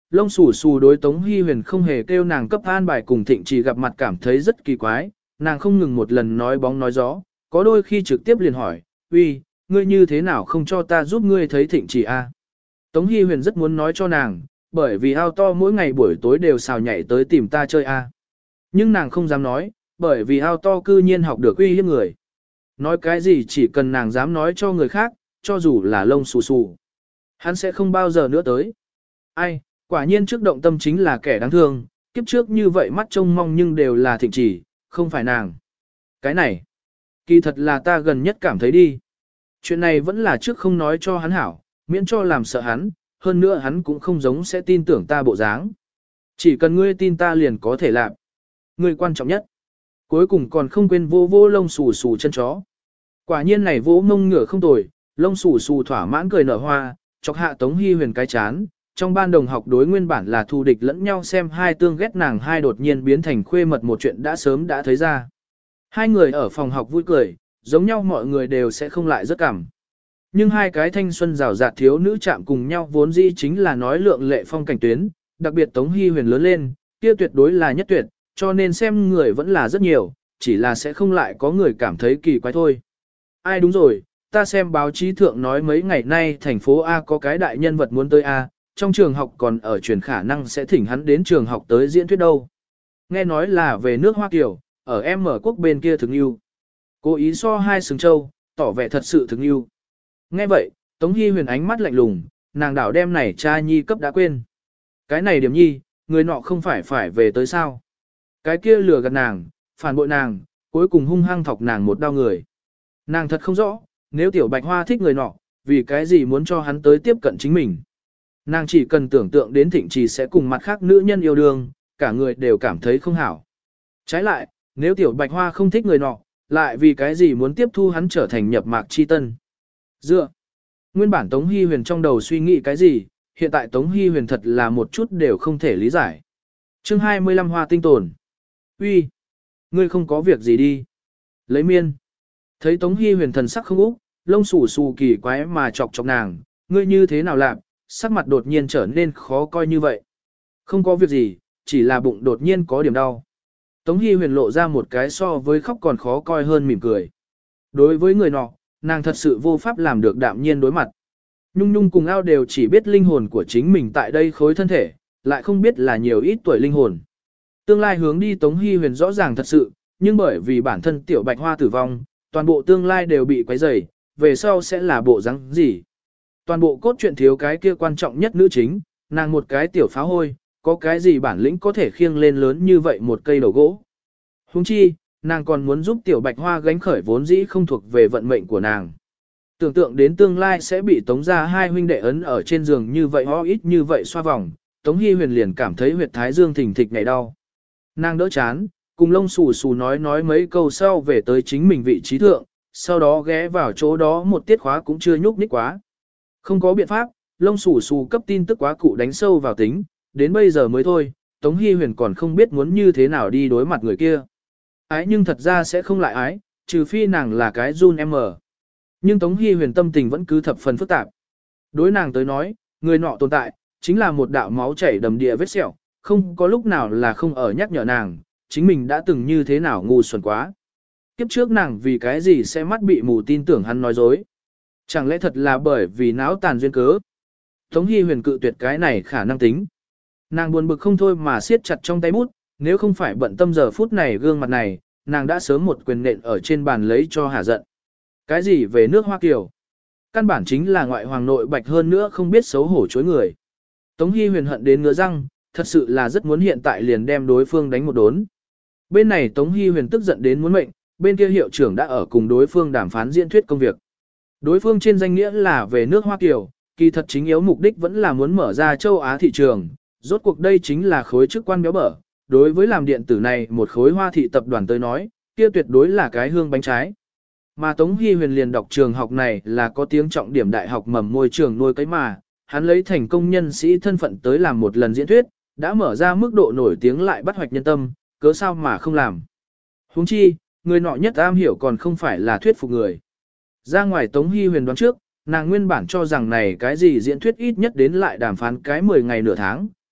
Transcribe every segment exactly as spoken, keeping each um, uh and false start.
lông xù xù đối Tống Hi Huyền không hề kêu nàng cấp an bài cùng Thịnh Trì gặp mặt cảm thấy rất kỳ quái, nàng không ngừng một lần nói bóng nói gió, có đôi khi trực tiếp liền hỏi, uy, ngươi như thế nào không cho ta giúp ngươi thấy Thịnh Trì a? Tống Hi Huyền rất muốn nói cho nàng, bởi vì ao to mỗi ngày buổi tối đều xào nhảy tới tìm ta chơi a. Nhưng nàng không dám nói, bởi vì ao to cư nhiên học được uy hiếp người. Nói cái gì chỉ cần nàng dám nói cho người khác, cho dù là lông xù xù. Hắn sẽ không bao giờ nữa tới. Ai, quả nhiên trước động tâm chính là kẻ đáng thương, kiếp trước như vậy mắt trông mong nhưng đều là Thịnh Trì, không phải nàng. Cái này, kỳ thật là ta gần nhất cảm thấy đi. Chuyện này vẫn là trước không nói cho hắn hảo, miễn cho làm sợ hắn, hơn nữa hắn cũng không giống sẽ tin tưởng ta bộ dáng. Chỉ cần ngươi tin ta liền có thể làm. Ngươi quan trọng nhất. Cuối cùng còn không quên vô vô lông xù xù chân chó. Quả nhiên này vỗ mông ngựa không tồi, lông xù xù thỏa mãn cười nở hoa, chọc hạ Tống Hi Huyền cái chán. Trong ban đồng học đối nguyên bản là thù địch lẫn nhau xem hai tương ghét nàng hai đột nhiên biến thành khuê mật một chuyện đã sớm đã thấy ra. Hai người ở phòng học vui cười, giống nhau mọi người đều sẽ không lại rất cảm. Nhưng hai cái thanh xuân rào rạt thiếu nữ chạm cùng nhau vốn dĩ chính là nói lượng lệ phong cảnh tuyến, đặc biệt Tống Hi Huyền lớn lên, kia tuyệt đối là nhất tuyệt, cho nên xem người vẫn là rất nhiều, chỉ là sẽ không lại có người cảm thấy kỳ quái thôi. Ai đúng rồi, ta xem báo chí thượng nói mấy ngày nay thành phố A có cái đại nhân vật muốn tới A, trong trường học còn ở truyền khả năng sẽ thỉnh hắn đến trường học tới diễn thuyết đâu. Nghe nói là về nước Hoa Kiều, ở em ở quốc bên kia thực yêu. Cố ý so hai sừng châu, tỏ vẻ thật sự thực yêu. Nghe vậy, Tống Hi Huyền ánh mắt lạnh lùng, nàng đảo đem này cha nhi cấp đã quên. Cái này điểm nhi, người nọ không phải phải về tới sao. Cái kia lừa gạt nàng, phản bội nàng, cuối cùng hung hăng thọc nàng một đau người. Nàng thật không rõ, nếu tiểu bạch hoa thích người nọ, vì cái gì muốn cho hắn tới tiếp cận chính mình. Nàng chỉ cần tưởng tượng đến Thịnh Trì sẽ cùng mặt khác nữ nhân yêu đương, cả người đều cảm thấy không hảo. Trái lại, nếu tiểu bạch hoa không thích người nọ, lại vì cái gì muốn tiếp thu hắn trở thành nhập mạc chi tân. Dựa, nguyên bản Tống Hi Huyền trong đầu suy nghĩ cái gì, hiện tại Tống Hi Huyền thật là một chút đều không thể lý giải. Chương hai mươi lăm Hoa tinh tồn. Uy, ngươi không có việc gì đi. Lấy miên. Thấy Tống Hi Huyền thần sắc không úc, lông xù xù kỳ quái mà chọc chọc nàng, ngươi như thế nào làm, sắc mặt đột nhiên trở nên khó coi như vậy. Không có việc gì, chỉ là bụng đột nhiên có điểm đau. Tống Hi Huyền lộ ra một cái so với khóc còn khó coi hơn mỉm cười. Đối với người nọ, nàng thật sự vô pháp làm được đạm nhiên đối mặt. Nhung Nhung cùng ao đều chỉ biết linh hồn của chính mình tại đây khối thân thể, lại không biết là nhiều ít tuổi linh hồn. Tương lai hướng đi Tống Hi Huyền rõ ràng thật sự, nhưng bởi vì bản thân tiểu bạch hoa tử vong, toàn bộ tương lai đều bị quấy rầy, về sau sẽ là bộ rắn gì. Toàn bộ cốt truyện thiếu cái kia quan trọng nhất nữ chính, nàng một cái tiểu phá hôi, có cái gì bản lĩnh có thể khiêng lên lớn như vậy một cây đầu gỗ. Huống chi, nàng còn muốn giúp tiểu bạch hoa gánh khởi vốn dĩ không thuộc về vận mệnh của nàng. Tưởng tượng đến tương lai sẽ bị tống ra hai huynh đệ ấn ở trên giường như vậy ho ít như vậy xoa vòng, Tống Hi Huyền liền cảm thấy huyệt thái dương thình thịch ngày đau. Nàng đỡ chán, cùng lông xù xù nói nói mấy câu sau về tới chính mình vị trí thượng, sau đó ghé vào chỗ đó một tiết khóa cũng chưa nhúc nhích quá. Không có biện pháp, lông xù xù cấp tin tức quá cụ đánh sâu vào tính, đến bây giờ mới thôi, Tống Hi Huyền còn không biết muốn như thế nào đi đối mặt người kia. Ái nhưng thật ra sẽ không lại ái, trừ phi nàng là cái run em ở. Nhưng Tống Hi Huyền tâm tình vẫn cứ thập phần phức tạp. Đối nàng tới nói, người nọ tồn tại, chính là một đạo máu chảy đầm địa vết sẹo, không có lúc nào là không ở nhắc nhở nàng, chính mình đã từng như thế nào ngu xuẩn quá. Kiếp trước nàng vì cái gì sẽ mắt bị mù tin tưởng hắn nói dối. Chẳng lẽ thật là bởi vì não tàn duyên cớ. Tống Hi Huyền cự tuyệt cái này khả năng tính. Nàng buồn bực không thôi mà siết chặt trong tay bút, nếu không phải bận tâm giờ phút này gương mặt này, nàng đã sớm một quyền nện ở trên bàn lấy cho hả giận. Cái gì về nước Hoa Kiều? Căn bản chính là ngoại hoàng nội bạch hơn nữa không biết xấu hổ chối người. Tống Hi Huyền hận đến ngứa răng, thật sự là rất muốn hiện tại liền đem đối phương đánh một đốn. Bên này Tống Hi Huyền tức giận đến muốn mệnh, bên kia hiệu trưởng đã ở cùng đối phương đàm phán diễn thuyết công việc. Đối phương trên danh nghĩa là về nước Hoa Kiều, kỳ thật chính yếu mục đích vẫn là muốn mở ra châu Á thị trường, rốt cuộc đây chính là khối chức quan béo bở. Đối với làm điện tử này một khối Hoa thị tập đoàn tới nói, kia tuyệt đối là cái hương bánh trái. Mà Tống Hi Huyền liền đọc trường học này là có tiếng trọng điểm đại học mầm môi trường nuôi cấy mà, hắn lấy thành công nhân sĩ thân phận tới làm một lần diễn thuyết, đã mở ra mức độ nổi tiếng lại bắt hoạch nhân tâm, cớ sao mà không làm. Huống chi, người nọ nhất am hiểu còn không phải là thuyết phục người. Ra ngoài Tống Hi Huyền đoán trước, nàng nguyên bản cho rằng này cái gì diễn thuyết ít nhất đến lại đàm phán cái mười ngày nửa tháng,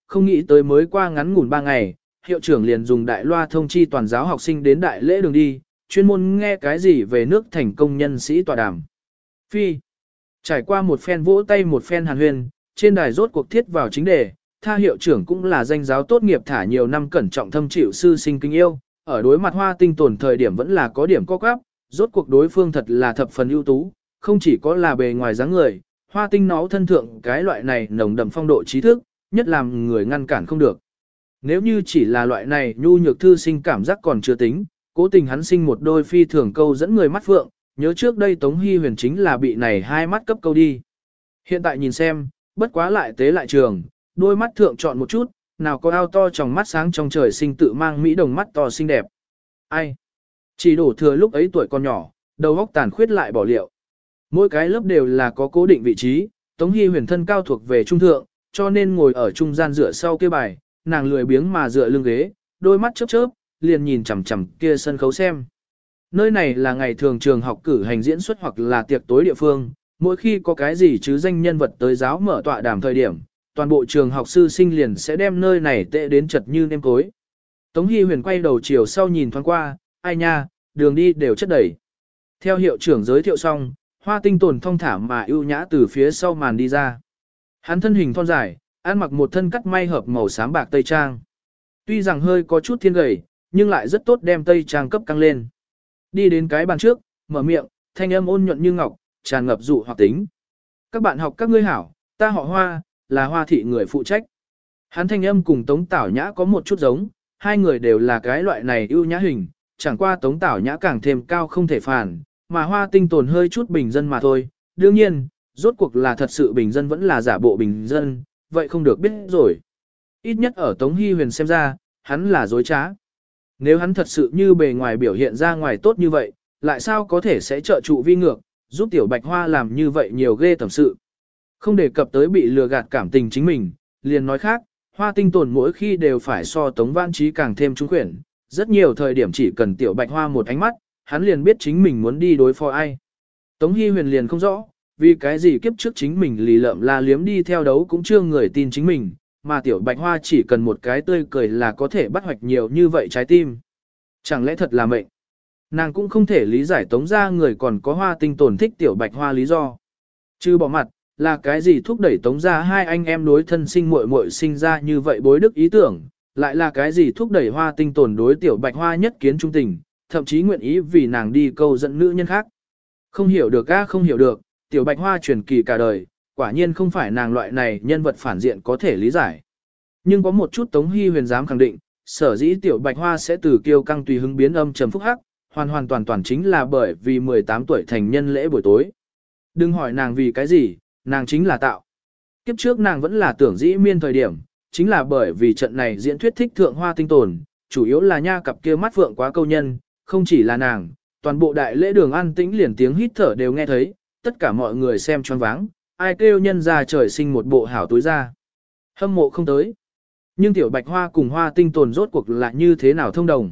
không nghĩ tới mới qua ngắn ngủn ba ngày, hiệu trưởng liền dùng đại loa thông chi toàn giáo học sinh đến đại lễ đường đi, chuyên môn nghe cái gì về nước thành công nhân sĩ tọa đàm. Phi. Trải qua một phen vỗ tay một phen hàn huyên, trên đài rốt cuộc thiết vào chính đề, tha hiệu trưởng cũng là danh giáo tốt nghiệp thả nhiều năm cẩn trọng thâm chịu sư sinh kính yêu, ở đối mặt Hoa Tinh tồn thời điểm vẫn là có điểm co quắp, rốt cuộc đối phương thật là thập phần ưu tú, không chỉ có là bề ngoài dáng người, Hoa Tinh nó thân thượng cái loại này nồng đậm phong độ trí thức, nhất làm người ngăn cản không được. Nếu như chỉ là loại này nhu nhược thư sinh cảm giác còn chưa tính, cố tình hắn sinh một đôi phi thường câu dẫn người mắt phượng, nhớ trước đây Tống Hy Huyền chính là bị này hai mắt cấp câu đi. Hiện tại nhìn xem, bất quá lại tế lại trường, đôi mắt thượng chọn một chút, nào có ao to trong mắt sáng trong trời sinh tự mang mỹ đồng mắt to xinh đẹp. Ai? Chỉ đổ thừa lúc ấy tuổi còn nhỏ, đầu óc tàn khuyết lại bỏ liệu. Mỗi cái lớp đều là có cố định vị trí, Tống Hy Huyền thân cao thuộc về trung thượng, cho nên ngồi ở trung gian dựa sau kia bài, nàng lười biếng mà dựa lưng ghế, đôi mắt chớp chớp, liền nhìn chằm chằm kia sân khấu xem. Nơi này là ngày thường trường học cử hành diễn xuất hoặc là tiệc tối địa phương, mỗi khi có cái gì chứ danh nhân vật tới giáo mở tọa đàm thời điểm, toàn bộ trường học sư sinh liền sẽ đem nơi này tệ đến chật như nêm cối. Tống Hy Huyền quay đầu chiều sau nhìn thoáng qua, ai nha, đường đi đều chất đầy. Theo hiệu trưởng giới thiệu xong, Hoa Tinh tồn thong thả mà ưu nhã từ phía sau màn đi ra. Hắn thân hình thon dài, ăn mặc một thân cắt may hợp màu xám bạc tây trang. Tuy rằng hơi có chút thiên gầy, nhưng lại rất tốt đem tây trang cấp căng lên. Đi đến cái bàn trước, mở miệng, thanh âm ôn nhuận như ngọc, tràn ngập dụ hoặc tính. Các bạn học các ngươi hảo, ta họ Hoa, là Hoa thị người phụ trách. Hắn thanh âm cùng Tống Tảo Nhã có một chút giống, hai người đều là cái loại này ưu nhã hình, chẳng qua Tống Tảo Nhã càng thêm cao không thể phản, mà Hoa Tinh tồn hơi chút bình dân mà thôi. Đương nhiên, rốt cuộc là thật sự bình dân vẫn là giả bộ bình dân, vậy không được biết rồi. Ít nhất ở Tống Hy Huyền xem ra, hắn là dối trá. Nếu hắn thật sự như bề ngoài biểu hiện ra ngoài tốt như vậy, lại sao có thể sẽ trợ trụ vi ngược, giúp Tiểu Bạch Hoa làm như vậy nhiều ghê tởm sự. Không đề cập tới bị lừa gạt cảm tình chính mình, liền nói khác, Hoa Tinh tồn mỗi khi đều phải so Tống Văn Trí càng thêm trung quyển, rất nhiều thời điểm chỉ cần Tiểu Bạch Hoa một ánh mắt, hắn liền biết chính mình muốn đi đối phó ai. Tống Hy Huyền liền không rõ, vì cái gì kiếp trước chính mình lì lợm la liếm đi theo đấu cũng chưa người tin chính mình, mà Tiểu Bạch Hoa chỉ cần một cái tươi cười là có thể bắt hoạch nhiều như vậy trái tim. Chẳng lẽ thật là mệnh? Nàng cũng không thể lý giải Tống ra người còn có Hoa Tinh tồn thích Tiểu Bạch Hoa lý do. Chứ bỏ mặt, là cái gì thúc đẩy Tống ra hai anh em đối thân sinh muội muội sinh ra như vậy bối đức ý tưởng, lại là cái gì thúc đẩy Hoa Tinh tồn đối Tiểu Bạch Hoa nhất kiến trung tình, thậm chí nguyện ý vì nàng đi câu dẫn nữ nhân khác. Không hiểu được a không hiểu được, Tiểu Bạch Hoa truyền kỳ cả đời, quả nhiên không phải nàng loại này nhân vật phản diện có thể lý giải. Nhưng có một chút Tống Hy Huyền dám khẳng định, sở dĩ Tiểu Bạch Hoa sẽ từ kiêu căng tùy hứng biến âm trầm phúc hắc, hoàn hoàn toàn toàn chính là bởi vì mười tám tuổi thành nhân lễ buổi tối. Đừng hỏi nàng vì cái gì, nàng chính là tạo. Kiếp trước nàng vẫn là tưởng dĩ miên thời điểm, chính là bởi vì trận này diễn thuyết thích thượng Hoa Tinh tồn, chủ yếu là nha cặp kia mắt phượng quá câu nhân, không chỉ là nàng, toàn bộ đại lễ đường an tĩnh liền tiếng hít thở đều nghe thấy, tất cả mọi người xem choáng váng, ai kêu nhân ra trời sinh một bộ hảo túi ra. Hâm mộ không tới. Nhưng Tiểu Bạch Hoa cùng Hoa Tinh tồn rốt cuộc là như thế nào thông đồng.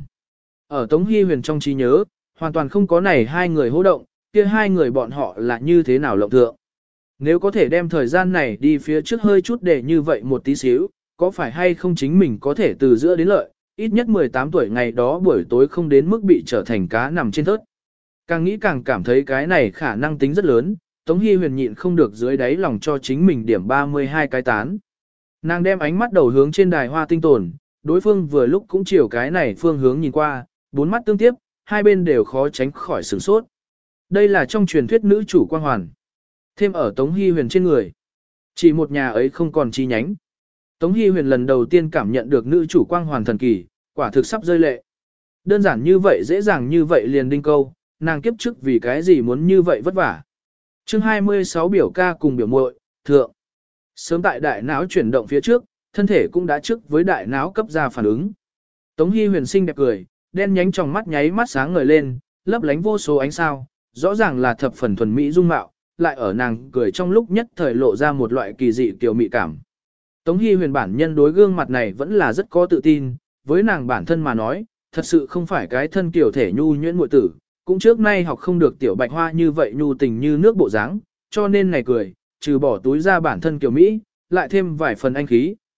Ở Tống Hy Huyền trong trí nhớ, hoàn toàn không có này hai người hô động, kia hai người bọn họ là như thế nào lộng thượng. Nếu có thể đem thời gian này đi phía trước hơi chút để như vậy một tí xíu, có phải hay không chính mình có thể từ giữa đến lợi, ít nhất mười tám tuổi ngày đó buổi tối không đến mức bị trở thành cá nằm trên thớt. Càng nghĩ càng cảm thấy cái này khả năng tính rất lớn, Tống Hy Huyền nhịn không được dưới đáy lòng cho chính mình điểm ba mươi hai cái tán. Nàng đem ánh mắt đầu hướng trên đài Hoa Tinh tồn, đối phương vừa lúc cũng chiều cái này phương hướng nhìn qua, bốn mắt tương tiếp, hai bên đều khó tránh khỏi sửng sốt. Đây là trong truyền thuyết nữ chủ quang hoàn. Thêm ở Tống Hy Huyền trên người. Chỉ một nhà ấy không còn chi nhánh. Tống Hy Huyền lần đầu tiên cảm nhận được nữ chủ quang hoàn thần kỳ, quả thực sắp rơi lệ. Đơn giản như vậy dễ dàng như vậy liền đinh câu, nàng kiếp trước vì cái gì muốn như vậy vất vả. Chương hai mươi sáu biểu ca cùng biểu muội thượng. Sớm tại đại não chuyển động phía trước, thân thể cũng đã trước với đại não cấp ra phản ứng. Tống Hy Huyền xinh đẹp cười, đen nhánh trong mắt nháy mắt sáng ngời lên, lấp lánh vô số ánh sao, rõ ràng là thập phần thuần mỹ dung mạo, lại ở nàng cười trong lúc nhất thời lộ ra một loại kỳ dị kiều mị cảm. Tống Hy Huyền bản nhân đối gương mặt này vẫn là rất có tự tin, với nàng bản thân mà nói, thật sự không phải cái thân kiểu thể nhu nhuyễn muội tử, cũng trước nay học không được Tiểu Bạch Hoa như vậy nhu tình như nước bộ dáng, cho nên này cười, trừ bỏ túi ra bản thân kiểu Mỹ, lại thêm vài phần anh khí,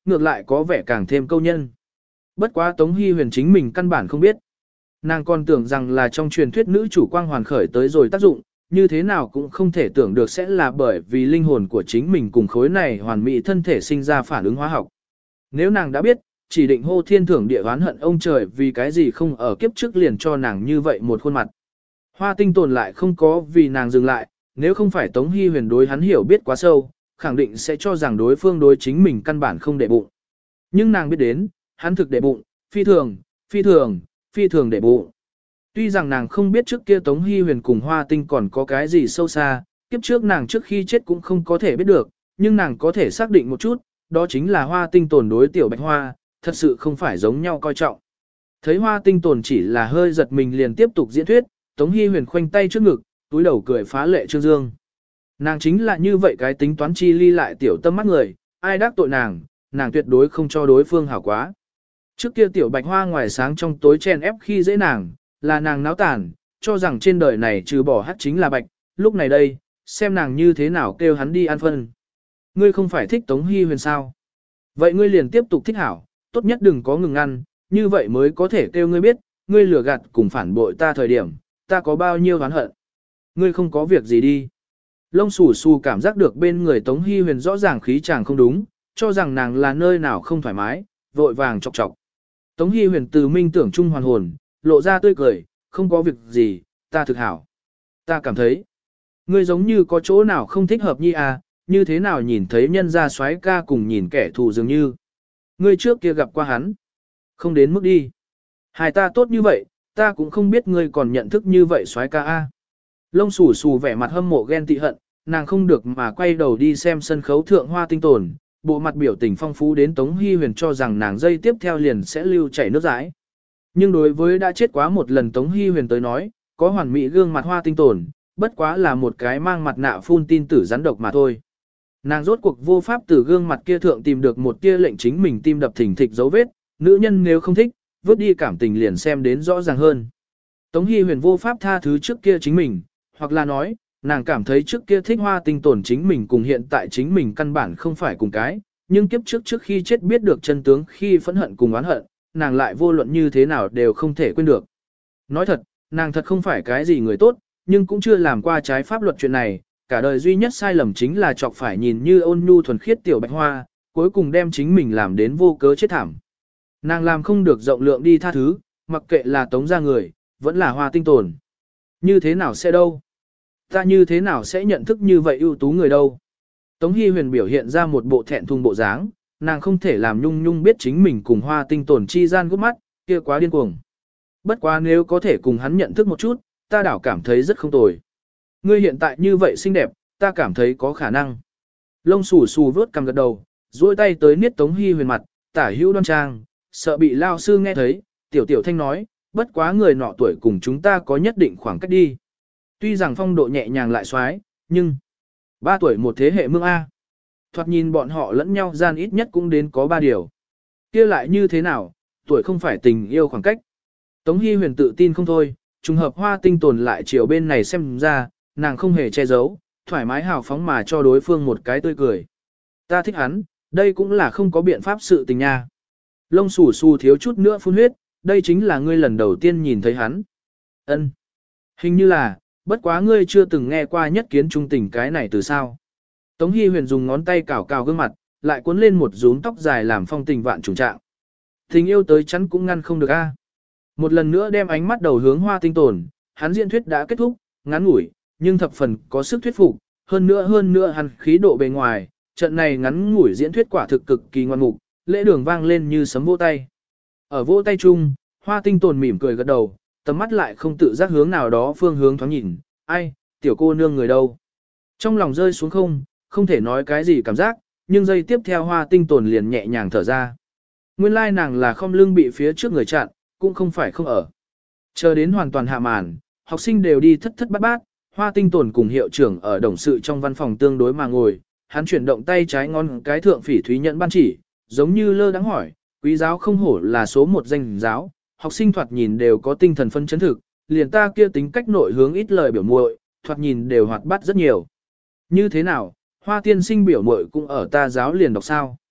ngược lại có vẻ càng thêm câu nhân. Bất quá Tống Hy Huyền chính mình căn bản không biết. Nàng còn tưởng rằng là trong truyền thuyết nữ chủ quang hoàn khởi tới rồi tác dụng, như thế nào cũng không thể tưởng được sẽ là bởi vì linh hồn của chính mình cùng khối này hoàn mỹ thân thể sinh ra phản ứng hóa học. Nếu nàng đã biết, chỉ định hô thiên thưởng địa oán hận ông trời vì cái gì không ở kiếp trước liền cho nàng như vậy một khuôn mặt. Hoa Tinh tồn lại không có vì nàng dừng lại, nếu không phải Tống Hy Huyền đối hắn hiểu biết quá sâu, khẳng định sẽ cho rằng đối phương đối chính mình căn bản không để bụng. Nhưng nàng biết đến, hắn thực để bụng, phi thường, phi thường, phi thường để bụng. Tuy rằng nàng không biết trước kia Tống Hy Huyền cùng Hoa Tinh còn có cái gì sâu xa, kiếp trước nàng trước khi chết cũng không có thể biết được, nhưng nàng có thể xác định một chút, đó chính là Hoa Tinh tồn đối tiểu Bạch Hoa, thật sự không phải giống nhau coi trọng. Thấy Hoa Tinh tồn chỉ là hơi giật mình liền tiếp tục diễn thuyết, Tống Hy Huyền khoanh tay trước ngực, túi đầu cười phá lệ trương dương. Nàng chính là như vậy cái tính toán chi ly lại tiểu tâm mắt người, ai đắc tội nàng, nàng tuyệt đối không cho đối phương hảo quá. Trước kia tiểu Bạch Hoa ngoài sáng trong tối chen ép khi dễ nàng, là nàng náo tàn, cho rằng trên đời này trừ bỏ hát chính là bạch, lúc này đây, xem nàng như thế nào kêu hắn đi ăn phân. Ngươi không phải thích Tống Hy Huyền sao? Vậy ngươi liền tiếp tục thích hảo, tốt nhất đừng có ngừng ăn, như vậy mới có thể kêu ngươi biết, ngươi lừa gạt cùng phản bội ta thời điểm, ta có bao nhiêu oán hận. Ngươi không có việc gì đi. Lông xù xù cảm giác được bên người Tống Hy Huyền rõ ràng khí chàng không đúng, cho rằng nàng là nơi nào không thoải mái, vội vàng chọc chọc. Tống Hy Huyền từ minh tưởng trung hoàn hồn, lộ ra tươi cười, không có việc gì, ta thực hảo. Ta cảm thấy, ngươi giống như có chỗ nào không thích hợp nhi à, như thế nào nhìn thấy nhân gia soái ca cùng nhìn kẻ thù dường như. Ngươi trước kia gặp qua hắn, không đến mức đi. Hai ta tốt như vậy, ta cũng không biết ngươi còn nhận thức như vậy soái ca a. Lông xù xù vẻ mặt hâm mộ ghen tị hận, nàng không được mà quay đầu đi xem sân khấu thượng Hoa Tinh tồn, bộ mặt biểu tình phong phú đến Tống Hy Huyền cho rằng nàng dây tiếp theo liền sẽ lưu chảy nước dãi. Nhưng đối với đã chết quá một lần Tống Hy Huyền tới nói, có hoàn mỹ gương mặt Hoa Tinh tồn, bất quá là một cái mang mặt nạ phun tin tử rắn độc mà thôi. Nàng rốt cuộc vô pháp từ gương mặt kia thượng tìm được một tia lệnh chính mình tim đập thình thịch dấu vết, nữ nhân nếu không thích, vứt đi cảm tình liền xem đến rõ ràng hơn. Tống Hy Huyền vô pháp tha thứ trước kia chính mình, hoặc là nói, nàng cảm thấy trước kia thích Hoa Tinh tồn chính mình cùng hiện tại chính mình căn bản không phải cùng cái, nhưng kiếp trước trước khi chết biết được chân tướng khi phẫn hận cùng oán hận, nàng lại vô luận như thế nào đều không thể quên được. Nói thật, nàng thật không phải cái gì người tốt, nhưng cũng chưa làm qua trái pháp luật chuyện này, cả đời duy nhất sai lầm chính là chọc phải nhìn như ôn nhu thuần khiết tiểu Bạch Hoa, cuối cùng đem chính mình làm đến vô cớ chết thảm. Nàng làm không được rộng lượng đi tha thứ, mặc kệ là Tống gia người, vẫn là Hoa Tinh tồn. Như thế nào sẽ đâu? Ta như thế nào sẽ nhận thức như vậy ưu tú người đâu? Tống Hy Huyền biểu hiện ra một bộ thẹn thùng bộ dáng, nàng không thể làm Nhung Nhung biết chính mình cùng Hoa Tinh tồn chi gian gút mắt, kia quá điên cuồng. Bất quá nếu có thể cùng hắn nhận thức một chút, ta đảo cảm thấy rất không tồi. Ngươi hiện tại như vậy xinh đẹp, ta cảm thấy có khả năng. Lông xù xù vớt cầm gật đầu, duỗi tay tới niết Tống Hy Huyền mặt, tả hữu đoan trang, sợ bị lao sư nghe thấy, tiểu tiểu thanh nói, bất quá người nọ tuổi cùng chúng ta có nhất định khoảng cách đi. Tuy rằng phong độ nhẹ nhàng lại xoái, nhưng ba tuổi một thế hệ mương A. Thoạt nhìn bọn họ lẫn nhau gian ít nhất cũng đến có ba điều. Kia lại như thế nào, tuổi không phải tình yêu khoảng cách. Tống Hy Huyền tự tin không thôi, trùng hợp Hoa Tinh tồn lại chiều bên này xem ra, nàng không hề che giấu, thoải mái hào phóng mà cho đối phương một cái tươi cười. Ta thích hắn, đây cũng là không có biện pháp sự tình nha. Lông xù xù thiếu chút nữa phun huyết, đây chính là ngươi lần đầu tiên nhìn thấy hắn. Ân, hình như là, bất quá ngươi chưa từng nghe qua nhất kiến trung tình cái này từ sao. Tống Hy Huyền dùng ngón tay cào cào gương mặt, lại cuốn lên một rúm tóc dài làm phong tình vạn trùng trạng. Tình yêu tới chắn cũng ngăn không được a. Một lần nữa đem ánh mắt đầu hướng Hoa Tinh tồn, hắn diễn thuyết đã kết thúc, ngắn ngủi, nhưng thập phần có sức thuyết phục, hơn nữa hơn nữa hắn khí độ bề ngoài, trận này ngắn ngủi diễn thuyết quả thực cực kỳ ngoan mục, lễ đường vang lên như sấm vỗ tay. Ở vỗ tay chung, Hoa Tinh tồn mỉm cười gật đầu, tầm mắt lại không tự giác hướng nào đó phương hướng thoáng nhìn, ai, tiểu cô nương người đâu. Trong lòng rơi xuống không, không thể nói cái gì cảm giác, nhưng giây tiếp theo Hoa Tinh tồn liền nhẹ nhàng thở ra. Nguyên lai nàng là không lưng bị phía trước người chặn, cũng không phải không ở. Chờ đến hoàn toàn hạ màn, học sinh đều đi thất thất bát bát, Hoa Tinh tồn cùng hiệu trưởng ở đồng sự trong văn phòng tương đối mà ngồi, hắn chuyển động tay trái ngón cái thượng phỉ thúy nhận ban chỉ, giống như lơ đắng hỏi, quý giáo không hổ là số một danh giáo, học sinh thoạt nhìn đều có tinh thần phân chấn thực, liền ta kia tính cách nội hướng ít lời biểu muội, thoạt nhìn đều hoạt bát rất nhiều. Như thế nào, Hoa tiên sinh biểu muội cũng ở ta giáo liền đọc sao?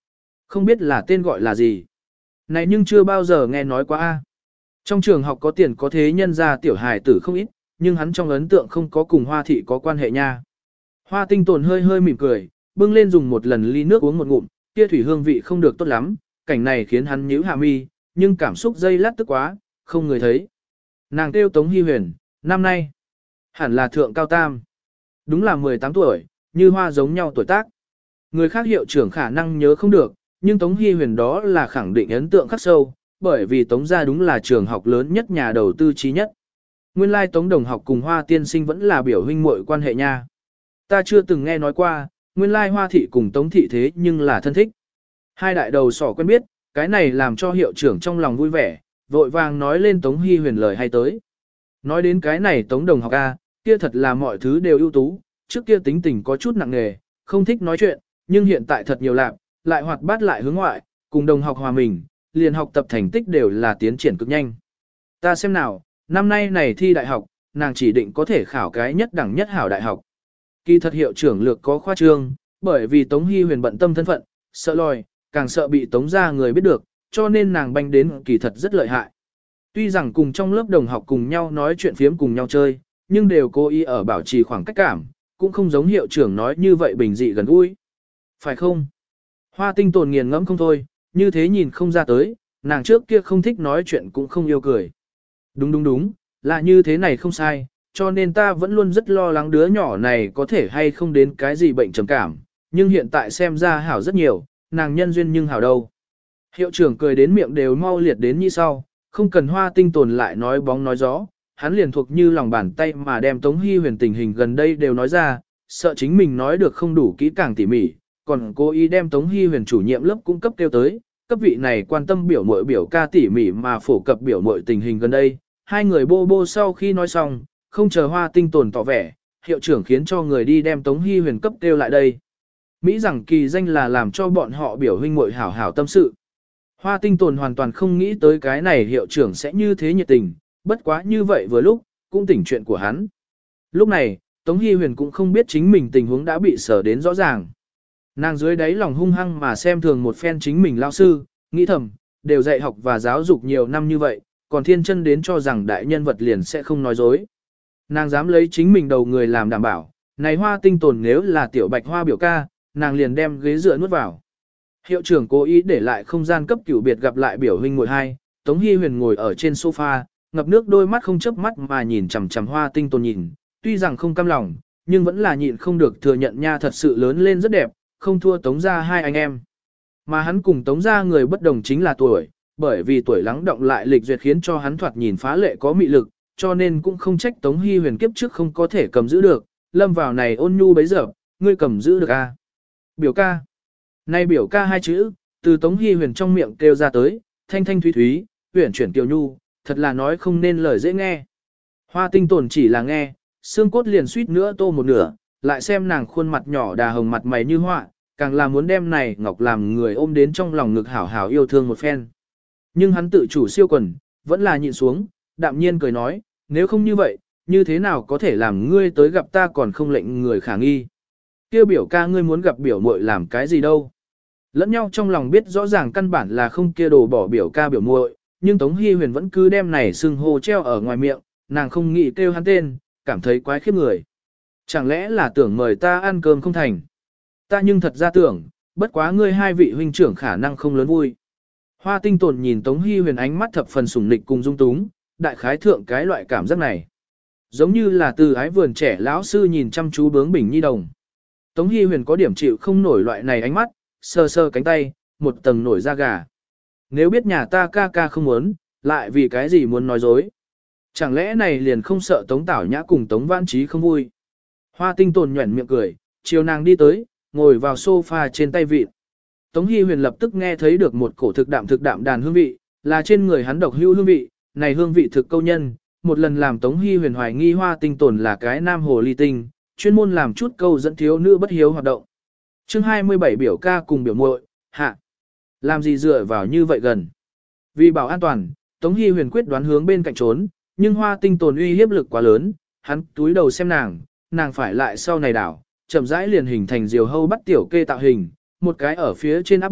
Không biết là tên gọi là gì. Này nhưng chưa bao giờ nghe nói qua a. Trong trường học có tiền có thế nhân ra tiểu hài tử không ít, nhưng hắn trong ấn tượng không có cùng Hoa thị có quan hệ nha. Hoa Tinh Tồn hơi hơi mỉm cười, bưng lên dùng một lần ly nước uống một ngụm, kia thủy hương vị không được tốt lắm, cảnh này khiến hắn nhíu hạ mi, nhưng cảm xúc dây lát tức quá, không người thấy. Nàng kêu Tống Hi Huyền, năm nay, hẳn là thượng cao tam. Đúng là mười tám tuổi, như Hoa giống nhau tuổi tác. Người khác hiệu trưởng khả năng nhớ không được, nhưng Tống Hi Huyền đó là khẳng định ấn tượng khắc sâu, bởi vì Tống gia đúng là trường học lớn nhất nhà đầu tư trí nhất. Nguyên lai Tống đồng học cùng Hoa tiên sinh vẫn là biểu huynh muội quan hệ nha. Ta chưa từng nghe nói qua, nguyên lai Hoa thị cùng Tống thị thế nhưng là thân thích. Hai đại đầu sỏ quen biết, cái này làm cho hiệu trưởng trong lòng vui vẻ, vội vàng nói lên Tống Hi Huyền lời hay tới. Nói đến cái này Tống đồng học A, kia thật là mọi thứ đều ưu tú, trước kia tính tình có chút nặng nề, không thích nói chuyện, nhưng hiện tại thật nhiều lạc, lại hoạt bát lại hướng ngoại, cùng đồng học hòa mình, liền học tập thành tích đều là tiến triển cực nhanh. Ta xem nào, năm nay này thi đại học, nàng chỉ định có thể khảo cái nhất đẳng nhất hảo đại học. Kỳ thật hiệu trưởng lược có khoa trương, bởi vì Tống Hi Huyền bận tâm thân phận, sợ lòi, càng sợ bị Tống gia người biết được, cho nên nàng banh đến kỳ thật rất lợi hại. Tuy rằng cùng trong lớp đồng học cùng nhau nói chuyện phiếm cùng nhau chơi, nhưng đều cố ý ở bảo trì khoảng cách cảm, cũng không giống hiệu trưởng nói như vậy bình dị gần gũi. Phải không? Hoa Tinh Tồn nghiền ngẫm không thôi, như thế nhìn không ra tới, nàng trước kia không thích nói chuyện cũng không yêu cười. Đúng đúng đúng, là như thế này không sai, cho nên ta vẫn luôn rất lo lắng đứa nhỏ này có thể hay không đến cái gì bệnh trầm cảm, nhưng hiện tại xem ra hảo rất nhiều, nàng nhân duyên nhưng hảo đâu. Hiệu trưởng cười đến miệng đều mau liệt đến như sau, không cần Hoa Tinh Tồn lại nói bóng nói gió, hắn liền thuộc như lòng bàn tay mà đem Tống Hi Huyền tình hình gần đây đều nói ra, sợ chính mình nói được không đủ kỹ càng tỉ mỉ, còn cố ý đem Tống Hi Huyền chủ nhiệm lớp cung cấp kêu tới, cấp vị này quan tâm biểu muội biểu ca tỉ mỉ mà phổ cập biểu muội tình hình gần đây. Hai người bô bô sau khi nói xong, không chờ Hoa Tinh Tồn tỏ vẻ, hiệu trưởng khiến cho người đi đem Tống Hi Huyền cấp kêu lại đây. Mỹ rằng kỳ danh là làm cho bọn họ biểu huynh muội hảo hảo tâm sự. Hoa Tinh Tồn hoàn toàn không nghĩ tới cái này hiệu trưởng sẽ như thế nhiệt tình, bất quá như vậy vừa lúc, cũng tỉnh chuyện của hắn. Lúc này, Tống Hi Huyền cũng không biết chính mình tình huống đã bị sở đến rõ ràng. Nàng dưới đáy lòng hung hăng mà xem thường một phen chính mình lao sư, nghĩ thầm, đều dạy học và giáo dục nhiều năm như vậy, còn thiên chân đến cho rằng đại nhân vật liền sẽ không nói dối. Nàng dám lấy chính mình đầu người làm đảm bảo, này Hoa Tinh Tồn nếu là tiểu bạch hoa biểu ca, nàng liền đem ghế dựa nuốt vào. Hiệu trưởng cố ý để lại không gian cấp cửu biệt gặp lại biểu huynh muội hai, Tống Hi Huyền ngồi ở trên sofa, ngập nước đôi mắt không chớp mắt mà nhìn chằm chằm Hoa Tinh Tồn nhìn, tuy rằng không cam lòng, nhưng vẫn là nhịn không được thừa nhận nha thật sự lớn lên rất đẹp, không thua Tống gia hai anh em. Mà hắn cùng Tống gia người bất đồng chính là tuổi, bởi vì tuổi lắng động lại lịch duyệt khiến cho hắn thoạt nhìn phá lệ có mị lực, cho nên cũng không trách Tống Hi Huyền kiếp trước không có thể cầm giữ được, lâm vào này ôn nhu bấy giờ, ngươi cầm giữ được a? Biểu ca. Nay biểu ca hai chữ, từ Tống Hi Huyền trong miệng kêu ra tới, thanh thanh thúy thúy, huyền chuyển kiều nhu, thật là nói không nên lời dễ nghe. Hoa Tinh Tồn chỉ là nghe, xương cốt liền suýt nữa tô một nửa, lại xem nàng khuôn mặt nhỏ đà hồng mặt mày như họa, càng là muốn đem này ngọc làm người ôm đến trong lòng ngực hảo hảo yêu thương một phen. Nhưng hắn tự chủ siêu quần, vẫn là nhịn xuống, đạm nhiên cười nói, nếu không như vậy, như thế nào có thể làm ngươi tới gặp ta còn không lệnh người khả nghi. Kêu biểu ca ngươi muốn gặp biểu muội làm cái gì đâu. Lẫn nhau trong lòng biết rõ ràng căn bản là không kia đồ bỏ biểu ca biểu muội, nhưng Tống Hi Huyền vẫn cứ đem này xưng hô treo ở ngoài miệng, nàng không nghĩ kêu hắn tên, cảm thấy quái khiếp người. Chẳng lẽ là tưởng mời ta ăn cơm không thành? Ta nhưng thật ra tưởng, bất quá ngươi hai vị huynh trưởng khả năng không lớn vui. Hoa Tinh Tồn nhìn Tống Hi Huyền ánh mắt thập phần sủng nịch cùng dung túng, đại khái thượng cái loại cảm giác này. Giống như là từ ái vườn trẻ lão sư nhìn chăm chú bướng bỉnh nhi đồng. Tống Hi Huyền có điểm chịu không nổi loại này ánh mắt, sờ sờ cánh tay, một tầng nổi da gà. Nếu biết nhà ta ca ca không muốn, lại vì cái gì muốn nói dối? Chẳng lẽ này liền không sợ Tống Tảo Nhã cùng Tống Vãn Trí không vui? Hoa Tinh Tồn nhuẩn miệng cười, chiều nàng đi tới, ngồi vào sofa trên tay vịt. Tống Hi Huyền lập tức nghe thấy được một cổ thực đạm thực đạm đàn hương vị, là trên người hắn độc hữu hương vị, này hương vị thực câu nhân, một lần làm Tống Hi Huyền hoài nghi Hoa Tinh Tồn là cái nam hồ ly tinh, chuyên môn làm chút câu dẫn thiếu nữ bất hiếu hoạt động. Chương hai mươi bảy biểu ca cùng biểu muội, hạ. Làm gì dựa vào như vậy gần? Vì bảo an toàn, Tống Hi Huyền quyết đoán hướng bên cạnh trốn, nhưng Hoa Tinh Tồn uy hiếp lực quá lớn, hắn túi đầu xem nàng, nàng phải lại sau này đảo, chậm rãi liền hình thành diều hâu bắt tiểu kê tạo hình, một cái ở phía trên áp bách,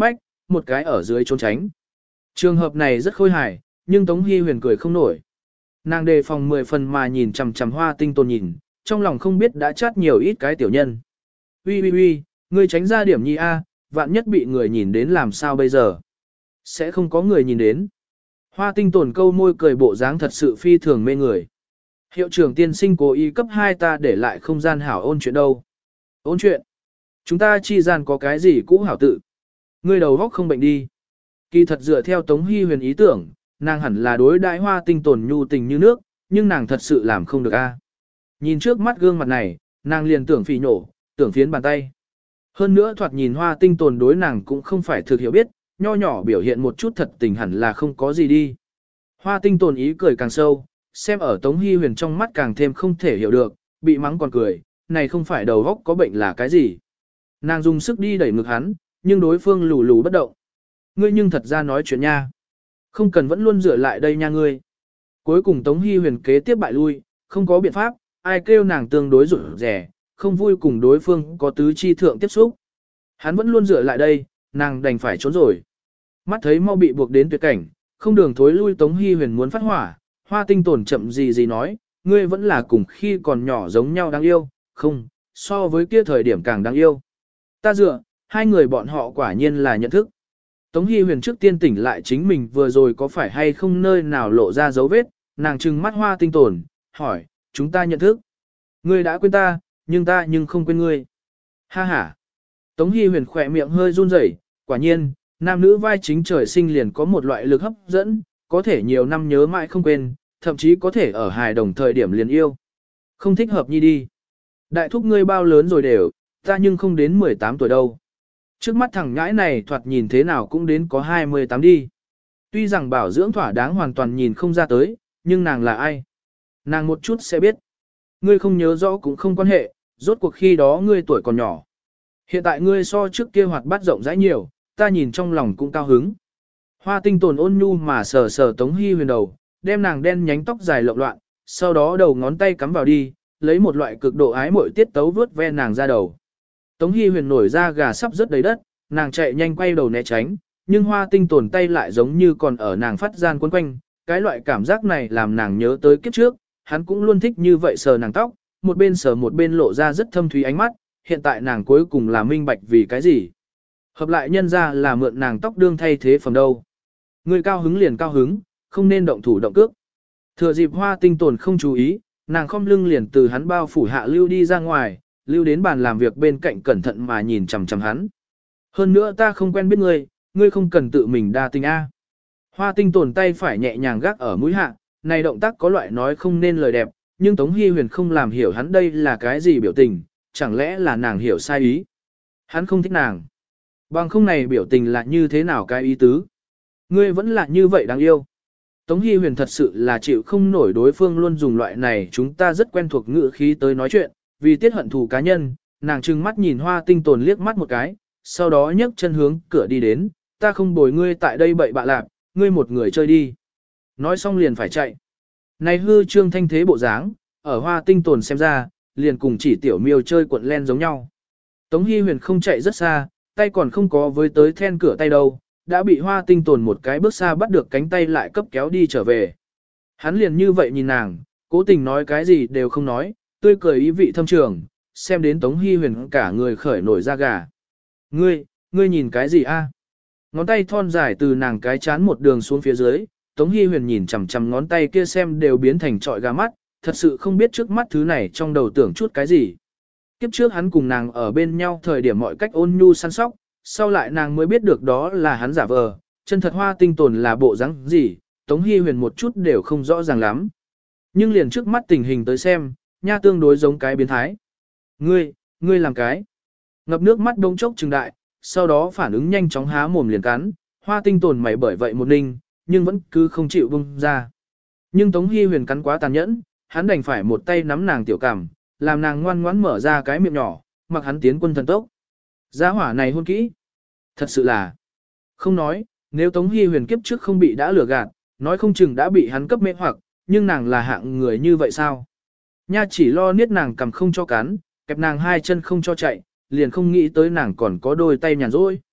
một cái ở dưới trốn tránh. Trường hợp này rất khôi hài, nhưng Tống Hi Huyền cười không nổi. Nàng đề phòng mười phần mà nhìn chằm chằm Hoa Tinh Tồn nhìn, trong lòng không biết đã chát nhiều ít cái tiểu nhân. Ui ui ui, ngươi tránh ra điểm nhi a, vạn nhất bị người nhìn đến làm sao bây giờ? Sẽ không có người nhìn đến. Hoa Tinh Tồn câu môi cười bộ dáng thật sự phi thường mê người. Hiệu trưởng tiên sinh cố ý cấp hai ta để lại không gian hảo ôn chuyện đâu. Ôn chuyện? Chúng ta chi gian có cái gì cũ hảo tự? Ngươi đầu góc không bệnh đi. Kỳ thật dựa theo Tống Hi Huyền ý tưởng, nàng hẳn là đối đãi Hoa Tinh Tồn nhu tình như nước, nhưng nàng thật sự làm không được a. Nhìn trước mắt gương mặt này, nàng liền tưởng phỉ nổ, tưởng phiến bàn tay. Hơn nữa thoạt nhìn Hoa Tinh Tồn đối nàng cũng không phải thực hiểu biết, nho nhỏ biểu hiện một chút thật tình hẳn là không có gì đi. Hoa Tinh Tồn ý cười càng sâu, xem ở Tống Hi Huyền trong mắt càng thêm không thể hiểu được, bị mắng còn cười, này không phải đầu óc có bệnh là cái gì. Nàng dùng sức đi đẩy ngực hắn, nhưng đối phương lù lù bất động. Ngươi nhưng thật ra nói chuyện nha. Không cần vẫn luôn dựa lại đây nha ngươi. Cuối cùng Tống Hi Huyền kế tiếp bại lui, không có biện pháp, ai kêu nàng tương đối rủi rẻ, không vui cùng đối phương có tứ chi thượng tiếp xúc. Hắn vẫn luôn dựa lại đây, nàng đành phải trốn rồi. Mắt thấy mau bị buộc đến tuyệt cảnh, không đường thối lui Tống Hi Huyền muốn phát hỏa, Hoa Tinh Tồn chậm gì gì nói, ngươi vẫn là cùng khi còn nhỏ giống nhau đáng yêu, không, so với kia thời điểm càng đáng yêu. Ta dựa, hai người bọn họ quả nhiên là nhận thức. Tống Hi Huyền trước tiên tỉnh lại chính mình vừa rồi có phải hay không nơi nào lộ ra dấu vết, nàng trừng mắt Hoa Tinh Tồn, hỏi, chúng ta nhận thức. Ngươi đã quên ta, nhưng ta nhưng không quên ngươi. Ha ha. Tống Hi Huyền khỏe miệng hơi run rẩy, quả nhiên, nam nữ vai chính trời sinh liền có một loại lực hấp dẫn, có thể nhiều năm nhớ mãi không quên, thậm chí có thể ở hài đồng thời điểm liền yêu. Không thích hợp nhi đi. Đại thúc ngươi bao lớn rồi đều, ta nhưng không đến mười tám tuổi đâu. Trước mắt thằng ngãi này thoạt nhìn thế nào cũng đến có hai mươi tám đi. Tuy rằng bảo dưỡng thỏa đáng hoàn toàn nhìn không ra tới, nhưng nàng là ai? Nàng một chút sẽ biết. Ngươi không nhớ rõ cũng không quan hệ, rốt cuộc khi đó ngươi tuổi còn nhỏ. Hiện tại ngươi so trước kia hoạt bát rộng rãi nhiều, ta nhìn trong lòng cũng cao hứng. Hoa Tinh Tồn ôn nhu mà sờ sờ Tống Hi Huyền đầu, đem nàng đen nhánh tóc dài lộn loạn, sau đó đầu ngón tay cắm vào đi, lấy một loại cực độ ái muội tiết tấu vướt ve nàng ra đầu. Tống Hi Huyền nổi ra gà sắp rớt đầy đất, nàng chạy nhanh quay đầu né tránh, nhưng Hoa Tinh Tồn tay lại giống như còn ở nàng phát gian quấn quanh, cái loại cảm giác này làm nàng nhớ tới kiếp trước, hắn cũng luôn thích như vậy sờ nàng tóc, một bên sờ một bên lộ ra rất thâm thúy ánh mắt, hiện tại nàng cuối cùng là minh bạch vì cái gì. Hợp lại nhân ra là mượn nàng tóc đương thay thế phẩm đâu. Người cao hứng liền cao hứng, không nên động thủ động cước. Thừa dịp Hoa Tinh Tồn không chú ý, nàng khom lưng liền từ hắn bao phủ hạ lưu đi ra ngoài, lưu đến bàn làm việc bên cạnh cẩn thận mà nhìn chằm chằm hắn. Hơn nữa ta không quen biết ngươi, ngươi không cần tự mình đa tình a. Hoa Tinh Tồn tay phải nhẹ nhàng gác ở mũi hạ, này động tác có loại nói không nên lời đẹp, nhưng Tống Hi Huyền không làm hiểu hắn đây là cái gì biểu tình, chẳng lẽ là nàng hiểu sai ý. Hắn không thích nàng. Bằng không này biểu tình là như thế nào cái ý tứ. Ngươi vẫn là như vậy đáng yêu. Tống Hi Huyền thật sự là chịu không nổi đối phương luôn dùng loại này chúng ta rất quen thuộc ngữ khí tới nói chuyện, vì tiết hận thù cá nhân, nàng trừng mắt nhìn Hoa Tinh Tồn liếc mắt một cái, sau đó nhấc chân hướng cửa đi đến, ta không bồi ngươi tại đây bậy bạ lạp, ngươi một người chơi đi. Nói xong liền phải chạy. Này hư trương thanh thế bộ dáng, ở Hoa Tinh Tồn xem ra, liền cùng chỉ tiểu miêu chơi cuộn len giống nhau. Tống Hi Huyền không chạy rất xa, tay còn không có với tới then cửa tay đâu, đã bị Hoa Tinh Tồn một cái bước xa bắt được cánh tay lại cấp kéo đi trở về. Hắn liền như vậy nhìn nàng, cố tình nói cái gì đều không nói, tươi cười ý vị thâm trường, xem đến Tống Hi Huyền cả người khởi nổi da gà. Ngươi, ngươi nhìn cái gì a? Ngón tay thon dài từ nàng cái chán một đường xuống phía dưới, Tống Hi Huyền nhìn chằm chằm ngón tay kia xem đều biến thành trọi gà mắt, thật sự không biết trước mắt thứ này trong đầu tưởng chút cái gì. Kiếp trước hắn cùng nàng ở bên nhau thời điểm mọi cách ôn nhu săn sóc, sau lại nàng mới biết được đó là hắn giả vờ, chân thật Hoa Tinh Tồn là bộ dáng gì, Tống Hi Huyền một chút đều không rõ ràng lắm. Nhưng liền trước mắt tình hình tới xem, nha tương đối giống cái biến thái. Ngươi, ngươi làm cái. Ngập nước mắt đông chốc trừng đại, sau đó phản ứng nhanh chóng há mồm liền cắn, Hoa Tinh Tồn mày bởi vậy một ninh, nhưng vẫn cứ không chịu buông ra. Nhưng Tống Hi Huyền cắn quá tàn nhẫn, hắn đành phải một tay nắm nàng tiểu cảm, làm nàng ngoan ngoãn mở ra cái miệng nhỏ, mặc hắn tiến quân thần tốc. Giá hỏa này hôn kỹ. Thật sự là. Không nói, nếu Tống Hi Huyền kiếp trước không bị đã lừa gạt, nói không chừng đã bị hắn cấp mê hoặc, nhưng nàng là hạng người như vậy sao? Nha chỉ lo niết nàng cầm không cho cắn, kẹp nàng hai chân không cho chạy, liền không nghĩ tới nàng còn có đôi tay nhàn rỗi.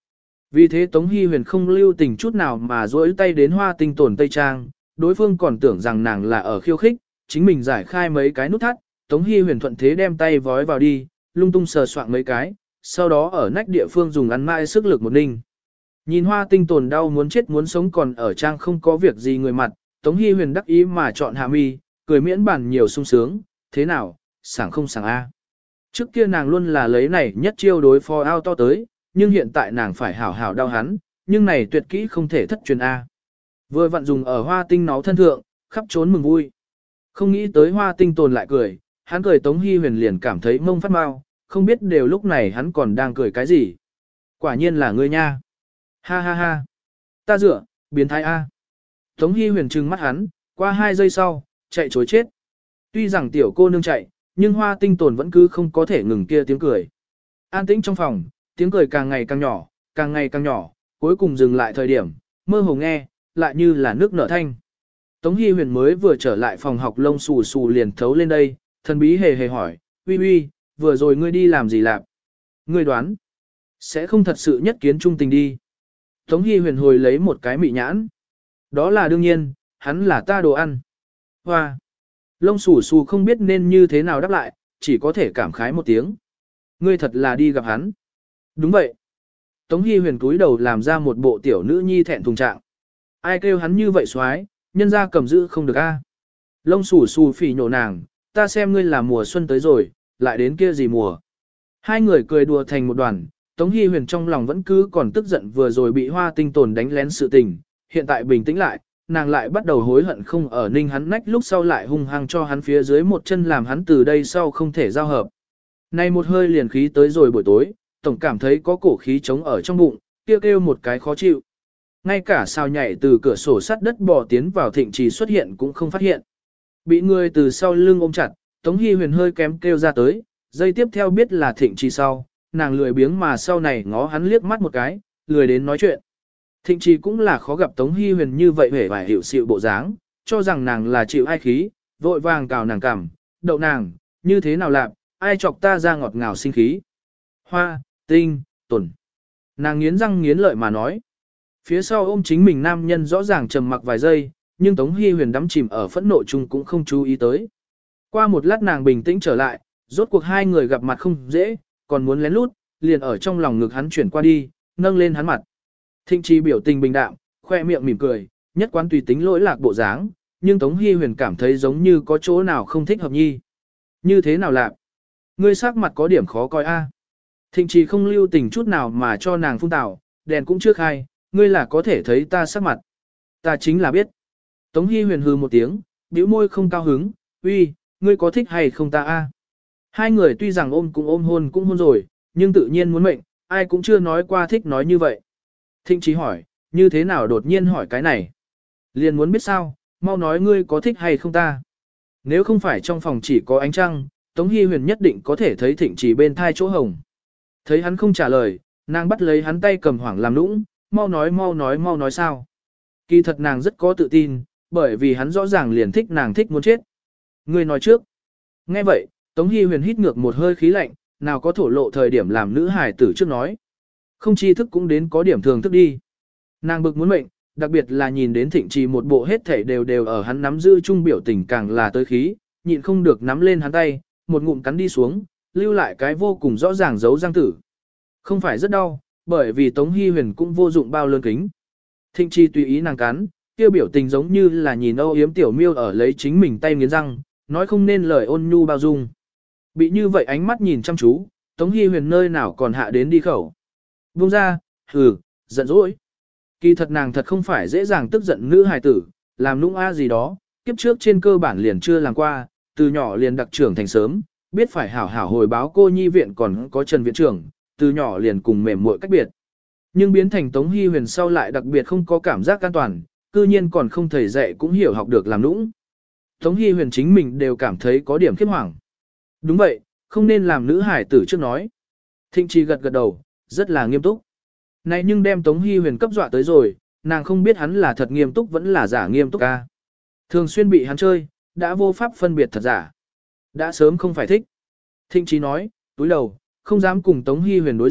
Vì thế Tống Hy Huyền không lưu tình chút nào mà duỗi tay đến Hoa Tinh Tồn Tây Trang, đối phương còn tưởng rằng nàng là ở khiêu khích, chính mình giải khai mấy cái nút thắt, Tống Hy Huyền thuận thế đem tay vói vào đi, lung tung sờ soạng mấy cái, sau đó ở nách địa phương dùng ăn mãi sức lực một ninh. Nhìn Hoa Tinh Tồn đau muốn chết muốn sống còn ở trang không có việc gì người mặt, Tống Hy Huyền đắc ý mà chọn hạ mi, cười miễn bản nhiều sung sướng, thế nào, sảng không sảng A. Trước kia nàng luôn là lấy này nhất chiêu đối phó ao to tới, nhưng hiện tại nàng phải hảo hảo đau hắn, nhưng này tuyệt kỹ không thể thất truyền A. Vừa vặn dùng ở Hoa Tinh nó thân thượng, khắp trốn mừng vui. Không nghĩ tới Hoa Tinh Tồn lại cười, hắn cười Tống Hy Huyền liền cảm thấy mông phát mau, không biết đều lúc này hắn còn đang cười cái gì. Quả nhiên là ngươi nha. Ha ha ha. Ta dựa, biến thái A. Tống Hy Huyền trừng mắt hắn, qua hai giây sau, chạy chối chết. Tuy rằng tiểu cô nương chạy, nhưng Hoa Tinh Tồn vẫn cứ không có thể ngừng kia tiếng cười. An tĩnh trong phòng, tiếng cười càng ngày càng nhỏ, càng ngày càng nhỏ, cuối cùng dừng lại thời điểm, mơ hồ nghe, lại như là nước nở thanh. Tống Hy Huyền mới vừa trở lại phòng học lông xù xù liền thấu lên đây, thần bí hề hề hỏi, uy uy, vừa rồi ngươi đi làm gì lạp? Ngươi đoán, sẽ không thật sự nhất kiến trung tình đi. Tống Hy Huyền hồi lấy một cái mị nhãn. Đó là đương nhiên, hắn là ta đồ ăn. Hoa! Lông xù xù không biết nên như thế nào đáp lại, chỉ có thể cảm khái một tiếng. Ngươi thật là đi gặp hắn. Đúng vậy. Tống Hy Huyền cúi đầu làm ra một bộ tiểu nữ nhi thẹn thùng trạng. Ai kêu hắn như vậy xoái, nhân ra cầm giữ không được a. Lông xù xù phỉ nhổ nàng, ta xem ngươi là mùa xuân tới rồi, lại đến kia gì mùa. Hai người cười đùa thành một đoàn, Tống Hy Huyền trong lòng vẫn cứ còn tức giận vừa rồi bị Hoa Tinh Tồn đánh lén sự tình, hiện tại bình tĩnh lại, nàng lại bắt đầu hối hận không ở ninh hắn nách lúc sau lại hung hăng cho hắn phía dưới một chân làm hắn từ đây sau không thể giao hợp. Này một hơi liền khí tới rồi buổi tối, tổng cảm thấy có cổ khí trống ở trong bụng, kêu kêu một cái khó chịu. Ngay cả sao nhảy từ cửa sổ sắt đất bò tiến vào thịnh trì xuất hiện cũng không phát hiện. Bị người từ sau lưng ôm chặt, Tống Hy Huyền hơi kém kêu ra tới, giây tiếp theo biết là thịnh trì sau, nàng lười biếng mà sau này ngó hắn liếc mắt một cái, lười đến nói chuyện. Thịnh trì cũng là khó gặp Tống Hy Huyền như vậy hề vài hiệu xịu bộ dáng, cho rằng nàng là chịu ai khí, vội vàng cào nàng cằm, đậu nàng, như thế nào làm, ai chọc ta ra ngọt ngào sinh khí. Hoa, Tinh, Tồn. Nàng nghiến răng nghiến lợi mà nói. Phía sau ôm chính mình nam nhân rõ ràng trầm mặc vài giây, nhưng Tống Hy Huyền đắm chìm ở phẫn nộ chung cũng không chú ý tới. Qua một lát nàng bình tĩnh trở lại, rốt cuộc hai người gặp mặt không dễ, còn muốn lén lút, liền ở trong lòng ngực hắn chuyển qua đi, nâng lên hắn mặt. Thịnh Trì biểu tình bình đạm, khoe miệng mỉm cười, nhất quán tùy tính lỗi lạc bộ dáng, nhưng Tống Hy Huyền cảm thấy giống như có chỗ nào không thích hợp nhi. Như thế nào lạc? Ngươi sắc mặt có điểm khó coi a. Thịnh Trì không lưu tình chút nào mà cho nàng phun tảo, đèn cũng chưa khai, ngươi là có thể thấy ta sắc mặt. Ta chính là biết. Tống Hy Huyền hừ một tiếng, bĩu môi không cao hứng, uy, ngươi có thích hay không ta a? Hai người tuy rằng ôm cũng ôm hôn cũng hôn rồi, nhưng tự nhiên muốn mệnh, ai cũng chưa nói qua thích nói như vậy. Thịnh Trí hỏi, như thế nào đột nhiên hỏi cái này? Liền muốn biết sao, mau nói ngươi có thích hay không ta? Nếu không phải trong phòng chỉ có ánh trăng, Tống Hy Huyền nhất định có thể thấy Thịnh Trí bên thai chỗ hồng. Thấy hắn không trả lời, nàng bắt lấy hắn tay cầm hoảng làm nũng, mau nói mau nói mau nói sao? Kỳ thật nàng rất có tự tin, bởi vì hắn rõ ràng liền thích nàng thích muốn chết. Ngươi nói trước. Nghe vậy, Tống Hy Huyền hít ngược một hơi khí lạnh, nào có thổ lộ thời điểm làm nữ hài tử trước nói. Không chi thức cũng đến có điểm thường thức đi. Nàng bực muốn mệnh, đặc biệt là nhìn đến Thịnh Trì một bộ hết thảy đều đều ở hắn nắm giữ chung biểu tình càng là tới khí, nhịn không được nắm lên hắn tay, một ngụm cắn đi xuống, lưu lại cái vô cùng rõ ràng dấu răng tử. Không phải rất đau, bởi vì Tống Hy Huyền cũng vô dụng bao lớn kính. Thịnh Trì tùy ý nàng cắn, kia biểu tình giống như là nhìn âu yếm tiểu miêu ở lấy chính mình tay nghiến răng, nói không nên lời ôn nhu bao dung. Bị như vậy ánh mắt nhìn chăm chú, Tống Hy Huyền nơi nào còn hạ đến đi khẩu. Buông ra, hừ, giận dỗi. Kỳ thật nàng thật không phải dễ dàng tức giận nữ hài tử, làm nũng a gì đó, kiếp trước trên cơ bản liền chưa làm qua, từ nhỏ liền đặc trưởng thành sớm, biết phải hảo hảo hồi báo cô nhi viện còn có Trần viện trưởng, từ nhỏ liền cùng mềm muội cách biệt. Nhưng biến thành Tống Hy Huyền sau lại đặc biệt không có cảm giác an toàn, cư nhiên còn không thầy dạy cũng hiểu học được làm nũng. Tống Hy Huyền chính mình đều cảm thấy có điểm khiếp hoảng. Đúng vậy, không nên làm nữ hải tử trước nói. Thịnh Trì gật gật đầu, rất là nghiêm túc. Này nhưng đem Tống Hy Huyền cấp dọa tới rồi, nàng không biết hắn là thật nghiêm túc vẫn là giả nghiêm túc ca. Thường xuyên bị hắn chơi, đã vô pháp phân biệt thật giả. Đã sớm không phải thích. Thịnh Trì nói, túi đầu, không dám cùng Tống Hy Huyền đối diện,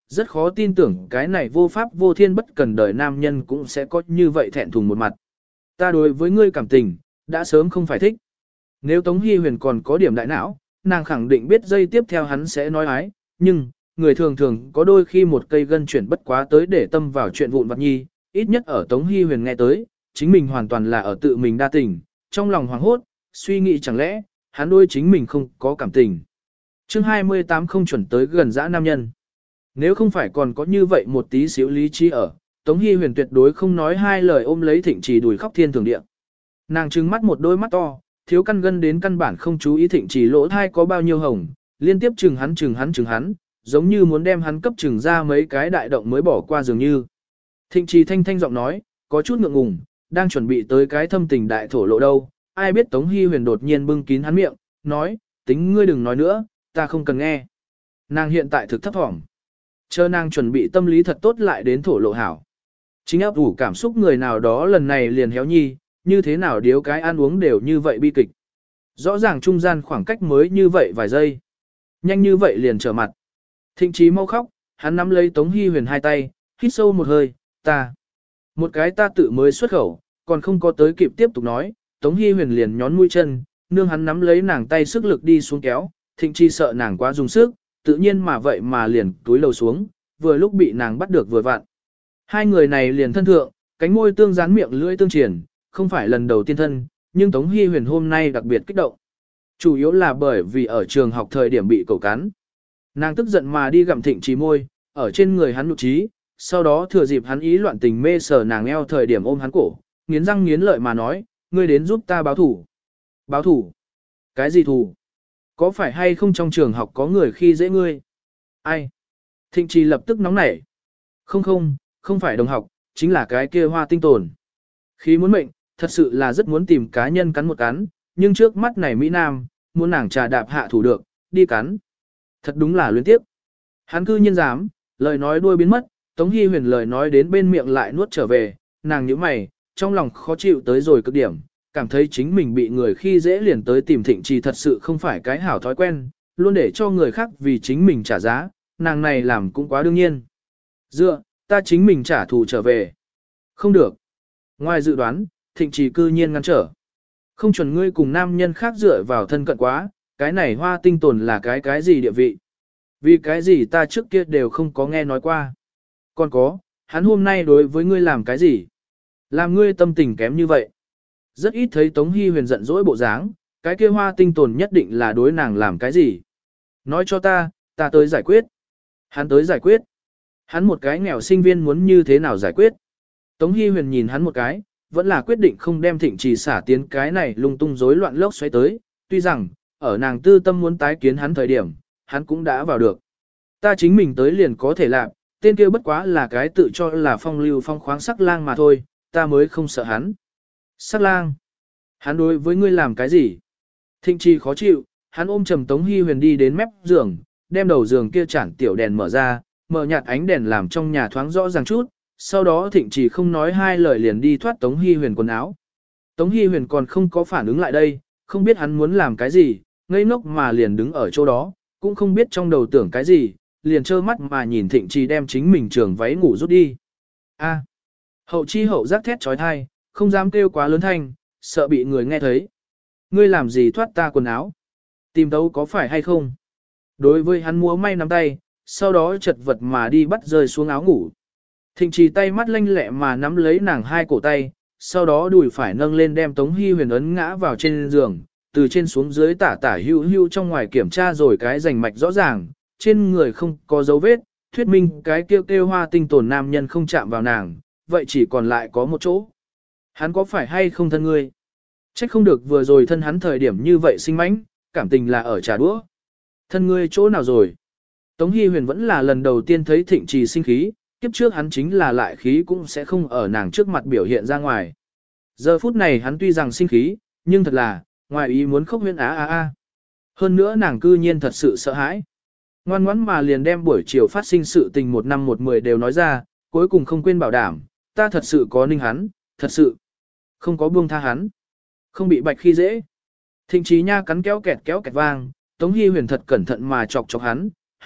rất khó tin tưởng cái này vô pháp vô thiên bất cần đời nam nhân cũng sẽ có như vậy thẹn thùng một mặt. Ta đối với ngươi cảm tình, đã sớm không phải thích. Nếu Tống Hy Huyền còn có điểm đại não, nàng khẳng định biết giây tiếp theo hắn sẽ nói ái, nhưng, người thường thường có đôi khi một cây gân chuyển bất quá tới để tâm vào chuyện vụn vặt nhi, ít nhất ở Tống Hy Huyền nghe tới, chính mình hoàn toàn là ở tự mình đa tình, trong lòng hoảng hốt, suy nghĩ chẳng lẽ, hắn đôi chính mình không có cảm tình. chương hai mươi tám không chuẩn tới gần dã nam nhân. Nếu không phải còn có như vậy một tí xíu lý trí ở, Tống Hy Huyền tuyệt đối không nói hai lời ôm lấy Thịnh Trì đùi khóc thiên thường địa. Nàng trừng mắt một đôi mắt to, thiếu căn gân đến căn bản không chú ý Thịnh Trì lỗ thai có bao nhiêu hồng, liên tiếp chừng hắn chừng hắn chừng hắn, giống như muốn đem hắn cấp chừng ra mấy cái đại động mới bỏ qua dường như. Thịnh Trì thanh thanh giọng nói, có chút ngượng ngùng, đang chuẩn bị tới cái thâm tình đại thổ lộ đâu, ai biết Tống Hy Huyền đột nhiên bưng kín hắn miệng, nói, tính ngươi đừng nói nữa, ta không cần nghe. Nàng hiện tại thực thấp thỏm. Chờ nàng chuẩn bị tâm lý thật tốt lại đến thổ lộ hảo. Chính ấp ủ cảm xúc người nào đó lần này liền héo nhi, như thế nào điếu cái ăn uống đều như vậy bi kịch. Rõ ràng trung gian khoảng cách mới như vậy vài giây. Nhanh như vậy liền trở mặt. Thịnh Chí mau khóc, hắn nắm lấy Tống Hy Huyền hai tay, hít sâu một hơi, ta. Một cái ta tự mới xuất khẩu, còn không có tới kịp tiếp tục nói, Tống Hy Huyền liền nhón mũi chân, nương hắn nắm lấy nàng tay sức lực đi xuống kéo, Thịnh Chi sợ nàng quá dùng sức, tự nhiên mà vậy mà liền túi lầu xuống, vừa lúc bị nàng bắt được vừa vặn. Hai người này liền thân thượng, cánh môi tương dán miệng lưỡi tương triển, không phải lần đầu tiên thân, nhưng Tống Hy Huyền hôm nay đặc biệt kích động. Chủ yếu là bởi vì ở trường học thời điểm bị cẩu cắn. Nàng tức giận mà đi gặm Thịnh Chi môi, ở trên người hắn nụ trí, sau đó thừa dịp hắn ý loạn tình mê sờ nàng eo thời điểm ôm hắn cổ, nghiến răng nghiến lợi mà nói, ngươi đến giúp ta báo thủ. Báo thủ? Cái gì thủ? Có phải hay không trong trường học có người khi dễ ngươi? Ai? Thịnh Trì lập tức nóng nảy. Không không, không phải đồng học, chính là cái kia Hoa Tinh Tồn. Khi muốn mệnh, thật sự là rất muốn tìm cá nhân cắn một cắn, nhưng trước mắt này Mỹ Nam, muốn nàng trà đạp hạ thủ được, đi cắn. Thật đúng là luyến tiếp. Hắn cư nhiên dám, lời nói đuôi biến mất, Tống Hy Huyền lời nói đến bên miệng lại nuốt trở về, nàng nhíu mày, trong lòng khó chịu tới rồi cực điểm, cảm thấy chính mình bị người khi dễ liền tới tìm Thịnh Trì thật sự không phải cái hảo thói quen, luôn để cho người khác vì chính mình trả giá, nàng này làm cũng quá đương nhiên. Dựa, ta chính mình trả thù trở về. Không được. Ngoài dự đoán, Thịnh Trì cư nhiên ngăn trở. Không chuẩn ngươi cùng nam nhân khác dựa vào thân cận quá, cái này Hoa Tinh Tồn là cái cái gì địa vị. Vì cái gì ta trước kia đều không có nghe nói qua. Còn có, hắn hôm nay đối với ngươi làm cái gì? Làm ngươi tâm tình kém như vậy. Rất ít thấy Tống Hy Huyền giận dỗi bộ dáng, cái kia Hoa Tinh Tồn nhất định là đối nàng làm cái gì. Nói cho ta, ta tới giải quyết. Hắn tới giải quyết. Hắn một cái nghèo sinh viên muốn như thế nào giải quyết. Tống Hy Huyền nhìn hắn một cái, vẫn là quyết định không đem Thịnh Trì xả tiến cái này lung tung rối loạn lốc xoáy tới, tuy rằng, ở nàng tư tâm muốn tái kiến hắn thời điểm, hắn cũng đã vào được. Ta chính mình tới liền có thể làm, tên kia bất quá là cái tự cho là phong lưu phong khoáng sắc lang mà thôi, ta mới không sợ hắn. Sắc lang, hắn đối với ngươi làm cái gì? Thịnh Trì khó chịu, hắn ôm trầm Tống Hy Huyền đi đến mép giường, đem đầu giường kia chản tiểu đèn mở ra, mở nhạt ánh đèn làm trong nhà thoáng rõ ràng chút, sau đó Thịnh Trì không nói hai lời liền đi thoát Tống Hy Huyền quần áo. Tống Hy Huyền còn không có phản ứng lại đây, không biết hắn muốn làm cái gì, ngây ngốc mà liền đứng ở chỗ đó, cũng không biết trong đầu tưởng cái gì, liền trơ mắt mà nhìn Thịnh Trì đem chính mình trường váy ngủ rút đi. A. Hậu chi hậu giác thét trói thai, không dám kêu quá lớn thanh, sợ bị người nghe thấy. Ngươi làm gì thoát ta quần áo? Tìm tấu có phải hay không? Đối với hắn múa may nắm tay, sau đó chật vật mà đi bắt rơi xuống áo ngủ. Thịnh Trì tay mắt lanh lẹ mà nắm lấy nàng hai cổ tay, sau đó đùi phải nâng lên đem Tống Hy Huyền ấn ngã vào trên giường, từ trên xuống dưới tả tả hưu hưu trong ngoài kiểm tra rồi cái rành mạch rõ ràng, trên người không có dấu vết, thuyết minh cái kêu kêu Hoa Tinh Tồn nam nhân không chạm vào nàng, vậy chỉ còn lại có một chỗ. Hắn có phải hay không thân ngươi? Trách không được vừa rồi thân hắn thời điểm như vậy sinh mãnh, cảm tình là ở trà đũa. Thân ngươi chỗ nào rồi? Tống Hy Huyền vẫn là lần đầu tiên thấy Thịnh Trì sinh khí, kiếp trước hắn chính là lại khí cũng sẽ không ở nàng trước mặt biểu hiện ra ngoài. Giờ phút này hắn tuy rằng sinh khí, nhưng thật là, ngoài ý muốn khóc huyên á á á. Hơn nữa nàng cư nhiên thật sự sợ hãi. Ngoan ngoãn mà liền đem buổi chiều phát sinh sự tình một năm một mười đều nói ra, cuối cùng không quên bảo đảm, ta thật sự có ninh hắn, thật sự. Không có buông tha hắn. Không bị bạch khi dễ. Thịnh Chí nha cắn kéo kẹt kéo kẹt vang, Tống Hy Huyền thật cẩn thận mà chọc chọc hắn, hỏi,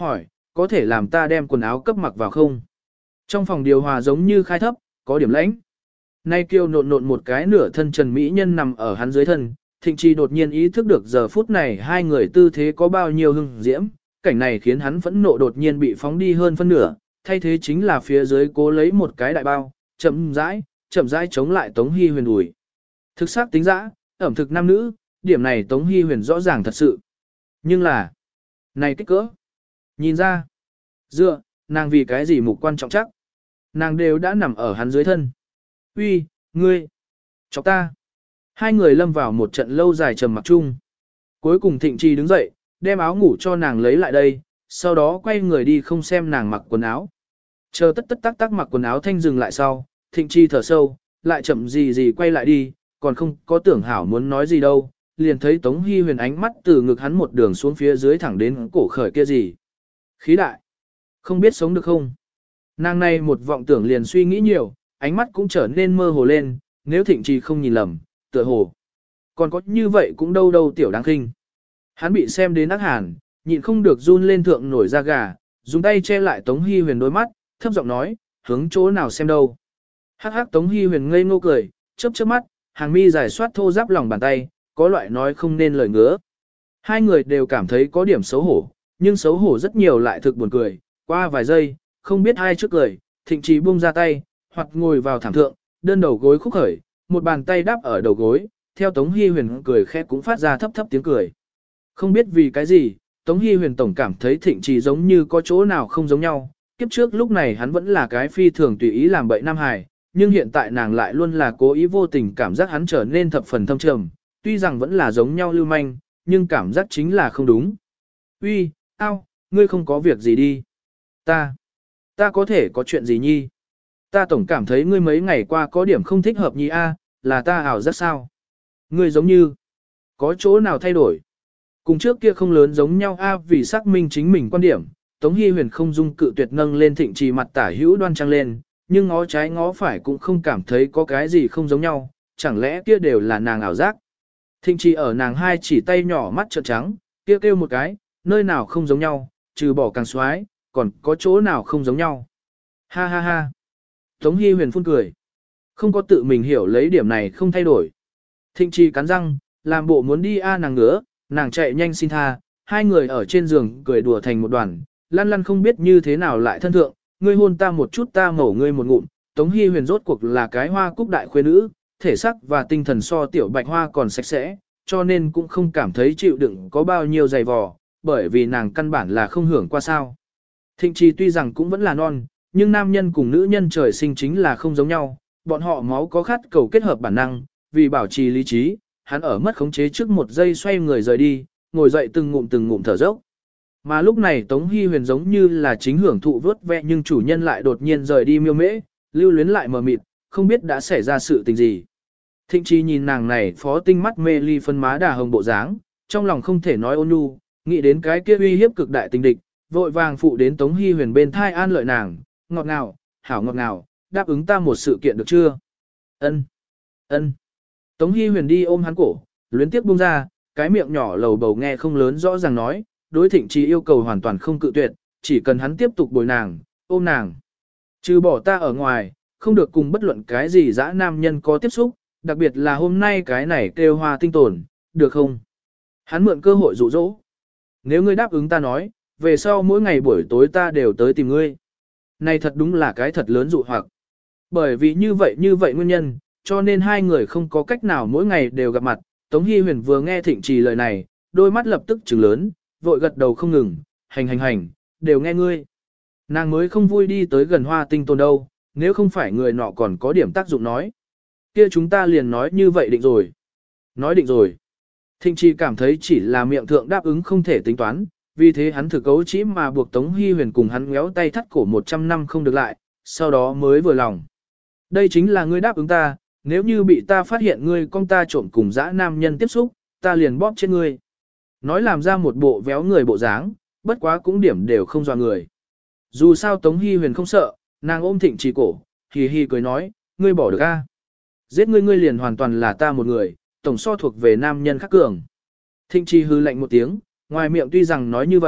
có thể làm ta đem quần áo cấp mặc vào không? Trong phòng điều hòa giống như khai thấp, có điểm lãnh. Nay kiều nộn nộn một cái nửa thân trần mỹ nhân nằm ở hắn dưới thân, Thịnh Trì đột nhiên ý thức được giờ phút này hai người tư thế có bao nhiêu hưng diễm, cảnh này khiến hắn phẫn nộ đột nhiên bị phóng đi hơn phân nửa, thay thế chính là phía dưới cố lấy một cái đại bao, chậm rãi, chậm rãi chống lại Tống Hi Huyền đùi. Thực xác tính dã, ẩm thực nam nữ, điểm này Tống Hi Huyền rõ ràng thật sự. Nhưng là, này kích cỡ, nhìn ra, dựa, nàng vì cái gì mục quan trọng chắc, nàng đều đã nằm ở hắn dưới thân. Uy, ngươi, chọc ta. Hai người lâm vào một trận lâu dài trầm mặc chung. Cuối cùng Thịnh Trì đứng dậy, đem áo ngủ cho nàng lấy lại đây, sau đó quay người đi không xem nàng mặc quần áo. Chờ tất tất tắc tắc mặc quần áo thanh dừng lại sau, Thịnh Trì thở sâu, lại chậm gì gì quay lại đi, còn không có tưởng hảo muốn nói gì đâu, liền thấy Tống Hi Huyền ánh mắt từ ngực hắn một đường xuống phía dưới thẳng đến cổ khởi kia gì. Khí đại, không biết sống được không? Nàng này một vọng tưởng liền suy nghĩ nhiều, ánh mắt cũng trở nên mơ hồ lên, nếu Thịnh Trì không nhìn lầm, tựa hồ. Còn có như vậy cũng đâu đâu tiểu đáng khinh. Hắn bị xem đến ác hàn, nhịn không được run lên thượng nổi da gà, dùng tay che lại Tống Hi Huyền đôi mắt, thấp giọng nói, hướng chỗ nào xem đâu. Hắc hắc Tống Hi Huyền ngây ngô cười, chớp chớp mắt, hàng mi dài soát thô ráp lòng bàn tay, có loại nói không nên lời ngứa. Hai người đều cảm thấy có điểm xấu hổ, nhưng xấu hổ rất nhiều lại thực buồn cười, qua vài giây, không biết ai trước cười, Thịnh Trì buông ra tay, hoặc ngồi vào thảm thượng, đơn đầu gối khúc khởi, một bàn tay đáp ở đầu gối, theo Tống Hi Huyền cười khẽ cũng phát ra thấp thấp tiếng cười. Không biết vì cái gì, Tống Hi Huyền tổng cảm thấy Thịnh Trì giống như có chỗ nào không giống nhau, kiếp trước lúc này hắn vẫn là cái phi thường tùy ý làm bậy nam hài, nhưng hiện tại nàng lại luôn là cố ý vô tình cảm giác hắn trở nên thập phần thâm trầm, tuy rằng vẫn là giống nhau lưu manh, nhưng cảm giác chính là không đúng. Uy, ao, ngươi không có việc gì đi. Ta, ta có thể có chuyện gì nhi? Ta tổng cảm thấy ngươi mấy ngày qua có điểm không thích hợp nhi a, là ta ảo giác sao? Ngươi giống như, có chỗ nào thay đổi? Cùng trước kia không lớn giống nhau a, vì xác minh chính mình quan điểm, Tống Hi Huyền không dung cự tuyệt nâng lên Thịnh Trì mặt tả hữu đoan trang lên, nhưng ngó trái ngó phải cũng không cảm thấy có cái gì không giống nhau, chẳng lẽ kia đều là nàng ảo giác? Thịnh Trì ở nàng hai chỉ tay nhỏ mắt trợn trắng, kia kêu, kêu một cái, nơi nào không giống nhau, trừ bỏ càng xoái, còn có chỗ nào không giống nhau. Ha ha ha. Tống Hi Huyền phun cười. Không có tự mình hiểu lấy điểm này không thay đổi. Thịnh Trì cắn răng, làm bộ muốn đi a nàng ngứa, nàng chạy nhanh xin tha, hai người ở trên giường cười đùa thành một đoàn, lăn lăn không biết như thế nào lại thân thượng, ngươi hôn ta một chút ta mổ ngươi một ngụm. Tống Hi Huyền rốt cuộc là cái hoa cúc đại khuê nữ, thể sắc và tinh thần so tiểu bạch hoa còn sạch sẽ, cho nên cũng không cảm thấy chịu đựng có bao nhiêu dày vò, bởi vì nàng căn bản là không hưởng qua sao. Thịnh Trì tuy rằng cũng vẫn là non, nhưng nam nhân cùng nữ nhân trời sinh chính là không giống nhau, bọn họ máu có khát cầu kết hợp bản năng, vì bảo trì lý trí, hắn ở mất khống chế trước một giây xoay người rời đi, ngồi dậy từng ngụm từng ngụm thở dốc. Mà lúc này Tống Hi Huyền giống như là chính hưởng thụ vớt ve nhưng chủ nhân lại đột nhiên rời đi miêu mễ, lưu luyến lại mờ mịt, không biết đã xảy ra sự tình gì. Thịnh Trì nhìn nàng này phó tinh mắt mê ly phân má đà hồng bộ dáng, trong lòng không thể nói ôn nhu, nghĩ đến cái kia uy hiếp cực đại tình địch, vội vàng phụ đến Tống Hi Huyền bên thai an lợi nàng, ngọt ngào, hảo ngọt ngào, đáp ứng ta một sự kiện được chưa? Ân, ân. Tống Hi Huyền đi ôm hắn cổ, luyến tiếp buông ra, cái miệng nhỏ lầu bầu nghe không lớn rõ ràng nói, đối Thịnh Trì yêu cầu hoàn toàn không cự tuyệt, chỉ cần hắn tiếp tục bồi nàng, ôm nàng. Trừ bỏ ta ở ngoài, không được cùng bất luận cái gì dã nam nhân có tiếp xúc, đặc biệt là hôm nay cái này kêu hoa tinh tồn, được không? Hắn mượn cơ hội dụ dỗ. Nếu ngươi đáp ứng ta nói, về sau mỗi ngày buổi tối ta đều tới tìm ngươi. Này thật đúng là cái thật lớn dụ hoặc. Bởi vì như vậy như vậy nguyên nhân, cho nên hai người không có cách nào mỗi ngày đều gặp mặt. Tống Hi Huyền vừa nghe Thịnh Trì lời này, đôi mắt lập tức trừng lớn, vội gật đầu không ngừng, hành hành hành, đều nghe ngươi. Nàng mới không vui đi tới gần hoa tinh tồn đâu, nếu không phải người nọ còn có điểm tác dụng nói. Kia chúng ta liền nói như vậy định rồi. Nói định rồi. Thịnh Trì cảm thấy chỉ là miệng thượng đáp ứng không thể tính toán, vì thế hắn thử cấu chỉ mà buộc Tống Hi Huyền cùng hắn ngéo tay thắt cổ một trăm năm không được lại, sau đó mới vừa lòng. Đây chính là ngươi đáp ứng ta, nếu như bị ta phát hiện ngươi con ta trộm cùng dã nam nhân tiếp xúc, ta liền bóp chết ngươi. Nói làm ra một bộ véo người bộ dáng, bất quá cũng điểm đều không dọa người. Dù sao Tống Hi Huyền không sợ, nàng ôm Thịnh Trì cổ, hì hì cười nói, ngươi bỏ được a? Giết ngươi ngươi liền hoàn toàn là ta một người, tổng so thuộc về nam nhân khác cường. Thịnh Trì hư lạnh một tiếng, ngoài miệng tuy rằng nói như vậy,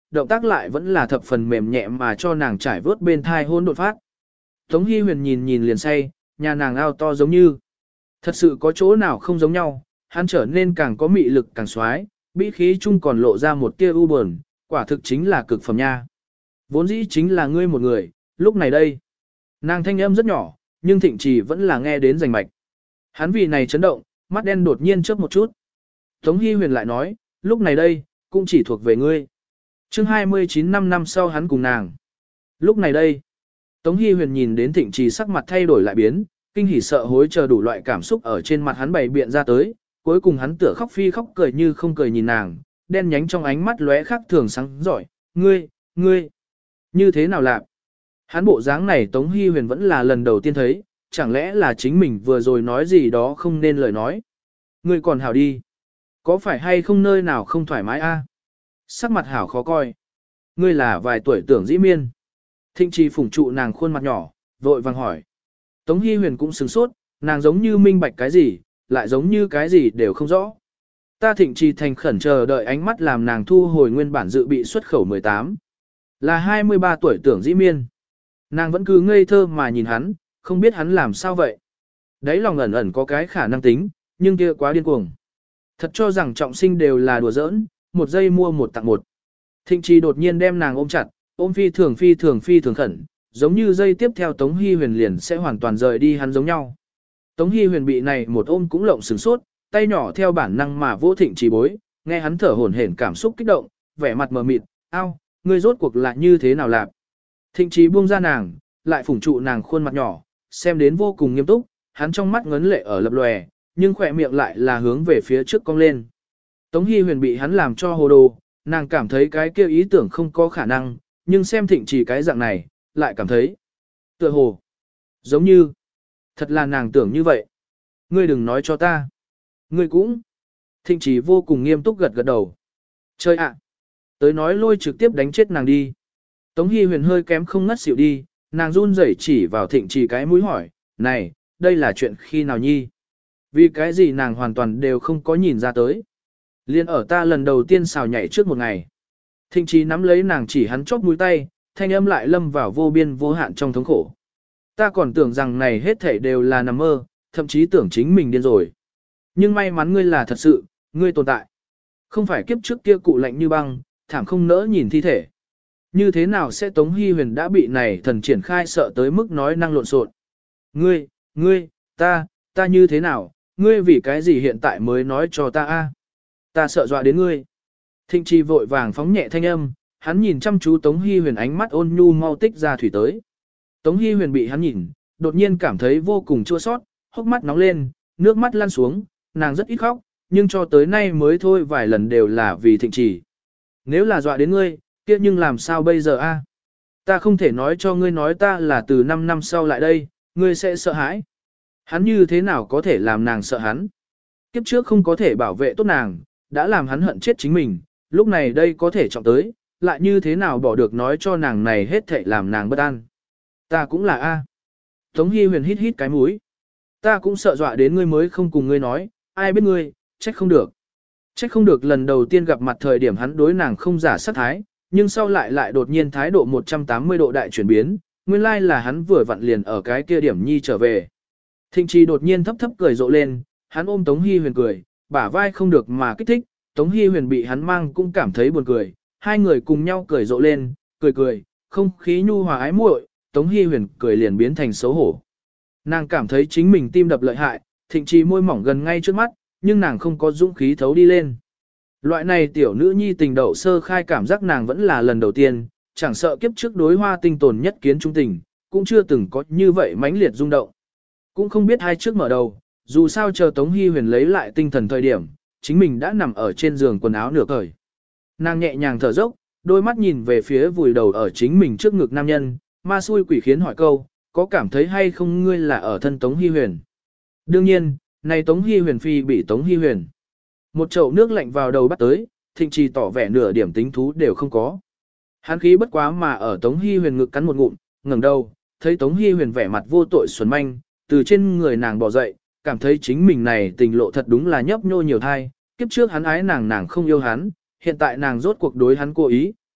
động tác lại vẫn là thập phần mềm nhẹ mà cho nàng trải vớt bên thai hôn đột phát. Tống Hi Huyền nhìn nhìn liền say, nhà nàng ao to giống như. Thật sự có chỗ nào không giống nhau, hắn trở nên càng có mị lực càng xoái, bĩ khí chung còn lộ ra một tia u buồn, quả thực chính là cực phẩm nha. Vốn dĩ chính là ngươi một người, lúc này đây. Nàng thanh âm rất nhỏ, nhưng Thịnh Trì vẫn là nghe đến rành mạch. Hắn vì này chấn động, mắt đen đột nhiên chớp một chút. Tống Hi Huyền lại nói, lúc này đây, cũng chỉ thuộc về ngươi. Chương hai mươi chín năm năm sau hắn cùng nàng. Lúc này đây, Tống Hi Huyền nhìn đến Thịnh Trì sắc mặt thay đổi lại biến, kinh hỉ sợ hối chờ đủ loại cảm xúc ở trên mặt hắn bày biện ra tới, cuối cùng hắn tựa khóc phi khóc cười như không cười nhìn nàng, đen nhánh trong ánh mắt lóe khác thường sáng giỏi, ngươi, ngươi, như thế nào lạc? Hắn bộ dáng này Tống Hi Huyền vẫn là lần đầu tiên thấy, chẳng lẽ là chính mình vừa rồi nói gì đó không nên lời nói. Ngươi còn hảo đi. Có phải hay không nơi nào không thoải mái a? Sắc mặt hảo khó coi. Ngươi là vài tuổi tưởng dĩ miên. Thịnh Trì phủng trụ nàng khuôn mặt nhỏ, vội vàng hỏi. Tống Hi Huyền cũng sửng sốt, nàng giống như minh bạch cái gì, lại giống như cái gì đều không rõ. Ta Thịnh Trì thành khẩn chờ đợi ánh mắt làm nàng thu hồi nguyên bản dự bị xuất khẩu mười tám. Là hai mươi ba tuổi tưởng dĩ miên. Nàng vẫn cứ ngây thơ mà nhìn hắn, không biết hắn làm sao vậy. Đấy lòng ẩn ẩn có cái khả năng tính, nhưng kia quá điên cuồng. Thật cho rằng trọng sinh đều là đùa giỡn, một giây mua một tặng một. Thịnh Trì đột nhiên đem nàng ôm chặt, ôm phi thường phi thường phi thường khẩn, giống như giây tiếp theo Tống Hi Huyền liền sẽ hoàn toàn rời đi hắn giống nhau. Tống Hi Huyền bị này một ôm cũng lộng sửng sốt, tay nhỏ theo bản năng mà vỗ Thịnh Trì bối, nghe hắn thở hổn hển cảm xúc kích động, vẻ mặt mờ mịt, "Ao, ngươi rốt cuộc là như thế nào lạp?" Thịnh Trì buông ra nàng, lại phủng trụ nàng khuôn mặt nhỏ, xem đến vô cùng nghiêm túc, hắn trong mắt ngấn lệ ở lập lòe, nhưng khỏe miệng lại là hướng về phía trước cong lên. Tống Hi Huyền bị hắn làm cho hồ đồ, nàng cảm thấy cái kia ý tưởng không có khả năng, nhưng xem Thịnh Trì cái dạng này, lại cảm thấy tựa hồ giống như thật là nàng tưởng như vậy. Ngươi đừng nói cho ta. Ngươi cũng. Thịnh Trì vô cùng nghiêm túc gật gật đầu. Chơi ạ. Tới nói lôi trực tiếp đánh chết nàng đi. Tống Hi Huyền hơi kém không ngất xỉu đi, nàng run rẩy chỉ vào Thịnh Trì cái mũi hỏi, này, đây là chuyện khi nào nhi? Vì cái gì nàng hoàn toàn đều không có nhìn ra tới. Liên ở ta lần đầu tiên xào nhảy trước một ngày. Thịnh Trì nắm lấy nàng chỉ hắn chóp mũi tay, thanh âm lại lâm vào vô biên vô hạn trong thống khổ. Ta còn tưởng rằng này hết thảy đều là nằm mơ, thậm chí tưởng chính mình điên rồi. Nhưng may mắn ngươi là thật sự, ngươi tồn tại. Không phải kiếp trước kia cụ lạnh như băng, thảm không nỡ nhìn thi thể. Như thế nào sẽ Tống Hi Huyền đã bị này thần triển khai sợ tới mức nói năng lộn xộn. Ngươi, ngươi, ta, ta như thế nào, ngươi vì cái gì hiện tại mới nói cho ta a? Ta sợ dọa đến ngươi. Thịnh Trì vội vàng phóng nhẹ thanh âm, hắn nhìn chăm chú Tống Hi Huyền ánh mắt ôn nhu mau tích ra thủy tới. Tống Hi Huyền bị hắn nhìn, đột nhiên cảm thấy vô cùng chua xót, hốc mắt nóng lên, nước mắt lăn xuống, nàng rất ít khóc, nhưng cho tới nay mới thôi vài lần đều là vì Thịnh Trì. Nếu là dọa đến ngươi, kia nhưng làm sao bây giờ a? Ta không thể nói cho ngươi nói ta là từ năm năm sau lại đây, ngươi sẽ sợ hãi. Hắn như thế nào có thể làm nàng sợ hắn? Kiếp trước không có thể bảo vệ tốt nàng, đã làm hắn hận chết chính mình, lúc này đây có thể trọng tới, lại như thế nào bỏ được nói cho nàng này hết thảy làm nàng bất an. Ta cũng là A. Tống Hi Huyền hít hít cái mũi. Ta cũng sợ dọa đến ngươi mới không cùng ngươi nói, ai biết ngươi, trách không được. Trách không được lần đầu tiên gặp mặt thời điểm hắn đối nàng không giả sát thái, nhưng sau lại lại đột nhiên thái độ một trăm tám mươi độ đại chuyển biến, nguyên lai là hắn vừa vặn liền ở cái kia điểm nhi trở về. Thịnh Trì đột nhiên thấp thấp cười rộ lên, hắn ôm Tống Hi Huyền cười, bả vai không được mà kích thích, Tống Hi Huyền bị hắn mang cũng cảm thấy buồn cười, hai người cùng nhau cười rộ lên, cười cười, không khí nhu hòa ái muội, Tống Hi Huyền cười liền biến thành xấu hổ. Nàng cảm thấy chính mình tim đập lợi hại, Thịnh Trì môi mỏng gần ngay trước mắt, nhưng nàng không có dũng khí thấu đi lên. Loại này tiểu nữ nhi tình đậu sơ khai cảm giác nàng vẫn là lần đầu tiên, chẳng sợ kiếp trước đối hoa tinh tồn nhất kiến trung tình, cũng chưa từng có như vậy mãnh liệt rung động. Cũng không biết hai trước mở đầu, dù sao chờ Tống Hi Huyền lấy lại tinh thần thời điểm, chính mình đã nằm ở trên giường quần áo nửa cởi. Nàng nhẹ nhàng thở dốc, đôi mắt nhìn về phía vùi đầu ở chính mình trước ngực nam nhân, ma xui quỷ khiến hỏi câu, có cảm thấy hay không ngươi là ở thân Tống Hi Huyền? Đương nhiên, này Tống Hi Huyền phi bị Tống Hi Huyền. Một chậu nước lạnh vào đầu bắt tới, Thịnh Trì tỏ vẻ nửa điểm tính thú đều không có. Hắn khí bất quá mà ở Tống Hi Huyền ngực cắn một ngụm, ngẩng đầu, thấy Tống Hi Huyền vẻ mặt vô tội xuẩn manh, từ trên người nàng bò dậy, cảm thấy chính mình này tình lộ thật đúng là nhấp nhô nhiều thai, kiếp trước hắn ái nàng nàng không yêu hắn, hiện tại nàng rốt cuộc đối hắn cố ý,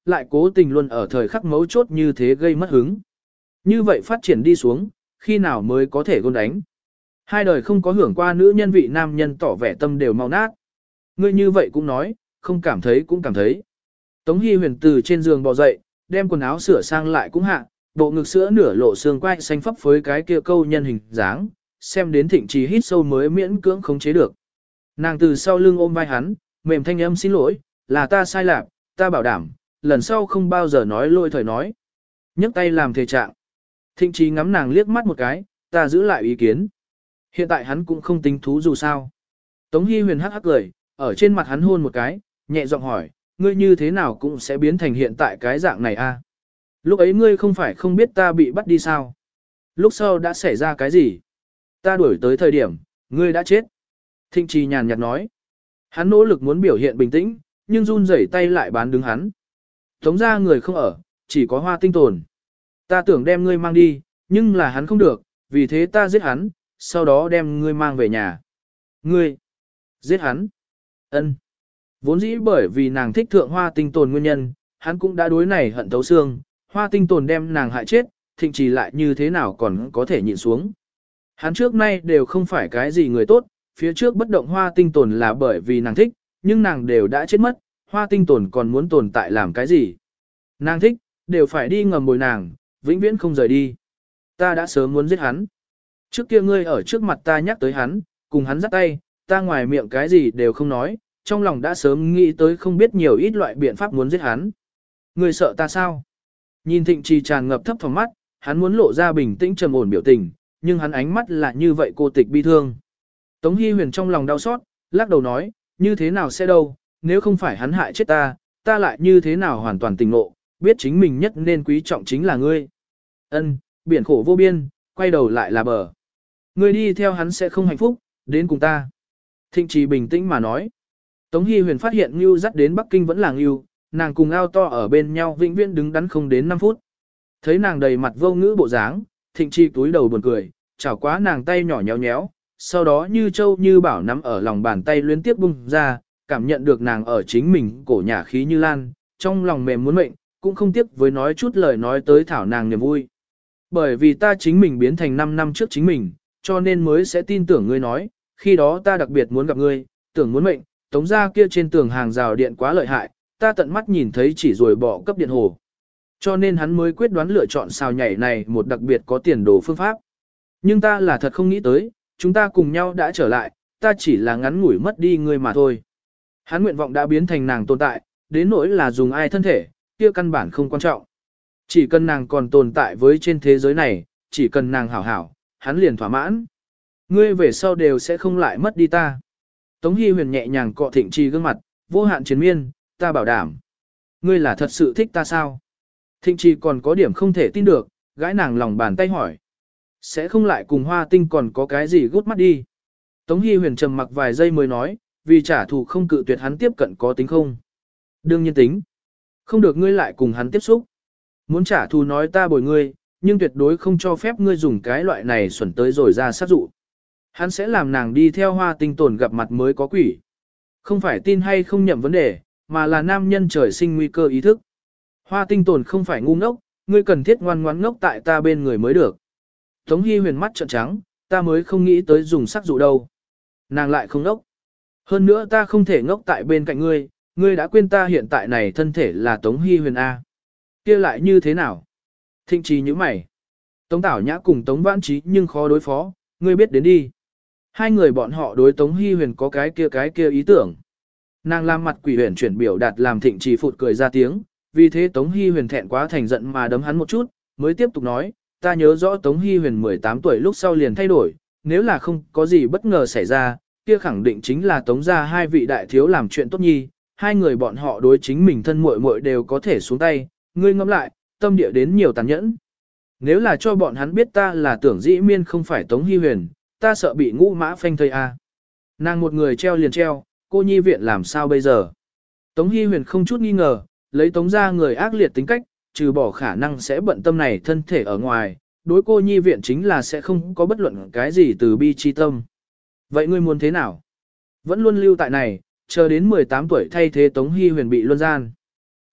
lại cố tình luôn ở thời khắc mấu chốt như thế gây mất hứng. Như vậy phát triển đi xuống, khi nào mới có thể gôn đánh. Hai đời không có hưởng qua nữ nhân vị nam nhân tỏ vẻ tâm đều mau nát. Ngươi như vậy cũng nói, không cảm thấy cũng cảm thấy. Tống Hi Huyền từ trên giường bò dậy, đem quần áo sửa sang lại cũng hạ, bộ ngực sữa nửa lộ xương quai xanh phấp với cái kia câu nhân hình dáng, xem đến Thịnh Trì hít sâu mới miễn cưỡng khống chế được. Nàng từ sau lưng ôm vai hắn, mềm thanh âm xin lỗi, là ta sai lạc, ta bảo đảm, lần sau không bao giờ nói lôi thời nói. Nhấc tay làm thề trạng. Thịnh Trì ngắm nàng liếc mắt một cái, ta giữ lại ý kiến. Hiện tại hắn cũng không tính thú dù sao. Tống Hi Huyền hắc hắc cười, ở trên mặt hắn hôn một cái, nhẹ giọng hỏi, ngươi như thế nào cũng sẽ biến thành hiện tại cái dạng này a? Lúc ấy ngươi không phải không biết ta bị bắt đi sao? Lúc sau đã xảy ra cái gì? Ta đuổi tới thời điểm, ngươi đã chết. Thịnh Trì nhàn nhạt nói. Hắn nỗ lực muốn biểu hiện bình tĩnh, nhưng run rẩy tay lại bán đứng hắn. Tống ra người không ở, chỉ có Hoa Tinh tồn. Ta tưởng đem ngươi mang đi, nhưng là hắn không được, vì thế ta giết hắn, sau đó đem ngươi mang về nhà. Ngươi, giết hắn. Ân. Vốn dĩ bởi vì nàng thích thượng Hoa Tinh tồn nguyên nhân, hắn cũng đã đối này hận thấu xương, Hoa Tinh tồn đem nàng hại chết, Thịnh Trì lại như thế nào còn có thể nhịn xuống. Hắn trước nay đều không phải cái gì người tốt, phía trước bất động Hoa Tinh tồn là bởi vì nàng thích, nhưng nàng đều đã chết mất, Hoa Tinh tồn còn muốn tồn tại làm cái gì. Nàng thích, đều phải đi ngầm bồi nàng, vĩnh viễn không rời đi. Ta đã sớm muốn giết hắn. Trước kia ngươi ở trước mặt ta nhắc tới hắn, cùng hắn dắt tay, ta ngoài miệng cái gì đều không nói, trong lòng đã sớm nghĩ tới không biết nhiều ít loại biện pháp muốn giết hắn. Ngươi sợ ta sao? Nhìn Thịnh Trì tràn ngập thấp phòng mắt, hắn muốn lộ ra bình tĩnh trầm ổn biểu tình, nhưng hắn ánh mắt là như vậy cô tịch bi thương. Tống Hi Huyền trong lòng đau xót, lắc đầu nói, như thế nào sẽ đâu, nếu không phải hắn hại chết ta, ta lại như thế nào hoàn toàn tỉnh ngộ, biết chính mình nhất nên quý trọng chính là ngươi. Ân, biển khổ vô biên, quay đầu lại là bờ. Ngươi đi theo hắn sẽ không hạnh phúc, đến cùng ta. Thịnh Trì bình tĩnh mà nói. Tống Hi Huyền phát hiện Ngưu dắt đến Bắc Kinh vẫn là Ngưu, nàng cùng ao to ở bên nhau vĩnh viễn đứng đắn không đến năm phút. Thấy nàng đầy mặt vô ngữ bộ dáng, Thịnh Trì túi đầu buồn cười, chảo quá nàng tay nhỏ nhéo nhéo, sau đó như châu như bảo nắm ở lòng bàn tay liên tiếp bung ra, cảm nhận được nàng ở chính mình cổ nhả khí như lan, trong lòng mềm muốn mệnh, cũng không tiếc với nói chút lời nói tới thảo nàng niềm vui. Bởi vì ta chính mình biến thành năm năm trước chính mình, cho nên mới sẽ tin tưởng ngươi nói, khi đó ta đặc biệt muốn gặp ngươi, tưởng muốn mệnh, tống ra kia trên tường hàng rào điện quá lợi hại, ta tận mắt nhìn thấy chỉ rồi bỏ cấp điện hồ. Cho nên hắn mới quyết đoán lựa chọn xào nhảy này một đặc biệt có tiền đồ phương pháp. Nhưng ta là thật không nghĩ tới, chúng ta cùng nhau đã trở lại, ta chỉ là ngắn ngủi mất đi ngươi mà thôi. Hắn nguyện vọng đã biến thành nàng tồn tại, đến nỗi là dùng ai thân thể, kia căn bản không quan trọng. Chỉ cần nàng còn tồn tại với trên thế giới này, chỉ cần nàng hảo hảo, hắn liền thỏa mãn. Ngươi về sau đều sẽ không lại mất đi ta. Tống Hi Huyền nhẹ nhàng cọ Thịnh Trì gương mặt, vô hạn chiến miên, ta bảo đảm. Ngươi là thật sự thích ta sao? Thịnh Trì còn có điểm không thể tin được, gái nàng lòng bàn tay hỏi. Sẽ không lại cùng Hoa Tinh còn có cái gì gút mắt đi. Tống Hi Huyền trầm mặc vài giây mới nói, vì trả thù không cự tuyệt hắn tiếp cận có tính không? Đương nhiên tính. Không được ngươi lại cùng hắn tiếp xúc. Muốn trả thù nói ta bồi ngươi, nhưng tuyệt đối không cho phép ngươi dùng cái loại này xuẩn tới rồi ra sát dụ. Hắn sẽ làm nàng đi theo Hoa Tinh tồn gặp mặt mới có quỷ. Không phải tin hay không nhầm vấn đề, mà là nam nhân trời sinh nguy cơ ý thức. Hoa Tinh tồn không phải ngu ngốc, ngươi cần thiết ngoan ngoãn ngốc tại ta bên người mới được. Tống Hi Huyền mắt trợn trắng, ta mới không nghĩ tới dùng sắc dụ đâu. Nàng lại không ngốc. Hơn nữa ta không thể ngốc tại bên cạnh ngươi, ngươi đã quên ta hiện tại này thân thể là Tống Hi Huyền A. Kia lại như thế nào? Thịnh Trì như mày. Tống Tảo Nhã cùng Tống Vãn Trí nhưng khó đối phó, ngươi biết đến đi. Hai người bọn họ đối Tống Hi Huyền có cái kia cái kia ý tưởng. Nàng làm mặt quỷ huyền chuyển biểu đạt làm Thịnh Trì phụt cười ra tiếng, vì thế Tống Hi Huyền thẹn quá thành giận mà đấm hắn một chút, mới tiếp tục nói, ta nhớ rõ Tống Hi Huyền mười tám tuổi lúc sau liền thay đổi, nếu là không có gì bất ngờ xảy ra, kia khẳng định chính là Tống gia hai vị đại thiếu làm chuyện tốt nhi, hai người bọn họ đối chính mình thân muội muội đều có thể xuống tay, ngươi ngẫm lại, tâm địa đến nhiều tàn nhẫn. Nếu là cho bọn hắn biết ta là tưởng dĩ miên không phải Tống Hi Huyền, ta sợ bị ngũ mã phanh thây a. Nàng một người treo liền treo, cô nhi viện làm sao bây giờ? Tống Hi Huyền không chút nghi ngờ, lấy Tống gia người ác liệt tính cách, trừ bỏ khả năng sẽ bận tâm này thân thể ở ngoài, đối cô nhi viện chính là sẽ không có bất luận cái gì từ bi chi tâm. Vậy ngươi muốn thế nào? Vẫn luôn lưu tại này, chờ đến mười tám tuổi thay thế Tống Hi Huyền bị luân gian.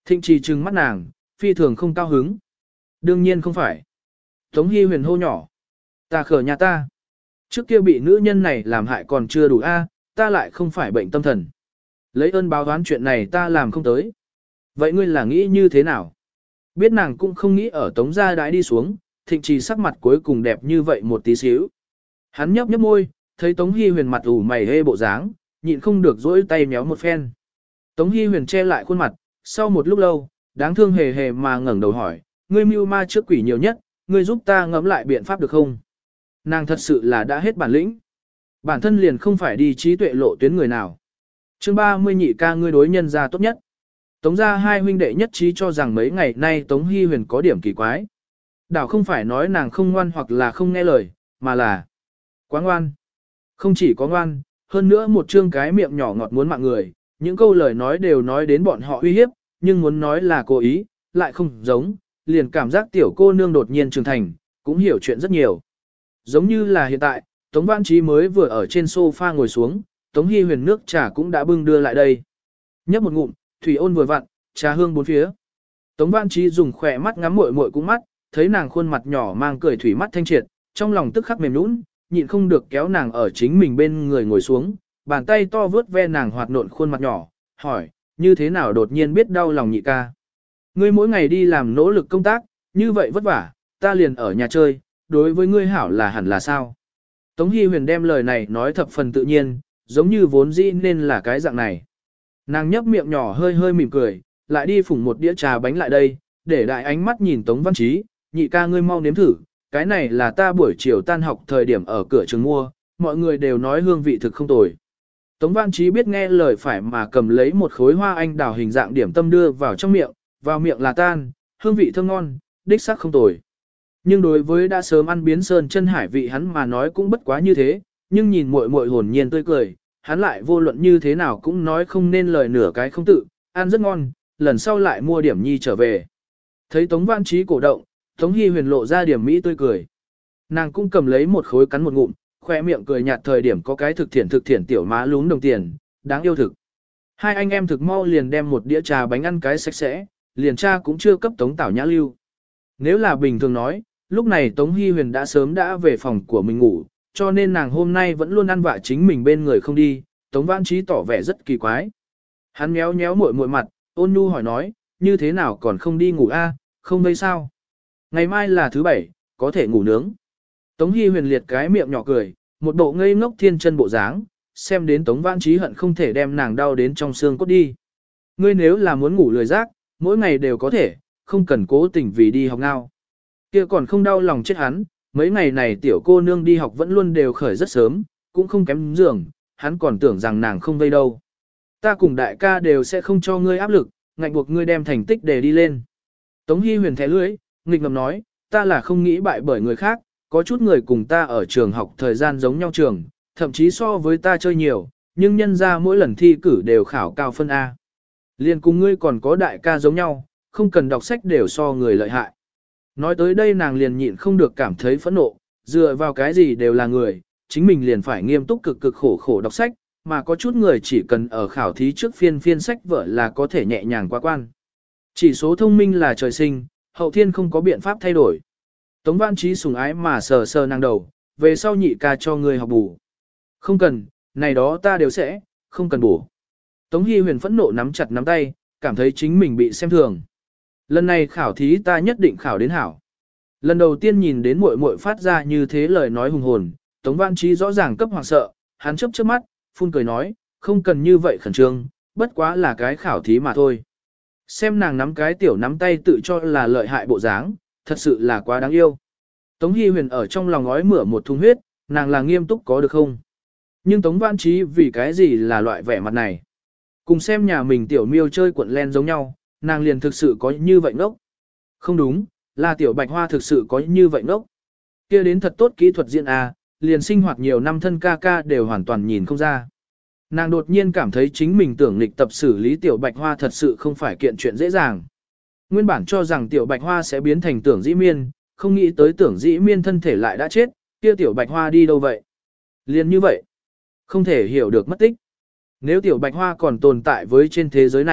Thịnh trì trừng mắt nàng, phi thường không cao hứng. Đương nhiên không phải. Tống Hy Huyền hô nhỏ. Ta khở nhà ta. Trước kia bị nữ nhân này làm hại còn chưa đủ a, ta lại không phải bệnh tâm thần. Lấy ơn báo oán chuyện này ta làm không tới. Vậy ngươi là nghĩ như thế nào? Biết nàng cũng không nghĩ ở Tống gia đãi đi xuống, Thịnh trì sắc mặt cuối cùng đẹp như vậy một tí xíu. Hắn nhấp nhấp môi, thấy Tống Hy Huyền mặt ủ mày hê bộ dáng, nhịn không được dỗi tay méo một phen. Tống Hy Huyền che lại khuôn mặt, sau một lúc lâu, đáng thương hề hề mà ngẩng đầu hỏi, ngươi mưu ma trước quỷ nhiều nhất, ngươi giúp ta ngẫm lại biện pháp được không? Nàng thật sự là đã hết bản lĩnh. Bản thân liền không phải đi trí tuệ lộ tuyến người nào. Chương ba mươi nhị ca ngươi đối nhân gia tốt nhất. Tống gia hai huynh đệ nhất trí cho rằng mấy ngày nay Tống Hy Huyền có điểm kỳ quái. Đảo không phải nói nàng không ngoan hoặc là không nghe lời, mà là quá ngoan. Không chỉ có ngoan, hơn nữa một trương cái miệng nhỏ ngọt muốn mạng người, những câu lời nói đều nói đến bọn họ uy hiếp, nhưng muốn nói là cố ý, lại không giống, liền cảm giác tiểu cô nương đột nhiên trưởng thành, cũng hiểu chuyện rất nhiều. Giống như là hiện tại, Tống Vãn Trí mới vừa ở trên sofa ngồi xuống, Tống Hy Huyền nước trà cũng đã bưng đưa lại đây. Nhấp một ngụm, thủy ôn vừa vặn, trà hương bốn phía. Tống Vãn Trí dùng khỏe mắt ngắm muội muội cũng mắt, thấy nàng khuôn mặt nhỏ mang cười thủy mắt thanh triệt, trong lòng tức khắc mềm nũng, nhịn không được kéo nàng ở chính mình bên người ngồi xuống, bàn tay to vướt ve nàng hoạt nộn khuôn mặt nhỏ, hỏi, như thế nào đột nhiên biết đau lòng nhị ca. Ngươi mỗi ngày đi làm nỗ lực công tác, như vậy vất vả, ta liền ở nhà chơi, đối với ngươi hảo là hẳn là sao. Tống Hy Huyền đem lời này nói thập phần tự nhiên, giống như vốn dĩ nên là cái dạng này. Nàng nhấp miệng nhỏ hơi hơi mỉm cười, lại đi phủng một đĩa trà bánh lại đây, để đại ánh mắt nhìn Tống Văn Trí, nhị ca ngươi mau nếm thử, cái này là ta buổi chiều tan học thời điểm ở cửa trường mua, mọi người đều nói hương vị thực không tồi. Tống Văn Trí biết nghe lời phải mà cầm lấy một khối hoa anh đào hình dạng điểm tâm đưa vào trong miệng, vào miệng là tan, hương vị thơm ngon, đích xác không tồi. Nhưng đối với đã sớm ăn biến sơn chân hải vị hắn mà nói cũng bất quá như thế, nhưng nhìn muội muội hồn nhiên tươi cười, hắn lại vô luận như thế nào cũng nói không nên lời nửa cái không tự, ăn rất ngon, lần sau lại mua điểm nhi trở về. Thấy Tống Văn Trí cổ động, Tống Hy Huyền lộ ra điểm mỹ tươi cười. Nàng cũng cầm lấy một khối cắn một ngụm, khoe miệng cười nhạt thời điểm có cái thực thiện thực thiện tiểu má lún đồng tiền, đáng yêu thực. Hai anh em thực mau liền đem một đĩa trà bánh ăn cái sạch sẽ, liền cha cũng chưa cấp Tống Tảo Nhã lưu. Nếu là bình thường nói, lúc này Tống Hy Huyền đã sớm đã về phòng của mình ngủ, cho nên nàng hôm nay vẫn luôn ăn vạ chính mình bên người không đi, Tống Vãn Trí tỏ vẻ rất kỳ quái. Hắn méo méo muội muội mặt, ôn nhu hỏi nói, như thế nào còn không đi ngủ a? Không đây sao? Ngày mai là thứ bảy, có thể ngủ nướng. Tống Hy Huyền liệt cái miệng nhỏ cười, một bộ ngây ngốc thiên chân bộ dáng, xem đến Tống Vãn Trí hận không thể đem nàng đau đến trong xương cốt đi. Ngươi nếu là muốn ngủ lười giác, mỗi ngày đều có thể, không cần cố tình vì đi học ngao. Kia còn không đau lòng chết hắn, mấy ngày này tiểu cô nương đi học vẫn luôn đều khởi rất sớm, cũng không kém giường, hắn còn tưởng rằng nàng không vây đâu. Ta cùng đại ca đều sẽ không cho ngươi áp lực, ngạnh buộc ngươi đem thành tích để đi lên. Tống Hy Huyền thẻ lưỡi, nghịch ngầm nói, ta là không nghĩ bại bởi người khác, có chút người cùng ta ở trường học thời gian giống nhau trường, thậm chí so với ta chơi nhiều, nhưng nhân ra mỗi lần thi cử đều khảo cao phân A. Liên cùng ngươi còn có đại ca giống nhau, không cần đọc sách đều so người lợi hại. Nói tới đây nàng liền nhịn không được cảm thấy phẫn nộ, dựa vào cái gì đều là người, chính mình liền phải nghiêm túc cực cực khổ khổ đọc sách, mà có chút người chỉ cần ở khảo thí trước phiên phiên sách vở là có thể nhẹ nhàng qua quan. Chỉ số thông minh là trời sinh, hậu thiên không có biện pháp thay đổi. Tống Vãn Trí sùng ái mà sờ sờ nàng đầu, về sau nhị ca cho người học bù. Không cần, này đó ta đều sẽ, không cần bù. Tống Hy Huyền phẫn nộ nắm chặt nắm tay, cảm thấy chính mình bị xem thường. Lần này khảo thí ta nhất định khảo đến hảo. Lần đầu tiên nhìn đến muội muội phát ra như thế lời nói hùng hồn, Tống Vãn Trí rõ ràng cấp hoàng sợ, hắn chớp chớp mắt, phun cười nói, không cần như vậy khẩn trương, bất quá là cái khảo thí mà thôi. Xem nàng nắm cái tiểu nắm tay tự cho là lợi hại bộ dáng, thật sự là quá đáng yêu. Tống Hy Huyền ở trong lòng ngói mửa một thùng huyết, nàng là nghiêm túc có được không? Nhưng Tống Vãn Trí vì cái gì là loại vẻ mặt này? Cùng xem nhà mình tiểu miêu chơi cuộn len giống nhau, nàng liền thực sự có như vậy ngốc. Không đúng, là tiểu bạch hoa thực sự có như vậy ngốc. Kia đến thật tốt kỹ thuật diễn A, liền sinh hoạt nhiều năm thân ca ca đều hoàn toàn nhìn không ra. Nàng đột nhiên cảm thấy chính mình tưởng lịch tập xử lý tiểu bạch hoa thật sự không phải kiện chuyện dễ dàng. Nguyên bản cho rằng tiểu bạch hoa sẽ biến thành tưởng dĩ miên, không nghĩ tới tưởng dĩ miên thân thể lại đã chết, kia tiểu bạch hoa đi đâu vậy? Liền như vậy, không thể hiểu được mất tích. Nếu tiểu bạch hoa còn tồn tại với trên thế giới này,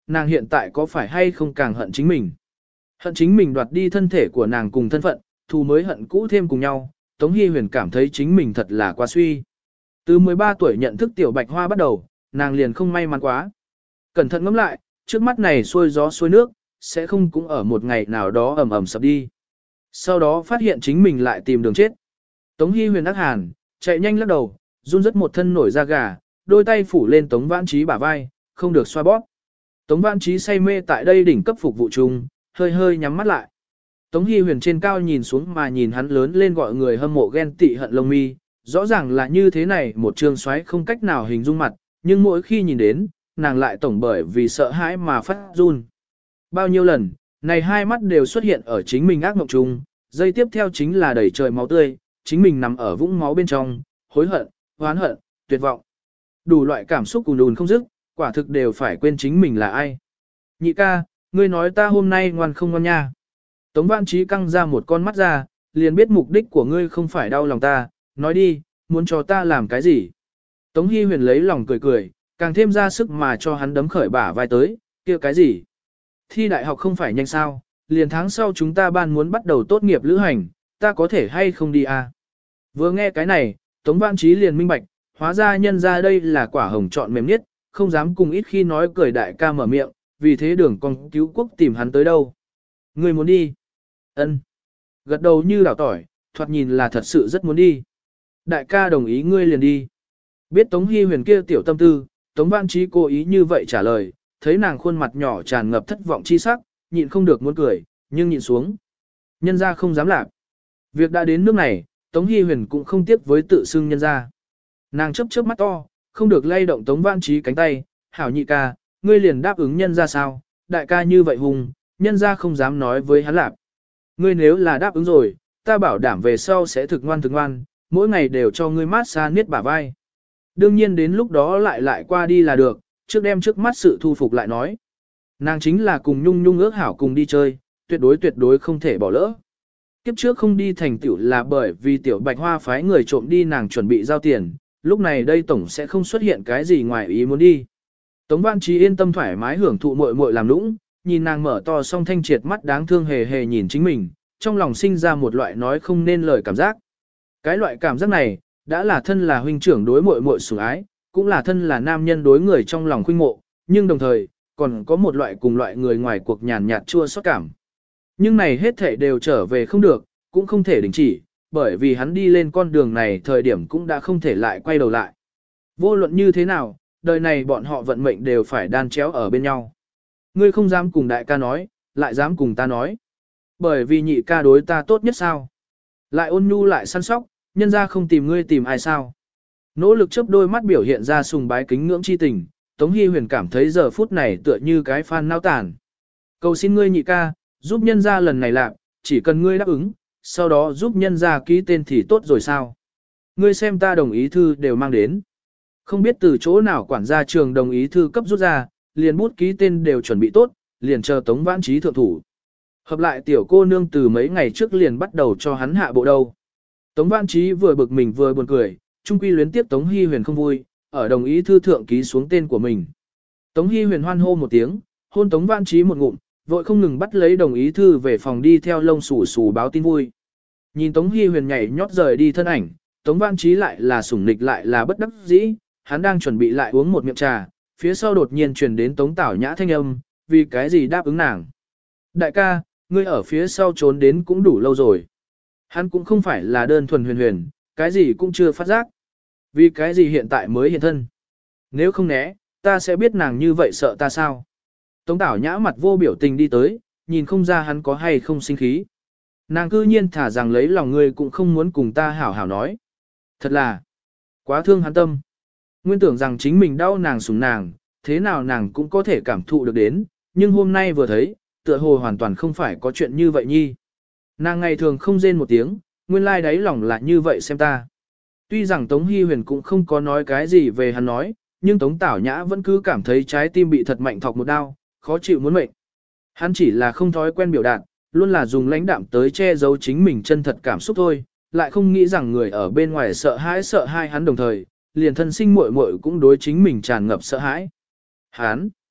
nàng hiện tại có phải hay không càng hận chính mình. Hận chính mình đoạt đi thân thể của nàng cùng thân phận, thù mới hận cũ thêm cùng nhau, Tống Hi Huyền cảm thấy chính mình thật là quá suy. Từ mười ba tuổi nhận thức tiểu bạch hoa bắt đầu, nàng liền không may mắn quá. Cẩn thận ngẫm lại, trước mắt này xuôi gió xuôi nước, sẽ không cũng ở một ngày nào đó ầm ầm sập đi. Sau đó phát hiện chính mình lại tìm đường chết. Tống Hi Huyền ác hàn, chạy nhanh lắc đầu, run rất một thân nổi da gà, đôi tay phủ lên Tống Vãn Trí bả vai, không được xoa bóp. Tống Vãn Trí say mê tại đây đỉnh cấp phục vụ chung, hơi hơi nhắm mắt lại. Tống Hi Huyền trên cao nhìn xuống mà nhìn hắn lớn lên gọi người hâm mộ ghen tị hận lông mi, rõ ràng là như thế này một trường xoáy không cách nào hình dung mặt, nhưng mỗi khi nhìn đến, nàng lại tổng bởi vì sợ hãi mà phát run. Bao nhiêu lần, này hai mắt đều xuất hiện ở chính mình ác mộng chung, giây tiếp theo chính là đầy trời máu tươi, chính mình nằm ở vũng máu bên trong, hối hận, oán hận, tuyệt vọng. Đủ loại cảm xúc cùng đùn không dứt, quả thực đều phải quên chính mình là ai. Nhị ca, ngươi nói ta hôm nay ngoan không ngoan nha. Tống Vãn Trí căng ra một con mắt ra, liền biết mục đích của ngươi không phải đau lòng ta, nói đi, muốn cho ta làm cái gì. Tống Hi Huyền lấy lòng cười cười, càng thêm ra sức mà cho hắn đấm khởi bả vai tới, kia cái gì. Thi đại học không phải nhanh sao, liền tháng sau chúng ta ban muốn bắt đầu tốt nghiệp lữ hành, ta có thể hay không đi à. Vừa nghe cái này, Tống Vãn Trí liền minh bạch, hóa ra nhân ra đây là quả hồng chọn mềm nhất, không dám cùng ít khi nói cười đại ca mở miệng, vì thế đường con cứu quốc tìm hắn tới đâu. Ngươi muốn đi? Ân. Gật đầu như đảo tỏi, thoạt nhìn là thật sự rất muốn đi. Đại ca đồng ý ngươi liền đi. Biết Tống Hi Huyền kia tiểu tâm tư, Tống Vãn Trí cố ý như vậy trả lời, thấy nàng khuôn mặt nhỏ tràn ngập thất vọng chi sắc, nhịn không được muốn cười, nhưng nhịn xuống. Nhân ra không dám làm. Việc đã đến nước này, Tống Hi Huyền cũng không tiếc với tự xưng nhân ra. Nàng chớp chớp mắt to, không được lay động Tống Vãn Trí cánh tay, hảo nhị ca, ngươi liền đáp ứng nhân ra sao, đại ca như vậy hùng, nhân ra không dám nói với hắn lạc. Ngươi nếu là đáp ứng rồi, ta bảo đảm về sau sẽ thực ngoan thực ngoan, mỗi ngày đều cho ngươi mát xa niết bả vai. Đương nhiên đến lúc đó lại lại qua đi là được, trước đem trước mắt sự thu phục lại nói. Nàng chính là cùng Nhung Nhung ước hảo cùng đi chơi, tuyệt đối tuyệt đối không thể bỏ lỡ. Kiếp trước không đi thành tiểu là bởi vì tiểu bạch hoa phái người trộm đi nàng chuẩn bị giao tiền, lúc này đây tổng sẽ không xuất hiện cái gì ngoài ý muốn đi. Tống Vãn Trí yên tâm thoải mái hưởng thụ muội muội làm lũng, nhìn nàng mở to song thanh triệt mắt đáng thương hề hề nhìn chính mình, trong lòng sinh ra một loại nói không nên lời cảm giác. Cái loại cảm giác này, đã là thân là huynh trưởng đối muội muội sủng ái, cũng là thân là nam nhân đối người trong lòng khuynh mộ, nhưng đồng thời, còn có một loại cùng loại người ngoài cuộc nhàn nhạt chua xót cảm. Nhưng này hết thảy đều trở về không được, cũng không thể đình chỉ, bởi vì hắn đi lên con đường này thời điểm cũng đã không thể lại quay đầu lại. Vô luận như thế nào, đời này bọn họ vận mệnh đều phải đan chéo ở bên nhau. Ngươi không dám cùng đại ca nói, lại dám cùng ta nói. Bởi vì nhị ca đối ta tốt nhất sao? Lại ôn nhu lại săn sóc, nhân ra không tìm ngươi tìm ai sao? Nỗ lực chớp đôi mắt biểu hiện ra sùng bái kính ngưỡng chi tình, Tống Hi Huyền cảm thấy giờ phút này tựa như cái phan nao tàn. Cầu xin ngươi nhị ca, giúp nhân ra lần này làm, chỉ cần ngươi đáp ứng, sau đó giúp nhân ra ký tên thì tốt rồi sao? Ngươi xem ta đồng ý thư đều mang đến. Không biết từ chỗ nào quản gia trường đồng ý thư cấp rút ra, liền bút ký tên đều chuẩn bị tốt, liền chờ Tống Vãn Trí thượng thủ. Hợp lại tiểu cô nương từ mấy ngày trước liền bắt đầu cho hắn hạ bộ đâu. Tống Vãn Trí vừa bực mình vừa buồn cười, trung quy luyến tiếp Tống Hi Huyền không vui, ở đồng ý thư thượng ký xuống tên của mình. Tống Hi Huyền hoan hô một tiếng, hôn Tống Vãn Trí một ngụm, vội không ngừng bắt lấy đồng ý thư về phòng đi theo lông xù xù báo tin vui. Nhìn Tống Hi Huyền nhảy nhót rời đi thân ảnh, Tống Vãn Trí lại là sủng nịch lại là bất đắc dĩ, hắn đang chuẩn bị lại uống một miệng trà, phía sau đột nhiên truyền đến Tống Tảo Nhã thanh âm, vì cái gì đáp ứng nàng. Đại ca, ngươi ở phía sau trốn đến cũng đủ lâu rồi. Hắn cũng không phải là đơn thuần huyền huyền, cái gì cũng chưa phát giác. Vì cái gì hiện tại mới hiện thân. Nếu không né, ta sẽ biết nàng như vậy sợ ta sao. Tống Tảo Nhã mặt vô biểu tình đi tới, nhìn không ra hắn có hay không sinh khí. Nàng cư nhiên thả rằng lấy lòng ngươi cũng không muốn cùng ta hảo hảo nói. Thật là, quá thương hắn tâm. Nguyên tưởng rằng chính mình đau nàng sủng nàng, thế nào nàng cũng có thể cảm thụ được đến, nhưng hôm nay vừa thấy, tựa hồ hoàn toàn không phải có chuyện như vậy nhi. Nàng ngày thường không rên một tiếng, nguyên lai đáy lòng là như vậy xem ta. Tuy rằng Tống Hi Huyền cũng không có nói cái gì về hắn nói, nhưng Tống Tảo Nhã vẫn cứ cảm thấy trái tim bị thật mạnh thọc một đau, khó chịu muốn mệnh. Hắn chỉ là không thói quen biểu đạt, luôn là dùng lãnh đạm tới che giấu chính mình chân thật cảm xúc thôi, lại không nghĩ rằng người ở bên ngoài sợ hãi sợ hai hắn đồng thời, liền thân sinh muội muội cũng đối chính mình tràn ngập sợ hãi. Hắn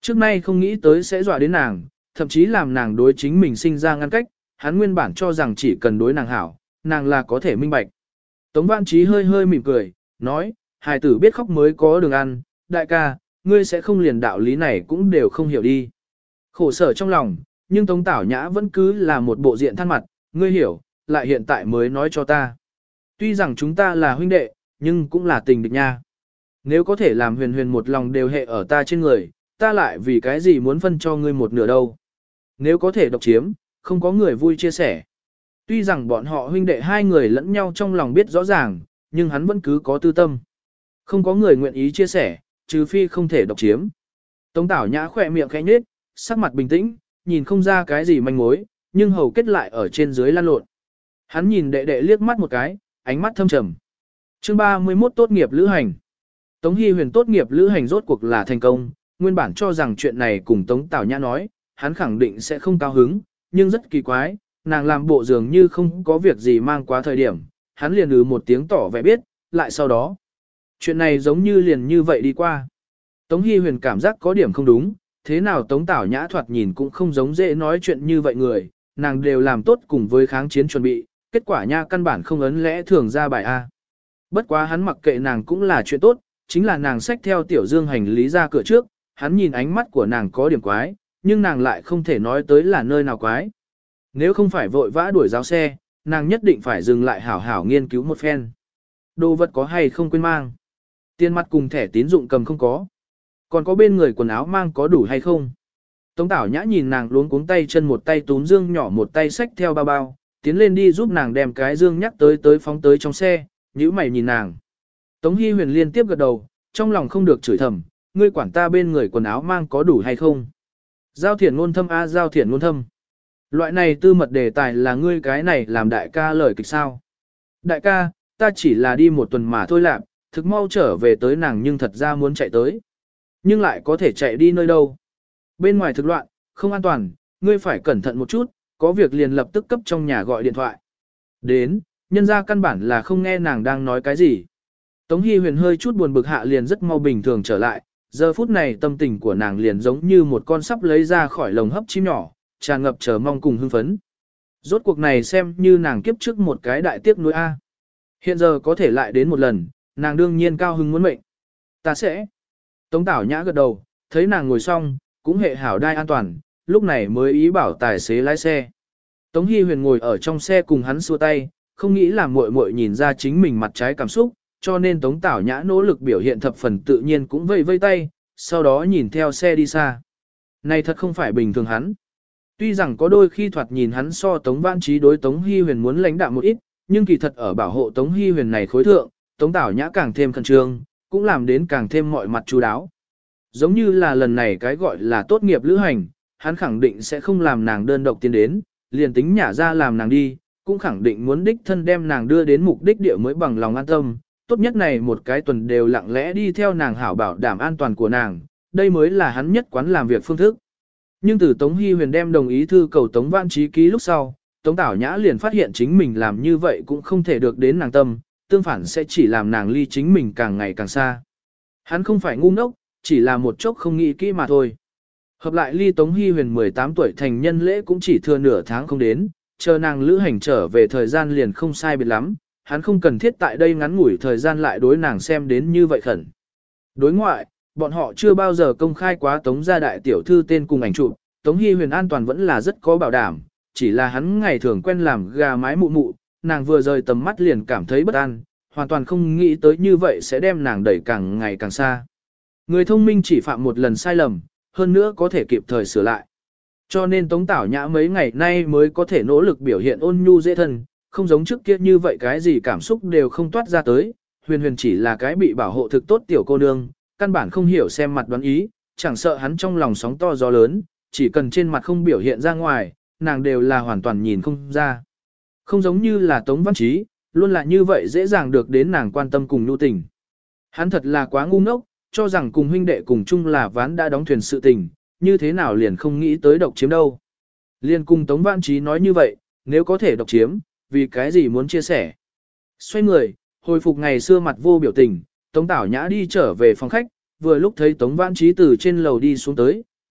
Trước nay không nghĩ tới sẽ dọa đến nàng, thậm chí làm nàng đối chính mình sinh ra ngăn cách, hắn nguyên bản cho rằng chỉ cần đối nàng hảo, nàng là có thể minh bạch. Tống Vãn Trí hơi hơi mỉm cười, nói, hài tử biết khóc mới có đường ăn, đại ca, ngươi sẽ không liền đạo lý này cũng đều không hiểu đi. Khổ sở trong lòng, nhưng Tống Tảo Nhã vẫn cứ là một bộ diện than mặt, ngươi hiểu, lại hiện tại mới nói cho ta. Tuy rằng chúng ta là huynh đệ, nhưng cũng là tình địch nha. Nếu có thể làm huyền huyền một lòng đều hệ ở ta trên người, ta lại vì cái gì muốn phân cho ngươi một nửa đâu. Nếu có thể độc chiếm, không có người vui chia sẻ. Tuy rằng bọn họ huynh đệ hai người lẫn nhau trong lòng biết rõ ràng, nhưng hắn vẫn cứ có tư tâm. Không có người nguyện ý chia sẻ, trừ phi không thể độc chiếm. Tống Tảo Nhã khỏe miệng khẽ nhếch, sắc mặt bình tĩnh, nhìn không ra cái gì manh mối, nhưng hầu kết lại ở trên dưới lan lộn. Hắn nhìn đệ đệ liếc mắt một cái, ánh mắt thâm trầm. Chương ba mươi mốt tốt nghiệp lữ hành. Tống Hi Huyền tốt nghiệp lữ hành rốt cuộc là thành công, nguyên bản cho rằng chuyện này cùng Tống Tảo Nhã nói, hắn khẳng định sẽ không cao hứng, nhưng rất kỳ quái, nàng làm bộ dường như không có việc gì mang quá thời điểm, hắn liền ừ một tiếng tỏ vẻ biết, lại sau đó. Chuyện này giống như liền như vậy đi qua. Tống Hi Huyền cảm giác có điểm không đúng, thế nào Tống Tảo Nhã thoạt nhìn cũng không giống dễ nói chuyện như vậy người, nàng đều làm tốt cùng với kháng chiến chuẩn bị, kết quả nha căn bản không ấn lẽ thường ra bài A. Bất quá hắn mặc kệ nàng cũng là chuyện tốt, chính là nàng xách theo Tiểu Dương hành lý ra cửa trước, hắn nhìn ánh mắt của nàng có điểm quái, nhưng nàng lại không thể nói tới là nơi nào quái. Nếu không phải vội vã đuổi giáo xe, nàng nhất định phải dừng lại hảo hảo nghiên cứu một phen. Đồ vật có hay không quên mang? Tiền mặt cùng thẻ tín dụng cầm không có. Còn có bên người quần áo mang có đủ hay không? Tống Tảo Nhã nhìn nàng luống cuống tay chân một tay túm dương nhỏ một tay xách theo bao bao, tiến lên đi giúp nàng đem cái dương nhắc tới tới phóng tới trong xe, nhíu mày nhìn nàng. Tống Hi Huyền liên tiếp gật đầu, trong lòng không được chửi thầm, ngươi quản ta bên người quần áo mang có đủ hay không? Giao thiển ngôn thâm a giao thiển ngôn thâm. Loại này tư mật đề tài là ngươi cái này làm đại ca lời kịch sao? Đại ca, ta chỉ là đi một tuần mà thôi lạc, thực mau trở về tới nàng nhưng thật ra muốn chạy tới. Nhưng lại có thể chạy đi nơi đâu? Bên ngoài thực loạn, không an toàn, ngươi phải cẩn thận một chút, có việc liền lập tức cấp trong nhà gọi điện thoại. Đến, nhân ra căn bản là không nghe nàng đang nói cái gì. Tống Hi Huyền hơi chút buồn bực hạ liền rất mau bình thường trở lại, giờ phút này tâm tình của nàng liền giống như một con sắp lấy ra khỏi lồng hấp chim nhỏ, tràn ngập chờ mong cùng hưng phấn. Rốt cuộc này xem như nàng kiếp trước một cái đại tiếc nuối A. Hiện giờ có thể lại đến một lần, nàng đương nhiên cao hứng muốn mệnh. Ta sẽ. Tống Tảo Nhã gật đầu, thấy nàng ngồi xong, cũng hệ hảo đai an toàn, lúc này mới ý bảo tài xế lái xe. Tống Hi Huyền ngồi ở trong xe cùng hắn xua tay, không nghĩ là muội muội nhìn ra chính mình mặt trái cảm xúc, cho nên Tống Tảo Nhã nỗ lực biểu hiện thập phần tự nhiên cũng vây vây tay, sau đó nhìn theo xe đi xa. Này thật không phải bình thường hắn. Tuy rằng có đôi khi thoạt nhìn hắn so Tống Vãn Trí đối Tống Hi Huyền muốn lãnh đạm một ít, nhưng kỳ thật ở bảo hộ Tống Hi Huyền này khối thượng, Tống Tảo Nhã càng thêm khẩn trương, cũng làm đến càng thêm mọi mặt chú đáo. Giống như là lần này cái gọi là tốt nghiệp lữ hành, hắn khẳng định sẽ không làm nàng đơn độc tiến đến, liền tính nhả ra làm nàng đi, cũng khẳng định muốn đích thân đem nàng đưa đến mục đích địa mới bằng lòng an tâm. Tốt nhất này một cái tuần đều lặng lẽ đi theo nàng hảo bảo đảm an toàn của nàng, đây mới là hắn nhất quán làm việc phương thức. Nhưng từ Tống Hi Huyền đem đồng ý thư cầu Tống Vãn Trí ký lúc sau, Tống Tảo Nhã liền phát hiện chính mình làm như vậy cũng không thể được đến nàng tâm, tương phản sẽ chỉ làm nàng ly chính mình càng ngày càng xa. Hắn không phải ngu ngốc, chỉ là một chốc không nghĩ kỹ mà thôi. Hợp lại ly Tống Hi Huyền mười tám tuổi thành nhân lễ cũng chỉ thừa nửa tháng không đến, chờ nàng lữ hành trở về thời gian liền không sai biệt lắm, hắn không cần thiết tại đây ngắn ngủi thời gian lại đối nàng xem đến như vậy khẩn. Đối ngoại, bọn họ chưa bao giờ công khai quá Tống gia đại tiểu thư tên cùng ảnh chụp, Tống Hi Huyền an toàn vẫn là rất có bảo đảm, chỉ là hắn ngày thường quen làm gà mái mụ mụ, nàng vừa rời tầm mắt liền cảm thấy bất an, hoàn toàn không nghĩ tới như vậy sẽ đem nàng đẩy càng ngày càng xa. Người thông minh chỉ phạm một lần sai lầm, hơn nữa có thể kịp thời sửa lại. Cho nên Tống Tảo Nhã mấy ngày nay mới có thể nỗ lực biểu hiện ôn nhu dễ thân, không giống trước kia như vậy cái gì cảm xúc đều không toát ra tới. Huyền Huyền chỉ là cái bị bảo hộ thực tốt tiểu cô nương, căn bản không hiểu xem mặt đoán ý, chẳng sợ hắn trong lòng sóng to gió lớn, chỉ cần trên mặt không biểu hiện ra ngoài, nàng đều là hoàn toàn nhìn không ra. Không giống như là Tống Văn Trí, luôn là như vậy dễ dàng được đến nàng quan tâm cùng nhu tình. Hắn thật là quá ngu ngốc, cho rằng cùng huynh đệ cùng chung là ván đã đóng thuyền sự tình, như thế nào liền không nghĩ tới độc chiếm đâu. Liên cùng Tống Vãn Trí nói như vậy, nếu có thể độc chiếm, vì cái gì muốn chia sẻ. Xoay người, hồi phục ngày xưa mặt vô biểu tình, Tống Tảo Nhã đi trở về phòng khách, vừa lúc thấy Tống Vãn Trí từ trên lầu đi xuống tới,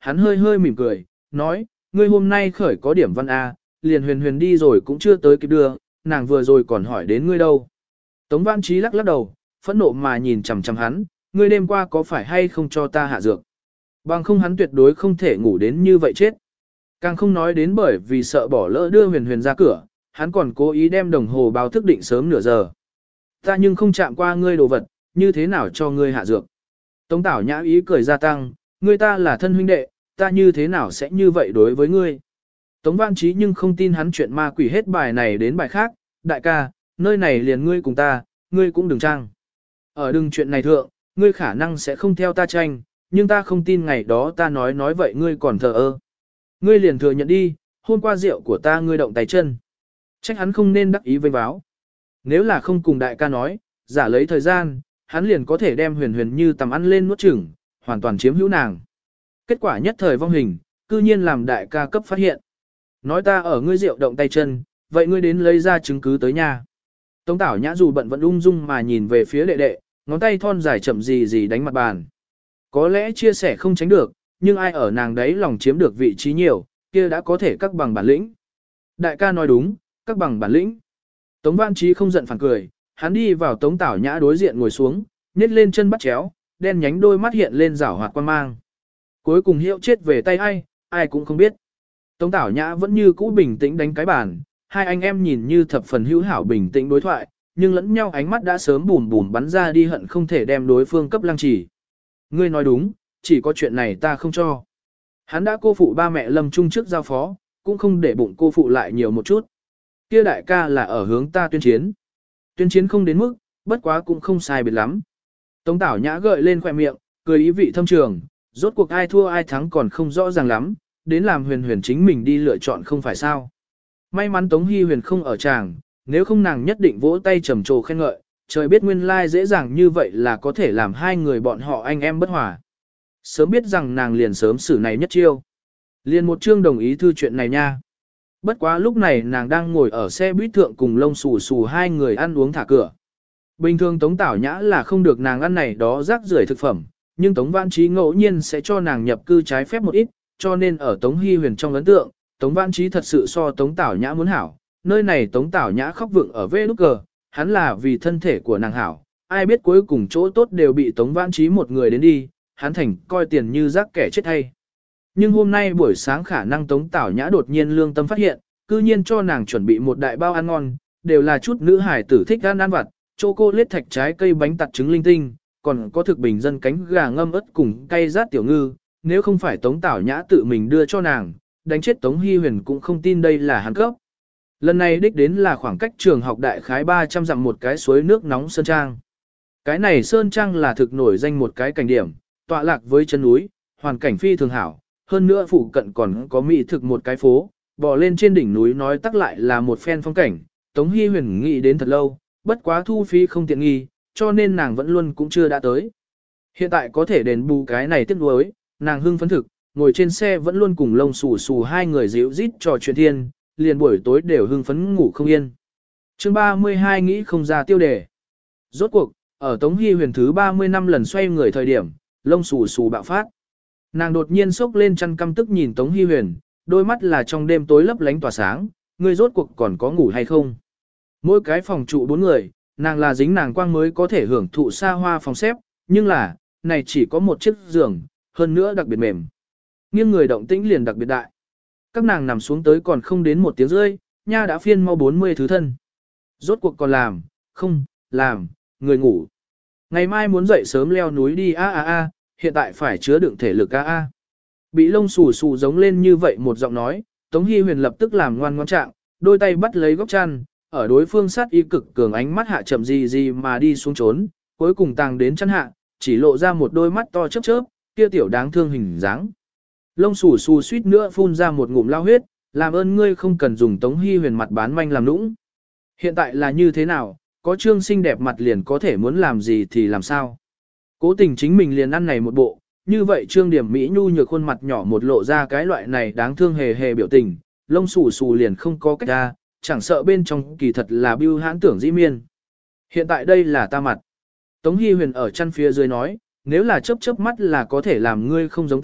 hắn hơi hơi mỉm cười, nói, ngươi hôm nay khởi có điểm văn A, liền huyền huyền đi rồi cũng chưa tới kịp đưa, nàng vừa rồi còn hỏi đến ngươi đâu. Tống Vãn Trí lắc lắc đầu, phẫn nộ mà nhìn chằm chằm hắn, ngươi đêm qua có phải hay không cho ta hạ dược. Bằng không hắn tuyệt đối không thể ngủ đến như vậy chết. Càng không nói đến bởi vì sợ bỏ lỡ đưa huyền huyền ra cửa, hắn còn cố ý đem đồng hồ báo thức định sớm nửa giờ. Ta nhưng không chạm qua ngươi đồ vật, như thế nào cho ngươi hạ dược. Tống Tảo Nhã ý cười gia tăng, ngươi ta là thân huynh đệ, ta như thế nào sẽ như vậy đối với ngươi. Tống Vãn Trí nhưng không tin hắn chuyện ma quỷ hết bài này đến bài khác, đại ca, nơi này liền ngươi cùng ta, ngươi cũng đừng trang. Ở đừng chuyện này thượng, ngươi khả năng sẽ không theo ta tranh, nhưng ta không tin ngày đó ta nói nói vậy ngươi còn thờ ơ. Ngươi liền thừa nhận đi, hôm qua rượu của ta ngươi động tay chân. Trách hắn không nên đắc ý vênh báo. Nếu là không cùng đại ca nói, giả lấy thời gian, hắn liền có thể đem huyền huyền như tầm ăn lên nuốt chửng, hoàn toàn chiếm hữu nàng. Kết quả nhất thời vong hình, cư nhiên làm đại ca cấp phát hiện. Nói ta ở ngươi rượu động tay chân, vậy ngươi đến lấy ra chứng cứ tới nhà. Tống Tảo Nhã dù bận vẫn ung dung mà nhìn về phía đệ đệ, ngón tay thon dài chậm gì gì đánh mặt bàn. Có lẽ chia sẻ không tránh được, nhưng ai ở nàng đấy lòng chiếm được vị trí nhiều, kia đã có thể các bằng bản lĩnh. Đại ca nói đúng, các bằng bản lĩnh. Tống Vãn Trí không giận phản cười, hắn đi vào Tống Tảo Nhã đối diện ngồi xuống, nhét lên chân bắt chéo, đen nhánh đôi mắt hiện lên rảo hoạt quan mang. Cuối cùng hiệu chết về tay ai, ai cũng không biết. Tống Tảo Nhã vẫn như cũ bình tĩnh đánh cái bàn, hai anh em nhìn như thập phần hữu hảo bình tĩnh đối thoại, nhưng lẫn nhau ánh mắt đã sớm bùn bùn bắn ra đi hận không thể đem đối phương cấp lăng trì. Ngươi nói đúng, chỉ có chuyện này ta không cho. Hắn đã cô phụ ba mẹ lâm trung trước giao phó, cũng không để bụng cô phụ lại nhiều một chút. Kia đại ca là ở hướng ta tuyên chiến. Tuyên chiến không đến mức, bất quá cũng không sai biệt lắm. Tống Tảo Nhã gợi lên khỏe miệng, cười ý vị thâm trường, rốt cuộc ai thua ai thắng còn không rõ ràng lắm, đến làm huyền huyền chính mình đi lựa chọn không phải sao. May mắn Tống Hy Huyền không ở tràng, nếu không nàng nhất định vỗ tay trầm trồ khen ngợi, trời biết nguyên lai dễ dàng như vậy là có thể làm hai người bọn họ anh em bất hòa. Sớm biết rằng nàng liền sớm xử này nhất chiêu. Liền một chương đồng ý thư chuyện này nha. Bất quá lúc này nàng đang ngồi ở xe buýt thượng cùng lông xù xù hai người ăn uống thả cửa. Bình thường Tống Tảo Nhã là không được nàng ăn này đó rác rưởi thực phẩm, nhưng Tống Vãn Trí ngẫu nhiên sẽ cho nàng nhập cư trái phép một ít, cho nên ở Tống Hy Huyền trong ấn tượng, Tống Vãn Trí thật sự so Tống Tảo Nhã muốn hảo. Nơi này Tống Tảo Nhã khóc vượng ở vê nút cờ, hắn là vì thân thể của nàng hảo, ai biết cuối cùng chỗ tốt đều bị Tống Vãn Trí một người đến đi, hắn thành coi tiền như rác kẻ chết hay. Nhưng hôm nay buổi sáng khả năng Tống Tảo Nhã đột nhiên lương tâm phát hiện, cư nhiên cho nàng chuẩn bị một đại bao ăn ngon, đều là chút nữ hải tử thích ăn ăn vặt, chocolate thạch trái cây bánh tặt trứng linh tinh, còn có thực bình dân cánh gà ngâm ớt cùng cay rát tiểu ngư, nếu không phải Tống Tảo Nhã tự mình đưa cho nàng, đánh chết Tống Hy Huyền cũng không tin đây là hắn cấp. Lần này đích đến là khoảng cách trường học đại khái ba trăm dặm một cái suối nước nóng Sơn Trang. Cái này Sơn Trang là thực nổi danh một cái cảnh điểm, tọa lạc với chân núi, hoàn cảnh phi thường hảo, hơn nữa phụ cận còn có mỹ thực một cái phố, bò lên trên đỉnh núi nói tắc lại là một phen phong cảnh, Tống Hy Huyền nghĩ đến thật lâu, bất quá thu phí không tiện nghi, cho nên nàng vẫn luôn cũng chưa đã tới. Hiện tại có thể đền bù cái này tiếc nuối, nàng hưng phấn thực, ngồi trên xe vẫn luôn cùng lông xù xù hai người dịu rít trò chuyện thiên, liền buổi tối đều hưng phấn ngủ không yên. Chương ba mươi hai nghĩ không ra tiêu đề. Rốt cuộc, ở Tống Hy Huyền thứ ba mươi năm lần xoay người thời điểm, lông xù xù bạo phát. Nàng đột nhiên sốc lên chăn căm tức nhìn Tống Hy Huyền, đôi mắt là trong đêm tối lấp lánh tỏa sáng, ngươi rốt cuộc còn có ngủ hay không? Mỗi cái phòng trụ bốn người, nàng là dính nàng quang mới có thể hưởng thụ xa hoa phòng xếp, nhưng là, này chỉ có một chiếc giường, hơn nữa đặc biệt mềm. Nghiêng người động tĩnh liền đặc biệt đại. Các nàng nằm xuống tới còn không đến một tiếng rưỡi, nha đã phiên mau bốn mươi thứ thân. Rốt cuộc còn làm, không, làm, người ngủ. Ngày mai muốn dậy sớm leo núi đi a a a, hiện tại phải chứa đựng thể lực a a. Bị lông xù xù giống lên như vậy một giọng nói, Tống Hy Huyền lập tức làm ngoan ngoãn trạng, đôi tay bắt lấy góc chăn, ở đối phương sát y cực cường ánh mắt hạ chậm gì gì mà đi xuống trốn, cuối cùng tàng đến chân hạ, chỉ lộ ra một đôi mắt to chớp chớp, kia tiểu đáng thương hình dáng. Lông xù xù suýt nữa phun ra một ngụm lao huyết, làm ơn ngươi không cần dùng Tống Hy Huyền mặt bán manh làm nũng. Hiện tại là như thế nào, có trương xinh đẹp mặt liền có thể muốn làm gì thì làm sao. Cố tình chính mình liền ăn này một bộ, như vậy trương điểm Mỹ nhu nhược khuôn mặt nhỏ một lộ ra cái loại này đáng thương hề hề biểu tình, lông xù xù liền không có cách ra, chẳng sợ bên trong kỳ thật là bưu hãn tưởng dĩ miên. Hiện tại đây là ta mặt. Tống Hy Huyền ở chân phía dưới nói, nếu là chớp chớp mắt là có thể làm ngươi không giống ta,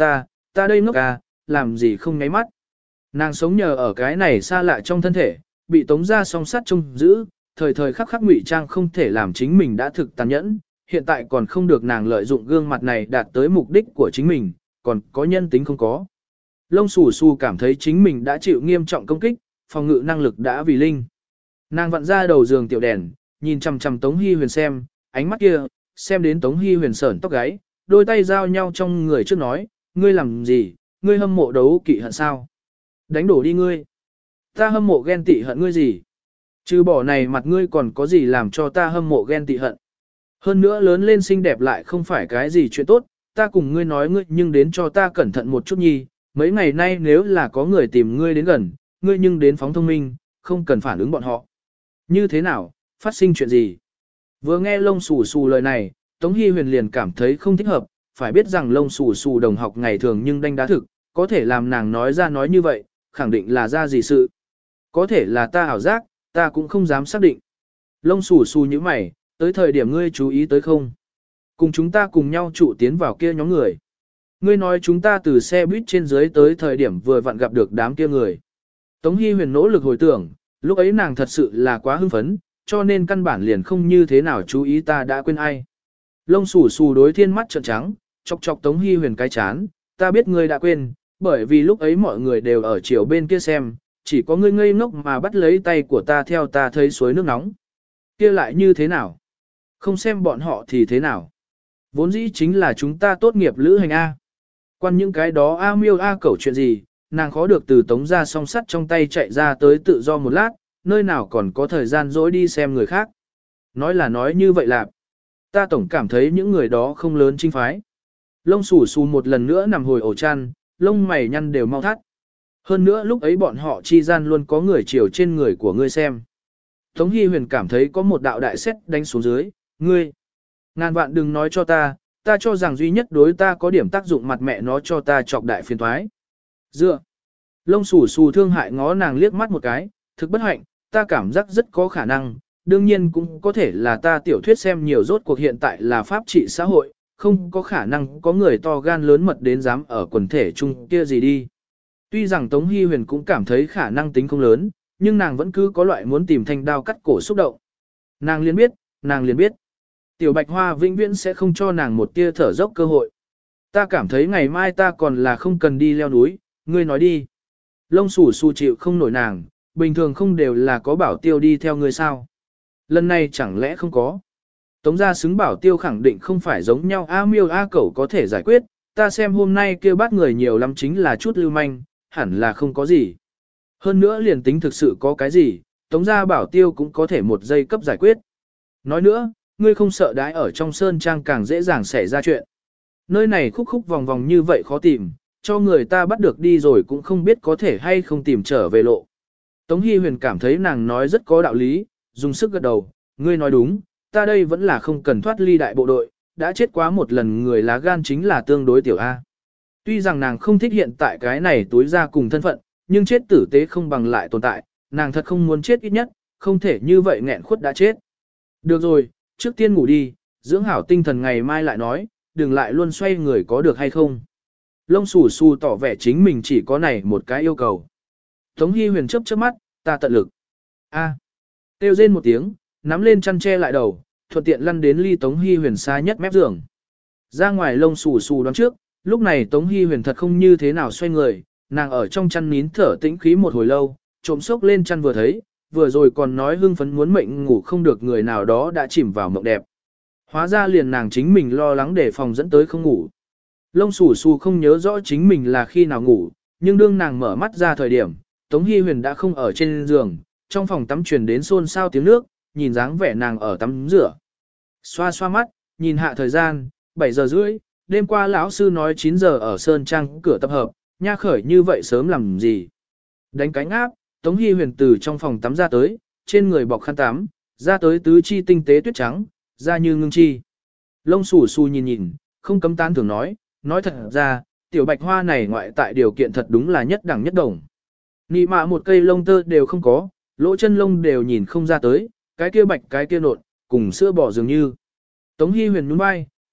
ta đây ngốc à, làm gì không nháy mắt. Nàng sống nhờ ở cái này xa lạ trong thân thể, bị tống ra song sắt trông giữ, thời thời khắc khắc ngụy trang không thể làm chính mình đã thực tàn nhẫn, hiện tại còn không được nàng lợi dụng gương mặt này đạt tới mục đích của chính mình, còn có nhân tính không có. Lông xù xù cảm thấy chính mình đã chịu nghiêm trọng công kích, phòng ngự năng lực đã vì linh. Nàng vặn ra đầu giường tiểu đèn, nhìn chằm chằm Tống Hi Huyền xem, ánh mắt kia, xem đến Tống Hi Huyền sởn tóc gáy, đôi tay giao nhau trong người trước nói, ngươi làm gì, ngươi hâm mộ đấu kỵ hận sao? Đánh đổ đi ngươi. Ta hâm mộ ghen tị hận ngươi gì? Trừ bỏ này mặt ngươi còn có gì làm cho ta hâm mộ ghen tị hận? Hơn nữa lớn lên xinh đẹp lại không phải cái gì chuyện tốt, ta cùng ngươi nói ngươi nhưng đến cho ta cẩn thận một chút nhi, mấy ngày nay nếu là có người tìm ngươi đến gần, ngươi nhưng đến phóng thông minh, không cần phản ứng bọn họ. Như thế nào, phát sinh chuyện gì? Vừa nghe lông xù xù lời này, Tống Hi Huyền liền cảm thấy không thích hợp, phải biết rằng lông xù xù đồng học ngày thường nhưng đanh đá thực, có thể làm nàng nói ra nói như vậy, khẳng định là ra gì sự. Có thể là ta ảo giác, ta cũng không dám xác định. Lông xù xù như mày, tới thời điểm ngươi chú ý tới không? Cùng chúng ta cùng nhau trụ tiến vào kia nhóm người. Ngươi nói chúng ta từ xe buýt trên dưới tới thời điểm vừa vặn gặp được đám kia người. Tống Hi Huyền nỗ lực hồi tưởng, lúc ấy nàng thật sự là quá hưng phấn, cho nên căn bản liền không như thế nào chú ý ta đã quên ai. Lông xù xù đối thiên mắt trợn trắng, chọc chọc Tống Hi Huyền cái chán, ta biết ngươi đã quên, bởi vì lúc ấy mọi người đều ở chiều bên kia xem, chỉ có ngươi ngây ngốc mà bắt lấy tay của ta theo ta thấy suối nước nóng. Kia lại như thế nào? Không xem bọn họ thì thế nào? Vốn dĩ chính là chúng ta tốt nghiệp lữ hành A. Quan những cái đó A miêu A cẩu chuyện gì, nàng khó được từ tống ra song sắt trong tay chạy ra tới tự do một lát, nơi nào còn có thời gian dỗi đi xem người khác. Nói là nói như vậy là, ta tổng cảm thấy những người đó không lớn chinh phái. Lông xù xù một lần nữa nằm hồi ổ chăn, lông mày nhăn đều mau thắt. Hơn nữa lúc ấy bọn họ chi gian luôn có người chiều trên người của ngươi xem. Tống Hi Huyền cảm thấy có một đạo đại xét đánh xuống dưới, ngươi. Ngàn vạn đừng nói cho ta, ta cho rằng duy nhất đối ta có điểm tác dụng mặt mẹ nó cho ta chọc đại phiền thoái. Dựa. Lông xù xù thương hại ngó nàng liếc mắt một cái, thực bất hạnh, ta cảm giác rất có khả năng, đương nhiên cũng có thể là ta tiểu thuyết xem nhiều rốt cuộc hiện tại là pháp trị xã hội, không có khả năng có người to gan lớn mật đến dám ở quần thể chung kia gì đi. Tuy rằng Tống Hi Huyền cũng cảm thấy khả năng tính không lớn, nhưng nàng vẫn cứ có loại muốn tìm thanh đao cắt cổ xúc động. Nàng liền biết, nàng liền biết. Tiểu Bạch Hoa vĩnh viễn sẽ không cho nàng một tia thở dốc cơ hội. Ta cảm thấy ngày mai ta còn là không cần đi leo núi, ngươi nói đi. Lông xù xù chịu không nổi nàng, bình thường không đều là có bảo tiêu đi theo ngươi sao. Lần này chẳng lẽ không có. Tống gia xứng bảo tiêu khẳng định không phải giống nhau A miêu A cẩu có thể giải quyết, ta xem hôm nay kêu bắt người nhiều lắm chính là chút lưu manh, hẳn là không có gì. Hơn nữa liền tính thực sự có cái gì, tống gia bảo tiêu cũng có thể một giây cấp giải quyết. Nói nữa, ngươi không sợ đái ở trong sơn trang càng dễ dàng xảy ra chuyện. Nơi này khúc khúc vòng vòng như vậy khó tìm, cho người ta bắt được đi rồi cũng không biết có thể hay không tìm trở về lộ. Tống Hi Huyền cảm thấy nàng nói rất có đạo lý, dùng sức gật đầu, ngươi nói đúng, ta đây vẫn là không cần thoát ly đại bộ đội, đã chết quá một lần người lá gan chính là tương đối tiểu A. Tuy rằng nàng không thích hiện tại cái này tối ra cùng thân phận, nhưng chết tử tế không bằng lại tồn tại, nàng thật không muốn chết ít nhất, không thể như vậy nghẹn khuất đã chết. Được rồi, trước tiên ngủ đi, dưỡng hảo tinh thần ngày mai lại nói, đừng lại luôn xoay người có được hay không. Lông xù xù tỏ vẻ chính mình chỉ có này một cái yêu cầu. Tống Hi Huyền chớp chớp mắt, ta tận lực. A. Kêu rên một tiếng, nắm lên chăn che lại đầu, thuận tiện lăn đến ly Tống Hi Huyền xa nhất mép giường. Ra ngoài lông xù xù đoán trước, lúc này Tống Hi Huyền thật không như thế nào xoay người, nàng ở trong chăn nín thở tĩnh khí một hồi lâu, trộm sốc lên chăn vừa thấy, vừa rồi còn nói hưng phấn muốn mệnh ngủ không được người nào đó đã chìm vào mộng đẹp. Hóa ra liền nàng chính mình lo lắng để phòng dẫn tới không ngủ. Lông xù xù không nhớ rõ chính mình là khi nào ngủ, nhưng đương nàng mở mắt ra thời điểm, Tống Hi Huyền đã không ở trên giường, trong phòng tắm truyền đến xôn xao tiếng nước, nhìn dáng vẻ nàng ở tắm rửa. Xoa xoa mắt, nhìn hạ thời gian, bảy giờ rưỡi, đêm qua lão sư nói chín giờ ở Sơn Trang cửa tập hợp, nha khởi như vậy sớm làm gì. Đánh cánh áp, Tống Hi Huyền từ trong phòng tắm ra tới, trên người bọc khăn tắm, ra tới tứ chi tinh tế tuyết trắng, da như ngưng chi. Lông xù xù nhìn nhìn, không cấm tán thường nói, nói thật ra, tiểu bạch hoa này ngoại tại điều kiện thật đúng là nhất đẳng nhất đồng. Nị mạ một cây lông tơ đều không có, lỗ chân lông đều nhìn không ra tới, cái kia bạch cái kia nộn, cùng sữa bò dường như. Tống Hi Huyền nhún vai,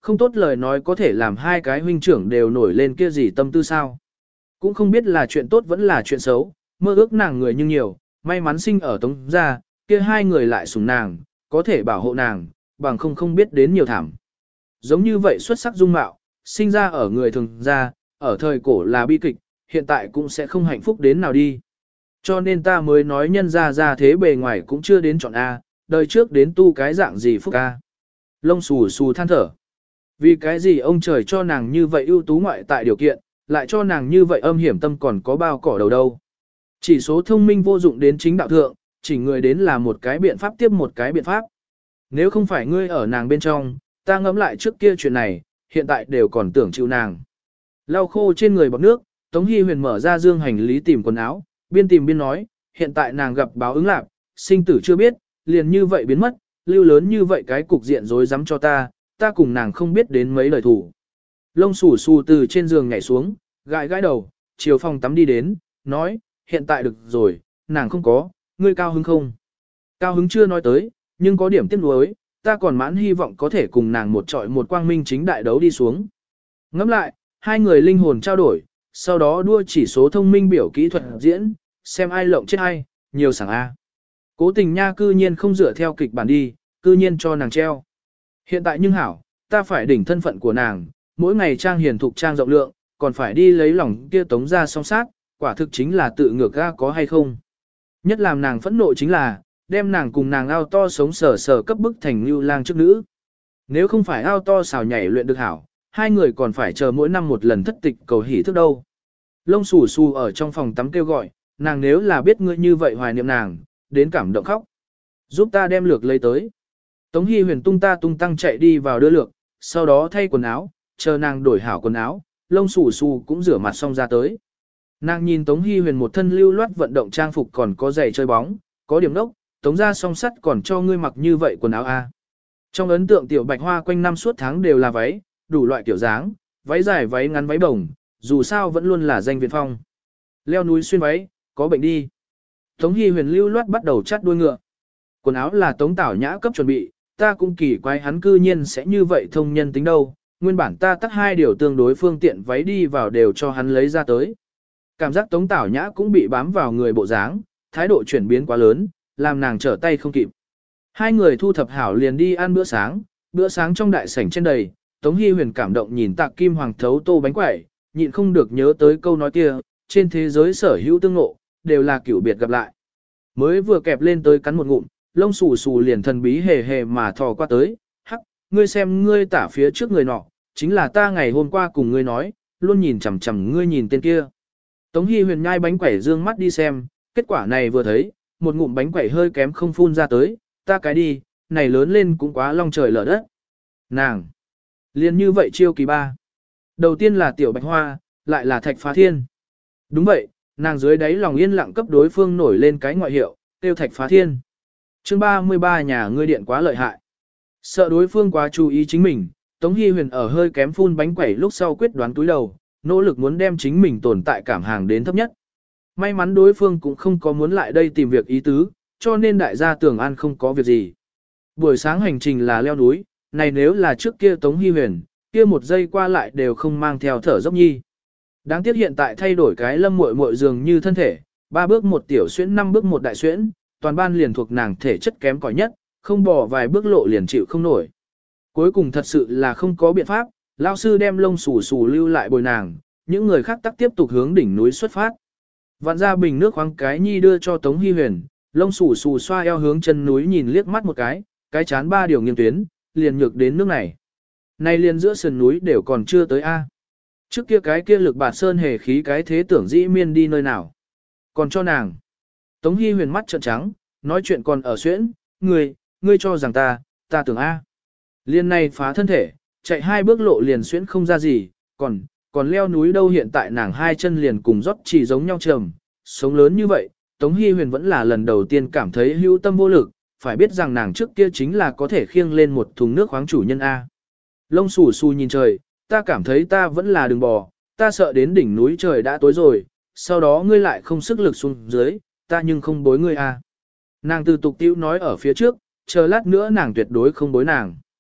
Không tốt lời nói có thể làm hai cái huynh trưởng đều nổi lên kia gì tâm tư sao. Cũng không biết là chuyện tốt vẫn là chuyện xấu, mơ ước nàng người nhưng nhiều, may mắn sinh ở Tống gia, kia hai người lại sủng nàng, có thể bảo hộ nàng, bằng không không biết đến nhiều thảm. Giống như vậy xuất sắc dung mạo, sinh ra ở người thường gia, ở thời cổ là bi kịch, hiện tại cũng sẽ không hạnh phúc đến nào đi. Cho nên ta mới nói nhân ra ra thế bề ngoài cũng chưa đến chọn A, đời trước đến tu cái dạng gì phúc A. Lông xù xù than thở. Vì cái gì ông trời cho nàng như vậy ưu tú ngoại tại điều kiện, lại cho nàng như vậy âm hiểm tâm còn có bao cỏ đầu đâu. Chỉ số thông minh vô dụng đến chính đạo thượng, chỉ người đến là một cái biện pháp tiếp một cái biện pháp. Nếu không phải ngươi ở nàng bên trong, ta ngẫm lại trước kia chuyện này, hiện tại đều còn tưởng chịu nàng. Lau khô trên người bọt nước, Tống Hi Huyền mở ra dương hành lý tìm quần áo, biên tìm biên nói, hiện tại nàng gặp báo ứng lạc, sinh tử chưa biết, liền như vậy biến mất, lưu lớn như vậy cái cục diện rối rắm cho ta, ta cùng nàng không biết đến mấy lời thủ. Lông xù xù từ trên giường nhảy xuống, gãi gãi đầu, chiều phòng tắm đi đến, nói, hiện tại được rồi, nàng không có, ngươi cao hứng không? Cao hứng chưa nói tới, nhưng có điểm tiếc nuối, ta còn mãn hy vọng có thể cùng nàng một trọi một quang minh chính đại đấu đi xuống. Ngẫm lại, hai người linh hồn trao đổi, sau đó đua chỉ số thông minh biểu kỹ thuật diễn, xem ai lộng chết ai, nhiều sảng A. Cố tình nha cư nhiên không dựa theo kịch bản đi, cư nhiên cho nàng treo. Hiện tại nhưng hảo, ta phải đỉnh thân phận của nàng, mỗi ngày trang hiền thục trang rộng lượng, còn phải đi lấy lòng kia Tống ra song sát, quả thực chính là tự ngược ga có hay không. Nhất làm nàng phẫn nộ chính là, đem nàng cùng nàng ao to sống sờ sờ cấp bức thành như lang trước nữ. Nếu không phải ao to xào nhảy luyện được hảo, hai người còn phải chờ mỗi năm một lần thất tịch cầu hỷ thức đâu. Lông xù xù ở trong phòng tắm kêu gọi, nàng nếu là biết ngươi như vậy hoài niệm nàng, đến cảm động khóc. Giúp ta đem lược lấy tới. Tống Hi Huyền tung ta tung tăng chạy đi vào đưa lược, sau đó thay quần áo, chờ nàng đổi hảo quần áo, lông xù xù cũng rửa mặt xong ra tới. Nàng nhìn Tống Hi Huyền một thân lưu loát vận động trang phục còn có giày chơi bóng, có điểm đốc, Tống ra song sắt còn cho ngươi mặc như vậy quần áo a. Trong ấn tượng tiểu bạch hoa quanh năm suốt tháng đều là váy, đủ loại kiểu dáng, váy dài váy ngắn váy bồng, dù sao vẫn luôn là danh viện phong. Leo núi xuyên váy, có bệnh đi. Tống Hi Huyền lưu loát bắt đầu chắt đuôi ngựa. Quần áo là Tống Tảo Nhã cấp chuẩn bị, ta cũng kỳ quái hắn cư nhiên sẽ như vậy thông nhân tính đâu, nguyên bản ta tắt hai điều tương đối phương tiện váy đi vào đều cho hắn lấy ra tới. Cảm giác Tống Tảo Nhã cũng bị bám vào người bộ dáng, thái độ chuyển biến quá lớn, làm nàng trở tay không kịp. Hai người thu thập hảo liền đi ăn bữa sáng, bữa sáng trong đại sảnh trên đầy, Tống Hi Huyền cảm động nhìn Tạc Kim Hoàng thấu tô bánh quẩy, nhịn không được nhớ tới câu nói kia, trên thế giới sở hữu tương ngộ, đều là kiểu biệt gặp lại. Mới vừa kẹp lên tới cắn một ngụm, lông xù xù liền thần bí hề hề mà thò qua tới, hắc, ngươi xem ngươi tả phía trước người nọ, chính là ta ngày hôm qua cùng ngươi nói, luôn nhìn chằm chằm ngươi nhìn tên kia. Tống Hi Huyền nhai bánh quẩy dương mắt đi xem, kết quả này vừa thấy, một ngụm bánh quẩy hơi kém không phun ra tới, ta cái đi, này lớn lên cũng quá long trời lở đất. Nàng, liền như vậy chiêu kỳ ba. Đầu tiên là tiểu bạch hoa, lại là thạch phá thiên. Đúng vậy, nàng dưới đáy lòng yên lặng cấp đối phương nổi lên cái ngoại hiệu, tiêu thạch phá thiên. Chương ba mươi ba nhà ngươi điện quá lợi hại. Sợ đối phương quá chú ý chính mình, Tống Hi Huyền ở hơi kém phun bánh quẩy lúc sau quyết đoán túi đầu, nỗ lực muốn đem chính mình tồn tại cảm hàng đến thấp nhất. May mắn đối phương cũng không có muốn lại đây tìm việc ý tứ, cho nên đại gia tưởng an không có việc gì. Buổi sáng hành trình là leo núi, này nếu là trước kia Tống Hi Huyền, kia một giây qua lại đều không mang theo thở dốc nhi. Đáng tiếc hiện tại thay đổi cái lâm muội muội dường như thân thể, ba bước một tiểu xuyễn năm bước một đại xuyễn, toàn ban liền thuộc nàng thể chất kém cỏi nhất, không bỏ vài bước lộ liền chịu không nổi. Cuối cùng thật sự là không có biện pháp, lão sư đem lông xù xù lưu lại bồi nàng, những người khác tắc tiếp tục hướng đỉnh núi xuất phát. Vạn ra bình nước khoáng cái nhi đưa cho Tống Hi Huyền, lông xù xù xoa eo hướng chân núi nhìn liếc mắt một cái, cái chán ba điều nghiêng tuyến, liền nhược đến nước này. Nay liền giữa sườn núi đều còn chưa tới A. Trước kia cái kia lực bạt sơn hề khí cái thế tưởng dĩ miên đi nơi nào. Còn cho nàng. Tống Hi Huyền mắt trợn trắng, nói chuyện còn ở xuyễn, ngươi, ngươi cho rằng ta, ta tưởng A. Liên này phá thân thể, chạy hai bước lộ liền xuyễn không ra gì, còn, còn leo núi đâu hiện tại nàng hai chân liền cùng rót chỉ giống nhau trầm. Sống lớn như vậy, Tống Hi Huyền vẫn là lần đầu tiên cảm thấy hữu tâm vô lực, phải biết rằng nàng trước kia chính là có thể khiêng lên một thùng nước khoáng chủ nhân A. Lông xù xù nhìn trời, ta cảm thấy ta vẫn là đường bò, ta sợ đến đỉnh núi trời đã tối rồi, sau đó ngươi lại không sức lực xuống dưới, ta nhưng không bối ngươi A. Nàng từ tục tiêu nói ở phía trước, chờ lát nữa nàng tuyệt đối không bối nàng.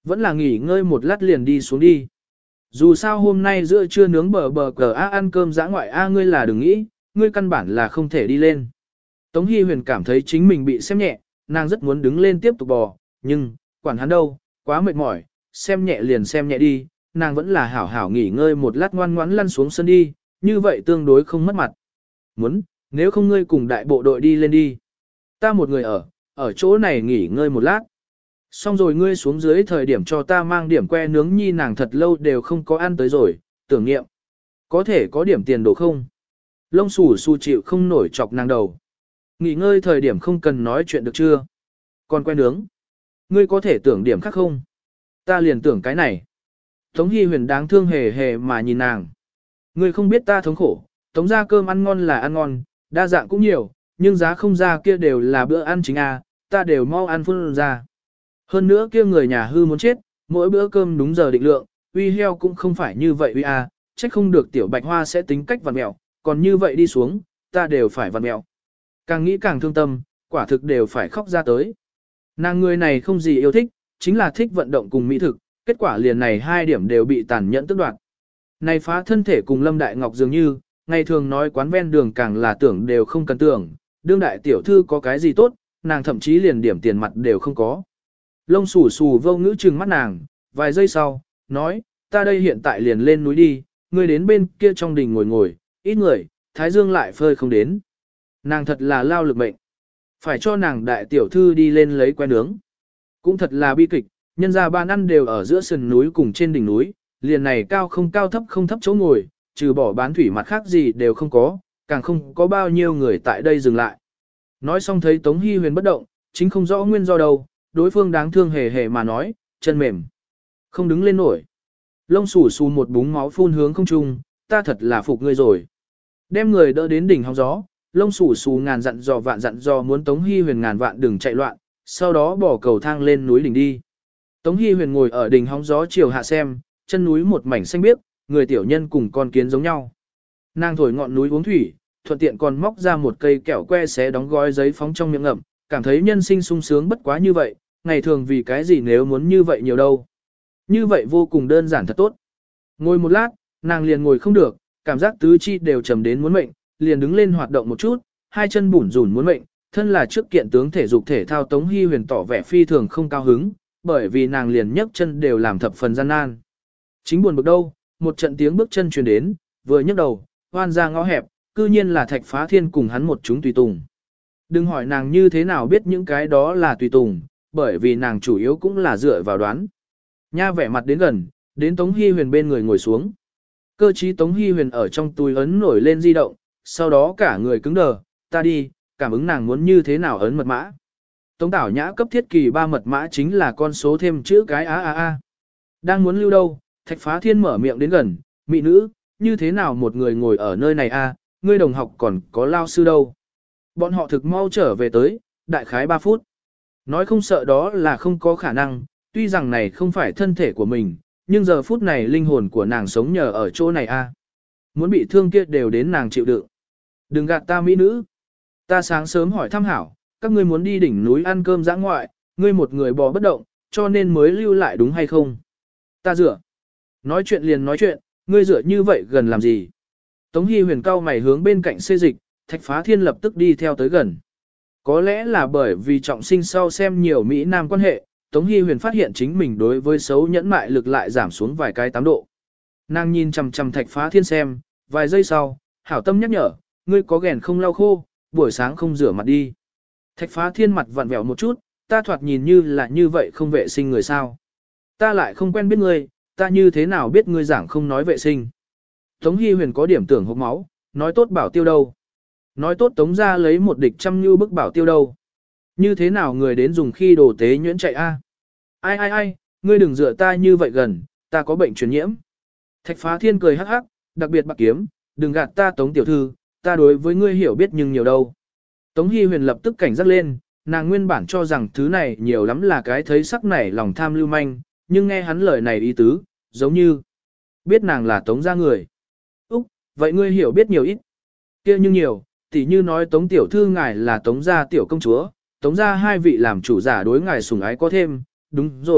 Vẫn là nghỉ ngơi một lát liền đi xuống đi. Dù sao hôm nay giữa trưa nướng bờ bờ cờ a ăn cơm dã ngoại a ngươi là đừng nghĩ, ngươi căn bản là không thể đi lên. Tống Hi Huyền cảm thấy chính mình bị xem nhẹ, nàng rất muốn đứng lên tiếp tục bò, nhưng, quản hắn đâu, quá mệt mỏi, xem nhẹ liền xem nhẹ đi, nàng vẫn là hảo hảo nghỉ ngơi một lát ngoan ngoãn lăn xuống sân đi, như vậy tương đối không mất mặt. Muốn, nếu không ngươi cùng đại bộ đội đi lên đi. Ta một người ở, ở chỗ này nghỉ ngơi một lát. Xong rồi ngươi xuống dưới thời điểm cho ta mang điểm que nướng nhi nàng thật lâu đều không có ăn tới rồi, tưởng niệm. Có thể có điểm tiền đồ không? Lông xù xù chịu không nổi chọc nàng đầu. Nghỉ ngơi thời điểm không cần nói chuyện được chưa? Còn que nướng. Ngươi có thể tưởng điểm khác không? Ta liền tưởng cái này. Tống Hi Huyền đáng thương hề hề mà nhìn nàng. Ngươi không biết ta thống khổ, tống ra cơm ăn ngon là ăn ngon, đa dạng cũng nhiều, nhưng giá không ra kia đều là bữa ăn chính à, ta đều mau ăn phun ra. Hơn nữa kia người nhà hư muốn chết, mỗi bữa cơm đúng giờ định lượng, uy heo cũng không phải như vậy uy à, trách không được tiểu bạch hoa sẽ tính cách vặn mẹo, còn như vậy đi xuống, ta đều phải vặn mẹo. Càng nghĩ càng thương tâm, quả thực đều phải khóc ra tới. Nàng người này không gì yêu thích, chính là thích vận động cùng mỹ thực, kết quả liền này hai điểm đều bị tàn nhẫn tước đoạt. Này phá thân thể cùng Lâm Đại Ngọc dường như, ngày thường nói quán ven đường càng là tưởng đều không cần tưởng, đương đại tiểu thư có cái gì tốt, nàng thậm chí liền điểm tiền mặt đều không có. Lông xù xù vô ngữ trừng mắt nàng, vài giây sau, nói, ta đây hiện tại liền lên núi đi, ngươi đến bên kia trong đình ngồi ngồi, ít người, thái dương lại phơi không đến. Nàng thật là lao lực mệnh. Phải cho nàng đại tiểu thư đi lên lấy que nướng. Cũng thật là bi kịch, nhân ra ban ăn đều ở giữa sườn núi cùng trên đỉnh núi, liền này cao không cao thấp không thấp chỗ ngồi, trừ bỏ bán thủy mặt khác gì đều không có, càng không có bao nhiêu người tại đây dừng lại. Nói xong thấy Tống Hi Huyền bất động, chính không rõ nguyên do đâu, đối phương đáng thương hề hề mà nói, chân mềm, không đứng lên nổi. Lông xù xù một búng máu phun hướng không trung, ta thật là phục ngươi rồi. Đem người đỡ đến đỉnh hóng gió, lông xù xù ngàn dặn dò vạn dặn dò muốn Tống Hi Huyền ngàn vạn đừng chạy loạn, sau đó bỏ cầu thang lên núi đỉnh đi. Tống Hi Huyền ngồi ở đỉnh hóng gió chiều hạ xem, chân núi một mảnh xanh biếc, người tiểu nhân cùng con kiến giống nhau. Nàng thổi ngọn núi uống thủy, thuận tiện còn móc ra một cây kẹo que xé đóng gói giấy phóng trong miệng ngậm, cảm thấy nhân sinh sung sướng bất quá như vậy, ngày thường vì cái gì nếu muốn như vậy nhiều đâu. Như vậy vô cùng đơn giản thật tốt. Ngồi một lát, nàng liền ngồi không được, cảm giác tứ chi đều trầm đến muốn mệnh, liền đứng lên hoạt động một chút, hai chân bủn rủn muốn mệnh, thân là trước kiện tướng thể dục thể thao Tống Hi Huyền tỏ vẻ phi thường không cao hứng, bởi vì nàng liền nhấc chân đều làm thập phần gian nan. Chính buồn bực đâu, một trận tiếng bước chân truyền đến, vừa nhấc đầu, hoan ra ngõ hẹp, cư nhiên là Thạch Phá Thiên cùng hắn một chúng tùy tùng. Đừng hỏi nàng như thế nào biết những cái đó là tùy tùng, bởi vì nàng chủ yếu cũng là dựa vào đoán. Nha vẻ mặt đến gần, đến Tống Hi Huyền bên người ngồi xuống. Cơ trí Tống Hi Huyền ở trong túi ấn nổi lên di động, sau đó cả người cứng đờ, ta đi, cảm ứng nàng muốn như thế nào ấn mật mã. Tống Tảo Nhã cấp thiết kỳ ba mật mã chính là con số thêm chữ cái a a a. Đang muốn lưu đâu, Thạch Phá Thiên mở miệng đến gần, mị nữ, như thế nào một người ngồi ở nơi này a, ngươi đồng học còn có lao sư đâu. Bọn họ thực mau trở về tới, đại khái ba phút. Nói không sợ đó là không có khả năng, tuy rằng này không phải thân thể của mình, nhưng giờ phút này linh hồn của nàng sống nhờ ở chỗ này a. Muốn bị thương kia đều đến nàng chịu đựng. Đừng gạt ta mỹ nữ. Ta sáng sớm hỏi thăm hảo, các ngươi muốn đi đỉnh núi ăn cơm dã ngoại, ngươi một người bò bất động, cho nên mới lưu lại đúng hay không? Ta dựa. Nói chuyện liền nói chuyện, ngươi dựa như vậy gần làm gì? Tống Hi Huyền cao mày hướng bên cạnh xê dịch, Thạch Phá Thiên lập tức đi theo tới gần. Có lẽ là bởi vì trọng sinh sau xem nhiều Mỹ Nam quan hệ, Tống Hi Huyền phát hiện chính mình đối với xấu nhẫn mại lực lại giảm xuống vài cái tám độ. Nàng nhìn chằm chằm Thạch Phá Thiên xem, vài giây sau, hảo tâm nhắc nhở, ngươi có ghèn không lau khô, buổi sáng không rửa mặt đi. Thạch Phá Thiên mặt vặn vẹo một chút, ta thoạt nhìn như là như vậy không vệ sinh người sao. Ta lại không quen biết ngươi, ta như thế nào biết ngươi giảng không nói vệ sinh. Tống Hi Huyền có điểm tưởng hốc máu, nói tốt bảo tiêu đâu. Nói tốt Tống ra lấy một địch trăm như bức bảo tiêu đâu. Như thế nào người đến dùng khi đồ tế nhuyễn chạy a? Ai ai ai, ngươi đừng dựa ta như vậy gần, ta có bệnh truyền nhiễm. Thạch Phá Thiên cười hắc hắc, đặc biệt bạc kiếm, đừng gạt ta Tống tiểu thư, ta đối với ngươi hiểu biết nhưng nhiều đâu. Tống Hi Huyền lập tức cảnh giác lên, nàng nguyên bản cho rằng thứ này nhiều lắm là cái thấy sắc nảy lòng tham lưu manh, nhưng nghe hắn lời này ý tứ, giống như biết nàng là Tống gia người. Úc, vậy ngươi hiểu biết nhiều ít. Kia nhưng nhiều, tỉ như nói Tống tiểu thư ngài là Tống gia tiểu công chúa, Tống gia hai vị làm chủ giả đối ngài sủng ái có thêm, đúng rồi,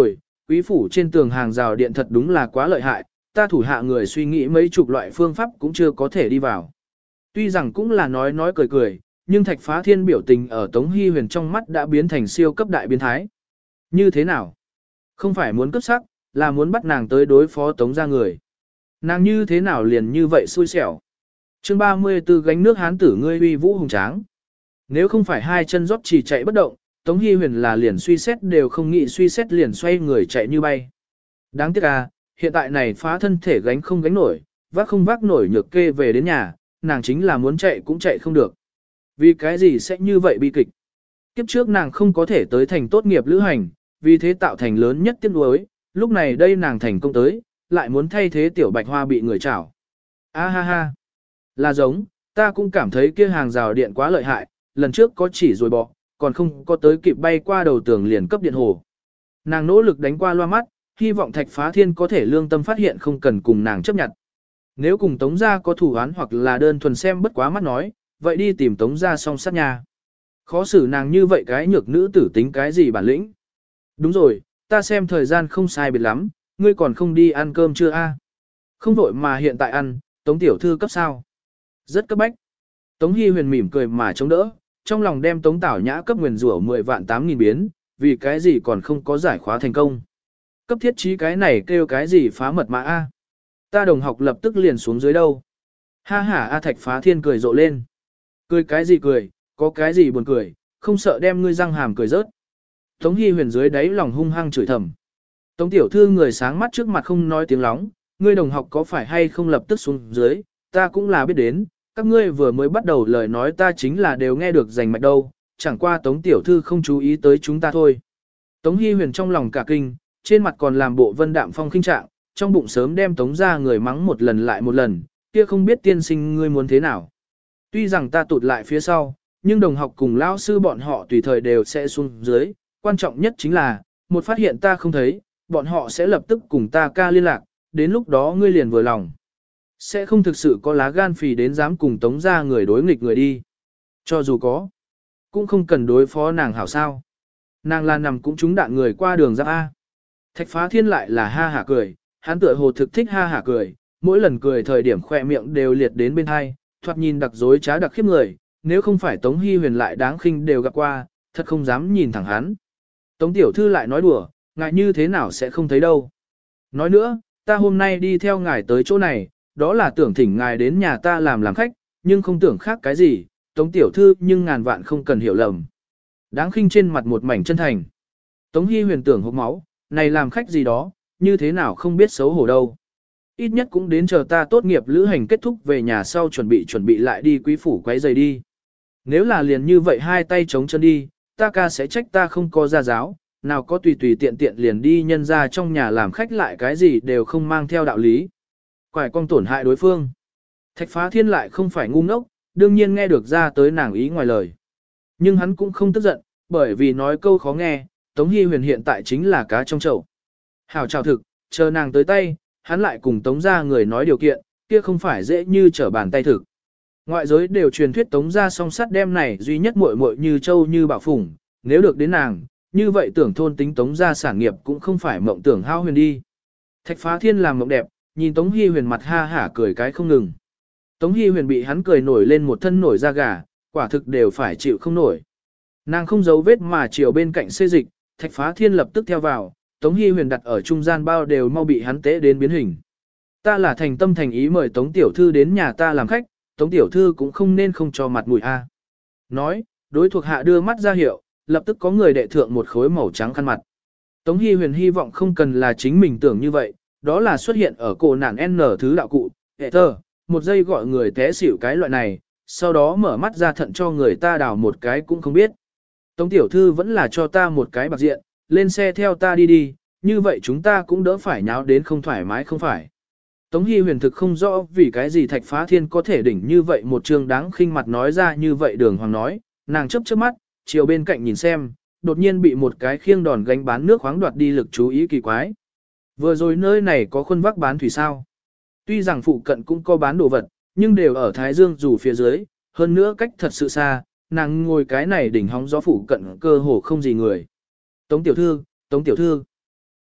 Quý phủ trên tường hàng rào điện thật đúng là quá lợi hại, ta thủ hạ người suy nghĩ mấy chục loại phương pháp cũng chưa có thể đi vào. Tuy rằng cũng là nói nói cười cười, nhưng Thạch Phá Thiên biểu tình ở Tống Hi Huyền trong mắt đã biến thành siêu cấp đại biến thái. Như thế nào? Không phải muốn cấp sắc, là muốn bắt nàng tới đối phó Tống gia người. Nàng như thế nào liền như vậy xui xẻo. Chương ba mươi tư gánh nước hán tử ngươi uy vũ hùng tráng. Nếu không phải hai chân rót chỉ chạy bất động, Tống Hi Huyền là liền suy xét đều không nghĩ suy xét liền xoay người chạy như bay. Đáng tiếc à, hiện tại này phá thân thể gánh không gánh nổi, vác không vác nổi nhược kê về đến nhà, nàng chính là muốn chạy cũng chạy không được. Vì cái gì sẽ như vậy bi kịch? Kiếp trước nàng không có thể tới thành tốt nghiệp lữ hành, vì thế tạo thành lớn nhất tiếc nuối, lúc này đây nàng thành công tới, lại muốn thay thế tiểu bạch hoa bị người chảo. A ha ha, là giống, ta cũng cảm thấy kia hàng rào điện quá lợi hại, lần trước có chỉ rồi bỏ, còn không có tới kịp bay qua đầu tường liền cấp điện hồ. Nàng nỗ lực đánh qua loa mắt, hy vọng Thạch Phá Thiên có thể lương tâm phát hiện không cần cùng nàng chấp nhận. Nếu cùng Tống gia có thủ án hoặc là đơn thuần xem bất quá mắt nói, vậy đi tìm Tống gia song sát nhà. Khó xử nàng như vậy cái nhược nữ tử tính cái gì bản lĩnh. Đúng rồi, ta xem thời gian không sai biệt lắm, ngươi còn không đi ăn cơm chưa a? Không vội mà hiện tại ăn, Tống tiểu thư cấp sao? Rất cấp bách. Tống Hi Huyền mỉm cười mà chống đỡ, trong lòng đem Tống Tảo Nhã cấp nguyền rủa mười vạn tám nghìn biến, vì cái gì còn không có giải khóa thành công. Cấp thiết trí cái này kêu cái gì phá mật mã a? Ta đồng học lập tức liền xuống dưới đâu. Ha ha A Thạch Phá Thiên cười rộ lên. Cười cái gì cười, có cái gì buồn cười, không sợ đem ngươi răng hàm cười rớt. Tống Hi Huyền dưới đáy lòng hung hăng chửi thầm. Tống tiểu thư người sáng mắt trước mặt không nói tiếng lóng, ngươi đồng học có phải hay không lập tức xuống dưới, ta cũng là biết đến, các ngươi vừa mới bắt đầu lời nói ta chính là đều nghe được rành mạch đâu, chẳng qua Tống tiểu thư không chú ý tới chúng ta thôi. Tống Hi Huyền trong lòng cả kinh, trên mặt còn làm bộ vân đạm phong khinh trạng, trong bụng sớm đem Tống ra người mắng một lần lại một lần, kia không biết tiên sinh ngươi muốn thế nào. Tuy rằng ta tụt lại phía sau, nhưng đồng học cùng lão sư bọn họ tùy thời đều sẽ xuống dưới, quan trọng nhất chính là, một phát hiện ta không thấy, bọn họ sẽ lập tức cùng ta ca liên lạc, đến lúc đó ngươi liền vừa lòng. Sẽ không thực sự có lá gan phì đến dám cùng Tống ra người đối nghịch người đi. Cho dù có, cũng không cần đối phó nàng hảo sao. Nàng là nằm cũng trúng đạn người qua đường giáp A. Thạch Phá Thiên lại là ha hả cười, hắn tựa hồ thực thích ha hả cười, mỗi lần cười thời điểm khỏe miệng đều liệt đến bên hai, thoạt nhìn đặc dối trá đặc khiếp người, nếu không phải Tống Hi Huyền lại đáng khinh đều gặp qua, thật không dám nhìn thẳng hắn. Tống tiểu thư lại nói đùa, ngài như thế nào sẽ không thấy đâu. Nói nữa, ta hôm nay đi theo ngài tới chỗ này, đó là tưởng thỉnh ngài đến nhà ta làm làm khách, nhưng không tưởng khác cái gì, Tống tiểu thư nhưng ngàn vạn không cần hiểu lầm. Đáng khinh trên mặt một mảnh chân thành. Tống Hi Huyền tưởng hốc máu, này làm khách gì đó, như thế nào không biết xấu hổ đâu. Ít nhất cũng đến chờ ta tốt nghiệp lữ hành kết thúc về nhà sau chuẩn bị chuẩn bị lại đi quý phủ quấy giày đi. Nếu là liền như vậy hai tay chống chân đi, ta ca sẽ trách ta không có gia giáo, nào có tùy tùy tiện tiện liền đi nhân ra trong nhà làm khách lại cái gì đều không mang theo đạo lý. Quải con tổn hại đối phương. Thạch Phá Thiên lại không phải ngu ngốc, đương nhiên nghe được ra tới nàng ý ngoài lời. Nhưng hắn cũng không tức giận, bởi vì nói câu khó nghe, Tống Hi Huyền hiện tại chính là cá trong chậu. Hảo chào thực, chờ nàng tới tay, hắn lại cùng Tống gia người nói điều kiện, kia không phải dễ như trở bàn tay thực. Ngoại giới đều truyền thuyết Tống gia song sắt đem này duy nhất muội muội như châu như bảo phủng, nếu được đến nàng, như vậy tưởng thôn tính Tống gia sản nghiệp cũng không phải mộng tưởng hao huyền đi. Thạch Phá Thiên làm mộng đẹp, nhìn Tống Hi Huyền mặt ha hả cười cái không ngừng. Tống Hi Huyền bị hắn cười nổi lên một thân nổi da gà, quả thực đều phải chịu không nổi. Nàng không giấu vết mà chiều bên cạnh xê dịch, Thạch Phá Thiên lập tức theo vào, Tống Hi Huyền đặt ở trung gian bao đều mau bị hắn tế đến biến hình. Ta là thành tâm thành ý mời Tống tiểu thư đến nhà ta làm khách, Tống tiểu thư cũng không nên không cho mặt mũi a. Nói, đối thuộc hạ đưa mắt ra hiệu, lập tức có người đệ thượng một khối màu trắng khăn mặt. Tống Hi Huyền hy vọng không cần là chính mình tưởng như vậy, đó là xuất hiện ở cổ nạn N thứ đạo cụ, hệ thơ, một giây gọi người té xỉu cái loại này, sau đó mở mắt ra thận cho người ta đào một cái cũng không biết. Tống tiểu thư vẫn là cho ta một cái bạc diện, lên xe theo ta đi đi, như vậy chúng ta cũng đỡ phải nháo đến không thoải mái không phải. Tống Hi Huyền thực không rõ vì cái gì Thạch Phá Thiên có thể đỉnh như vậy một trường đáng khinh mặt nói ra như vậy đường hoàng nói, nàng chấp chớp mắt, chiều bên cạnh nhìn xem, đột nhiên bị một cái khiêng đòn gánh bán nước khoáng đoạt đi lực chú ý kỳ quái. Vừa rồi nơi này có khuôn vác bán thủy sao. Tuy rằng phụ cận cũng có bán đồ vật, nhưng đều ở Thái Dương dù phía dưới, hơn nữa cách thật sự xa, nàng ngồi cái này đỉnh hóng gió phụ cận cơ hồ không gì người. Tống tiểu thư, Tống tiểu thư.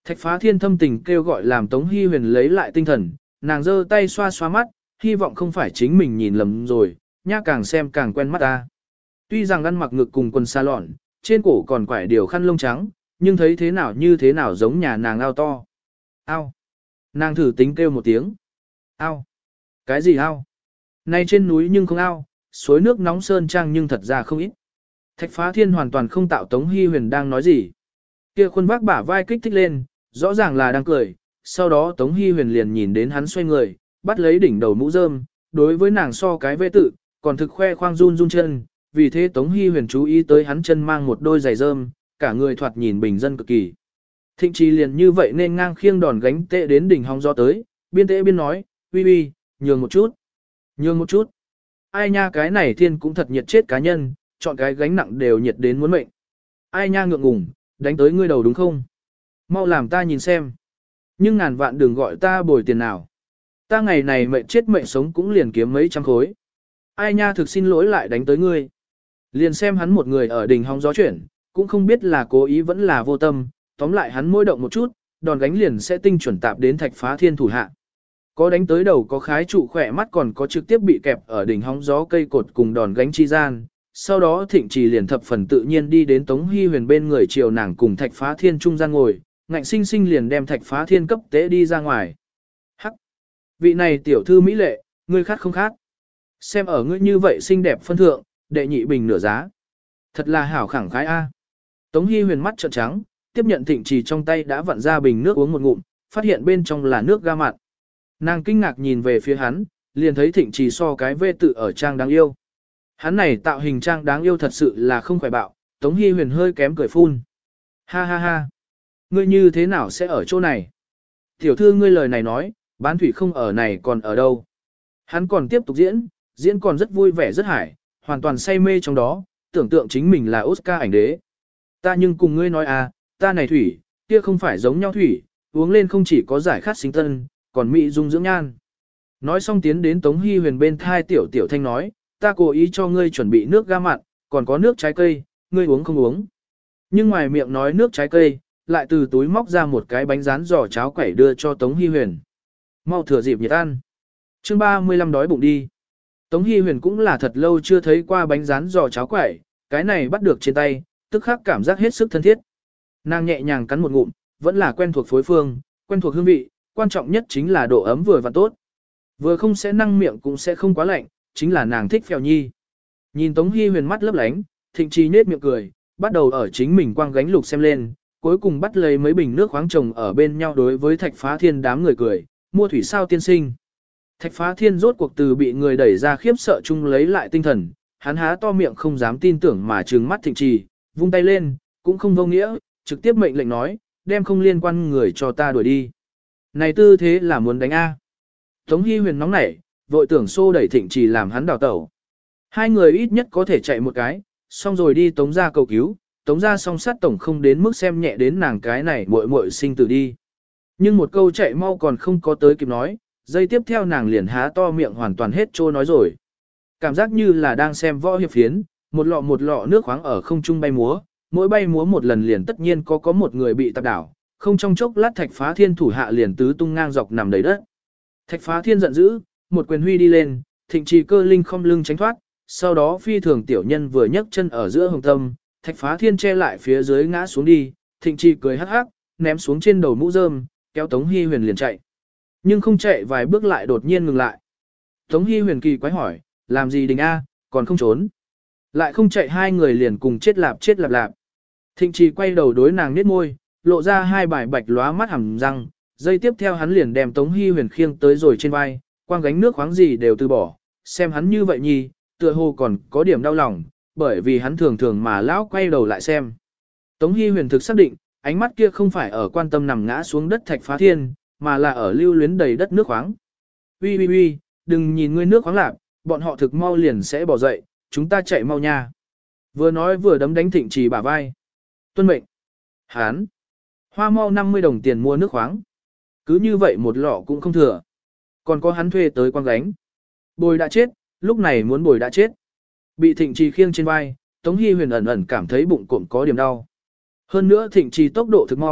Thạch Phá Thiên thâm tình kêu gọi làm Tống Hi Huyền lấy lại tinh thần, nàng giơ tay xoa xoa mắt, hy vọng không phải chính mình nhìn lầm rồi, nhá càng xem càng quen mắt ta. Tuy rằng ăn mặc ngực cùng quần xa lọn, trên cổ còn quải điều khăn lông trắng, nhưng thấy thế nào như thế nào giống nhà nàng ao to. Ao. Nàng thử tính kêu một tiếng. Ao. Cái gì ao? Nay trên núi nhưng không ao, suối nước nóng sơn trang nhưng thật ra không ít. Thạch Phá Thiên hoàn toàn không tạo Tống Hi Huyền đang nói gì. Kia khuôn vác bả vai kích thích lên, rõ ràng là đang cười, sau đó Tống Hi Huyền liền nhìn đến hắn xoay người, bắt lấy đỉnh đầu mũ rơm, đối với nàng so cái vê tự, còn thực khoe khoang run run chân, vì thế Tống Hi Huyền chú ý tới hắn chân mang một đôi giày rơm, cả người thoạt nhìn bình dân cực kỳ. Thịnh Trì liền như vậy nên ngang khiêng đòn gánh tệ đến đỉnh hong gió tới, biên tệ biên nói, uy uy, nhường một chút, nhường một chút. Ai nha cái này thiên cũng thật nhiệt chết cá nhân, chọn cái gánh nặng đều nhiệt đến muốn mệnh. Ai nha ngượng ngùng, đánh tới ngươi đầu đúng không? Mau làm ta nhìn xem. Nhưng ngàn vạn đừng gọi ta bồi tiền nào. Ta ngày này mệnh chết mệnh sống cũng liền kiếm mấy trăm khối. Ai nha thực xin lỗi lại đánh tới ngươi. Liền xem hắn một người ở đỉnh hóng gió chuyển, cũng không biết là cố ý vẫn là vô tâm, tóm lại hắn môi động một chút, đòn gánh liền sẽ tinh chuẩn tạp đến Thạch Phá Thiên thủ hạ. Có đánh tới đầu có khái trụ khỏe mắt còn có trực tiếp bị kẹp ở đỉnh hóng gió cây cột cùng đòn gánh chi gian. Sau đó Thịnh Trì liền thập phần tự nhiên đi đến Tống Hi Huyền bên người chiều nàng cùng Thạch Phá Thiên trung gian ngồi, ngạnh sinh sinh liền đem Thạch Phá Thiên cấp tế đi ra ngoài. Hắc! Vị này tiểu thư mỹ lệ, ngươi khát không khát? Xem ở ngươi như vậy xinh đẹp phân thượng, đệ nhị bình nửa giá. Thật là hảo khẳng khái a. Tống Hi Huyền mắt trợn trắng, tiếp nhận Thịnh Trì trong tay đã vặn ra bình nước uống một ngụm, phát hiện bên trong là nước ga mặn. Nàng kinh ngạc nhìn về phía hắn, liền thấy Thịnh Trì so cái vê tự ở trang đáng yêu. Hắn này tạo hình trang đáng yêu thật sự là không khỏe bạo, Tống Hi Huyền hơi kém cười phun. Ha ha ha, ngươi như thế nào sẽ ở chỗ này? Tiểu thư ngươi lời này nói, bán thủy không ở này còn ở đâu? Hắn còn tiếp tục diễn, diễn còn rất vui vẻ rất hải, hoàn toàn say mê trong đó, tưởng tượng chính mình là Oscar ảnh đế. Ta nhưng cùng ngươi nói à, ta này thủy, kia không phải giống nhau thủy, uống lên không chỉ có giải khát sinh tân, còn mỹ dung dưỡng nhan. Nói xong tiến đến Tống Hi Huyền bên thai tiểu tiểu thanh nói, ta cố ý cho ngươi chuẩn bị nước ga mặn, còn có nước trái cây, ngươi uống không uống. Nhưng ngoài miệng nói nước trái cây, lại từ túi móc ra một cái bánh rán giò cháo quẩy đưa cho Tống Hi Huyền. Mau thừa dịp nhiệt ăn. Chương ba mươi lăm đói bụng đi. Tống Hi Huyền cũng là thật lâu chưa thấy qua bánh rán giò cháo quẩy, cái này bắt được trên tay, tức khắc cảm giác hết sức thân thiết. Nàng nhẹ nhàng cắn một ngụm, vẫn là quen thuộc phối phương, quen thuộc hương vị, quan trọng nhất chính là độ ấm vừa và tốt. Vừa không sẽ năng miệng cũng sẽ không quá lạnh, chính là nàng thích phèo nhi. Nhìn Tống Hi Huyền mắt lấp lánh, Thịnh Trì nết miệng cười, bắt đầu ở chính mình quang gánh lục xem lên, cuối cùng bắt lấy mấy bình nước khoáng chồng ở bên nhau đối với Thạch Phá Thiên đám người cười, mua thủy sao tiên sinh. Thạch Phá Thiên rốt cuộc từ bị người đẩy ra khiếp sợ chung lấy lại tinh thần, hắn há to miệng không dám tin tưởng mà trừng mắt Thịnh Trì, vung tay lên, cũng không vô nghĩa, trực tiếp mệnh lệnh nói, đem không liên quan người cho ta đuổi đi. Này tư thế là muốn đánh A. Tống Hi Huyền nóng nảy, vội tưởng xô đẩy Thịnh Trì làm hắn đào tẩu. Hai người ít nhất có thể chạy một cái, xong rồi đi Tống gia cầu cứu, Tống gia song sát tổng không đến mức xem nhẹ đến nàng cái này muội muội sinh tử đi. Nhưng một câu chạy mau còn không có tới kịp nói, giây tiếp theo nàng liền há to miệng hoàn toàn hết trô nói rồi. Cảm giác như là đang xem võ hiệp phiến, một lọ một lọ nước khoáng ở không trung bay múa, mỗi bay múa một lần liền tất nhiên có có một người bị tạp đảo, không trong chốc lát Thạch Phá Thiên thủ hạ liền tứ tung ngang dọc nằm đầy đất. Thạch Phá Thiên giận dữ, một quyền huy đi lên, Thịnh Trì cơ linh không lưng tránh thoát, sau đó phi thường tiểu nhân vừa nhấc chân ở giữa hồng tâm, Thạch Phá Thiên che lại phía dưới ngã xuống đi, Thịnh Trì cười hắc hắc, ném xuống trên đầu mũ rơm, kéo Tống Hi Huyền liền chạy. Nhưng không chạy vài bước lại đột nhiên ngừng lại. Tống Hi Huyền kỳ quái hỏi, làm gì đình a, còn không trốn. Lại không chạy hai người liền cùng chết lạp chết lạp lạp. Thịnh Trì quay đầu đối nàng nhếch môi, lộ ra hai bài bạch lóa mắt hàm răng, giây tiếp theo hắn liền đem Tống Hi Huyền khiêng tới rồi trên vai, quang gánh nước khoáng gì đều từ bỏ, xem hắn như vậy nhi, tựa hồ còn có điểm đau lòng, bởi vì hắn thường thường mà lão quay đầu lại xem. Tống Hi Huyền thực xác định, ánh mắt kia không phải ở quan tâm nằm ngã xuống đất Thạch Phá Thiên, mà là ở lưu luyến đầy đất nước khoáng. Ui ui ui, đừng nhìn ngươi nước khoáng lạp, bọn họ thực mau liền sẽ bỏ dậy, chúng ta chạy mau nha. Vừa nói vừa đấm đánh Thịnh Trì bả vai. Tuân mệnh. Hán. Hoa mau năm mươi đồng tiền mua nước khoáng. Cứ như vậy một lọ cũng không thừa. Còn có hắn thuê tới quang gánh. Bồi đã chết, lúc này muốn bồi đã chết. Bị Thịnh Trì khiêng trên vai, Tống Hi Huyền ẩn ẩn cảm thấy bụng cộm có điểm đau. Hơn nữa Thịnh Trì tốc độ thực mau,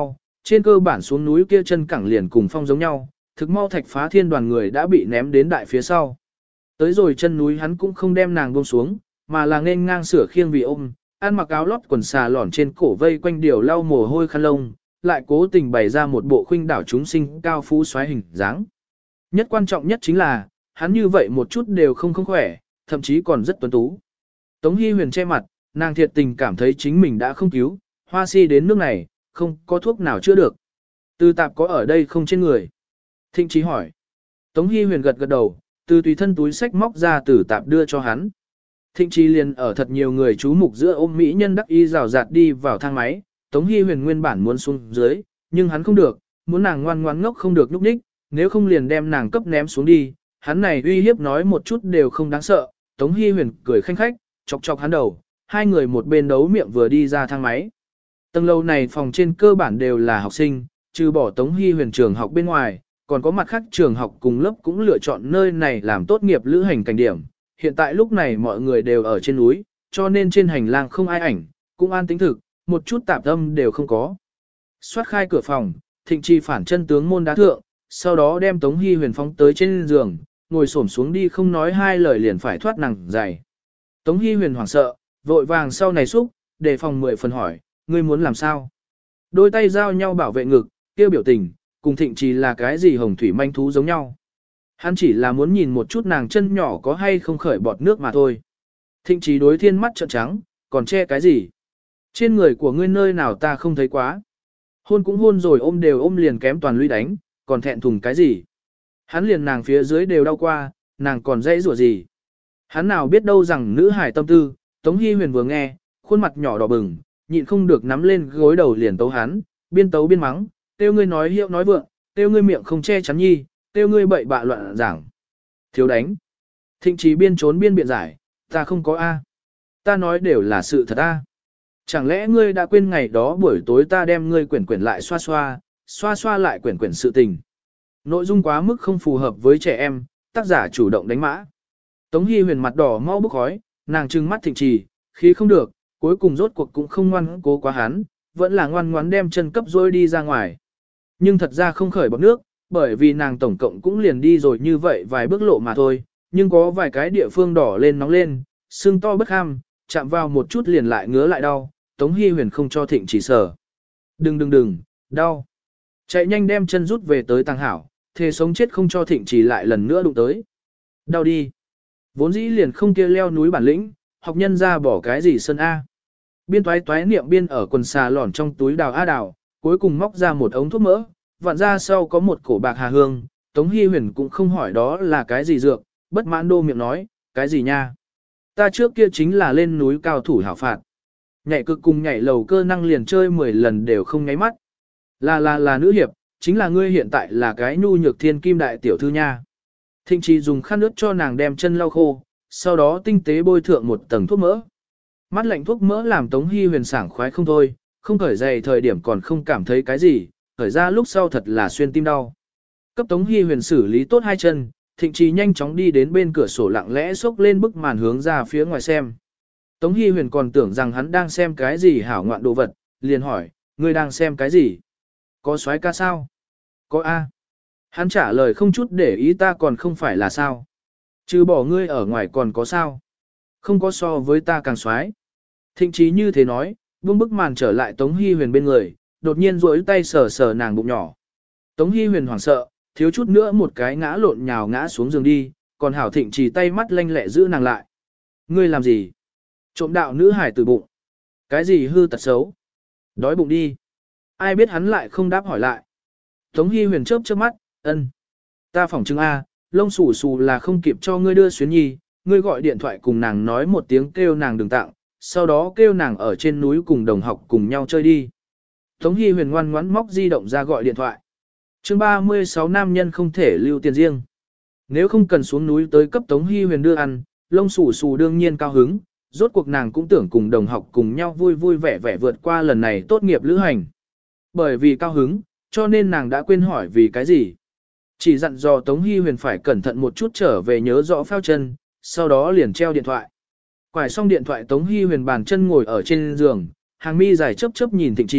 trên cơ bản xuống núi kia chân cẳng liền cùng phong giống nhau, thực mau Thạch Phá Thiên đoàn người đã bị ném đến đại phía sau. Tới rồi chân núi hắn cũng không đem nàng buông xuống, mà là nên ngang sửa khiêng vì ôm, ăn mặc áo lót quần xà lỏn trên cổ vây quanh điều lau mồ hôi khăn lông, lại cố tình bày ra một bộ khuynh đảo chúng sinh cao phú xoáy hình dáng. Nhất quan trọng nhất chính là, hắn như vậy một chút đều không không khỏe, thậm chí còn rất tuấn tú. Tống Hi Huyền che mặt, nàng thiệt tình cảm thấy chính mình đã không cứu, hoa si đến nước này, không có thuốc nào chữa được. Từ tạp có ở đây không trên người? Thịnh Trí hỏi. Tống Hi Huyền gật gật đầu, từ tùy thân túi sách móc ra từ tạp đưa cho hắn. Thịnh Trí liền ở thật nhiều người chú mục giữa ôm mỹ nhân đắc y rào rạt đi vào thang máy. Tống Hi Huyền nguyên bản muốn xuống dưới, nhưng hắn không được, muốn nàng ngoan ngoan ngốc không được nhúc nhích, nếu không liền đem nàng cấp ném xuống đi. Hắn này uy hiếp nói một chút đều không đáng sợ. Tống Hi Huyền cười khanh khách, chọc chọc hắn đầu, hai người một bên đấu miệng vừa đi ra thang máy. Tầng lầu này phòng trên cơ bản đều là học sinh, trừ bỏ Tống Hi Huyền trường học bên ngoài, còn có mặt khác trường học cùng lớp cũng lựa chọn nơi này làm tốt nghiệp lữ hành cảnh điểm. Hiện tại lúc này mọi người đều ở trên núi, cho nên trên hành lang không ai ảnh, cũng an tĩnh thực, một chút tạp âm đều không có. Xoát khai cửa phòng, Thịnh Trì phản chân tướng môn đá thượng, sau đó đem Tống Hi Huyền phóng tới trên giường, ngồi xổm xuống đi không nói hai lời liền phải thoát nàng giày. Tống Hi Huyền hoảng sợ, vội vàng sau này xúc, đề phòng mười phần hỏi, ngươi muốn làm sao? Đôi tay giao nhau bảo vệ ngực, kêu biểu tình, cùng Thịnh Trì là cái gì hồng thủy manh thú giống nhau. Hắn chỉ là muốn nhìn một chút nàng chân nhỏ có hay không khởi bọt nước mà thôi. Thịnh Trì đối thiên mắt trợn trắng, còn che cái gì? Trên người của ngươi nơi nào ta không thấy quá. Hôn cũng hôn rồi ôm đều ôm liền kém toàn lũy đánh, còn thẹn thùng cái gì? Hắn liền nàng phía dưới đều đau qua, nàng còn dãy rủa gì? Hắn nào biết đâu rằng nữ hải tâm tư, Tống Hi Huyền vừa nghe, khuôn mặt nhỏ đỏ bừng, nhịn không được nắm lên gối đầu liền tấu hắn, biên tấu biên mắng, tiêu ngươi nói hiệu nói vượng, tiêu ngươi miệng không che chắn nhi, tiêu ngươi bậy bạ loạn giảng. Thiếu đánh. Thịnh Trí biên trốn biên biện giải, ta không có A. Ta nói đều là sự thật A. Chẳng lẽ ngươi đã quên ngày đó buổi tối ta đem ngươi quyển quyển lại xoa xoa, xoa xoa lại quyển quyển sự tình. Nội dung quá mức không phù hợp với trẻ em, tác giả chủ động đánh mã. Tống Hi Huyền mặt đỏ mau bức khói, nàng trừng mắt Thịnh Trì, khí không được, cuối cùng rốt cuộc cũng không ngoan cố quá hắn, vẫn là ngoan ngoãn đem chân cấp rôi đi ra ngoài. Nhưng thật ra không khởi bọt nước, bởi vì nàng tổng cộng cũng liền đi rồi như vậy vài bước lộ mà thôi, nhưng có vài cái địa phương đỏ lên nóng lên, sưng to bất ham, chạm vào một chút liền lại ngứa lại đau, Tống Hi Huyền không cho Thịnh Trì sở. Đừng đừng đừng, đau. Chạy nhanh đem chân rút về tới tàng hảo, thề sống chết không cho Thịnh Trì lại lần nữa đụng tới. Đau đi. Vốn dĩ liền không kia leo núi bản lĩnh, học nhân ra bỏ cái gì sân A. Biên toái toái niệm biên ở quần xà lỏn trong túi đào A đào, cuối cùng móc ra một ống thuốc mỡ, vặn ra sau có một cổ bạc hà hương, Tống Hi Huyền cũng không hỏi đó là cái gì dược, bất mãn đô miệng nói, cái gì nha. Ta trước kia chính là lên núi cao thủ hảo phạt. Nhảy cực cùng nhảy lầu cơ năng liền chơi mười lần đều không nháy mắt. Là là là nữ hiệp, chính là ngươi hiện tại là cái nhu nhược thiên kim đại tiểu thư nha. Thịnh Trì dùng khăn nước cho nàng đem chân lau khô, sau đó tinh tế bôi thượng một tầng thuốc mỡ. Mắt lạnh thuốc mỡ làm Tống Hi Huyền sảng khoái không thôi, không khởi giày thời điểm còn không cảm thấy cái gì, khởi ra lúc sau thật là xuyên tim đau. Cấp Tống Hi Huyền xử lý tốt hai chân, Thịnh Trì nhanh chóng đi đến bên cửa sổ lặng lẽ xốc lên bức màn hướng ra phía ngoài xem. Tống Hi Huyền còn tưởng rằng hắn đang xem cái gì hảo ngoạn đồ vật, liền hỏi, ngươi đang xem cái gì? Có soái ca sao? Có A. Hắn trả lời không chút để ý ta còn không phải là sao. Trừ bỏ ngươi ở ngoài còn có sao. Không có so với ta càng soái. Thịnh Trí như thế nói, buông bức màn trở lại Tống Hi Huyền bên người, đột nhiên duỗi tay sờ sờ nàng bụng nhỏ. Tống Hi Huyền hoảng sợ, thiếu chút nữa một cái ngã lộn nhào ngã xuống giường đi, còn Hảo Thịnh Trí tay mắt lanh lẹ giữ nàng lại. Ngươi làm gì? Trộm đạo nữ hải từ bụng. Cái gì hư tật xấu? Đói bụng đi. Ai biết hắn lại không đáp hỏi lại. Tống Hi Huyền chớp chớp mắt, ân. Ta phỏng chứng A, lông xù xù là không kịp cho ngươi đưa xuyến nhi, ngươi gọi điện thoại cùng nàng nói một tiếng kêu nàng đừng tặng, sau đó kêu nàng ở trên núi cùng đồng học cùng nhau chơi đi. Tống Hi Huyền ngoan ngoãn móc di động ra gọi điện thoại. Chương ba mươi sáu nam nhân không thể lưu tiền riêng. Nếu không cần xuống núi tới cấp Tống Hi Huyền đưa ăn, lông xù xù đương nhiên cao hứng, rốt cuộc nàng cũng tưởng cùng đồng học cùng nhau vui vui vẻ vẻ vượt qua lần này tốt nghiệp lữ hành. Bởi vì cao hứng, cho nên nàng đã quên hỏi vì cái gì. Chỉ dặn dò Tống Hi Huyền phải cẩn thận một chút trở về nhớ rõ phao chân, sau đó liền treo điện thoại. Quải xong điện thoại Tống Hi Huyền bàn chân ngồi ở trên giường, hàng mi dài chớp chớp nhìn Thịnh Trì,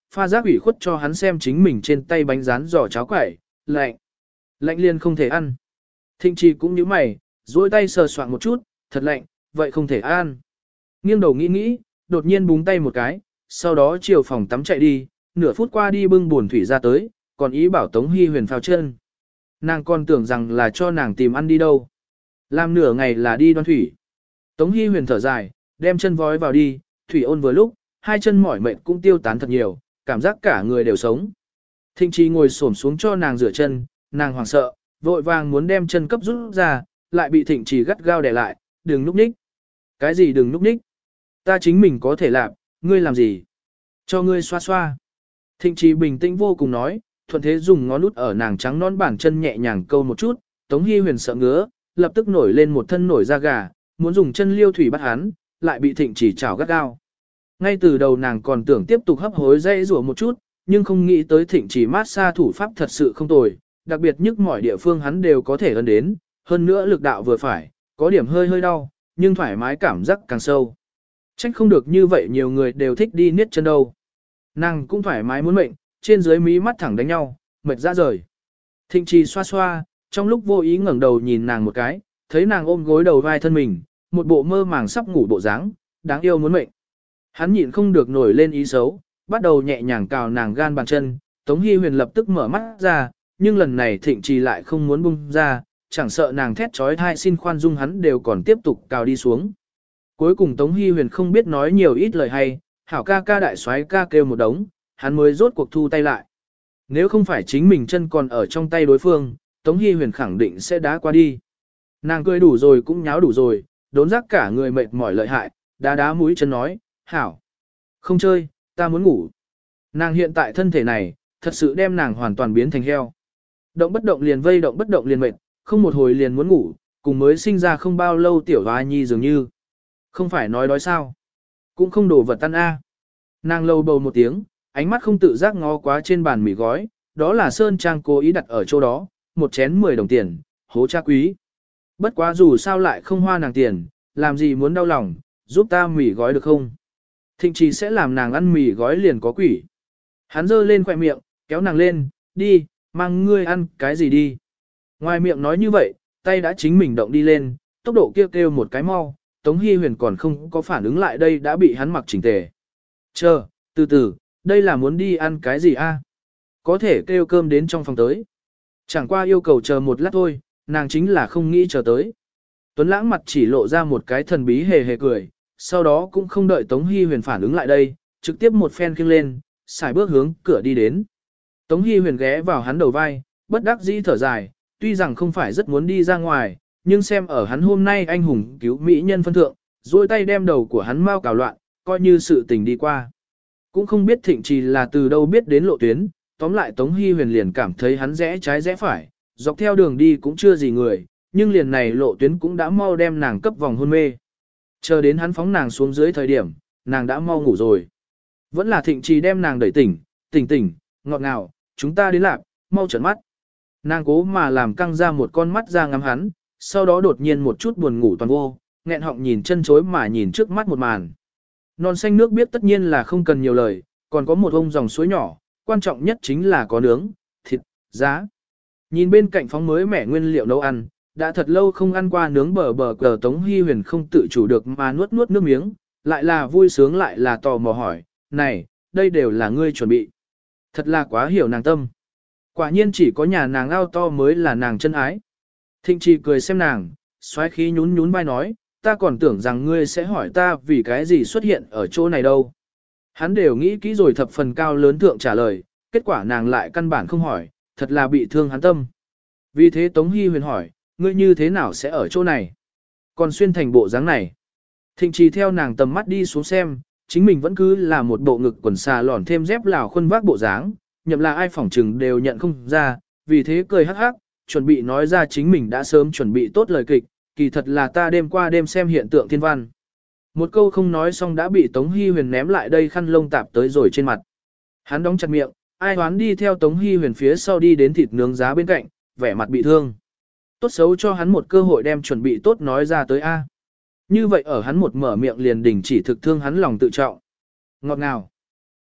pha giác ủy khuất cho hắn xem chính mình trên tay bánh rán giò cháo quẩy, lạnh. Lạnh liền không thể ăn. Thịnh trì cũng như mày, duỗi tay sờ soạn một chút, thật lạnh, vậy không thể ăn. Nghiêng đầu nghĩ nghĩ, đột nhiên búng tay một cái, sau đó chiều phòng tắm chạy đi, nửa phút qua đi bưng buồn thủy ra tới, còn ý bảo Tống Hi Huyền phao chân. Nàng còn tưởng rằng là cho nàng tìm ăn đi đâu. Làm nửa ngày là đi đoan thủy. Tống Hi Huyền thở dài, đem chân vói vào đi, thủy ôn vừa lúc, hai chân mỏi mệt cũng tiêu tán thật nhiều, cảm giác cả người đều sống. Thịnh Trì ngồi xổm xuống cho nàng rửa chân, nàng hoảng sợ, vội vàng muốn đem chân cấp rút ra, lại bị Thịnh Trì gắt gao đè lại, đừng núp ních. Cái gì đừng núp ních? Ta chính mình có thể làm, ngươi làm gì? Cho ngươi xoa xoa. Thịnh Trì bình tĩnh vô cùng nói, thuận thế dùng ngón út ở nàng trắng non bàn chân nhẹ nhàng câu một chút, Tống Hi Huyền sợ ngứa, lập tức nổi lên một thân nổi da gà, muốn dùng chân liêu thủy bắt hắn, lại bị Thịnh Trì chảo gắt gao. Ngay từ đầu nàng còn tưởng tiếp tục hấp hối dây rủa một chút, nhưng không nghĩ tới Thịnh Trì mát xa thủ pháp thật sự không tồi, đặc biệt nhức mọi địa phương hắn đều có thể ấn đến, hơn nữa lực đạo vừa phải, có điểm hơi hơi đau, nhưng thoải mái cảm giác càng sâu. Trách không được như vậy nhiều người đều thích đi niết chân đâu. Nàng cũng thoải mái muốn mệnh, trên dưới mí mắt thẳng đánh nhau, mệt ra rời. Thịnh Trì xoa xoa, trong lúc vô ý ngẩng đầu nhìn nàng một cái, thấy nàng ôm gối đầu vai thân mình, một bộ mơ màng sắp ngủ bộ dáng, đáng yêu muốn mệnh. Hắn nhịn không được nổi lên ý xấu, bắt đầu nhẹ nhàng cào nàng gan bàn chân, Tống Hi Huyền lập tức mở mắt ra, nhưng lần này Thịnh Trì lại không muốn buông ra, chẳng sợ nàng thét trói thai xin khoan dung hắn đều còn tiếp tục cào đi xuống. Cuối cùng Tống Hi Huyền không biết nói nhiều ít lời hay, hảo ca ca đại soái ca kêu một đống, hắn mới rốt cuộc thu tay lại. Nếu không phải chính mình chân còn ở trong tay đối phương, Tống Hi Huyền khẳng định sẽ đá qua đi. Nàng cười đủ rồi cũng nháo đủ rồi, đốn giác cả người mệt mỏi lợi hại, đá đá mũi chân nói, hảo. Không chơi, ta muốn ngủ. Nàng hiện tại thân thể này, thật sự đem nàng hoàn toàn biến thành heo. Động bất động liền vây động bất động liền mệt, không một hồi liền muốn ngủ, cùng mới sinh ra không bao lâu tiểu hoa nhi dường như. Không phải nói đói sao. Cũng không đổ vật tan a. Nàng lâu bầu một tiếng, ánh mắt không tự giác ngó quá trên bàn mì gói, đó là Sơn Trang cố ý đặt ở chỗ đó, một chén mười đồng tiền, hố cha quý. Bất quá dù sao lại không hoa nàng tiền, làm gì muốn đau lòng, giúp ta mì gói được không? Thịnh Trì sẽ làm nàng ăn mì gói liền có quỷ. Hắn giơ lên khỏe miệng, kéo nàng lên, đi, mang ngươi ăn cái gì đi. Ngoài miệng nói như vậy, tay đã chính mình động đi lên, tốc độ kêu kêu một cái mau, Tống Hi Huyền còn không có phản ứng lại đây đã bị hắn mặc chỉnh tề. Chờ, từ từ, đây là muốn đi ăn cái gì a? Có thể kêu cơm đến trong phòng tới. Chẳng qua yêu cầu chờ một lát thôi, nàng chính là không nghĩ chờ tới. Tuấn Lãng mặt chỉ lộ ra một cái thần bí hề hề cười, sau đó cũng không đợi Tống Hi Huyền phản ứng lại đây, trực tiếp một phen khiêng lên, xài bước hướng cửa đi đến. Tống Hi Huyền ghé vào hắn đầu vai, bất đắc dĩ thở dài, tuy rằng không phải rất muốn đi ra ngoài, nhưng xem ở hắn hôm nay anh hùng cứu mỹ nhân phân thượng, duỗi tay đem đầu của hắn mau cào loạn, coi như sự tình đi qua. Cũng không biết Thịnh Trì là từ đâu biết đến lộ tuyến, tóm lại Tống Hi Huyền liền cảm thấy hắn rẽ trái rẽ phải, dọc theo đường đi cũng chưa gì người, nhưng liền này lộ tuyến cũng đã mau đem nàng cấp vòng hôn mê. Chờ đến hắn phóng nàng xuống dưới thời điểm, nàng đã mau ngủ rồi. Vẫn là Thịnh Trì đem nàng đẩy tỉnh, tỉnh tỉnh, ngọt ngào, chúng ta đến lạc, mau trợn mắt. Nàng cố mà làm căng ra một con mắt ra ngắm hắn, sau đó đột nhiên một chút buồn ngủ toàn vô, nghẹn họng nhìn chân chối mà nhìn trước mắt một màn. Non xanh nước biết tất nhiên là không cần nhiều lời, còn có một ông dòng suối nhỏ, quan trọng nhất chính là có nướng, thịt, giá. Nhìn bên cạnh phóng mới mẻ nguyên liệu nấu ăn, đã thật lâu không ăn qua nướng bờ bờ cờ Tống Hi Huyền không tự chủ được mà nuốt nuốt nước miếng, lại là vui sướng lại là tò mò hỏi, này, đây đều là ngươi chuẩn bị. Thật là quá hiểu nàng tâm. Quả nhiên chỉ có nhà nàng ao to mới là nàng chân ái. Thịnh Trì cười xem nàng, xoáy khí nhún nhún vai nói, ta còn tưởng rằng ngươi sẽ hỏi ta vì cái gì xuất hiện ở chỗ này đâu. Hắn đều nghĩ kỹ rồi thập phần cao lớn thượng trả lời, kết quả nàng lại căn bản không hỏi, thật là bị thương hắn tâm. Vì thế Tống Hi Huyền hỏi, ngươi như thế nào sẽ ở chỗ này? Còn xuyên thành bộ dáng này. Thịnh Trì theo nàng tầm mắt đi xuống xem, chính mình vẫn cứ là một bộ ngực quần xà lỏn thêm dép lào khuôn vác bộ dáng, nhậm là ai phỏng trừng đều nhận không ra, vì thế cười hắc hắc, chuẩn bị nói ra chính mình đã sớm chuẩn bị tốt lời kịch, kỳ thật là ta đêm qua đêm xem hiện tượng thiên văn. Một câu không nói xong đã bị Tống Hi Huyền ném lại đây khăn lông tạp tới rồi trên mặt. Hắn đóng chặt miệng, ai hoán đi theo Tống Hi Huyền phía sau đi đến thịt nướng giá bên cạnh, vẻ mặt bị thương. Tốt xấu cho hắn một cơ hội đem chuẩn bị tốt nói ra tới A. Như vậy ở hắn một mở miệng liền đình chỉ thực thương hắn lòng tự trọng. Ngọt ngào.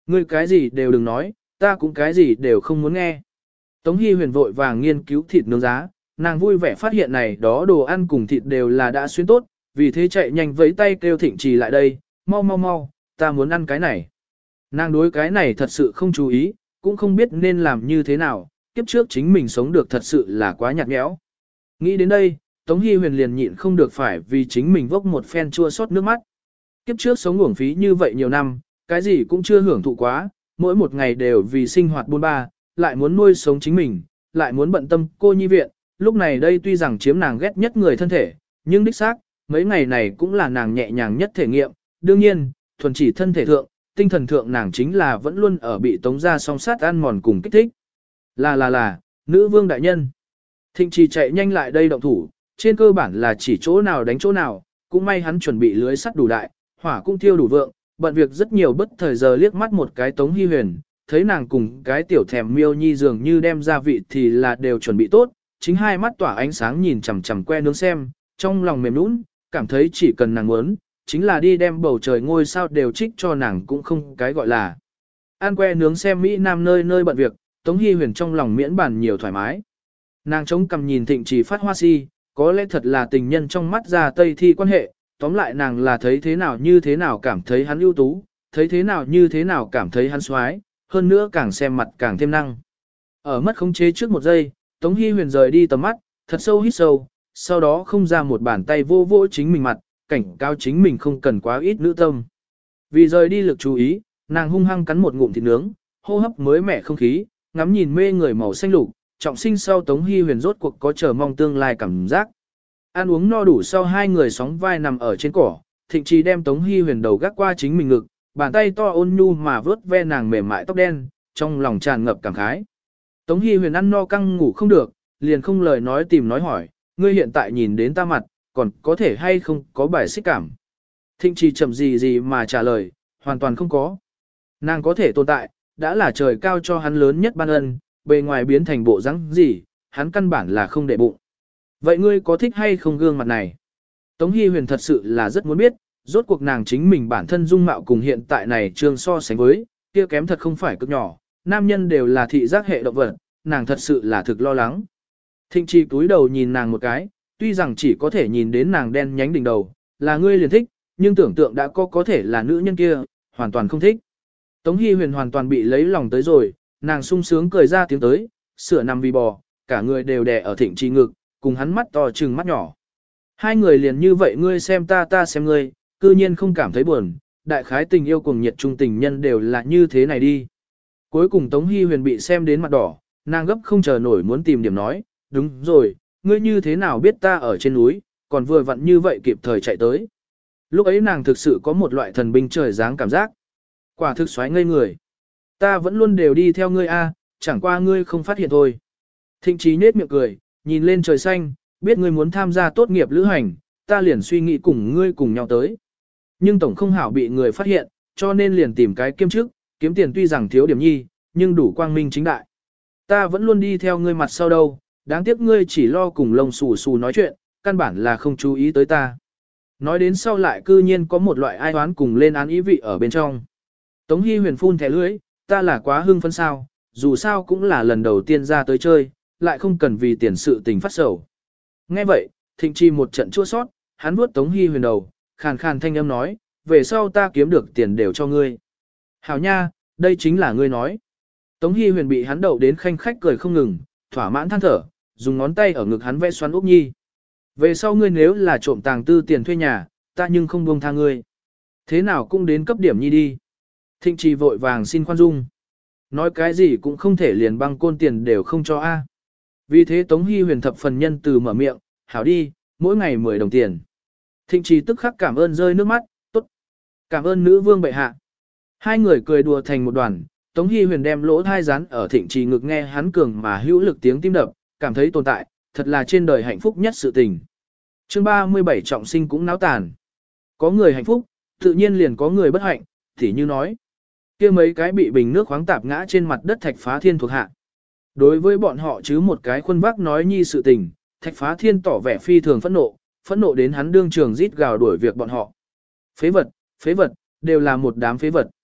Ngươi cái gì đều đừng nói, ta cũng cái gì đều không muốn nghe. Tống Hy Huyền vội vàng nghiên cứu thịt nướng giá, nàng vui vẻ phát hiện này đó đồ ăn cùng thịt đều là đã xuyên tốt, vì thế chạy nhanh với tay kêu Thịnh Trì lại đây, mau mau mau, ta muốn ăn cái này. Nàng đối cái này thật sự không chú ý, cũng không biết nên làm như thế nào, kiếp trước chính mình sống được thật sự là quá nhạt nhẽo. Nghĩ đến đây, Tống Hy Huyền liền nhịn không được phải vì chính mình vốc một phen chua xót nước mắt. Kiếp trước sống uổng phí như vậy nhiều năm, cái gì cũng chưa hưởng thụ quá, mỗi một ngày đều vì sinh hoạt buôn ba, lại muốn nuôi sống chính mình, lại muốn bận tâm cô nhi viện, lúc này đây tuy rằng chiếm nàng ghét nhất người thân thể, nhưng đích xác, mấy ngày này cũng là nàng nhẹ nhàng nhất thể nghiệm, đương nhiên, thuần chỉ thân thể thượng, tinh thần thượng nàng chính là vẫn luôn ở bị tống ra song sát ăn mòn cùng kích thích. Là là là, nữ vương đại nhân. Thịnh Trì chạy nhanh lại đây động thủ, trên cơ bản là chỉ chỗ nào đánh chỗ nào, cũng may hắn chuẩn bị lưới sắt đủ đại, hỏa cũng thiêu đủ vượng, bận việc rất nhiều bất thời giờ liếc mắt một cái Tống Hy Huyền, thấy nàng cùng cái tiểu thèm miêu nhi dường như đem gia vị thì là đều chuẩn bị tốt, chính hai mắt tỏa ánh sáng nhìn chằm chằm que nướng xem, trong lòng mềm nũng, cảm thấy chỉ cần nàng muốn, chính là đi đem bầu trời ngôi sao đều trích cho nàng cũng không cái gọi là. Ăn que nướng xem Mỹ Nam nơi nơi bận việc, Tống Hy Huyền trong lòng miễn bàn nhiều thoải mái. Nàng chống cằm nhìn Thịnh Trì phát hoa si, có lẽ thật là tình nhân trong mắt ra tây thi quan hệ, tóm lại nàng là thấy thế nào như thế nào cảm thấy hắn ưu tú, thấy thế nào như thế nào cảm thấy hắn xoái, hơn nữa càng xem mặt càng thêm năng. Ở mất khống chế trước một giây, Tống Hy Huyền rời đi tầm mắt, thật sâu hít sâu, sau đó không ra một bàn tay vô vô chính mình mặt, cảnh cáo chính mình không cần quá ít nữ tâm. Vì rời đi lực chú ý, nàng hung hăng cắn một ngụm thịt nướng, hô hấp mới mẻ không khí, ngắm nhìn mê người màu xanh lục, trọng sinh sau Tống Hy Huyền rốt cuộc có chờ mong tương lai cảm giác. Ăn uống no đủ sau hai người sóng vai nằm ở trên cỏ, Thịnh Trì đem Tống Hy Huyền đầu gác qua chính mình ngực, bàn tay to ôn nhu mà vớt ve nàng mềm mại tóc đen, trong lòng tràn ngập cảm khái. Tống Hy Huyền ăn no căng ngủ không được, liền không lời nói tìm nói hỏi, ngươi hiện tại nhìn đến ta mặt, còn có thể hay không có bài xích cảm. Thịnh Trì chậm gì gì mà trả lời, hoàn toàn không có. Nàng có thể tồn tại, đã là trời cao cho hắn lớn nhất ban ân, bề ngoài biến thành bộ rắn gì, hắn căn bản là không để bụng. Vậy ngươi có thích hay không gương mặt này? Tống Hy Huyền thật sự là rất muốn biết, rốt cuộc nàng chính mình bản thân dung mạo cùng hiện tại này trương so sánh với, kia kém thật không phải cực nhỏ, nam nhân đều là thị giác hệ động vật, nàng thật sự là thực lo lắng. Thịnh Trì túi đầu nhìn nàng một cái, tuy rằng chỉ có thể nhìn đến nàng đen nhánh đỉnh đầu, là ngươi liền thích, nhưng tưởng tượng đã có có thể là nữ nhân kia, hoàn toàn không thích. Tống Hy Huyền hoàn toàn bị lấy lòng tới rồi, nàng sung sướng cười ra tiếng tới, sửa nằm vì bò, cả người đều đè ở Thịnh Trì ngực, cùng hắn mắt to trừng mắt nhỏ. Hai người liền như vậy ngươi xem ta ta xem ngươi, cư nhiên không cảm thấy buồn, đại khái tình yêu cùng nhiệt trung tình nhân đều là như thế này đi. Cuối cùng Tống Hy Huyền bị xem đến mặt đỏ, nàng gấp không chờ nổi muốn tìm điểm nói, đúng rồi, ngươi như thế nào biết ta ở trên núi, còn vừa vặn như vậy kịp thời chạy tới. Lúc ấy nàng thực sự có một loại thần binh trời dáng cảm giác. Quả thực xoáy ngây người. Ta vẫn luôn đều đi theo ngươi a, chẳng qua ngươi không phát hiện thôi. Thịnh Trí nết miệng cười, nhìn lên trời xanh, biết ngươi muốn tham gia tốt nghiệp lữ hành, ta liền suy nghĩ cùng ngươi cùng nhau tới. Nhưng tổng không hảo bị người phát hiện, cho nên liền tìm cái kiêm chức, kiếm tiền tuy rằng thiếu điểm nhi, nhưng đủ quang minh chính đại. Ta vẫn luôn đi theo ngươi mặt sau đâu, đáng tiếc ngươi chỉ lo cùng lông xù xù nói chuyện, căn bản là không chú ý tới ta. Nói đến sau lại cư nhiên có một loại ai oán cùng lên án ý vị ở bên trong. Tống Hy Huyền phun thẻ lưỡi, ta là quá hưng phấn sao, dù sao cũng là lần đầu tiên ra tới chơi, lại không cần vì tiền sự tình phát sầu. Nghe vậy, Thịnh Trì một trận chua sót, hắn vuốt Tống Hy Huyền đầu, khàn khàn thanh âm nói, về sau ta kiếm được tiền đều cho ngươi. Hảo nha, đây chính là ngươi nói. Tống Hy Huyền bị hắn đậu đến khanh khách cười không ngừng, thỏa mãn than thở, dùng ngón tay ở ngực hắn vẽ xoắn úp nhi. Về sau ngươi nếu là trộm tàng tư tiền thuê nhà, ta nhưng không buông tha ngươi. Thế nào cũng đến cấp điểm nhi đi. Thịnh Trì vội vàng xin khoan dung. Nói cái gì cũng không thể liền băng côn tiền đều không cho a. Vì thế Tống Hy Huyền thập phần nhân từ mở miệng, hảo đi, mỗi ngày mười đồng tiền. Thịnh Trì tức khắc cảm ơn rơi nước mắt, tốt. Cảm ơn nữ vương bệ hạ. Hai người cười đùa thành một đoàn, Tống Hy Huyền đem lỗ thai rán ở Thịnh Trì ngực nghe hắn cường mà hữu lực tiếng tim đập, cảm thấy tồn tại, thật là trên đời hạnh phúc nhất sự tình. Chương ba mươi bảy trọng sinh cũng náo tàn. Có người hạnh phúc, tự nhiên liền có người bất hạnh, thì như nói. Kia mấy cái bị bình nước khoáng tạp ngã trên mặt đất Thạch Phá Thiên thuộc hạ. Đối với bọn họ chứ một cái khuôn vác nói nhi sự tình, Thạch Phá Thiên tỏ vẻ phi thường phẫn nộ, phẫn nộ đến hắn đương trường rít gào đuổi việc bọn họ. Phế vật, phế vật, đều là một đám phế vật.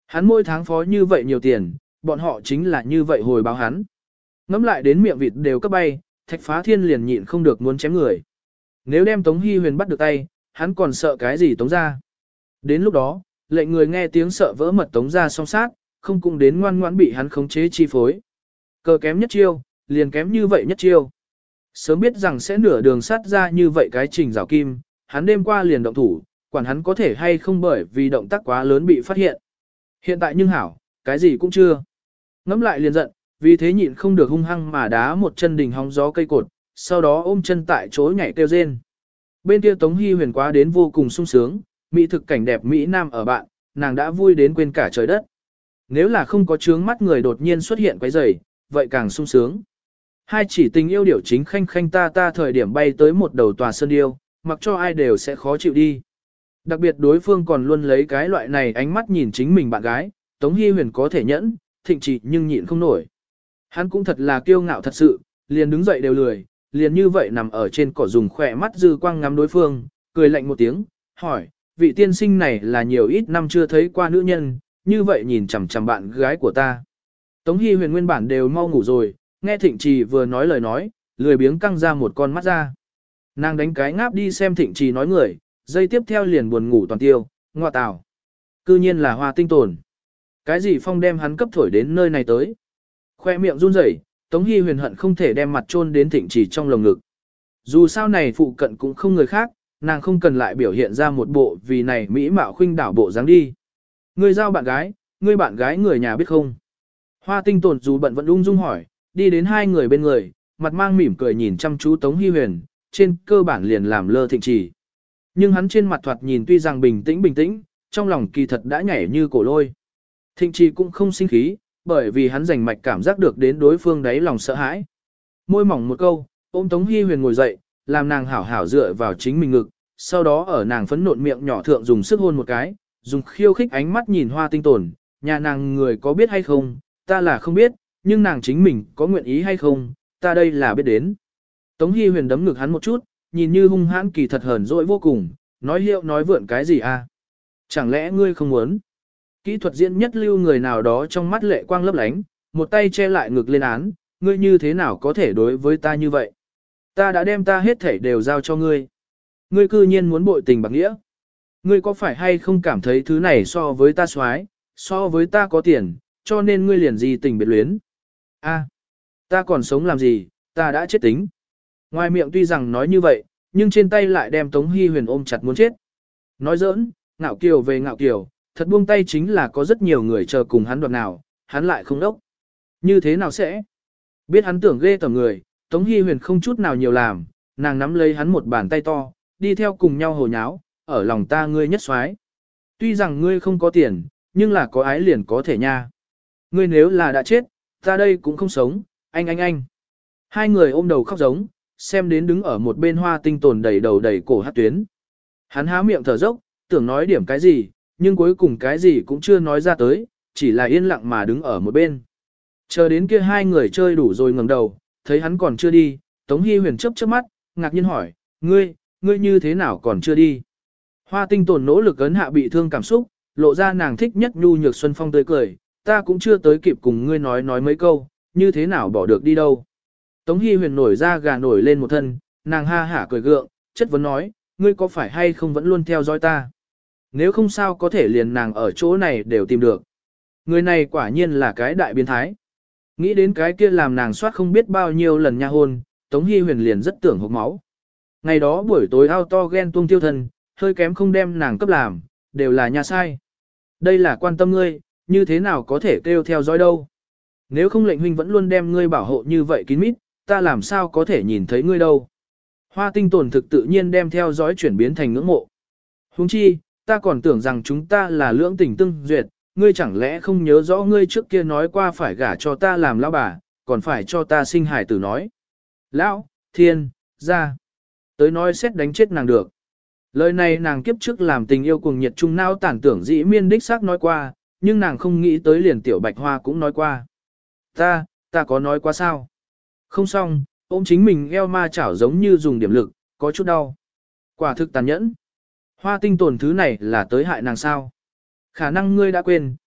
Hắn mỗi tháng phó như vậy nhiều tiền, bọn họ chính là như vậy hồi báo hắn. Ngắm lại đến miệng vịt đều cấp bay, Thạch Phá Thiên liền nhịn không được muốn chém người. Nếu đem Tống Hy Huyền bắt được tay, hắn còn sợ cái gì Tống ra. Đến lúc đó, lệnh người nghe tiếng sợ vỡ mật Tống ra song sát, không cũng đến ngoan ngoãn bị hắn khống chế chi phối. Cờ kém nhất chiêu, liền kém như vậy nhất chiêu. Sớm biết rằng sẽ nửa đường sát ra như vậy cái trình rào kim, hắn đêm qua liền động thủ, quản hắn có thể hay không bởi vì động tác quá lớn bị phát hiện. Hiện tại nhưng hảo, cái gì cũng chưa. Ngắm lại liền giận, vì thế nhịn không được hung hăng mà đá một chân đình hóng gió cây cột, sau đó ôm chân tại chỗ nhảy kêu rên. Bên kia Tống Hy Huyền quá đến vô cùng sung sướng, mỹ thực cảnh đẹp Mỹ Nam ở bạn, nàng đã vui đến quên cả trời đất. Nếu là không có chướng mắt người đột nhiên xuất hiện quấy rầy, vậy càng sung sướng. Hai chỉ tình yêu điểu chính khanh khanh ta ta thời điểm bay tới một đầu tòa sơn điêu, mặc cho ai đều sẽ khó chịu đi. Đặc biệt đối phương còn luôn lấy cái loại này ánh mắt nhìn chính mình bạn gái, Tống Hy Huyền có thể nhẫn, thịnh trị nhưng nhịn không nổi. Hắn cũng thật là kiêu ngạo thật sự, liền đứng dậy đều lười, liền như vậy nằm ở trên cỏ dùng khỏe mắt dư quang ngắm đối phương, cười lạnh một tiếng, hỏi, vị tiên sinh này là nhiều ít năm chưa thấy qua nữ nhân, như vậy nhìn chằm chằm bạn gái của ta. Tống Hy Huyền nguyên bản đều mau ngủ rồi, nghe Thịnh Trì vừa nói lời nói, lười biếng căng ra một con mắt ra. Nàng đánh cái ngáp đi xem Thịnh Trì nói người, dây tiếp theo liền buồn ngủ toàn tiêu, ngoa tào. Cư nhiên là Hoa Tinh Tồn. Cái gì phong đem hắn cấp thổi đến nơi này tới. Khoe miệng run rẩy, Tống Hy Huyền hận không thể đem mặt chôn đến Thịnh Trì trong lồng ngực. Dù sao này phụ cận cũng không người khác, nàng không cần lại biểu hiện ra một bộ vì này mỹ mạo khuynh đảo bộ dáng đi. Ngươi giao bạn gái, ngươi bạn gái người nhà biết không? Hoa Tinh Tồn dù bận vẫn ung dung hỏi, đi đến hai người bên người, mặt mang mỉm cười nhìn chăm chú Tống Hy Huyền, trên cơ bản liền làm lơ Thịnh Trì. Nhưng hắn trên mặt thoạt nhìn tuy rằng bình tĩnh bình tĩnh, trong lòng kỳ thật đã nhảy như cổ lôi. Thịnh Trì cũng không sinh khí, bởi vì hắn rành mạch cảm giác được đến đối phương đáy lòng sợ hãi. Môi mỏng một câu, ôm Tống Hy Huyền ngồi dậy, làm nàng hảo hảo dựa vào chính mình ngực, sau đó ở nàng phấn nộn miệng nhỏ thượng dùng sức hôn một cái, dùng khiêu khích ánh mắt nhìn Hoa Tinh Tồn, nhà nàng người có biết hay không, ta là không biết, nhưng nàng chính mình có nguyện ý hay không, ta đây là biết đến. Tống Hy Huyền đấm ngực hắn một chút, nhìn như hung hãn kỳ thật hờn dỗi vô cùng, nói hiệu nói vượn cái gì à? Chẳng lẽ ngươi không muốn? Kỹ thuật diễn nhất lưu người nào đó trong mắt lệ quang lấp lánh, một tay che lại ngực lên án, ngươi như thế nào có thể đối với ta như vậy? Ta đã đem ta hết thảy đều giao cho ngươi. Ngươi cư nhiên muốn bội tình bạc nghĩa. Ngươi có phải hay không cảm thấy thứ này so với ta soái, so với ta có tiền, cho nên ngươi liền gì tình biệt luyến? A, ta còn sống làm gì, ta đã chết tính. Ngoài miệng tuy rằng nói như vậy, nhưng trên tay lại đem Tống Hy Huyền ôm chặt muốn chết. Nói giỡn, ngạo kiều về ngạo kiều, thật buông tay chính là có rất nhiều người chờ cùng hắn đoạt nào, hắn lại không đốc. Như thế nào sẽ? Biết hắn tưởng ghê tởm người, Tống Hy Huyền không chút nào nhiều làm, nàng nắm lấy hắn một bàn tay to, đi theo cùng nhau hồ nháo, ở lòng ta ngươi nhất xoái. Tuy rằng ngươi không có tiền, nhưng là có ái liền có thể nha. Ngươi nếu là đã chết, ta đây cũng không sống, anh anh anh. Hai người ôm đầu khóc giống, xem đến đứng ở một bên Hoa Tinh Tồn đầy đầu đầy cổ hát tuyến. Hắn há miệng thở dốc, tưởng nói điểm cái gì, nhưng cuối cùng cái gì cũng chưa nói ra tới, chỉ là yên lặng mà đứng ở một bên. Chờ đến kia hai người chơi đủ rồi ngẩng đầu, thấy hắn còn chưa đi, Tống Hy Huyền chớp chớp mắt, ngạc nhiên hỏi, ngươi, ngươi như thế nào còn chưa đi? Hoa Tinh Tồn nỗ lực ấn hạ bị thương cảm xúc, lộ ra nàng thích nhất nhu nhược xuân phong tươi cười, ta cũng chưa tới kịp cùng ngươi nói nói mấy câu, như thế nào bỏ được đi đâu. Tống Hy Huyền nổi ra gà nổi lên một thân, nàng ha hả cười gượng, chất vấn nói, ngươi có phải hay không vẫn luôn theo dõi ta? Nếu không sao có thể liền nàng ở chỗ này đều tìm được. Người này quả nhiên là cái đại biến thái. Nghĩ đến cái kia làm nàng soát không biết bao nhiêu lần nha hôn, Tống Hy Huyền liền rất tưởng hộc máu. Ngày đó buổi tối ao to ghen tuông tiêu thân, hơi kém không đem nàng cấp làm, đều là nha sai. Đây là quan tâm ngươi, như thế nào có thể kêu theo dõi đâu. Nếu không lệnh huynh vẫn luôn đem ngươi bảo hộ như vậy kín mít, ta làm sao có thể nhìn thấy ngươi đâu. Hoa Tinh Tồn thực tự nhiên đem theo dõi chuyển biến thành ngưỡng mộ. Huống chi, ta còn tưởng rằng chúng ta là lưỡng tình tương duyệt, ngươi chẳng lẽ không nhớ rõ ngươi trước kia nói qua phải gả cho ta làm lão bà, còn phải cho ta sinh hải tử nói. Lão, thiên, ra. Tới nói xét đánh chết nàng được. Lời này nàng kiếp trước làm tình yêu cuồng nhiệt trung não tản tưởng dĩ miên đích xác nói qua, nhưng nàng không nghĩ tới liền tiểu bạch hoa cũng nói qua. Ta, ta có nói qua sao? Không xong, ôm chính mình eo ma chảo giống như dùng điểm lực, có chút đau. Quả thực tàn nhẫn. Hoa Tinh Tồn thứ này là tới hại nàng sao? Khả năng ngươi đã quên,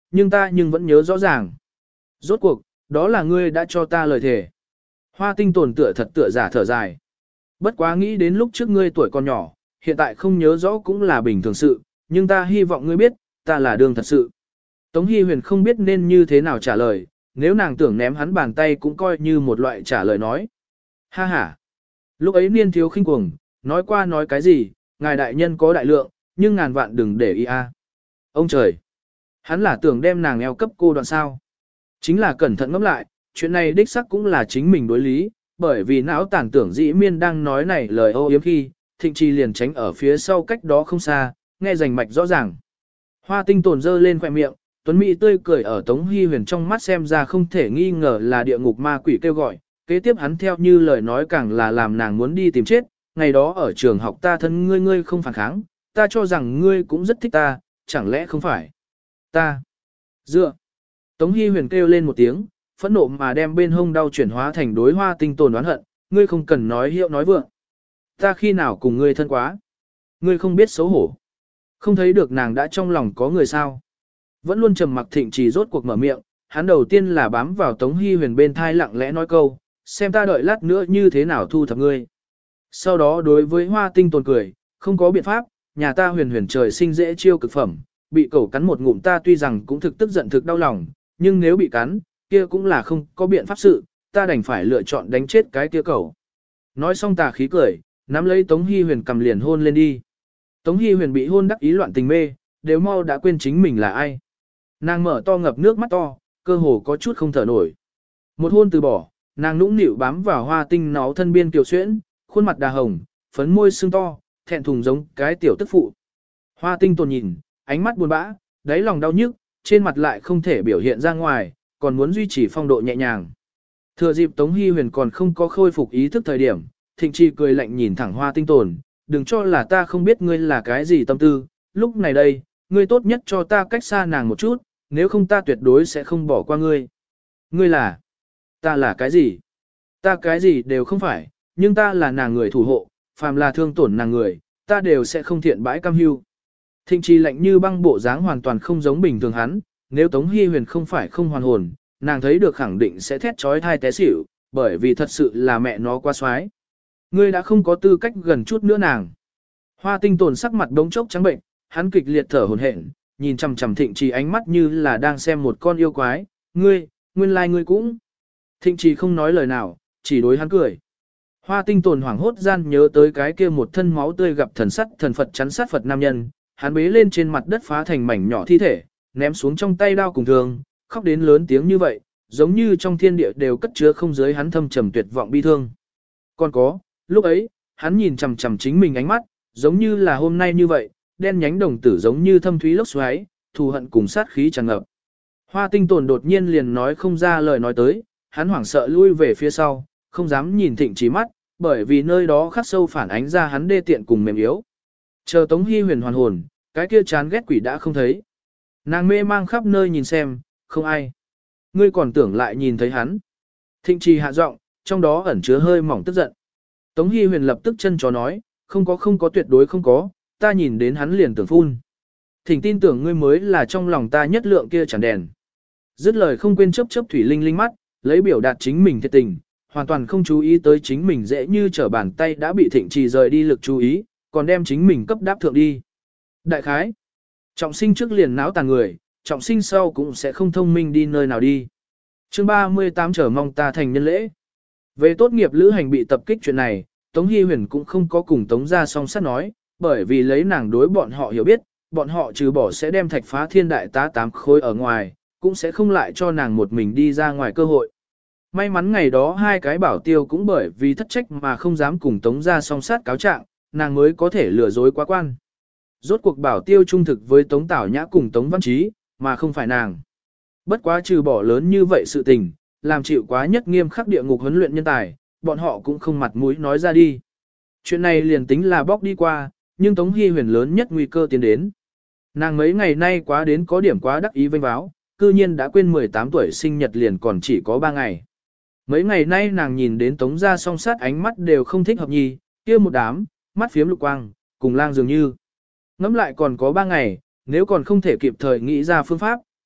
nhưng ta nhưng vẫn nhớ rõ ràng. Rốt cuộc, đó là ngươi đã cho ta lời thề. Hoa tinh tồn tựa thật tựa giả thở dài. Bất quá nghĩ đến lúc trước ngươi tuổi còn nhỏ, hiện tại không nhớ rõ cũng là bình thường sự, nhưng ta hy vọng ngươi biết, ta là đường thật sự. Tống Hi Huyền không biết nên như thế nào trả lời, nếu nàng tưởng ném hắn bàn tay cũng coi như một loại trả lời nói. Ha ha. Lúc ấy niên thiếu khinh cuồng, nói qua nói cái gì, ngài đại nhân có đại lượng, nhưng ngàn vạn đừng để ý a. Ông trời. Hắn là tưởng đem nàng eo cấp cô đoạn sao. Chính là cẩn thận ngẫm lại, chuyện này đích xác cũng là chính mình đối lý, bởi vì não tản tưởng dĩ miên đang nói này lời ô yếm khi, thịnh trì liền tránh ở phía sau cách đó không xa, nghe rành mạch rõ ràng. Hoa tinh tồn dơ lên khỏe miệng, Tuấn Mỹ tươi cười ở Tống Hi Huyền trong mắt xem ra không thể nghi ngờ là địa ngục ma quỷ kêu gọi, kế tiếp hắn theo như lời nói càng là làm nàng muốn đi tìm chết, ngày đó ở trường học ta thân ngươi ngươi không phản kháng, ta cho rằng ngươi cũng rất thích ta, chẳng lẽ không phải? Ta. Dựa. Tống Hi Huyền kêu lên một tiếng, phẫn nộ mà đem bên hông đau chuyển hóa thành đối hoa tinh tồn oán hận, ngươi không cần nói hiệu nói vượng. Ta khi nào cùng ngươi thân quá? Ngươi không biết xấu hổ. Không thấy được nàng đã trong lòng có người sao? Vẫn luôn trầm mặc thịnh trì rốt cuộc mở miệng, hắn đầu tiên là bám vào Tống Hi Huyền bên thai lặng lẽ nói câu, xem ta đợi lát nữa như thế nào thu thập ngươi. Sau đó đối với hoa tinh tồn cười, không có biện pháp, nhà ta huyền huyền trời sinh dễ chiêu cực phẩm, bị cẩu cắn một ngụm ta tuy rằng cũng thực tức giận thực đau lòng, nhưng nếu bị cắn, kia cũng là không có biện pháp sự, ta đành phải lựa chọn đánh chết cái kia cẩu. Nói xong tà khí cười, nắm lấy Tống Hi Huyền cầm liền hôn lên đi. Tống Hi Huyền bị hôn đắc ý loạn tình mê, đều mau đã quên chính mình là ai. Nàng mở to ngập nước mắt to, cơ hồ có chút không thở nổi. Một hôn từ bỏ, nàng nũng nịu bám vào hoa tinh nó thân biên kiều xuyễn, khuôn mặt đà hồng, phấn môi sưng to, thẹn thùng giống cái tiểu tức phụ. Hoa tinh tồn nhìn, ánh mắt buồn bã, đáy lòng đau nhức, trên mặt lại không thể biểu hiện ra ngoài, còn muốn duy trì phong độ nhẹ nhàng. Thừa dịp Tống Hi Huyền còn không có khôi phục ý thức thời điểm, Thịnh Trì cười lạnh nhìn thẳng hoa tinh tồn, đừng cho là ta không biết ngươi là cái gì tâm tư, lúc này đây, ngươi tốt nhất cho ta cách xa nàng một chút, nếu không ta tuyệt đối sẽ không bỏ qua ngươi. Ngươi là, ta là cái gì? Ta cái gì đều không phải, nhưng ta là nàng người thủ hộ, phàm là thương tổn nàng người, ta đều sẽ không thiện bãi cam hưu. Thịnh Trì lạnh như băng bộ dáng hoàn toàn không giống bình thường hắn, nếu Tống Hi Huyền không phải không hoàn hồn, nàng thấy được khẳng định sẽ thét trói thai té xỉu, bởi vì thật sự là mẹ nó quá xoái. Ngươi đã không có tư cách gần chút nữa nàng. Hoa tinh tồn sắc mặt đống chốc trắng bệnh, hắn kịch liệt thở hổn hển, nhìn chằm chằm Thịnh Trì ánh mắt như là đang xem một con yêu quái, ngươi, nguyên lai like ngươi cũng. Thịnh Trì không nói lời nào, chỉ đối hắn cười. Hoa tinh tồn hoảng hốt gian nhớ tới cái kia một thân máu tươi gặp thần sắt thần Phật chắn sát Phật nam nhân, hắn bế lên trên mặt đất phá thành mảnh nhỏ thi thể, ném xuống trong tay đao cùng thương, khóc đến lớn tiếng như vậy, giống như trong thiên địa đều cất chứa không giới hắn thâm trầm tuyệt vọng bi thương. Còn có, lúc ấy, hắn nhìn chằm chằm chính mình ánh mắt, giống như là hôm nay như vậy, đen nhánh đồng tử giống như thâm thúy lốc xoáy, thù hận cùng sát khí tràn ngập. Hoa tinh tồn đột nhiên liền nói không ra lời nói tới, hắn hoảng sợ lui về phía sau, không dám nhìn Thịnh Trì mắt, bởi vì nơi đó khắc sâu phản ánh ra hắn đê tiện cùng mềm yếu. Chờ Tống Hi Huyền hoàn hồn, cái kia chán ghét quỷ đã không thấy. Nàng mê mang khắp nơi nhìn xem, không ai. Ngươi còn tưởng lại nhìn thấy hắn. Thịnh Trì hạ giọng, trong đó ẩn chứa hơi mỏng tức giận. Tống Hi Huyền lập tức chân chó nói, không có không có tuyệt đối không có, ta nhìn đến hắn liền tưởng phun. Thỉnh tin tưởng ngươi mới là trong lòng ta nhất lượng kia chẳng đèn. Dứt lời không quên chớp chớp thủy linh linh mắt, lấy biểu đạt chính mình thiệt tình, hoàn toàn không chú ý tới chính mình dễ như trở bàn tay đã bị Thịnh Trì rời đi lực chú ý, còn đem chính mình cấp đáp thượng đi. Đại khái, trọng sinh trước liền náo tàn người, trọng sinh sau cũng sẽ không thông minh đi nơi nào đi. Chương ba mươi tám chờ mong ta thành nhân lễ. Về tốt nghiệp lữ hành bị tập kích chuyện này, Tống Hi Huyền cũng không có cùng Tống gia song sát nói, bởi vì lấy nàng đối bọn họ hiểu biết, bọn họ trừ bỏ sẽ đem thạch phá thiên đại tá tám khối ở ngoài, cũng sẽ không lại cho nàng một mình đi ra ngoài cơ hội. May mắn ngày đó hai cái bảo tiêu cũng bởi vì thất trách mà không dám cùng Tống gia song sát cáo trạng, nàng mới có thể lừa dối quá quan. Rốt cuộc bảo tiêu trung thực với Tống Tảo Nhã cùng Tống Văn Trí, mà không phải nàng. Bất quá trừ bỏ lớn như vậy sự tình, làm chịu quá nhất nghiêm khắc địa ngục huấn luyện nhân tài, bọn họ cũng không mặt mũi nói ra đi. Chuyện này liền tính là bóc đi qua, nhưng Tống Hi Huyền lớn nhất nguy cơ tiến đến. Nàng mấy ngày nay quá đến có điểm quá đắc ý vênh váo, cư nhiên đã quên mười tám tuổi sinh nhật liền còn chỉ có ba ngày. Mấy ngày nay nàng nhìn đến Tống gia song sát ánh mắt đều không thích hợp nhì, kia một đám, mắt phiếm lục quang, cùng lang dường như. Ngắm lại còn có ba ngày, nếu còn không thể kịp thời nghĩ ra phương pháp,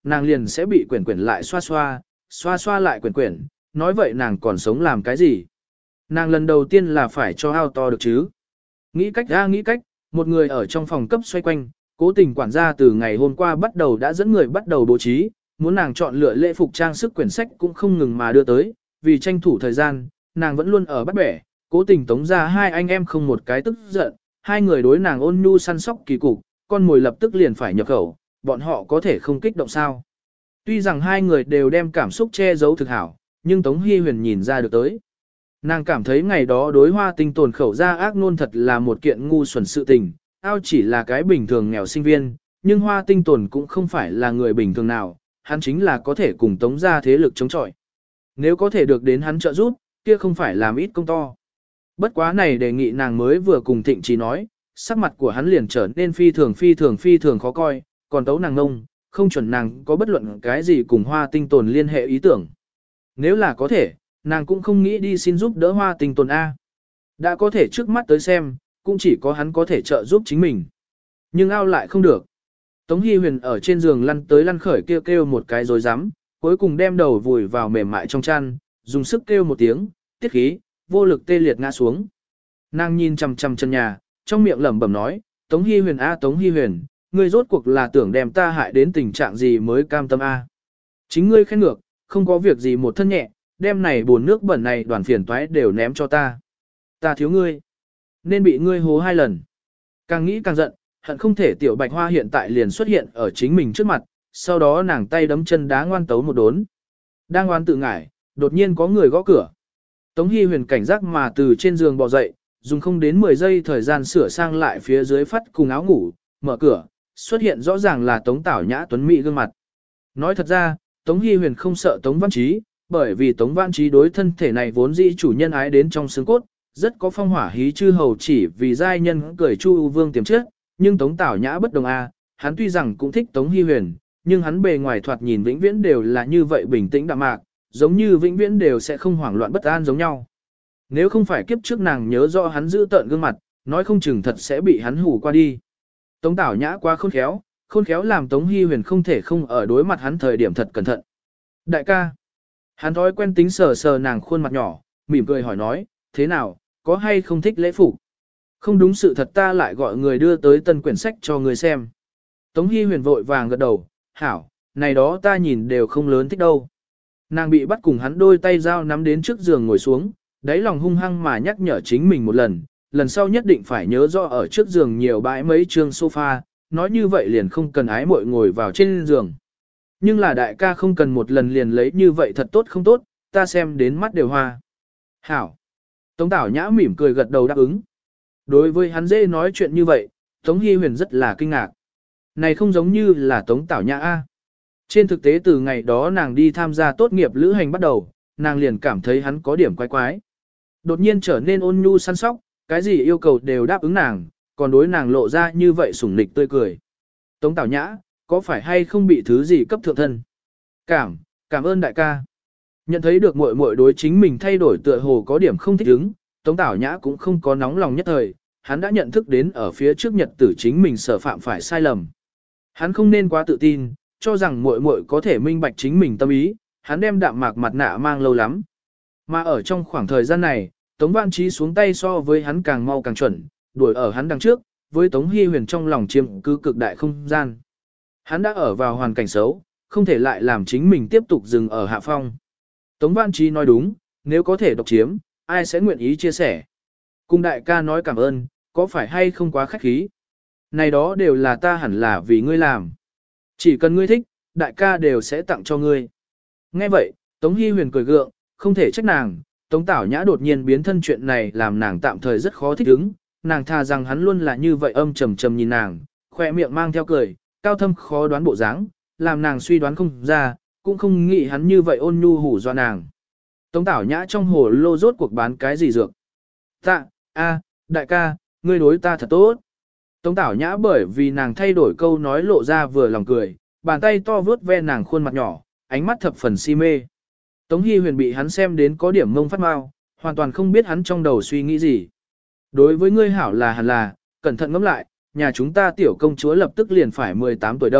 nàng liền sẽ bị quyển quyển lại xoa xoa, xoa xoa lại quyển quyển, nói vậy nàng còn sống làm cái gì? Nàng lần đầu tiên là phải cho ao to được chứ. Nghĩ cách ra nghĩ cách, một người ở trong phòng cấp xoay quanh, cố tình quản gia từ ngày hôm qua bắt đầu đã dẫn người bắt đầu bố trí, muốn nàng chọn lựa lễ phục trang sức quyển sách cũng không ngừng mà đưa tới, vì tranh thủ thời gian, nàng vẫn luôn ở bắt bẻ, cố tình tống ra hai anh em không một cái tức giận, hai người đối nàng ôn nhu săn sóc kỳ cục, con mồi lập tức liền phải nhập khẩu, bọn họ có thể không kích động sao. Tuy rằng hai người đều đem cảm xúc che giấu thực hảo, nhưng Tống Hy Huyền nhìn ra được tới. Nàng cảm thấy ngày đó đối Hoa Tinh tồn khẩu ra ác nôn thật là một kiện ngu xuẩn sự tình, ao chỉ là cái bình thường nghèo sinh viên, nhưng Hoa Tinh tồn cũng không phải là người bình thường nào, hắn chính là có thể cùng Tống ra thế lực chống chọi. Nếu có thể được đến hắn trợ giúp, kia không phải làm ít công to. Bất quá này đề nghị nàng mới vừa cùng Thịnh Trí nói, sắc mặt của hắn liền trở nên phi thường phi thường phi thường khó coi, còn tấu nàng ngông, không chuẩn nàng có bất luận cái gì cùng Hoa Tinh tồn liên hệ ý tưởng. Nếu là có thể, nàng cũng không nghĩ đi xin giúp đỡ Hoa Tinh tồn A. Đã có thể trước mắt tới xem, cũng chỉ có hắn có thể trợ giúp chính mình. Nhưng ao lại không được. Tống Hy Huyền ở trên giường lăn tới lăn khởi kêu kêu một cái rồi rắm cuối cùng đem đầu vùi vào mềm mại trong chăn, dùng sức kêu một tiếng, tiết khí, vô lực tê liệt ngã xuống. Nàng nhìn chằm chằm chân nhà, trong miệng lẩm bẩm nói, Tống Hy Huyền A Tống Hy Huyền, ngươi rốt cuộc là tưởng đem ta hại đến tình trạng gì mới cam tâm A. Chính ngươi khen ngược, không có việc gì một thân nhẹ, đem này buồn nước bẩn này đoàn phiền toái đều ném cho ta. Ta thiếu ngươi, nên bị ngươi hố hai lần. Càng nghĩ càng giận, hận không thể tiểu bạch hoa hiện tại liền xuất hiện ở chính mình trước mặt, sau đó nàng tay đấm chân đá ngoan tấu một đốn. Đang ngoan tự ngải, đột nhiên có người gõ cửa. Tống Hy Huyền cảnh giác mà từ trên giường bò dậy, dùng không đến mười giây thời gian sửa sang lại phía dưới phát cùng áo ngủ, mở cửa, xuất hiện rõ ràng là Tống Tảo Nhã tuấn mỹ gương mặt. Nói thật ra, Tống Hy Huyền không sợ Tống Văn Chí, bởi vì Tống Văn Chí đối thân thể này vốn dĩ chủ nhân ái đến trong xương cốt, rất có phong hỏa hí chư hầu chỉ vì giai nhân cười Chu ưu vương tiềm trước, nhưng Tống Tảo Nhã bất đồng a, hắn tuy rằng cũng thích Tống Hy Huyền, nhưng hắn bề ngoài thoạt nhìn vĩnh viễn đều là như vậy bình tĩnh đạm mạc, giống như vĩnh viễn đều sẽ không hoảng loạn bất an giống nhau. Nếu không phải kiếp trước nàng nhớ rõ hắn giữ tợn gương mặt, nói không chừng thật sẽ bị hắn hù qua đi. Tống Tảo Nhã quá khôn khéo, khôn khéo làm Tống Hy Huyền không thể không ở đối mặt hắn thời điểm thật cẩn thận. Đại ca, hắn thói quen tính sờ sờ nàng khuôn mặt nhỏ, mỉm cười hỏi nói, thế nào, có hay không thích lễ phục? Không đúng sự thật ta lại gọi người đưa tới tân quyển sách cho người xem. Tống Hy Huyền vội vàng gật đầu, hảo, này đó ta nhìn đều không lớn thích đâu. Nàng bị bắt cùng hắn đôi tay dao nắm đến trước giường ngồi xuống, đáy lòng hung hăng mà nhắc nhở chính mình một lần, lần sau nhất định phải nhớ rõ ở trước giường nhiều bãi mấy trường sofa, nói như vậy liền không cần ái muội ngồi vào trên giường. Nhưng là đại ca không cần một lần liền lấy như vậy thật tốt không tốt, ta xem đến mắt đều hoa. Hảo. Tống Tảo Nhã mỉm cười gật đầu đáp ứng. Đối với hắn dễ nói chuyện như vậy, Tống Hy Huyền rất là kinh ngạc. Này không giống như là Tống Tảo Nhã A. Trên thực tế từ ngày đó nàng đi tham gia tốt nghiệp lữ hành bắt đầu, nàng liền cảm thấy hắn có điểm quái quái. Đột nhiên trở nên ôn nhu săn sóc, cái gì yêu cầu đều đáp ứng nàng, còn đối nàng lộ ra như vậy sủng nịch tươi cười. Tống Tảo Nhã, có phải hay không bị thứ gì cấp thượng thân? Cảm, cảm ơn đại ca. Nhận thấy được muội muội đối chính mình thay đổi tựa hồ có điểm không thích ứng, Tống Tảo Nhã cũng không có nóng lòng nhất thời, hắn đã nhận thức đến ở phía trước nhật tử chính mình sở phạm phải sai lầm. Hắn không nên quá tự tin, cho rằng muội muội có thể minh bạch chính mình tâm ý, hắn đem đạm mạc mặt nạ mang lâu lắm. Mà ở trong khoảng thời gian này, Tống Văn Chí xuống tay so với hắn càng mau càng chuẩn, đuổi ở hắn đằng trước, với Tống Hy Huyền trong lòng chiếm cứ cực đại không gian. Hắn đã ở vào hoàn cảnh xấu, không thể lại làm chính mình tiếp tục dừng ở hạ phong. Tống Văn Chí nói đúng, nếu có thể độc chiếm, ai sẽ nguyện ý chia sẻ. Cùng đại ca nói cảm ơn, có phải hay không quá khách khí? Này đó đều là ta hẳn là vì ngươi làm. Chỉ cần ngươi thích, đại ca đều sẽ tặng cho ngươi. Nghe vậy, Tống Hy Huyền cười gượng, không thể trách nàng, Tống Tảo Nhã đột nhiên biến thân chuyện này làm nàng tạm thời rất khó thích ứng, nàng tha rằng hắn luôn là như vậy âm trầm trầm nhìn nàng, khoe miệng mang theo cười, cao thâm khó đoán bộ dáng, làm nàng suy đoán không ra, cũng không nghĩ hắn như vậy ôn nhu hủ dọa nàng. Tống Tảo Nhã trong hồ lô rốt cuộc bán cái gì dược? Tạ, a, đại ca, ngươi đối ta thật tốt. Tống Tảo Nhã bởi vì nàng thay đổi câu nói lộ ra vừa lòng cười, bàn tay to vướt ve nàng khuôn mặt nhỏ, ánh mắt thập phần si mê. Tống Hy Huyền bị hắn xem đến có điểm mông phát mau, hoàn toàn không biết hắn trong đầu suy nghĩ gì. Đối với ngươi hảo là hẳn là, cẩn thận ngẫm lại, nhà chúng ta tiểu công chúa lập tức liền phải mười tám tuổi đâu,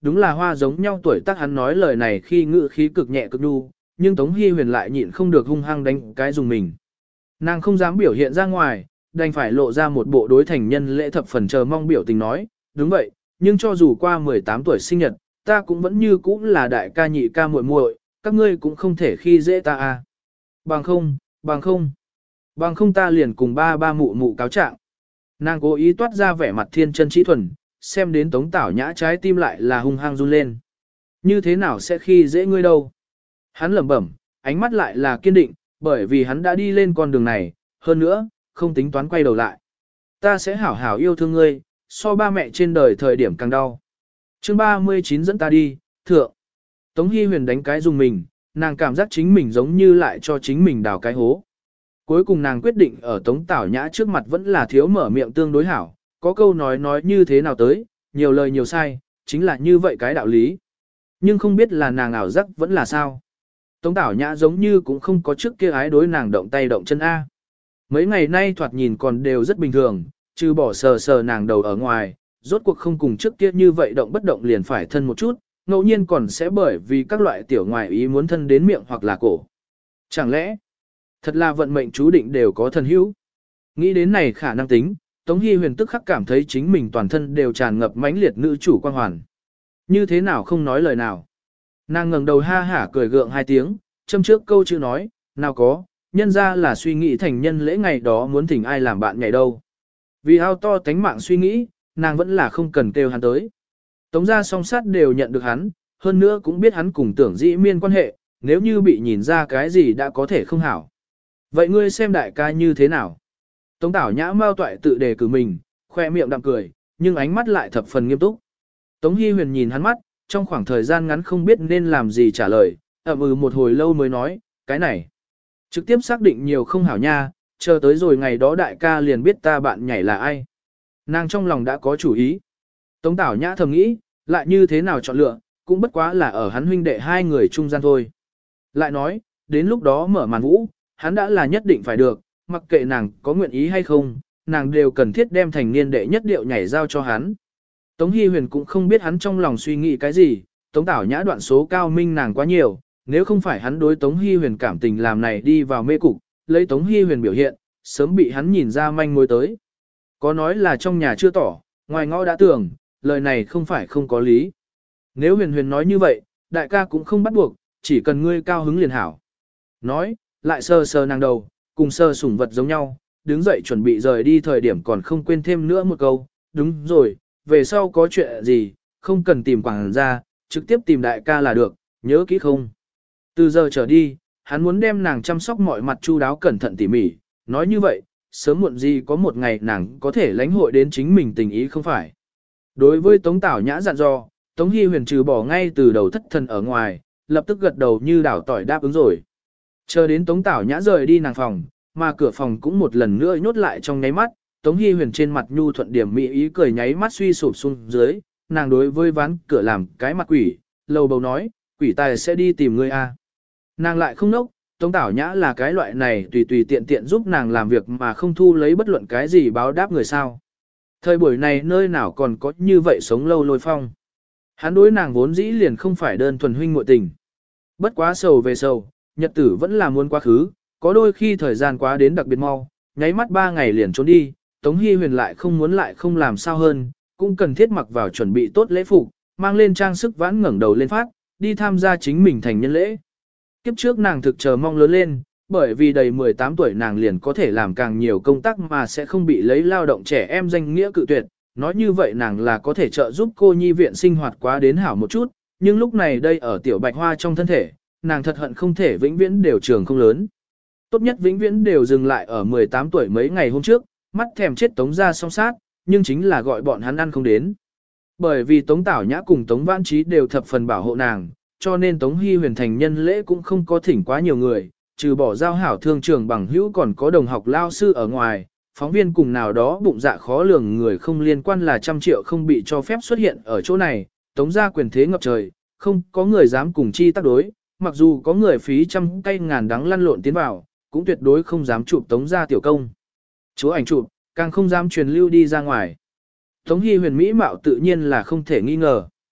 đúng là hoa giống nhau tuổi tác hắn nói lời này khi ngữ khí cực nhẹ cực nhu, nhưng Tống Hi Huyền lại nhịn không được hung hăng đánh cái dùng mình. Nàng không dám biểu hiện ra ngoài, đành phải lộ ra một bộ đối thành nhân lễ thập phần chờ mong biểu tình nói, đúng vậy, nhưng cho dù qua mười tám tuổi sinh nhật, ta cũng vẫn như cũ là đại ca nhị ca muội muội, các ngươi cũng không thể khi dễ ta à. Bằng không, bằng không, bằng không ta liền cùng ba ba mụ mụ cáo trạng. Nàng cố ý toát ra vẻ mặt thiên chân trí thuần, xem đến Tống Tảo Nhã trái tim lại là hung hăng run lên. Như thế nào sẽ khi dễ ngươi đâu? Hắn lẩm bẩm, ánh mắt lại là kiên định, bởi vì hắn đã đi lên con đường này, hơn nữa, không tính toán quay đầu lại. Ta sẽ hảo hảo yêu thương ngươi, so ba mẹ trên đời thời điểm càng đau. Chương ba mươi chín dẫn ta đi, thượng. Tống Hi Huyền đánh cái dùng mình, nàng cảm giác chính mình giống như lại cho chính mình đào cái hố. Cuối cùng nàng quyết định ở Tống Tảo Nhã trước mặt vẫn là thiếu mở miệng tương đối hảo, có câu nói nói như thế nào tới, nhiều lời nhiều sai, chính là như vậy cái đạo lý. Nhưng không biết là nàng ảo giác vẫn là sao. Tống Tảo Nhã giống như cũng không có trước kia ái đối nàng động tay động chân A. Mấy ngày nay thoạt nhìn còn đều rất bình thường, trừ bỏ sờ sờ nàng đầu ở ngoài, rốt cuộc không cùng trước kia như vậy động bất động liền phải thân một chút, ngẫu nhiên còn sẽ bởi vì các loại tiểu ngoại ý muốn thân đến miệng hoặc là cổ. Chẳng lẽ, thật là vận mệnh chú định đều có thần hữu. Nghĩ đến này khả năng tính, Tống Hi Huyền tức khắc cảm thấy chính mình toàn thân đều tràn ngập mãnh liệt nữ chủ quan hoàn. Như thế nào không nói lời nào. Nàng ngẩng đầu ha hả cười gượng hai tiếng, châm trước câu chữ nói, nào có, nhân ra là suy nghĩ thành nhân lễ ngày đó muốn thỉnh ai làm bạn ngày đâu. Vì ao to tánh mạng suy nghĩ, nàng vẫn là không cần kêu hắn tới. Tống gia song sát đều nhận được hắn, hơn nữa cũng biết hắn cùng tưởng dĩ miên quan hệ, nếu như bị nhìn ra cái gì đã có thể không hảo. Vậy ngươi xem đại ca như thế nào? Tống Tảo Nhã mau toại tự đề cử mình, khoe miệng đạm cười, nhưng ánh mắt lại thập phần nghiêm túc. Tống Hi Huyền nhìn hắn mắt, trong khoảng thời gian ngắn không biết nên làm gì trả lời, ậm ừ một hồi lâu mới nói, cái này. Trực tiếp xác định nhiều không hảo nha, chờ tới rồi ngày đó đại ca liền biết ta bạn nhảy là ai. Nàng trong lòng đã có chủ ý. Tống Tảo Nhã thầm nghĩ, lại như thế nào chọn lựa, cũng bất quá là ở hắn huynh đệ hai người trung gian thôi. Lại nói, đến lúc đó mở màn vũ, hắn đã là nhất định phải được, mặc kệ nàng có nguyện ý hay không, nàng đều cần thiết đem thành niên đệ nhất điệu nhảy giao cho hắn. Tống Hi Huyền cũng không biết hắn trong lòng suy nghĩ cái gì, Tống Tảo Nhã đoạn số cao minh nàng quá nhiều, nếu không phải hắn đối Tống Hi Huyền cảm tình làm này đi vào mê cục, lấy Tống Hi Huyền biểu hiện, sớm bị hắn nhìn ra manh mối tới. Có nói là trong nhà chưa tỏ, ngoài ngõ đã tưởng, lời này không phải không có lý. Nếu Huyền Huyền nói như vậy, đại ca cũng không bắt buộc, chỉ cần ngươi cao hứng liền hảo. Nói, lại sờ sờ nàng đầu, cùng sờ sủng vật giống nhau, đứng dậy chuẩn bị rời đi thời điểm còn không quên thêm nữa một câu, đúng rồi, về sau có chuyện gì, không cần tìm quảng ra, trực tiếp tìm đại ca là được, nhớ kỹ không. Từ giờ trở đi, hắn muốn đem nàng chăm sóc mọi mặt chu đáo cẩn thận tỉ mỉ, nói như vậy, sớm muộn gì có một ngày nàng có thể lãnh hội đến chính mình tình ý không phải. Đối với Tống Tảo Nhã dặn dò, Tống Hi Huyền trừ bỏ ngay từ đầu thất thần ở ngoài, lập tức gật đầu như đảo tỏi đáp ứng rồi. Chờ đến Tống Tảo Nhã rời đi nàng phòng, mà cửa phòng cũng một lần nữa nhốt lại trong nháy mắt, Tống Hi Huyền trên mặt nhu thuận điểm mỹ ý cười nháy mắt suy sụp xuống dưới, nàng đối với ván cửa làm cái mặt quỷ, lầu bầu nói, quỷ tài sẽ đi tìm ngươi a. Nàng lại không nốc, Tống Tảo Nhã là cái loại này tùy tùy tiện tiện giúp nàng làm việc mà không thu lấy bất luận cái gì báo đáp người sao. Thời buổi này nơi nào còn có như vậy sống lâu lôi phong. Hắn đối nàng vốn dĩ liền không phải đơn thuần huynh muội tình. Bất quá sầu về sầu, nhật tử vẫn là muốn quá khứ, có đôi khi thời gian quá đến đặc biệt mau, nháy mắt ba ngày liền trốn đi, Tống Hi Huyền lại không muốn lại không làm sao hơn, cũng cần thiết mặc vào chuẩn bị tốt lễ phục, mang lên trang sức vãn ngẩng đầu lên phát, đi tham gia chính mình thành nhân lễ. Kiếp trước nàng thực chờ mong lớn lên, bởi vì đầy mười tám tuổi nàng liền có thể làm càng nhiều công tác mà sẽ không bị lấy lao động trẻ em danh nghĩa cự tuyệt. Nói như vậy nàng là có thể trợ giúp cô nhi viện sinh hoạt quá đến hảo một chút, nhưng lúc này đây ở tiểu bạch hoa trong thân thể, nàng thật hận không thể vĩnh viễn đều trường không lớn. Tốt nhất vĩnh viễn đều dừng lại ở mười tám tuổi mấy ngày hôm trước, mắt thèm chết Tống ra song sát, nhưng chính là gọi bọn hắn ăn không đến. Bởi vì Tống Tảo Nhã cùng Tống Vãn Trí đều thập phần bảo hộ nàng, cho nên Tống Hi Huyền thành nhân lễ cũng không có thỉnh quá nhiều người, trừ bỏ giao hảo thương trường bằng hữu còn có đồng học lao sư ở ngoài, phóng viên cùng nào đó bụng dạ khó lường người không liên quan là trăm triệu không bị cho phép xuất hiện ở chỗ này, Tống gia quyền thế ngập trời, không có người dám cùng chi tác đối, mặc dù có người phí trăm cây ngàn đắng lăn lộn tiến vào, cũng tuyệt đối không dám chụp Tống gia tiểu công. Chúa ảnh chụp, càng không dám truyền lưu đi ra ngoài. Tống Hi Huyền mỹ mạo tự nhiên là không thể nghi ngờ.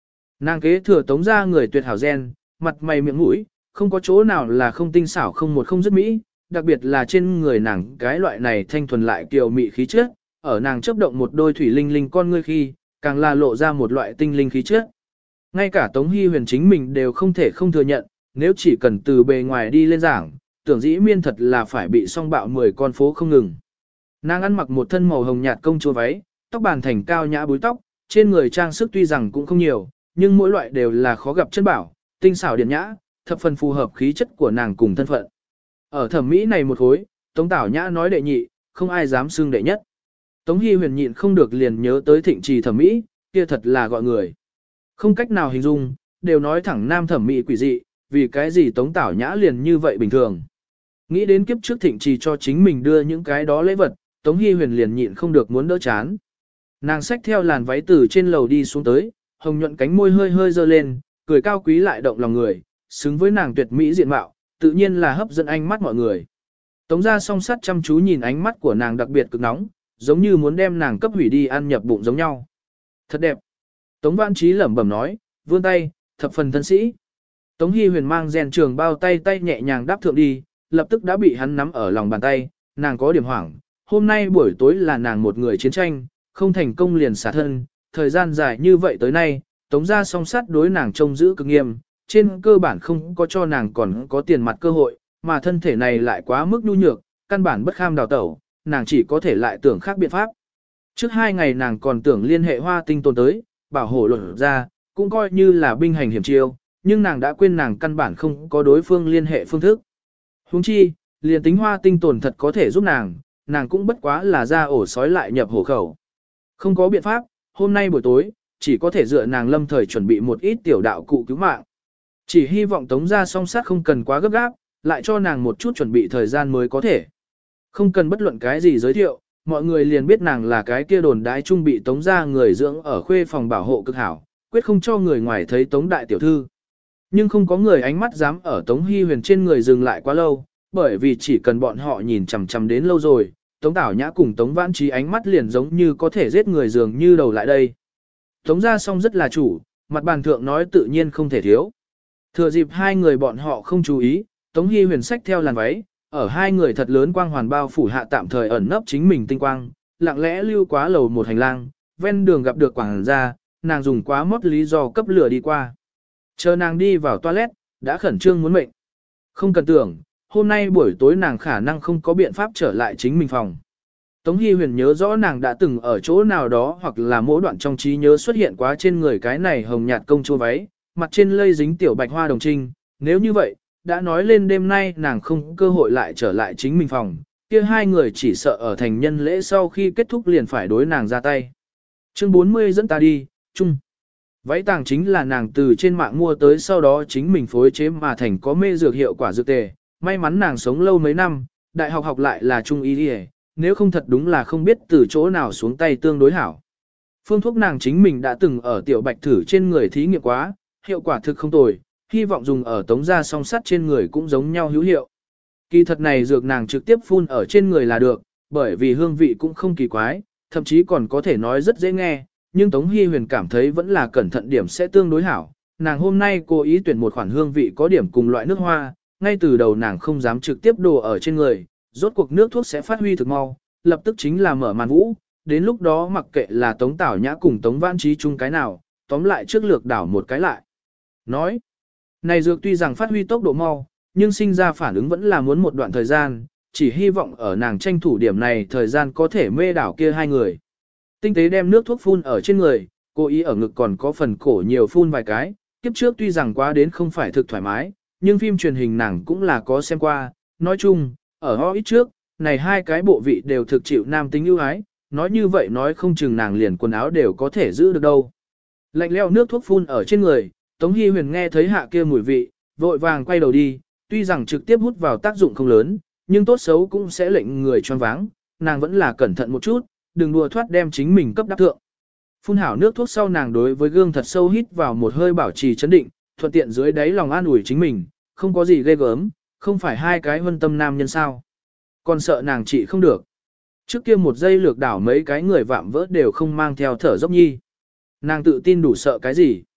Nàng kế thừa tống ra người tuyệt hảo gen, mặt mày miệng mũi, không có chỗ nào là không tinh xảo không một không dứt mỹ, đặc biệt là trên người nàng cái loại này thanh thuần lại kiều mị khí chất, ở nàng chấp động một đôi thủy linh linh con ngươi khi, càng là lộ ra một loại tinh linh khí chất. Ngay cả Tống Hy Huyền chính mình đều không thể không thừa nhận, nếu chỉ cần từ bề ngoài đi lên giảng, tưởng dĩ miên thật là phải bị song bạo mười con phố không ngừng. Nàng ăn mặc một thân màu hồng nhạt công chúa váy, tóc bàn thành cao nhã búi tóc, trên người trang sức tuy rằng cũng không nhiều, nhưng mỗi loại đều là khó gặp chân bảo, tinh xảo điển nhã, thập phần phù hợp khí chất của nàng cùng thân phận. Ở thẩm mỹ này một khối, Tống Tảo Nhã nói đệ nhị, không ai dám xưng đệ nhất. Tống Hy Huyền nhịn không được liền nhớ tới thịnh trì thẩm mỹ, kia thật là gọi người. Không cách nào hình dung, đều nói thẳng nam thẩm mỹ quỷ dị, vì cái gì Tống Tảo Nhã liền như vậy bình thường. Nghĩ đến kiếp trước thịnh trì cho chính mình đưa những cái đó lễ vật, Tống Hy Huyền liền nhịn không được muốn đỡ chán. Nàng xách theo làn váy từ trên lầu đi xuống tới, hồng nhuận cánh môi hơi hơi dơ lên, cười cao quý lại động lòng người, xứng với nàng tuyệt mỹ diện mạo, tự nhiên là hấp dẫn ánh mắt mọi người. Tống gia song sắt chăm chú nhìn ánh mắt của nàng đặc biệt cực nóng, giống như muốn đem nàng cấp hủy đi ăn nhập bụng giống nhau. Thật đẹp. Tống Vãn Trí lẩm bẩm nói, vươn tay, thập phần thân sĩ. Tống Hy Huyền mang rèn trường bao tay tay nhẹ nhàng đáp thượng đi, lập tức đã bị hắn nắm ở lòng bàn tay, nàng có điểm hoảng. Hôm nay buổi tối là nàng một người chiến tranh, không thành công liền xả thân, thời gian dài như vậy tới nay, Tống gia song sắt đối nàng trông giữ cực nghiêm, trên cơ bản không có cho nàng còn có tiền mặt cơ hội, mà thân thể này lại quá mức nhu nhược, căn bản bất kham đào tẩu, nàng chỉ có thể lại tưởng khác biện pháp. Trước hai ngày nàng còn tưởng liên hệ hoa tinh tồn tới, bảo hộ luận ra, cũng coi như là binh hành hiểm chiêu, nhưng nàng đã quên nàng căn bản không có đối phương liên hệ phương thức. Huống chi, liền tính hoa tinh tồn thật có thể giúp nàng, nàng cũng bất quá là ra ổ sói lại nhập hổ khẩu. Không có biện pháp, hôm nay buổi tối, chỉ có thể dựa nàng lâm thời chuẩn bị một ít tiểu đạo cụ cứu mạng. Chỉ hy vọng Tống gia song sát không cần quá gấp gáp, lại cho nàng một chút chuẩn bị thời gian mới có thể. Không cần bất luận cái gì giới thiệu, mọi người liền biết nàng là cái kia đồn đái trung bị Tống gia người dưỡng ở khuê phòng bảo hộ cực hảo, quyết không cho người ngoài thấy Tống đại tiểu thư. Nhưng không có người ánh mắt dám ở Tống Hy Huyền trên người dừng lại quá lâu, bởi vì chỉ cần bọn họ nhìn chằm chằm đến lâu rồi, Tống Tảo Nhã cùng Tống Vãn Trí ánh mắt liền giống như có thể giết người dường như đầu lại đây. Tống gia song rất là chủ, mặt bàn thượng nói tự nhiên không thể thiếu. Thừa dịp hai người bọn họ không chú ý, Tống Hy Huyền xách theo làn váy, ở hai người thật lớn quang hoàn bao phủ hạ tạm thời ẩn nấp chính mình tinh quang, lặng lẽ lưu quá lầu một hành lang, ven đường gặp được quảng gia, nàng dùng quá mót lý do cấp lửa đi qua. Chờ nàng đi vào toilet, đã khẩn trương muốn mệnh. Không cần tưởng, hôm nay buổi tối nàng khả năng không có biện pháp trở lại chính mình phòng. Tống Hy Huyền nhớ rõ nàng đã từng ở chỗ nào đó hoặc là mỗi đoạn trong trí nhớ xuất hiện quá trên người cái này hồng nhạt công chúa váy, mặt trên lây dính tiểu bạch hoa đồng trinh. Nếu như vậy, đã nói lên đêm nay nàng không cơ hội lại trở lại chính mình phòng, kia hai người chỉ sợ ở thành nhân lễ sau khi kết thúc liền phải đối nàng ra tay. Chương bốn mươi dẫn ta đi, chung. Váy tàng chính là nàng từ trên mạng mua tới sau đó chính mình phối chế mà thành có mê dược hiệu quả dược tề. May mắn nàng sống lâu mấy năm, đại học học lại là trung y đi, nếu không thật đúng là không biết từ chỗ nào xuống tay tương đối hảo. Phương thuốc nàng chính mình đã từng ở tiểu bạch thử trên người thí nghiệm quá, hiệu quả thực không tồi, hy vọng dùng ở Tống gia song sắt trên người cũng giống nhau hữu hiệu. Kỳ thật này dược nàng trực tiếp phun ở trên người là được, bởi vì hương vị cũng không kỳ quái, thậm chí còn có thể nói rất dễ nghe, nhưng Tống Hy Huyền cảm thấy vẫn là cẩn thận điểm sẽ tương đối hảo. Nàng hôm nay cố ý tuyển một khoản hương vị có điểm cùng loại nước hoa, ngay từ đầu nàng không dám trực tiếp đổ ở trên người, rốt cuộc nước thuốc sẽ phát huy thực mau, lập tức chính là mở màn vũ, đến lúc đó mặc kệ là Tống Tảo Nhã cùng Tống Vãn Trí chung cái nào, tóm lại trước lược đảo một cái lại. Nói, này dược tuy rằng phát huy tốc độ mau, nhưng sinh ra phản ứng vẫn là muốn một đoạn thời gian, chỉ hy vọng ở nàng tranh thủ điểm này thời gian có thể mê đảo kia hai người. Tinh tế đem nước thuốc phun ở trên người, cố ý ở ngực còn có phần cổ nhiều phun vài cái, kiếp trước tuy rằng quá đến không phải thực thoải mái, nhưng phim truyền hình nàng cũng là có xem qua, nói chung, ở ho ít trước, này hai cái bộ vị đều thực chịu nam tính ưu ái, nói như vậy nói không chừng nàng liền quần áo đều có thể giữ được đâu. Lạnh leo nước thuốc phun ở trên người, Tống Hy Huyền nghe thấy hạ kia mùi vị, vội vàng quay đầu đi, tuy rằng trực tiếp hút vào tác dụng không lớn, nhưng tốt xấu cũng sẽ lệnh người choáng váng, nàng vẫn là cẩn thận một chút, đừng đùa thoát đem chính mình cấp đáp thượng. Phun hảo nước thuốc sau nàng đối với gương thật sâu hít vào một hơi bảo trì chấn định, thuận tiện dưới đáy lòng an ủi chính mình, không có gì ghê gớm, không phải hai cái huân tâm nam nhân sao. Còn sợ nàng trị không được. Trước kia một giây lược đảo mấy cái người vạm vỡ đều không mang theo thở dốc nhi. Nàng tự tin đủ sợ cái gì.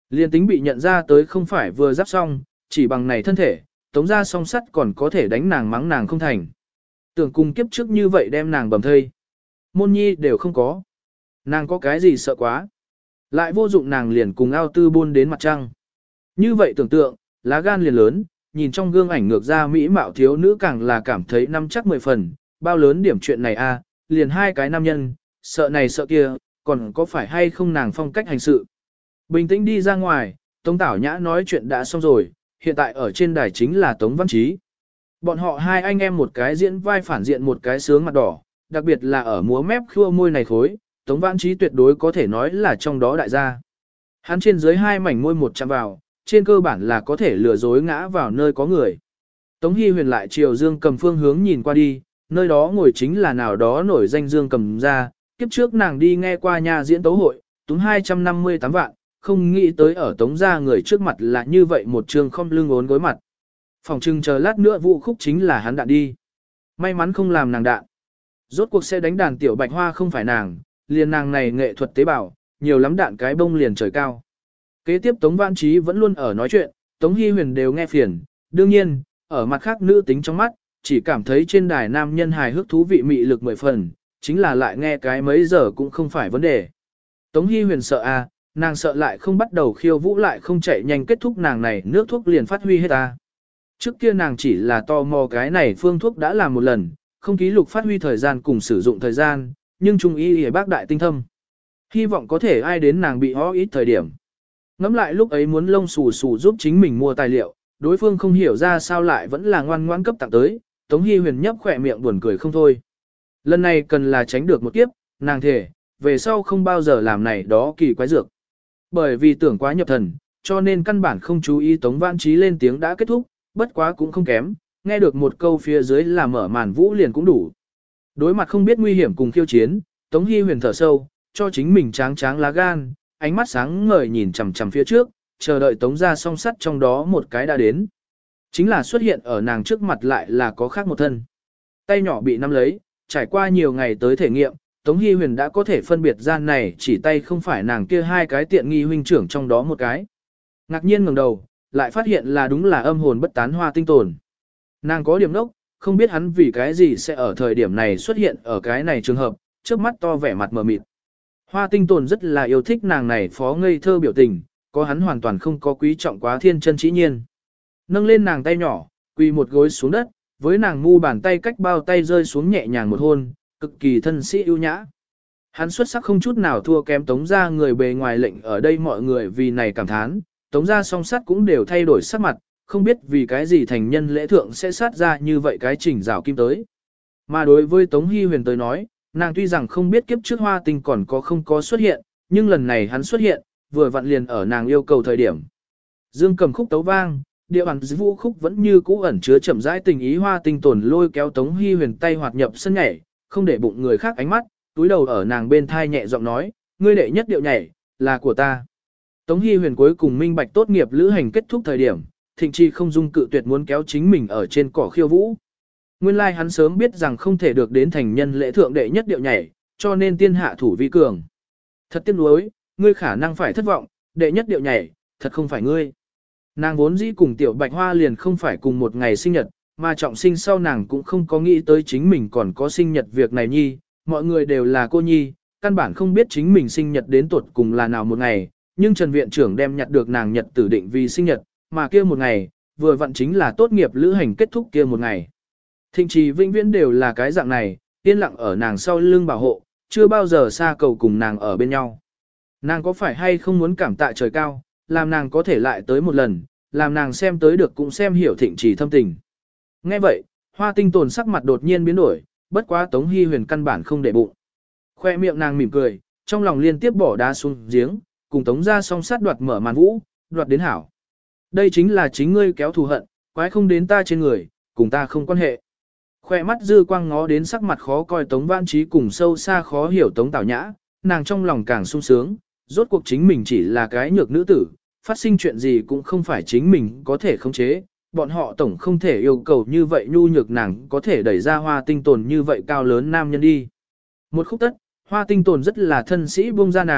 Liên tính bị nhận ra tới không phải vừa giáp xong, chỉ bằng này thân thể, tống ra song sắt còn có thể đánh nàng mắng nàng không thành. Tưởng cùng kiếp trước như vậy đem nàng bầm thây. Môn nhi đều không có. Nàng có cái gì sợ quá. Lại vô dụng nàng liền cùng ao tư buôn đến mặt trăng. Như vậy tưởng tượng, lá gan liền lớn, nhìn trong gương ảnh ngược ra mỹ mạo thiếu nữ càng là cảm thấy năm chắc mười phần, bao lớn điểm chuyện này a, liền hai cái nam nhân, sợ này sợ kia, còn có phải hay không nàng phong cách hành sự. Bình tĩnh đi ra ngoài, Tống Tảo Nhã nói chuyện đã xong rồi, hiện tại ở trên đài chính là Tống Văn Chí. Bọn họ hai anh em một cái diễn vai phản diện một cái sướng mặt đỏ, đặc biệt là ở múa mép khua môi này khối, Tống Văn Chí tuyệt đối có thể nói là trong đó đại gia. Hắn trên dưới hai mảnh môi một chạm vào, trên cơ bản là có thể lừa dối ngã vào nơi có người. Tống Hy Huyền lại chiều Dương Cầm phương hướng nhìn qua đi, nơi đó ngồi chính là nào đó nổi danh Dương Cầm ra, kiếp trước nàng đi nghe qua nhà diễn tấu hội, túng hai trăm năm mươi tám vạn, không nghĩ tới ở Tống gia người trước mặt là như vậy một trường không lưng ốn gối mặt. Phòng trưng chờ lát nữa vụ khúc chính là hắn đạn đi. May mắn không làm nàng đạn. Rốt cuộc sẽ đánh đàn tiểu bạch hoa không phải nàng, liền nàng này nghệ thuật tế bào, nhiều lắm đạn cái bông liền trời cao. Kế tiếp Tống Vãn Trí vẫn luôn ở nói chuyện, Tống Hy Huyền đều nghe phiền, đương nhiên, ở mặt khác nữ tính trong mắt, chỉ cảm thấy trên đài nam nhân hài hước thú vị mị lực mười phần, chính là lại nghe cái mấy giờ cũng không phải vấn đề. Tống Hy Huyền sợ à, nàng sợ lại không bắt đầu khiêu vũ lại không chạy nhanh kết thúc nàng này nước thuốc liền phát huy hết ta. Trước kia nàng chỉ là tò mò cái này phương thuốc đã làm một lần, không ký lục phát huy thời gian cùng sử dụng thời gian, nhưng trung y y bác đại tinh thâm. Hy vọng có thể ai đến nàng bị ho ít thời điểm. Ngắm lại lúc ấy muốn lông xù xù giúp chính mình mua tài liệu, đối phương không hiểu ra sao lại vẫn là ngoan ngoãn cấp tặng tới, Tống Hy Huyền nhấp khỏe miệng buồn cười không thôi. Lần này cần là tránh được một kiếp, nàng thề, về sau không bao giờ làm này đó kỳ quái dược. Bởi vì tưởng quá nhập thần, cho nên căn bản không chú ý Tống Vãn Trí lên tiếng đã kết thúc, bất quá cũng không kém, nghe được một câu phía dưới là mở màn vũ liền cũng đủ. Đối mặt không biết nguy hiểm cùng khiêu chiến, Tống Hy Huyền thở sâu, cho chính mình tráng tráng lá gan, ánh mắt sáng ngời nhìn chằm chằm phía trước, chờ đợi Tống ra song sắt trong đó một cái đã đến. Chính là xuất hiện ở nàng trước mặt lại là có khác một thân. Tay nhỏ bị nắm lấy, trải qua nhiều ngày tới thể nghiệm, Tống Hy Huyền đã có thể phân biệt ra này chỉ tay không phải nàng kia hai cái tiện nghi huynh trưởng trong đó một cái. Ngạc nhiên ngẩng đầu, lại phát hiện là đúng là âm hồn bất tán Hoa Tinh Tồn. Nàng có điểm đốc, không biết hắn vì cái gì sẽ ở thời điểm này xuất hiện ở cái này trường hợp, trước mắt to vẻ mặt mờ mịt. Hoa Tinh Tồn rất là yêu thích nàng này phó ngây thơ biểu tình, có hắn hoàn toàn không có quý trọng quá thiên chân chỉ nhiên. Nâng lên nàng tay nhỏ, quỳ một gối xuống đất, với nàng ngu bàn tay cách bao tay rơi xuống nhẹ nhàng một hôn, cực kỳ thân sĩ ưu nhã. Hắn xuất sắc không chút nào thua kém Tống gia người bề ngoài lệnh ở đây mọi người vì này cảm thán, Tống gia song sắt cũng đều thay đổi sắc mặt, không biết vì cái gì thành nhân lễ thượng sẽ sát ra như vậy cái chỉnh rào kim tới. Mà đối với Tống Hy Huyền tới nói, nàng tuy rằng không biết kiếp trước Hoa Tinh còn có không có xuất hiện, nhưng lần này hắn xuất hiện, vừa vặn liền ở nàng yêu cầu thời điểm. Dương Cầm khúc tấu vang, địa bản vũ khúc vẫn như cũ ẩn chứa chậm rãi tình ý. Hoa Tinh Tồn lôi kéo Tống Hy Huyền tay hoạt nhập sân nhảy, không để bụng người khác ánh mắt, túi đầu ở nàng bên thai nhẹ giọng nói, ngươi đệ nhất điệu nhảy, là của ta. Tống Hy Huyền cuối cùng minh bạch tốt nghiệp lữ hành kết thúc thời điểm, Thịnh Chi không dung cự tuyệt muốn kéo chính mình ở trên cỏ khiêu vũ. Nguyên lai like hắn sớm biết rằng không thể được đến thành nhân lễ thượng đệ nhất điệu nhảy, cho nên tiên hạ thủ vi cường. Thật tiếc nuối, ngươi khả năng phải thất vọng, đệ nhất điệu nhảy, thật không phải ngươi. Nàng vốn dĩ cùng tiểu bạch hoa liền không phải cùng một ngày sinh nhật, mà trọng sinh sau nàng cũng không có nghĩ tới chính mình còn có sinh nhật việc này nhi, mọi người đều là cô nhi, căn bản không biết chính mình sinh nhật đến tuột cùng là nào một ngày, nhưng Trần Viện trưởng đem nhặt được nàng nhật tử định vì sinh nhật, mà kia một ngày, vừa vặn chính là tốt nghiệp lữ hành kết thúc kia một ngày. Thịnh Trì vĩnh viễn đều là cái dạng này, yên lặng ở nàng sau lưng bảo hộ, chưa bao giờ xa cầu cùng nàng ở bên nhau. Nàng có phải hay không muốn cảm tạ trời cao, làm nàng có thể lại tới một lần, làm nàng xem tới được cũng xem hiểu Thịnh Trì thâm tình. Nghe vậy, Hoa Tinh Tồn sắc mặt đột nhiên biến đổi, bất quá Tống Hy Huyền căn bản không để bụng. Khoe miệng nàng mỉm cười, trong lòng liên tiếp bỏ đá xuống giếng, cùng Tống ra song sát đoạt mở màn vũ, đoạt đến hảo. Đây chính là chính ngươi kéo thù hận, quái không đến ta trên người, cùng ta không quan hệ. Khoe mắt dư quang ngó đến sắc mặt khó coi Tống Vãn Trí cùng sâu xa khó hiểu Tống Tảo Nhã, nàng trong lòng càng sung sướng, rốt cuộc chính mình chỉ là cái nhược nữ tử, phát sinh chuyện gì cũng không phải chính mình có thể khống chế, bọn họ tổng không thể yêu cầu như vậy nhu nhược nàng có thể đẩy ra Hoa Tinh Tồn như vậy cao lớn nam nhân đi. Một khúc tất, Hoa Tinh Tồn rất là thân sĩ buông ra nàng,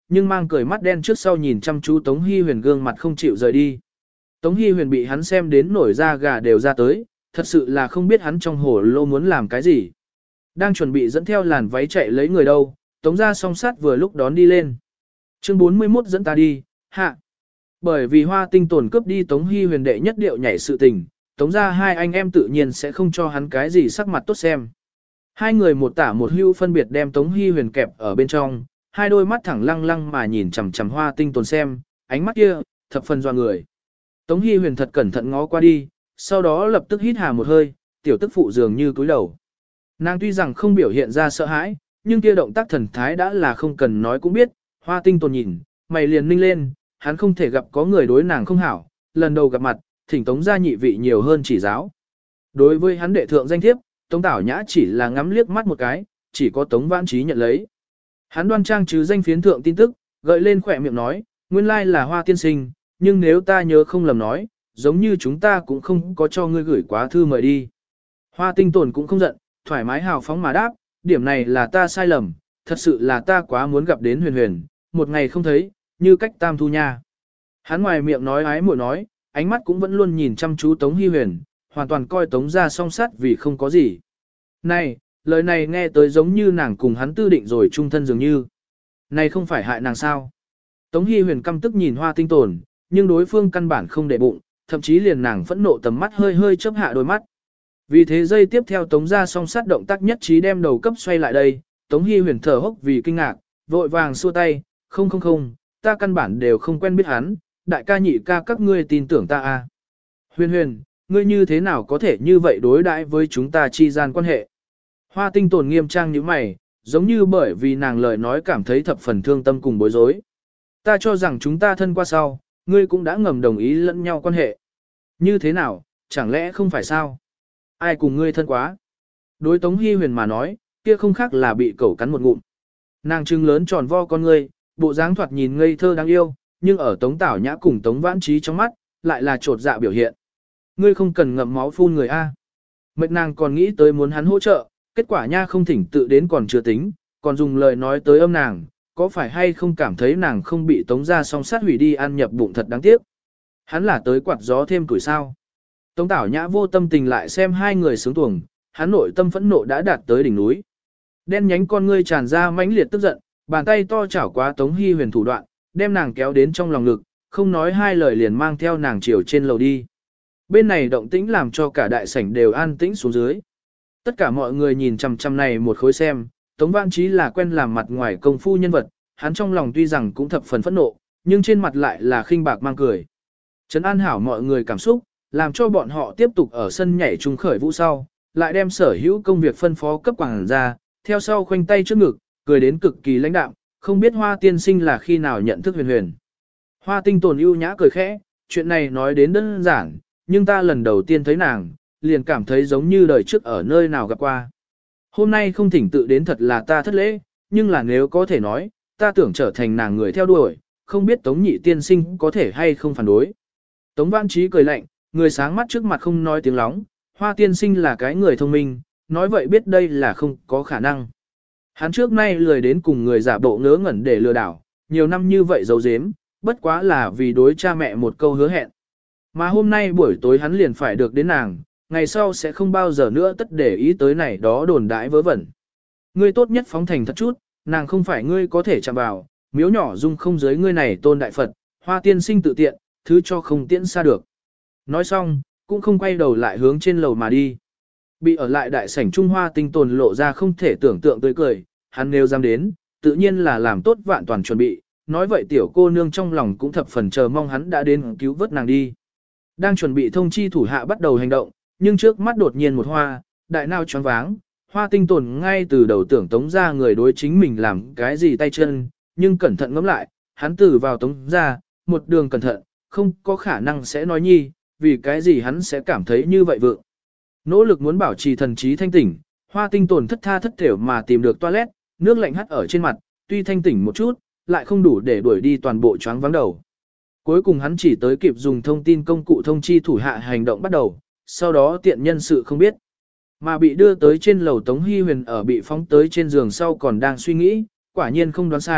nhưng mang cười mắt đen trước sau nhìn chăm chú Tống Hi Huyền gương mặt không chịu rời đi. Tống Hi Huyền bị hắn xem đến nổi da gà đều ra tới, thật sự là không biết hắn trong hồ lô muốn làm cái gì. Đang chuẩn bị dẫn theo làn váy chạy lấy người đâu, Tống gia song sát vừa lúc đón đi lên. Chương bốn mươi mốt dẫn ta đi, hạ. Bởi vì Hoa Tinh Tồn cướp đi Tống Hi Huyền đệ nhất điệu nhảy sự tình, Tống gia hai anh em tự nhiên sẽ không cho hắn cái gì sắc mặt tốt xem. Hai người một tả một hưu phân biệt đem Tống Hi Huyền kẹp ở bên trong, hai đôi mắt thẳng lăng lăng mà nhìn chằm chằm Hoa Tinh Tồn xem, ánh mắt kia, thập phần doa người. Tống Hi Huyền thật cẩn thận ngó qua đi, sau đó lập tức hít hà một hơi, tiểu tức phụ dường như cúi đầu. Nàng tuy rằng không biểu hiện ra sợ hãi, nhưng kia động tác thần thái đã là không cần nói cũng biết, Hoa Tinh Tồn nhìn, mày liền ninh lên, hắn không thể gặp có người đối nàng không hảo, lần đầu gặp mặt, thỉnh Tống gia nhị vị nhiều hơn chỉ giáo. Đối với hắn đệ thượng danh thiếp, Tống Tảo Nhã chỉ là ngắm liếc mắt một cái, chỉ có Tống Vãn Trí nhận lấy. Hắn đoan trang chứ danh phiến thượng tin tức, gợi lên khỏe miệng nói, nguyên lai là Hoa tiên sinh, nhưng nếu ta nhớ không lầm nói, giống như chúng ta cũng không có cho ngươi gửi quá thư mời đi. Hoa Tinh Tồn cũng không giận, thoải mái hào phóng mà đáp, điểm này là ta sai lầm, thật sự là ta quá muốn gặp đến Huyền Huyền, một ngày không thấy, như cách tam thu nha. Hắn ngoài miệng nói ái muội nói, ánh mắt cũng vẫn luôn nhìn chăm chú Tống Hi Huyền, hoàn toàn coi Tống gia song sát vì không có gì. Này, lời này nghe tới giống như nàng cùng hắn tư định rồi chung thân dường như. Này không phải hại nàng sao? Tống Hi Huyền căm tức nhìn Hoa Tinh Tồn, nhưng đối phương căn bản không để bụng, thậm chí liền nàng phẫn nộ tầm mắt hơi hơi chớp hạ đôi mắt. Vì thế giây tiếp theo Tống gia song sát động tác nhất trí đem đầu cấp xoay lại đây, Tống Hi Huyền thở hốc vì kinh ngạc, vội vàng xua tay, không không không, ta căn bản đều không quen biết hắn, đại ca nhị ca các ngươi tin tưởng ta à. Huyền Huyền, ngươi như thế nào có thể như vậy đối đãi với chúng ta chi gian quan hệ? Hoa Tinh Tồn nghiêm trang như mày, giống như bởi vì nàng lời nói cảm thấy thập phần thương tâm cùng bối rối. Ta cho rằng chúng ta thân qua sau, ngươi cũng đã ngầm đồng ý lẫn nhau quan hệ. Như thế nào, chẳng lẽ không phải sao? Ai cùng ngươi thân quá? Đối Tống Hi Huyền mà nói, kia không khác là bị cẩu cắn một ngụm. Nàng trừng lớn tròn vo con ngươi, bộ dáng thoạt nhìn ngây thơ đáng yêu, nhưng ở Tống Tảo Nhã cùng Tống Vãn Trí trong mắt, lại là trột dạ biểu hiện. Ngươi không cần ngậm máu phun người a. Mệt nàng còn nghĩ tới muốn hắn hỗ trợ, kết quả nha không thỉnh tự đến còn chưa tính, còn dùng lời nói tới âm nàng, có phải hay không cảm thấy nàng không bị Tống gia song sát hủy đi ăn nhập bụng thật đáng tiếc. Hắn là tới quạt gió thêm tuổi sao. Tống Tảo Nhã vô tâm tình lại xem hai người sướng tuồng, hắn nội tâm phẫn nộ đã đạt tới đỉnh núi. Đen nhánh con ngươi tràn ra mãnh liệt tức giận, bàn tay to chảo quá Tống Hi Huyền thủ đoạn, đem nàng kéo đến trong lòng ngực, không nói hai lời liền mang theo nàng chiều trên lầu đi. Bên này động tĩnh làm cho cả đại sảnh đều an tĩnh xuống dưới. Tất cả mọi người nhìn chằm chằm này một khối xem, Tống Vãn Trí là quen làm mặt ngoài công phu nhân vật, hắn trong lòng tuy rằng cũng thập phần phẫn nộ, nhưng trên mặt lại là khinh bạc mang cười. Trấn an hảo mọi người cảm xúc, làm cho bọn họ tiếp tục ở sân nhảy trung khởi vũ sau, lại đem sở hữu công việc phân phó cấp quảng ra, theo sau khoanh tay trước ngực, cười đến cực kỳ lãnh đạm, không biết Hoa tiên sinh là khi nào nhận thức Huyền Huyền. Hoa Tinh Tồn ưu nhã cười khẽ, chuyện này nói đến đơn giản, nhưng ta lần đầu tiên thấy nàng, liền cảm thấy giống như đời trước ở nơi nào gặp qua. Hôm nay không thỉnh tự đến thật là ta thất lễ, nhưng là nếu có thể nói, ta tưởng trở thành nàng người theo đuổi, không biết Tống nhị tiên sinh có thể hay không phản đối. Tống Vãn Trí cười lạnh, người sáng mắt trước mặt không nói tiếng lóng, Hoa tiên sinh là cái người thông minh, nói vậy biết đây là không có khả năng. Hắn trước nay lười đến cùng người giả bộ ngớ ngẩn để lừa đảo, nhiều năm như vậy giấu giếm, bất quá là vì đối cha mẹ một câu hứa hẹn. Mà hôm nay buổi tối hắn liền phải được đến nàng, ngày sau sẽ không bao giờ nữa tất để ý tới này đó đồn đãi vớ vẩn. Ngươi tốt nhất phóng thành thật chút, nàng không phải ngươi có thể chạm vào, miếu nhỏ dung không giới ngươi này tôn đại Phật, Hoa tiên sinh tự tiện, thứ cho không tiễn xa được. Nói xong, cũng không quay đầu lại hướng trên lầu mà đi. Bị ở lại đại sảnh Trung Hoa Tinh Tồn lộ ra không thể tưởng tượng tươi cười, hắn nếu dám đến, tự nhiên là làm tốt vạn toàn chuẩn bị, nói vậy tiểu cô nương trong lòng cũng thập phần chờ mong hắn đã đến cứu vớt nàng đi. Đang chuẩn bị thông chi thủ hạ bắt đầu hành động, nhưng trước mắt đột nhiên một hoa, đại nào choáng váng, Hoa Tinh Tồn ngay từ đầu tưởng Tống ra người đối chính mình làm cái gì tay chân, nhưng cẩn thận ngẫm lại, hắn từ vào Tống ra, một đường cẩn thận, không có khả năng sẽ nói nhi, vì cái gì hắn sẽ cảm thấy như vậy vượng. Nỗ lực muốn bảo trì thần trí thanh tỉnh, Hoa Tinh Tồn thất tha thất thểu mà tìm được toilet, nước lạnh hắt ở trên mặt, tuy thanh tỉnh một chút, lại không đủ để đuổi đi toàn bộ choáng vắng đầu. Cuối cùng hắn chỉ tới kịp dùng thông tin công cụ thông chi thủ hạ hành động bắt đầu, sau đó tiện nhân sự không biết. Mà bị đưa tới trên lầu Tống Hi Huyền ở bị phóng tới trên giường sau còn đang suy nghĩ, quả nhiên không đoán sai,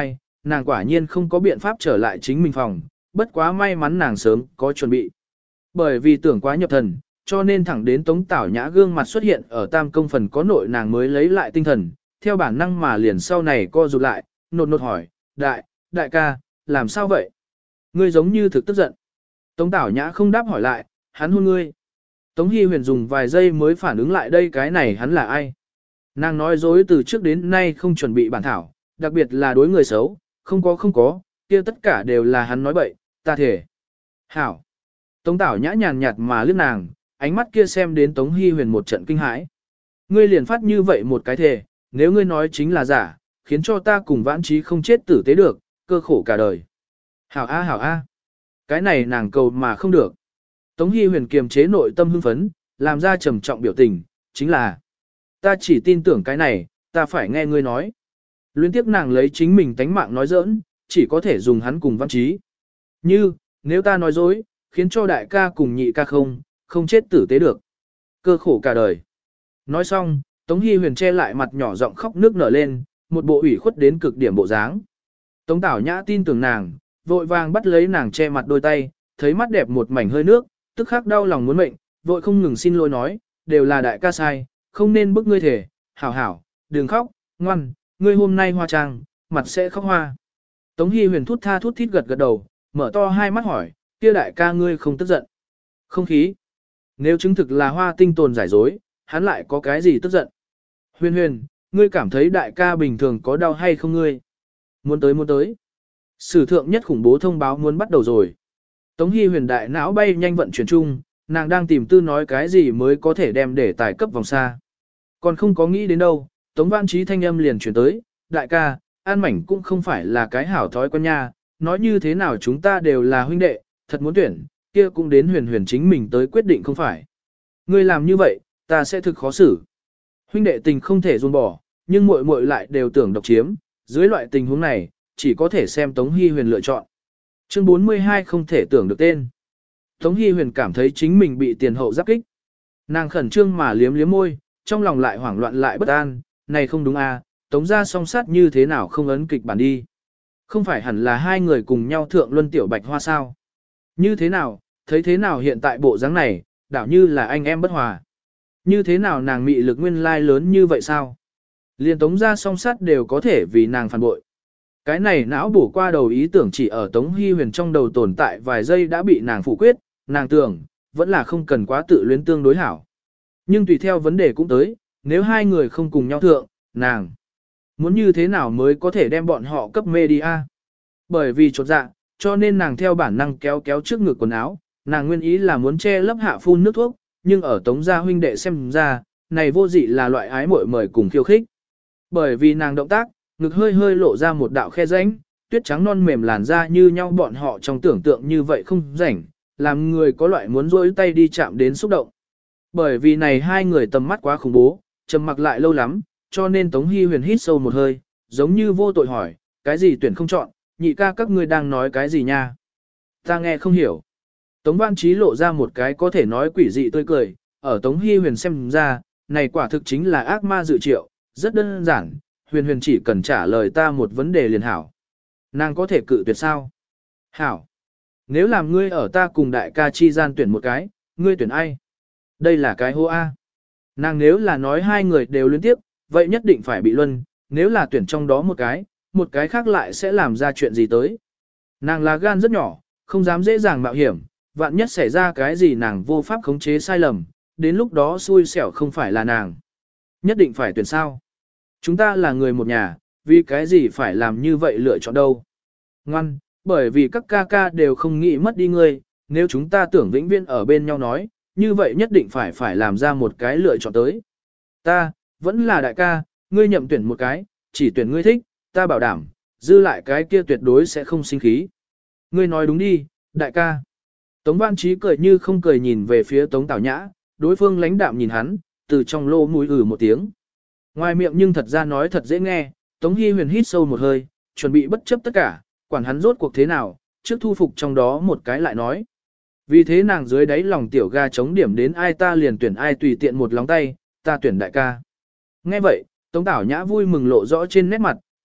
nàng quả nhiên không có biện pháp trở lại chính mình phòng, bất quá may mắn nàng sớm có chuẩn bị. Bởi vì tưởng quá nhập thần, cho nên thẳng đến Tống Tảo Nhã gương mặt xuất hiện ở tam công phần có nội nàng mới lấy lại tinh thần, theo bản năng mà liền sau này co rụt lại, nột nột hỏi, đại, đại ca, làm sao vậy? Ngươi giống như thực tức giận. Tống Tảo Nhã không đáp hỏi lại, hắn hôn ngươi. Tống Hi Huyền dùng vài giây mới phản ứng lại đây cái này hắn là ai. Nàng nói dối từ trước đến nay không chuẩn bị bản thảo, đặc biệt là đối người xấu, không có không có, kia tất cả đều là hắn nói bậy, ta thể. Hảo. Tống Tảo Nhã nhàn nhạt mà liếc nàng, ánh mắt kia xem đến Tống Hi Huyền một trận kinh hãi. Ngươi liền phát như vậy một cái thể, nếu ngươi nói chính là giả, khiến cho ta cùng Vãn Trí không chết tử tế được, cơ khổ cả đời. Hảo a hảo a. Cái này nàng cầu mà không được. Tống Hi Huyền kiềm chế nội tâm hưng phấn, làm ra trầm trọng biểu tình, chính là ta chỉ tin tưởng cái này, ta phải nghe ngươi nói. Luyến tiếc nàng lấy chính mình tánh mạng nói giỡn, chỉ có thể dùng hắn cùng Văn Trí. Như, nếu ta nói dối, khiến cho đại ca cùng nhị ca không, không chết tử tế được. Cơ khổ cả đời. Nói xong, Tống Hi Huyền che lại mặt nhỏ giọng khóc nước nở lên, một bộ ủy khuất đến cực điểm bộ dáng. Tống Tảo Nhã tin tưởng nàng, vội vàng bắt lấy nàng che mặt đôi tay, thấy mắt đẹp một mảnh hơi nước, tức khắc đau lòng muốn mệnh, vội không ngừng xin lỗi nói, đều là đại ca sai, không nên bức ngươi thể, hảo hảo, đừng khóc, ngoan, ngươi hôm nay hoa trang, mặt sẽ khóc hoa. Tống Hi Huyền thút tha thút thít gật gật đầu, mở to hai mắt hỏi, kia đại ca ngươi không tức giận. Không khí. Nếu chứng thực là hoa tinh tồn giải dối, hắn lại có cái gì tức giận. Huyền Huyền, ngươi cảm thấy đại ca bình thường có đau hay không ngươi? Muốn tới muốn tới. Sử thượng nhất khủng bố thông báo muốn bắt đầu rồi. Tống Hi Huyền đại não bay nhanh vận chuyển chung, nàng đang tìm tư nói cái gì mới có thể đem để tài cấp vòng xa. Còn không có nghĩ đến đâu, Tống Văn Trí thanh âm liền chuyển tới, đại ca, An Mảnh cũng không phải là cái hảo thói quen nha, nói như thế nào chúng ta đều là huynh đệ, thật muốn tuyển, kia cũng đến Huyền Huyền chính mình tới quyết định không phải. Ngươi làm như vậy, ta sẽ thực khó xử. Huynh đệ tình không thể dồn bỏ, nhưng muội muội lại đều tưởng độc chiếm, dưới loại tình huống này, chỉ có thể xem Tống Hi Huyền lựa chọn. Chương bốn mươi hai không thể tưởng được tên. Tống Hi Huyền cảm thấy chính mình bị tiền hậu giáp kích. Nàng khẩn trương mà liếm liếm môi, trong lòng lại hoảng loạn lại bất an, này không đúng à, Tống gia song sát như thế nào không ấn kịch bản đi. Không phải hẳn là hai người cùng nhau thượng luân tiểu bạch hoa sao. Như thế nào, thấy thế nào hiện tại bộ dáng này, đảo như là anh em bất hòa. Như thế nào nàng mị lực nguyên lai lớn như vậy sao? Liên Tống gia song sát đều có thể vì nàng phản bội. Cái này não bổ qua đầu ý tưởng chỉ ở Tống Hi Huyền trong đầu tồn tại vài giây đã bị nàng phủ quyết, nàng tưởng, vẫn là không cần quá tự luyến tương đối hảo. Nhưng tùy theo vấn đề cũng tới, nếu hai người không cùng nhau thượng, nàng muốn như thế nào mới có thể đem bọn họ cấp mê đi a? Bởi vì chột dạ, cho nên nàng theo bản năng kéo kéo trước ngực quần áo, nàng nguyên ý là muốn che lấp hạ phun nước thuốc, nhưng ở Tống gia huynh đệ xem ra, này vô dị là loại ái muội mời cùng khiêu khích. Bởi vì nàng động tác, ngực hơi hơi lộ ra một đạo khe rãnh, tuyết trắng non mềm làn da như nhau bọn họ trong tưởng tượng như vậy không rảnh, làm người có loại muốn rỗi tay đi chạm đến xúc động. Bởi vì này hai người tầm mắt quá khủng bố, trầm mặc lại lâu lắm, cho nên Tống Hi Huyền hít sâu một hơi, giống như vô tội hỏi, cái gì tuyển không chọn, nhị ca các ngươi đang nói cái gì nha? Ta nghe không hiểu. Tống Văn Chí lộ ra một cái có thể nói quỷ dị tươi cười, ở Tống Hi Huyền xem ra, này quả thực chính là ác ma dự triệu, rất đơn giản, Huyền Huyền chỉ cần trả lời ta một vấn đề liền hảo. Nàng có thể cự tuyệt sao? Hảo. Nếu làm ngươi ở ta cùng đại ca chi gian tuyển một cái, ngươi tuyển ai? Đây là cái hô A. Nàng nếu là nói hai người đều liên tiếp, vậy nhất định phải bị luân, nếu là tuyển trong đó một cái, một cái khác lại sẽ làm ra chuyện gì tới. Nàng là gan rất nhỏ, không dám dễ dàng mạo hiểm, vạn nhất xảy ra cái gì nàng vô pháp khống chế sai lầm, đến lúc đó xui xẻo không phải là nàng. Nhất định phải tuyển sao? Chúng ta là người một nhà, vì cái gì phải làm như vậy lựa chọn đâu? Ngoan, bởi vì các ca ca đều không nghĩ mất đi ngươi, nếu chúng ta tưởng vĩnh viễn ở bên nhau nói, như vậy nhất định phải phải làm ra một cái lựa chọn tới. Ta, vẫn là đại ca, ngươi nhậm tuyển một cái, chỉ tuyển ngươi thích, ta bảo đảm, dư lại cái kia tuyệt đối sẽ không sinh khí. Ngươi nói đúng đi, đại ca. Tống Văn Chí cười như không cười nhìn về phía Tống Tảo Nhã, đối phương lãnh đạm nhìn hắn, từ trong lô mũi ử một tiếng. Ngoài miệng nhưng thật ra nói thật dễ nghe, Tống Hi Huyền hít sâu một hơi, chuẩn bị bất chấp tất cả, quản hắn rốt cuộc thế nào, trước thu phục trong đó một cái lại nói. Vì thế nàng dưới đáy lòng tiểu ga chống điểm đến ai ta liền tuyển ai tùy tiện một lóng tay, ta tuyển đại ca. Nghe vậy, Tống Tảo Nhã vui mừng lộ rõ trên nét mặt,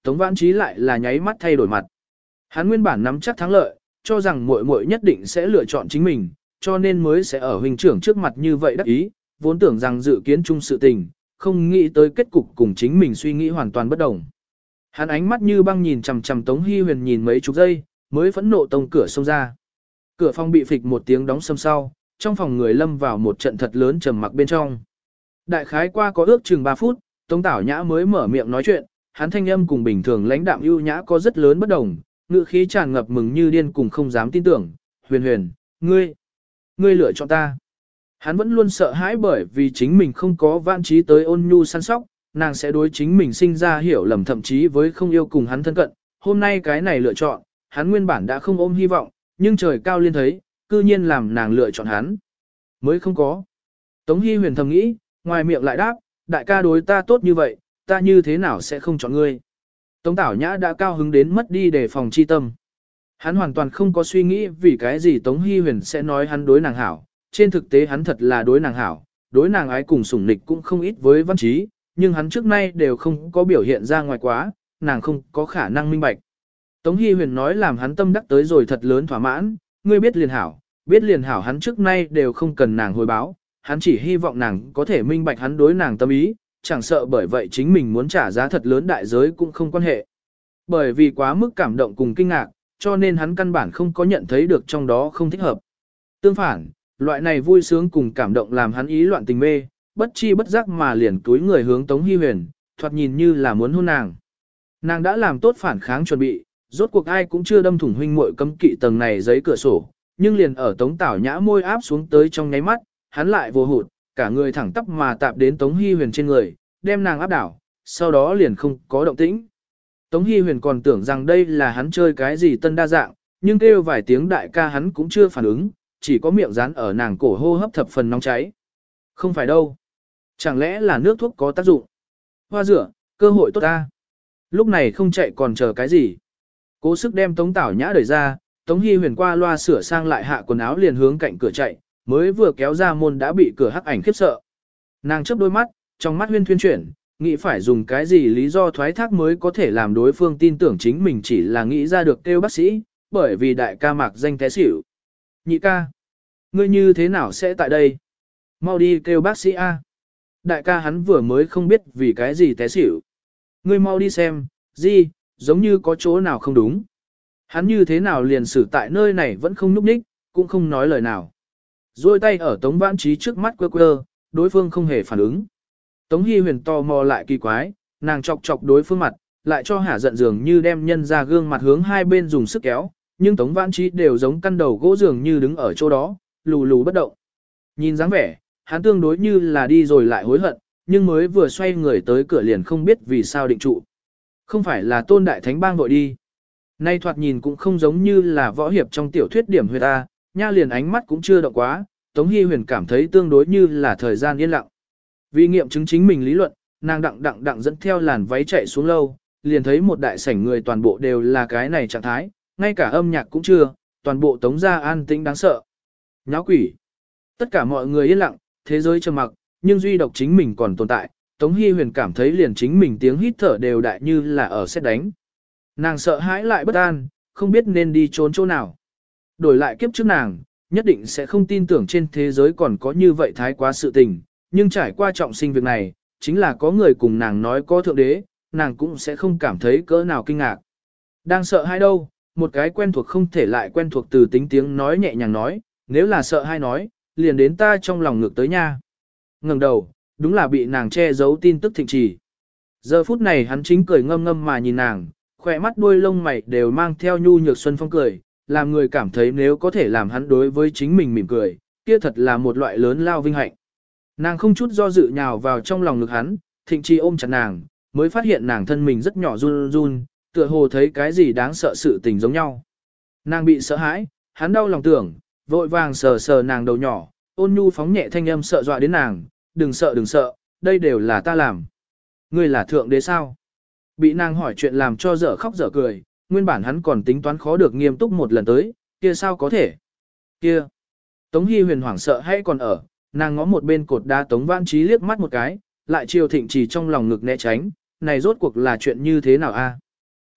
Tống Vãn Trí lại là nháy mắt thay đổi mặt. Hắn nguyên bản nắm chắc thắng lợi, cho rằng muội muội nhất định sẽ lựa chọn chính mình, cho nên mới sẽ ở huynh trưởng trước mặt như vậy đắc ý, vốn tưởng rằng dự kiến chung sự tình, không nghĩ tới kết cục cùng chính mình suy nghĩ hoàn toàn bất đồng. Hắn ánh mắt như băng nhìn chằm chằm Tống Hi Huyền nhìn mấy chục giây, mới phẫn nộ tông cửa xông ra. Cửa phòng bị phịch một tiếng đóng sầm sau, trong phòng người lâm vào một trận thật lớn trầm mặc bên trong. Đại khái qua có ước chừng ba phút, Tống Tảo Nhã mới mở miệng nói chuyện, hắn thanh âm cùng bình thường lãnh đạm ưu nhã có rất lớn bất đồng, ngữ khí tràn ngập mừng như điên cùng không dám tin tưởng, "Huyền Huyền, ngươi, ngươi lựa chọn ta." Hắn vẫn luôn sợ hãi bởi vì chính mình không có Vãn Trí tới ôn nhu săn sóc, nàng sẽ đối chính mình sinh ra hiểu lầm thậm chí với không yêu cùng hắn thân cận. Hôm nay cái này lựa chọn, hắn nguyên bản đã không ôm hy vọng, nhưng trời cao liên thấy, cư nhiên làm nàng lựa chọn hắn. Mới không có. Tống Hi Huyền thầm nghĩ, ngoài miệng lại đáp, đại ca đối ta tốt như vậy, ta như thế nào sẽ không chọn ngươi. Tống Tảo Nhã đã cao hứng đến mất đi đề phòng chi tâm. Hắn hoàn toàn không có suy nghĩ vì cái gì Tống Hi Huyền sẽ nói hắn đối nàng hảo, trên thực tế hắn thật là đối nàng hảo, đối nàng ái cùng sủng nịch cũng không ít với Văn Trí, nhưng hắn trước nay đều không có biểu hiện ra ngoài quá, nàng không có khả năng minh bạch. Tống Hi Huyền nói làm hắn tâm đắc tới rồi thật lớn thỏa mãn, ngươi biết liền hảo, biết liền hảo hắn trước nay đều không cần nàng hồi báo, hắn chỉ hy vọng nàng có thể minh bạch hắn đối nàng tâm ý, chẳng sợ bởi vậy chính mình muốn trả giá thật lớn đại giới cũng không quan hệ. Bởi vì quá mức cảm động cùng kinh ngạc, cho nên hắn căn bản không có nhận thấy được trong đó không thích hợp. Tương phản, loại này vui sướng cùng cảm động làm hắn ý loạn tình mê, bất chi bất giác mà liền túi người hướng Tống Hi Huyền, thoạt nhìn như là muốn hôn nàng. Nàng đã làm tốt phản kháng chuẩn bị, rốt cuộc ai cũng chưa đâm thủng huynh muội cấm kỵ tầng này giấy cửa sổ, nhưng liền ở Tống Tảo Nhã môi áp xuống tới trong nháy mắt, hắn lại vô hụt, cả người thẳng tắp mà tạp đến Tống Hi Huyền trên người, đem nàng áp đảo, sau đó liền không có động tĩnh. Tống Hi Huyền còn tưởng rằng đây là hắn chơi cái gì tân đa dạng, nhưng kêu vài tiếng đại ca hắn cũng chưa phản ứng, chỉ có miệng dán ở nàng cổ hô hấp thập phần nóng cháy. Không phải đâu. Chẳng lẽ là nước thuốc có tác dụng? Hoa rửa, cơ hội tốt ta. Lúc này không chạy còn chờ cái gì? Cố sức đem Tống Tảo Nhã đẩy ra, Tống Hi Huyền qua loa sửa sang lại hạ quần áo liền hướng cạnh cửa chạy, mới vừa kéo ra môn đã bị cửa hắc ảnh khiếp sợ. Nàng chớp đôi mắt, trong mắt huyên thuyên chuyển, nghĩ phải dùng cái gì lý do thoái thác mới có thể làm đối phương tin tưởng chính mình chỉ là nghĩ ra được kêu bác sĩ, bởi vì đại ca mạc danh té xỉu. Nhị ca, ngươi như thế nào sẽ tại đây? Mau đi kêu bác sĩ A. Đại ca hắn vừa mới không biết vì cái gì té xỉu. Ngươi mau đi xem, gì, giống như có chỗ nào không đúng. Hắn như thế nào liền xử tại nơi này vẫn không núp ních, cũng không nói lời nào. Rồi tay ở Tống Vãn Trí trước mắt quơ quơ, đối phương không hề phản ứng. Tống Hi Huyền tò mò lại kỳ quái, nàng chọc chọc đối phương mặt, lại cho hả giận dường như đem nhân ra gương mặt hướng hai bên dùng sức kéo, nhưng Tống Vãn Trí đều giống căn đầu gỗ dường như đứng ở chỗ đó, lù lù bất động. Nhìn dáng vẻ, hắn tương đối như là đi rồi lại hối hận, nhưng mới vừa xoay người tới cửa liền không biết vì sao định trụ. Không phải là Tôn Đại Thánh bang vội đi. Nay thoạt nhìn cũng không giống như là võ hiệp trong tiểu thuyết điểm huyệt ta, nha liền ánh mắt cũng chưa động quá, Tống Hi Huyền cảm thấy tương đối như là thời gian yên lặng. Vì nghiệm chứng chính mình lý luận, nàng đặng đặng đặng dẫn theo làn váy chạy xuống lâu, liền thấy một đại sảnh người toàn bộ đều là cái này trạng thái, ngay cả âm nhạc cũng chưa, toàn bộ Tống gia an tĩnh đáng sợ. Nháo quỷ. Tất cả mọi người yên lặng, thế giới trầm mặc, nhưng duy độc chính mình còn tồn tại, Tống Hi Huyền cảm thấy liền chính mình tiếng hít thở đều đại như là ở sét đánh. Nàng sợ hãi lại bất an, không biết nên đi trốn chỗ nào. Đổi lại kiếp trước nàng, nhất định sẽ không tin tưởng trên thế giới còn có như vậy thái quá sự tình, nhưng trải qua trọng sinh việc này, chính là có người cùng nàng nói có thượng đế, nàng cũng sẽ không cảm thấy cỡ nào kinh ngạc. Đang sợ hãi đâu, một cái quen thuộc không thể lại quen thuộc từ tính tiếng nói nhẹ nhàng nói, nếu là sợ hay nói, liền đến ta trong lòng ngược tới nha. Ngẩng đầu, đúng là bị nàng che giấu tin tức thịnh trì. Giờ phút này hắn chính cười ngâm ngâm mà nhìn nàng, khỏe mắt đuôi lông mày đều mang theo nhu nhược xuân phong cười, làm người cảm thấy nếu có thể làm hắn đối với chính mình mỉm cười, kia thật là một loại lớn lao vinh hạnh. Nàng không chút do dự nhào vào trong lòng ngực hắn, thịnh trì ôm chặt nàng, mới phát hiện nàng thân mình rất nhỏ run run, tựa hồ thấy cái gì đáng sợ sự tình giống nhau. Nàng bị sợ hãi, hắn đau lòng tưởng, vội vàng sờ sờ nàng đầu nhỏ, ôn nhu phóng nhẹ thanh âm sợ dọa đến nàng, đừng sợ đừng sợ, đây đều là ta làm. Ngươi là thượng đế sao? Bị nàng hỏi chuyện làm cho dở khóc dở cười, nguyên bản hắn còn tính toán khó được nghiêm túc một lần tới, kia sao có thể? Kia! Tống Hi Huyền hoảng sợ hay còn ở, nàng ngó một bên cột đá Tống Vãn Trí liếc mắt một cái, lại chiều thịnh trì trong lòng ngực né tránh, này rốt cuộc là chuyện như thế nào a?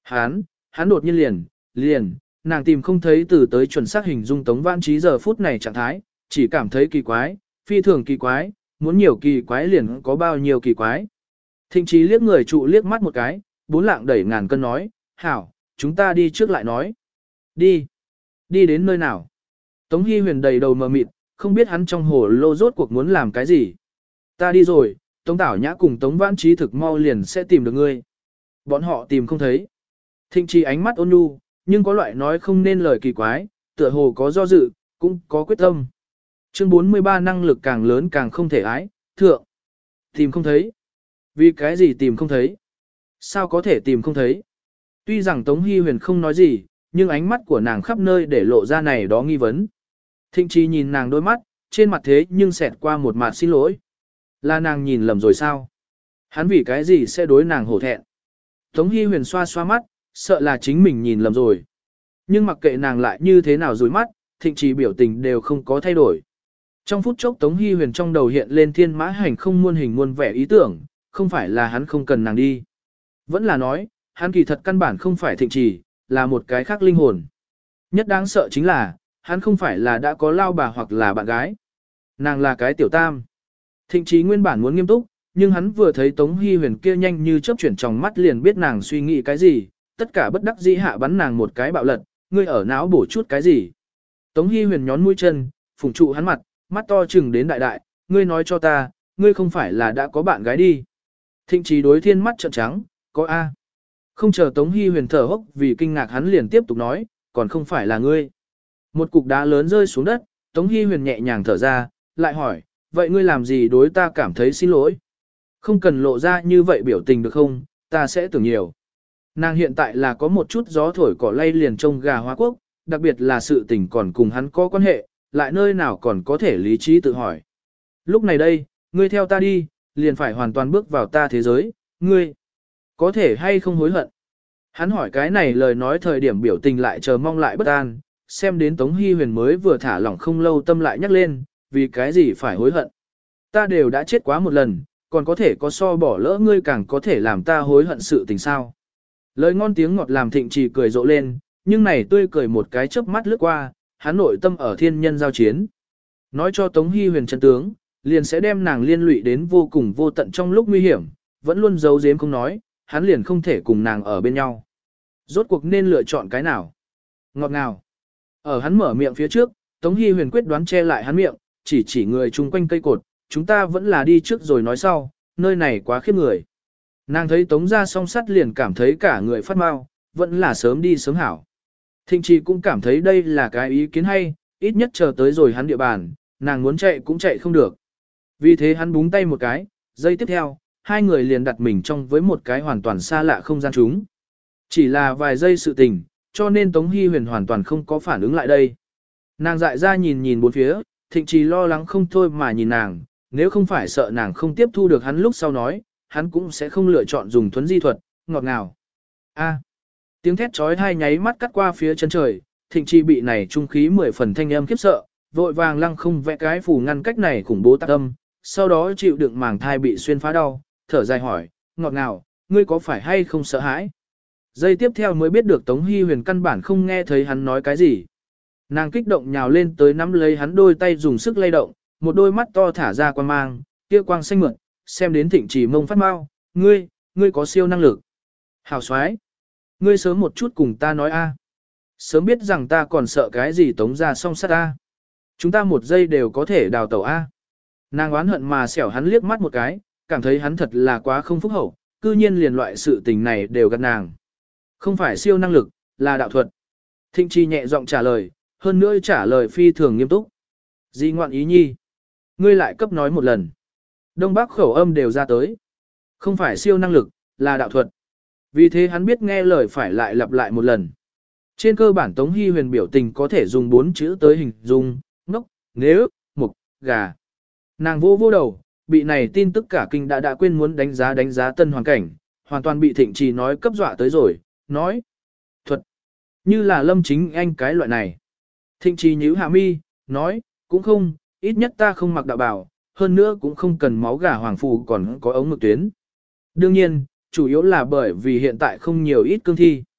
Hắn, hắn đột nhiên liền, liền, nàng tìm không thấy từ tới chuẩn xác hình dung Tống Vãn Trí giờ phút này trạng thái, chỉ cảm thấy kỳ quái, phi thường kỳ quái, muốn nhiều kỳ quái liền có bao nhiêu kỳ quái. Thịnh Trí liếc người trụ liếc mắt một cái, bốn lạng đẩy ngàn cân nói, hảo, chúng ta đi trước lại nói. Đi. Đi đến nơi nào? Tống Hy Huyền đầy đầu mờ mịt, không biết hắn trong hồ lô rốt cuộc muốn làm cái gì. Ta đi rồi, Tống Tảo Nhã cùng Tống Vãn Trí thực mau liền sẽ tìm được ngươi. Bọn họ tìm không thấy. Thịnh Trí ánh mắt ôn nhu, nhưng có loại nói không nên lời kỳ quái, tựa hồ có do dự, cũng có quyết tâm. Chương bốn mươi ba năng lực càng lớn càng không thể ái, thượng. Tìm không thấy. Vì cái gì tìm không thấy? Sao có thể tìm không thấy? Tuy rằng Tống Hy Huyền không nói gì, nhưng ánh mắt của nàng khắp nơi để lộ ra này đó nghi vấn. Thịnh Trí nhìn nàng đôi mắt, trên mặt thế nhưng xẹt qua một mặt xin lỗi. Là nàng nhìn lầm rồi sao? Hắn vì cái gì sẽ đối nàng hổ thẹn? Tống Hy Huyền xoa xoa mắt, sợ là chính mình nhìn lầm rồi. Nhưng mặc kệ nàng lại như thế nào rủi mắt, Thịnh Trí biểu tình đều không có thay đổi. Trong phút chốc Tống Hy Huyền trong đầu hiện lên thiên mã hành không muôn hình muôn vẻ ý tưởng, không phải là hắn không cần nàng đi. Vẫn là nói, hắn kỳ thật căn bản không phải Thịnh Trì, là một cái khác linh hồn. Nhất đáng sợ chính là, hắn không phải là đã có lao bà hoặc là bạn gái. Nàng là cái tiểu tam. Thịnh Trí nguyên bản muốn nghiêm túc, nhưng hắn vừa thấy Tống Hy Huyền kia nhanh như chớp chuyển trong mắt liền biết nàng suy nghĩ cái gì, tất cả bất đắc dĩ hạ bắn nàng một cái bạo lật, ngươi ở não bổ chút cái gì. Tống Hy Huyền nhón mũi chân, phủng trụ hắn mặt, mắt to chừng đến đại đại, ngươi nói cho ta, ngươi không phải là đã có bạn gái đi. Thịnh Trí đối thiên mắt trợn trắng, có A. Không chờ Tống Hy Huyền thở hốc vì kinh ngạc hắn liền tiếp tục nói, còn không phải là ngươi. Một cục đá lớn rơi xuống đất, Tống Hy Huyền nhẹ nhàng thở ra, lại hỏi, vậy ngươi làm gì đối ta cảm thấy xin lỗi? Không cần lộ ra như vậy biểu tình được không, ta sẽ tưởng nhiều. Nàng hiện tại là có một chút gió thổi cỏ lay liền trông gà hóa quốc, đặc biệt là sự tình còn cùng hắn có quan hệ, lại nơi nào còn có thể lý trí tự hỏi. Lúc này đây, ngươi theo ta đi, liền phải hoàn toàn bước vào ta thế giới, ngươi có thể hay không hối hận. Hắn hỏi cái này lời nói thời điểm biểu tình lại chờ mong lại bất an, xem đến Tống Hy Huyền mới vừa thả lỏng không lâu tâm lại nhắc lên, vì cái gì phải hối hận. Ta đều đã chết quá một lần, còn có thể có so bỏ lỡ ngươi càng có thể làm ta hối hận sự tình sao. Lời ngon tiếng ngọt làm Thịnh Trì cười rộ lên, nhưng này tươi cười một cái chớp mắt lướt qua, hắn nội tâm ở thiên nhân giao chiến. Nói cho Tống Hy Huyền chân tướng, liền sẽ đem nàng liên lụy đến vô cùng vô tận trong lúc nguy hiểm, vẫn luôn giấu giếm không nói, hắn liền không thể cùng nàng ở bên nhau. Rốt cuộc nên lựa chọn cái nào? Ngọt ngào. Ở hắn mở miệng phía trước, Tống Hy Huyền quyết đoán che lại hắn miệng, chỉ chỉ người chung quanh cây cột, chúng ta vẫn là đi trước rồi nói sau, nơi này quá khiếp người. Nàng thấy Tống ra song sắt liền cảm thấy cả người phát mau, vẫn là sớm đi sớm hảo. Thịnh Trì cũng cảm thấy đây là cái ý kiến hay, ít nhất chờ tới rồi hắn địa bàn, nàng muốn chạy cũng chạy không được. Vì thế hắn búng tay một cái, giây tiếp theo, hai người liền đặt mình trong với một cái hoàn toàn xa lạ không gian chúng. Chỉ là vài giây sự tình, cho nên Tống Hy Huyền hoàn toàn không có phản ứng lại đây. Nàng dại ra nhìn nhìn bốn phía, Thịnh Trì lo lắng không thôi mà nhìn nàng, nếu không phải sợ nàng không tiếp thu được hắn lúc sau nói, hắn cũng sẽ không lựa chọn dùng thuấn di thuật, ngọt ngào. A. Tiếng thét trói hai nháy mắt cắt qua phía chân trời, Thịnh Trì bị này trung khí mười phần thanh âm khiếp sợ, vội vàng lăng không vẽ cái phủ ngăn cách này khủng bố tạc âm, sau đó chịu đựng màng thai bị xuyên phá đau, thở dài hỏi, ngọt ngào, ngươi có phải hay không sợ hãi? Giây tiếp theo mới biết được Tống Hy Huyền căn bản không nghe thấy hắn nói cái gì. Nàng kích động nhào lên tới nắm lấy hắn đôi tay dùng sức lay động, một đôi mắt to thả ra quang mang, kia quang xanh mượn, xem đến Thịnh Trì mông phát mau, ngươi, ngươi có siêu năng lực. Hào xoái, ngươi sớm một chút cùng ta nói a. Sớm biết rằng ta còn sợ cái gì Tống ra song sát a. Chúng ta một giây đều có thể đào tẩu a. Nàng oán hận mà xẻo hắn liếc mắt một cái, cảm thấy hắn thật là quá không phúc hậu, cư nhiên liền loại sự tình này đều gạt nàng. Không phải siêu năng lực, là đạo thuật. Thịnh Trì nhẹ giọng trả lời, hơn nữa trả lời phi thường nghiêm túc. Di ngoạn ý nhi. Ngươi lại cấp nói một lần. Đông Bắc khẩu âm đều ra tới. Không phải siêu năng lực, là đạo thuật. Vì thế hắn biết nghe lời phải lại lặp lại một lần. Trên cơ bản Tống Hy Huyền biểu tình có thể dùng bốn chữ tới hình dung, ngốc, nếu, mục, gà. Nàng vô vô đầu, bị này tin tức cả kinh đã đã quên muốn đánh giá đánh giá tân hoàn cảnh, hoàn toàn bị Thịnh Trì nói cấp dọa tới rồi, nói. Thuật. Như là Lâm Chính Anh cái loại này. Thịnh Trì nhíu hạ mi, nói, cũng không, ít nhất ta không mặc đạo bào, hơn nữa cũng không cần máu gà hoàng phù còn có ống mực tuyến. Đương nhiên, chủ yếu là bởi vì hiện tại không nhiều ít cương thi.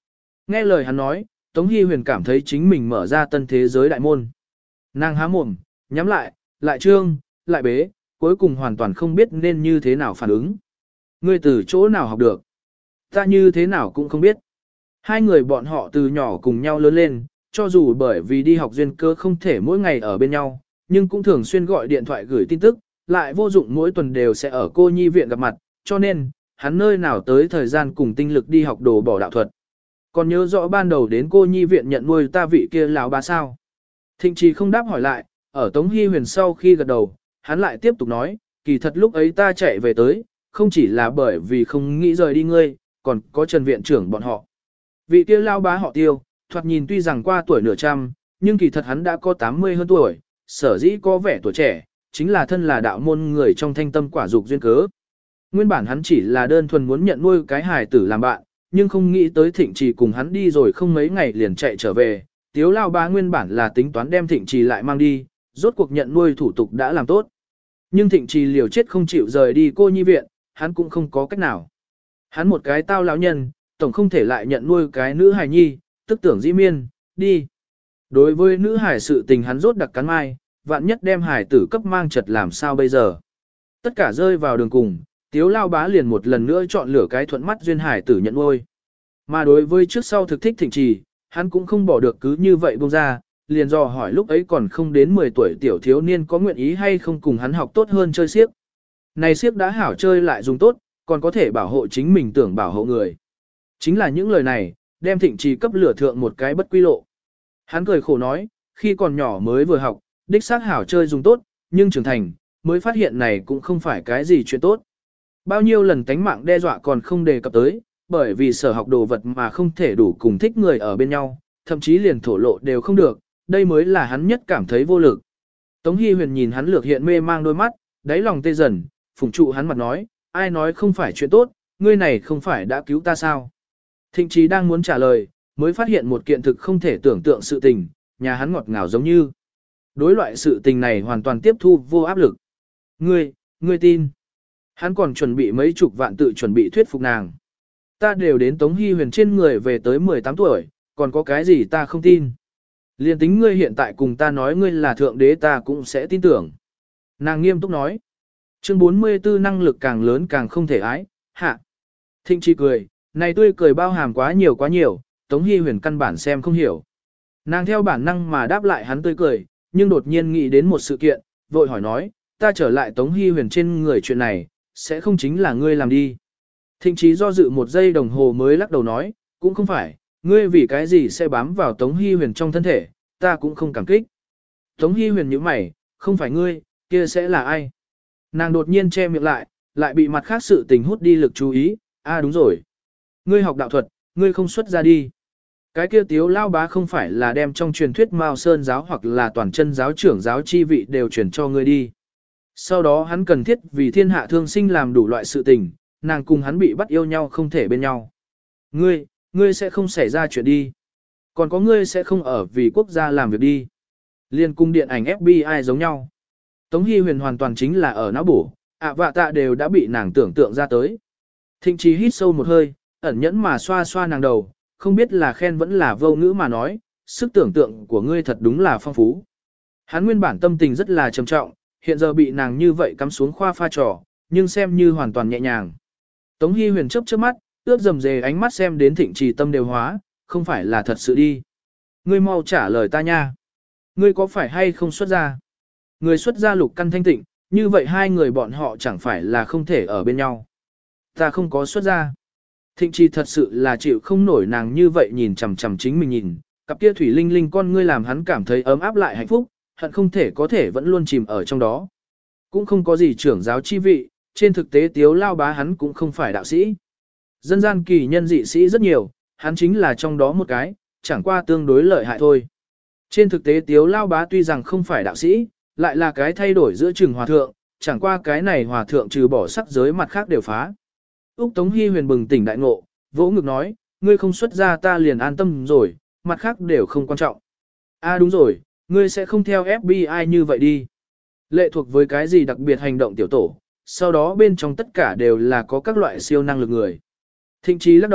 Nghe lời hắn nói, Tống Hi Huyền cảm thấy chính mình mở ra tân thế giới đại môn. Nàng há mồm, nhắm lại, lại trương, lại bế, cuối cùng hoàn toàn không biết nên như thế nào phản ứng. Ngươi từ chỗ nào học được? Ta như thế nào cũng không biết. Hai người bọn họ từ nhỏ cùng nhau lớn lên, cho dù bởi vì đi học duyên cơ không thể mỗi ngày ở bên nhau, nhưng cũng thường xuyên gọi điện thoại gửi tin tức, lại vô dụng mỗi tuần đều sẽ ở cô nhi viện gặp mặt, cho nên, hắn nơi nào tới thời gian cùng tinh lực đi học đồ bỏ đạo thuật. Còn nhớ rõ ban đầu đến cô nhi viện nhận nuôi ta vị kia lão bà sao? Thịnh Trì không đáp hỏi lại, ở Tống Hi Huyền sau khi gật đầu, hắn lại tiếp tục nói, kỳ thật lúc ấy ta chạy về tới, không chỉ là bởi vì không nghĩ rời đi ngươi, còn có Trần viện trưởng bọn họ. Vị kia lao bá họ Tiêu, thoạt nhìn tuy rằng qua tuổi nửa trăm, nhưng kỳ thật hắn đã có tám mươi hơn tuổi, sở dĩ có vẻ tuổi trẻ, chính là thân là đạo môn người trong thanh tâm quả dục duyên cớ. Nguyên bản hắn chỉ là đơn thuần muốn nhận nuôi cái hài tử làm bạn, nhưng không nghĩ tới Thịnh Trì cùng hắn đi rồi không mấy ngày liền chạy trở về. Tiếu lao bá nguyên bản là tính toán đem Thịnh Trì lại mang đi, rốt cuộc nhận nuôi thủ tục đã làm tốt. Nhưng Thịnh Trì liều chết không chịu rời đi cô nhi viện, hắn cũng không có cách nào. Hắn một cái tao lão nhân, tổng không thể lại nhận nuôi cái nữ hài nhi, tức tưởng dĩ miên, đi. Đối với nữ hài sự tình hắn rốt đặc cắn mai, vạn nhất đem hài tử cấp mang chật làm sao bây giờ. Tất cả rơi vào đường cùng, Tiếu lao bá liền một lần nữa chọn lựa cái thuận mắt duyên hài tử nhận nuôi. Mà đối với trước sau thực thích Thịnh Trì, hắn cũng không bỏ được cứ như vậy buông ra, liền dò hỏi lúc ấy còn không đến mười tuổi tiểu thiếu niên có nguyện ý hay không cùng hắn học tốt hơn chơi xiếc. Này xiếc đã hảo chơi lại dùng tốt, còn có thể bảo hộ chính mình tưởng bảo hộ người. Chính là những lời này, đem Thịnh Trì cấp lửa thượng một cái bất quy lộ. Hắn cười khổ nói, khi còn nhỏ mới vừa học, đích xác hảo chơi dùng tốt, nhưng trưởng thành, mới phát hiện này cũng không phải cái gì chuyện tốt. Bao nhiêu lần tánh mạng đe dọa còn không đề cập tới, bởi vì sở học đồ vật mà không thể đủ cùng thích người ở bên nhau, thậm chí liền thổ lộ đều không được, đây mới là hắn nhất cảm thấy vô lực. Tống Hi Huyền nhìn hắn lược hiện mê mang đôi mắt, đáy lòng tê dần, phụng trụ hắn mặt nói, ai nói không phải chuyện tốt, ngươi này không phải đã cứu ta sao? Thịnh Trì đang muốn trả lời, mới phát hiện một kiện thực không thể tưởng tượng sự tình, nhà hắn ngọt ngào giống như. Đối loại sự tình này hoàn toàn tiếp thu vô áp lực. Ngươi, ngươi tin. Hắn còn chuẩn bị mấy chục vạn tự chuẩn bị thuyết phục nàng. Ta đều đến Tống Hi Huyền trên người về tới mười tám tuổi, còn có cái gì ta không tin. Liên tính ngươi hiện tại cùng ta nói ngươi là thượng đế ta cũng sẽ tin tưởng. Nàng nghiêm túc nói. Chương bốn mươi tư năng lực càng lớn càng không thể ái, hạ. Thịnh Trì cười, này tươi cười bao hàm quá nhiều quá nhiều, Tống Hi Huyền căn bản xem không hiểu. Nàng theo bản năng mà đáp lại hắn tươi cười, nhưng đột nhiên nghĩ đến một sự kiện, vội hỏi nói, ta trở lại Tống Hi Huyền trên người chuyện này, sẽ không chính là ngươi làm đi. Thịnh Chí do dự một giây đồng hồ mới lắc đầu nói, cũng không phải, ngươi vì cái gì sẽ bám vào Tống Hi Huyền trong thân thể, ta cũng không cảm kích. Tống Hi Huyền nhíu mày, không phải ngươi, kia sẽ là ai? Nàng đột nhiên che miệng lại, lại bị mặt khác sự tình hút đi lực chú ý, a à, đúng rồi. Ngươi học đạo thuật, ngươi không xuất ra đi. Cái kia Tiếu lao bá không phải là đem trong truyền thuyết Mao Sơn giáo hoặc là toàn chân giáo trưởng giáo chi vị đều truyền cho ngươi đi. Sau đó hắn cần thiết vì thiên hạ thương sinh làm đủ loại sự tình, nàng cùng hắn bị bắt yêu nhau không thể bên nhau. Ngươi, ngươi sẽ không xảy ra chuyện đi. Còn có ngươi sẽ không ở vì quốc gia làm việc đi. Liên cung điện ảnh ép bê i giống nhau. Tống Hi Huyền hoàn toàn chính là ở não bổ, ạ vạ tạ đều đã bị nàng tưởng tượng ra tới. Thịnh Chí hít sâu một hơi, ẩn nhẫn mà xoa xoa nàng đầu, không biết là khen vẫn là vô ngữ mà nói, sức tưởng tượng của ngươi thật đúng là phong phú. Hắn nguyên bản tâm tình rất là trầm trọng, hiện giờ bị nàng như vậy cắm xuống khoa pha trò, nhưng xem như hoàn toàn nhẹ nhàng. Tống Hi Huyền chớp chớp mắt, ướt dầm dề ánh mắt xem đến Thịnh Trì tâm đều hóa, không phải là thật sự đi. Ngươi mau trả lời ta nha. Ngươi có phải hay không xuất gia? Người xuất gia lục căn thanh tịnh, như vậy hai người bọn họ chẳng phải là không thể ở bên nhau. Ta không có xuất gia. Thịnh Trì thật sự là chịu không nổi nàng như vậy nhìn chằm chằm chính mình nhìn, cặp kia thủy linh linh con ngươi làm hắn cảm thấy ấm áp lại hạnh phúc, hận không thể có thể vẫn luôn chìm ở trong đó. Cũng không có gì trưởng giáo chi vị, trên thực tế Tiếu lao bá hắn cũng không phải đạo sĩ. Dân gian kỳ nhân dị sĩ rất nhiều, hắn chính là trong đó một cái, chẳng qua tương đối lợi hại thôi. Trên thực tế Tiếu lao bá tuy rằng không phải đạo sĩ, lại là cái thay đổi giữa trường hòa thượng, chẳng qua cái này hòa thượng trừ bỏ sắc giới mặt khác đều phá. Úc Tống Hi Huyền bừng tỉnh đại ngộ, vỗ ngực nói, ngươi không xuất ra ta liền an tâm rồi, mặt khác đều không quan trọng. A à đúng rồi, ngươi sẽ không theo ép bê i như vậy đi. Lệ thuộc với cái gì đặc biệt hành động tiểu tổ, sau đó bên trong tất cả đều là có các loại siêu năng lực người. Thịnh Chí lắc đầu,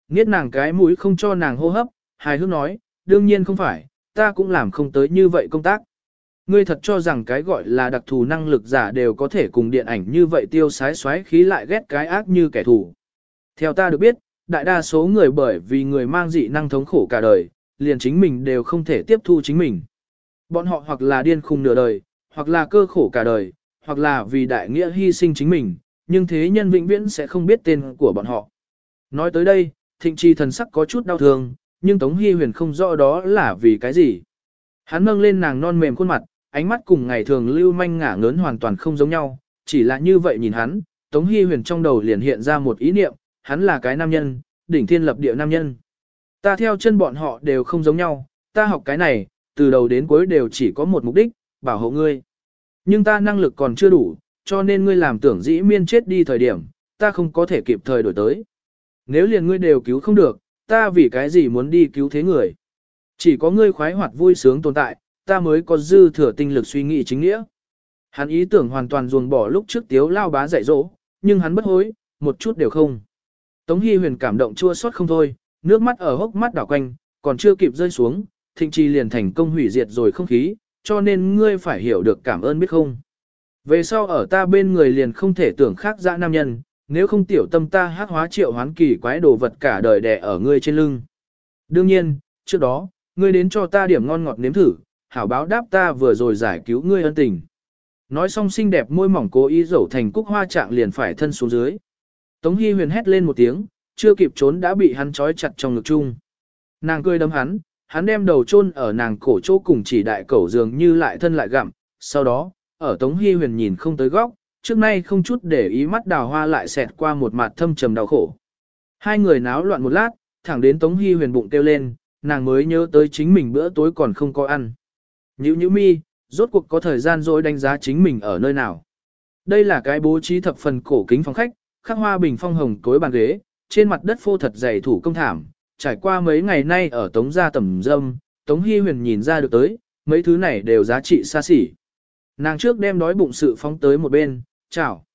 nghiết nàng cái mũi không cho nàng hô hấp, hài hước nói, đương nhiên không phải, ta cũng làm không tới như vậy công tác. Ngươi thật cho rằng cái gọi là đặc thù năng lực giả đều có thể cùng điện ảnh như vậy tiêu sái xoáy khí lại ghét cái ác như kẻ thù. Theo ta được biết, đại đa số người bởi vì người mang dị năng thống khổ cả đời, liền chính mình đều không thể tiếp thu chính mình. Bọn họ hoặc là điên khùng nửa đời, hoặc là cơ khổ cả đời, hoặc là vì đại nghĩa hy sinh chính mình, nhưng thế nhân vĩnh viễn sẽ không biết tên của bọn họ. Nói tới đây, Thịnh Trì thần sắc có chút đau thương, nhưng Tống Hi Huyền không rõ đó là vì cái gì. Hắn nâng lên nàng non mềm khuôn mặt, ánh mắt cùng ngày thường lưu manh ngả ngớn hoàn toàn không giống nhau, chỉ là như vậy nhìn hắn, Tống Hi Huyền trong đầu liền hiện ra một ý niệm, hắn là cái nam nhân, đỉnh thiên lập địa nam nhân. Ta theo chân bọn họ đều không giống nhau, ta học cái này, từ đầu đến cuối đều chỉ có một mục đích, bảo hộ ngươi. Nhưng ta năng lực còn chưa đủ, cho nên ngươi làm tưởng dĩ miên chết đi thời điểm, ta không có thể kịp thời đổi tới. Nếu liền ngươi đều cứu không được, ta vì cái gì muốn đi cứu thế người. Chỉ có ngươi khoái hoạt vui sướng tồn tại, ta mới có dư thừa tinh lực suy nghĩ chính nghĩa. Hắn ý tưởng hoàn toàn ruồng bỏ lúc trước tiếu lao bá dạy dỗ, nhưng hắn bất hối, một chút đều không. Tống Hi Huyền cảm động chua xót không thôi, nước mắt ở hốc mắt đảo quanh, còn chưa kịp rơi xuống, Thịnh Trì liền thành công hủy diệt rồi không khí, cho nên ngươi phải hiểu được cảm ơn biết không. Về sau ở ta bên người liền không thể tưởng khác dã nam nhân, nếu không tiểu tâm ta hát hóa triệu hoán kỳ quái đồ vật cả đời đè ở ngươi trên lưng. Đương nhiên, trước đó, ngươi đến cho ta điểm ngon ngọt nếm thử, hảo báo đáp ta vừa rồi giải cứu ngươi ân tình. Nói xong xinh đẹp môi mỏng cố ý dẫu thành cúc hoa trạng liền phải thân xuống dưới. Tống Hi Huyền hét lên một tiếng, chưa kịp trốn đã bị hắn trói chặt trong ngực chung. Nàng cười đấm hắn, hắn đem đầu chôn ở nàng cổ chỗ cùng chỉ đại cẩu dường như lại thân lại gặm. Sau đó, ở Tống Hi Huyền nhìn không tới góc, trước nay không chút để ý mắt đào hoa lại xẹt qua một mặt thâm trầm đau khổ. Hai người náo loạn một lát, thẳng đến Tống Hi Huyền bụng kêu lên, nàng mới nhớ tới chính mình bữa tối còn không có ăn. Nhữ nhữ mi, rốt cuộc có thời gian rồi đánh giá chính mình ở nơi nào. Đây là cái bố trí thập phần cổ kính phòng khách, khắc hoa bình phong hồng cối bàn ghế, trên mặt đất phô thật dày thủ công thảm, trải qua mấy ngày nay ở Tống gia tẩm dâm, Tống Hi Huyền nhìn ra được tới, mấy thứ này đều giá trị xa xỉ. Nàng trước đem đói bụng sự phóng tới một bên, chảo.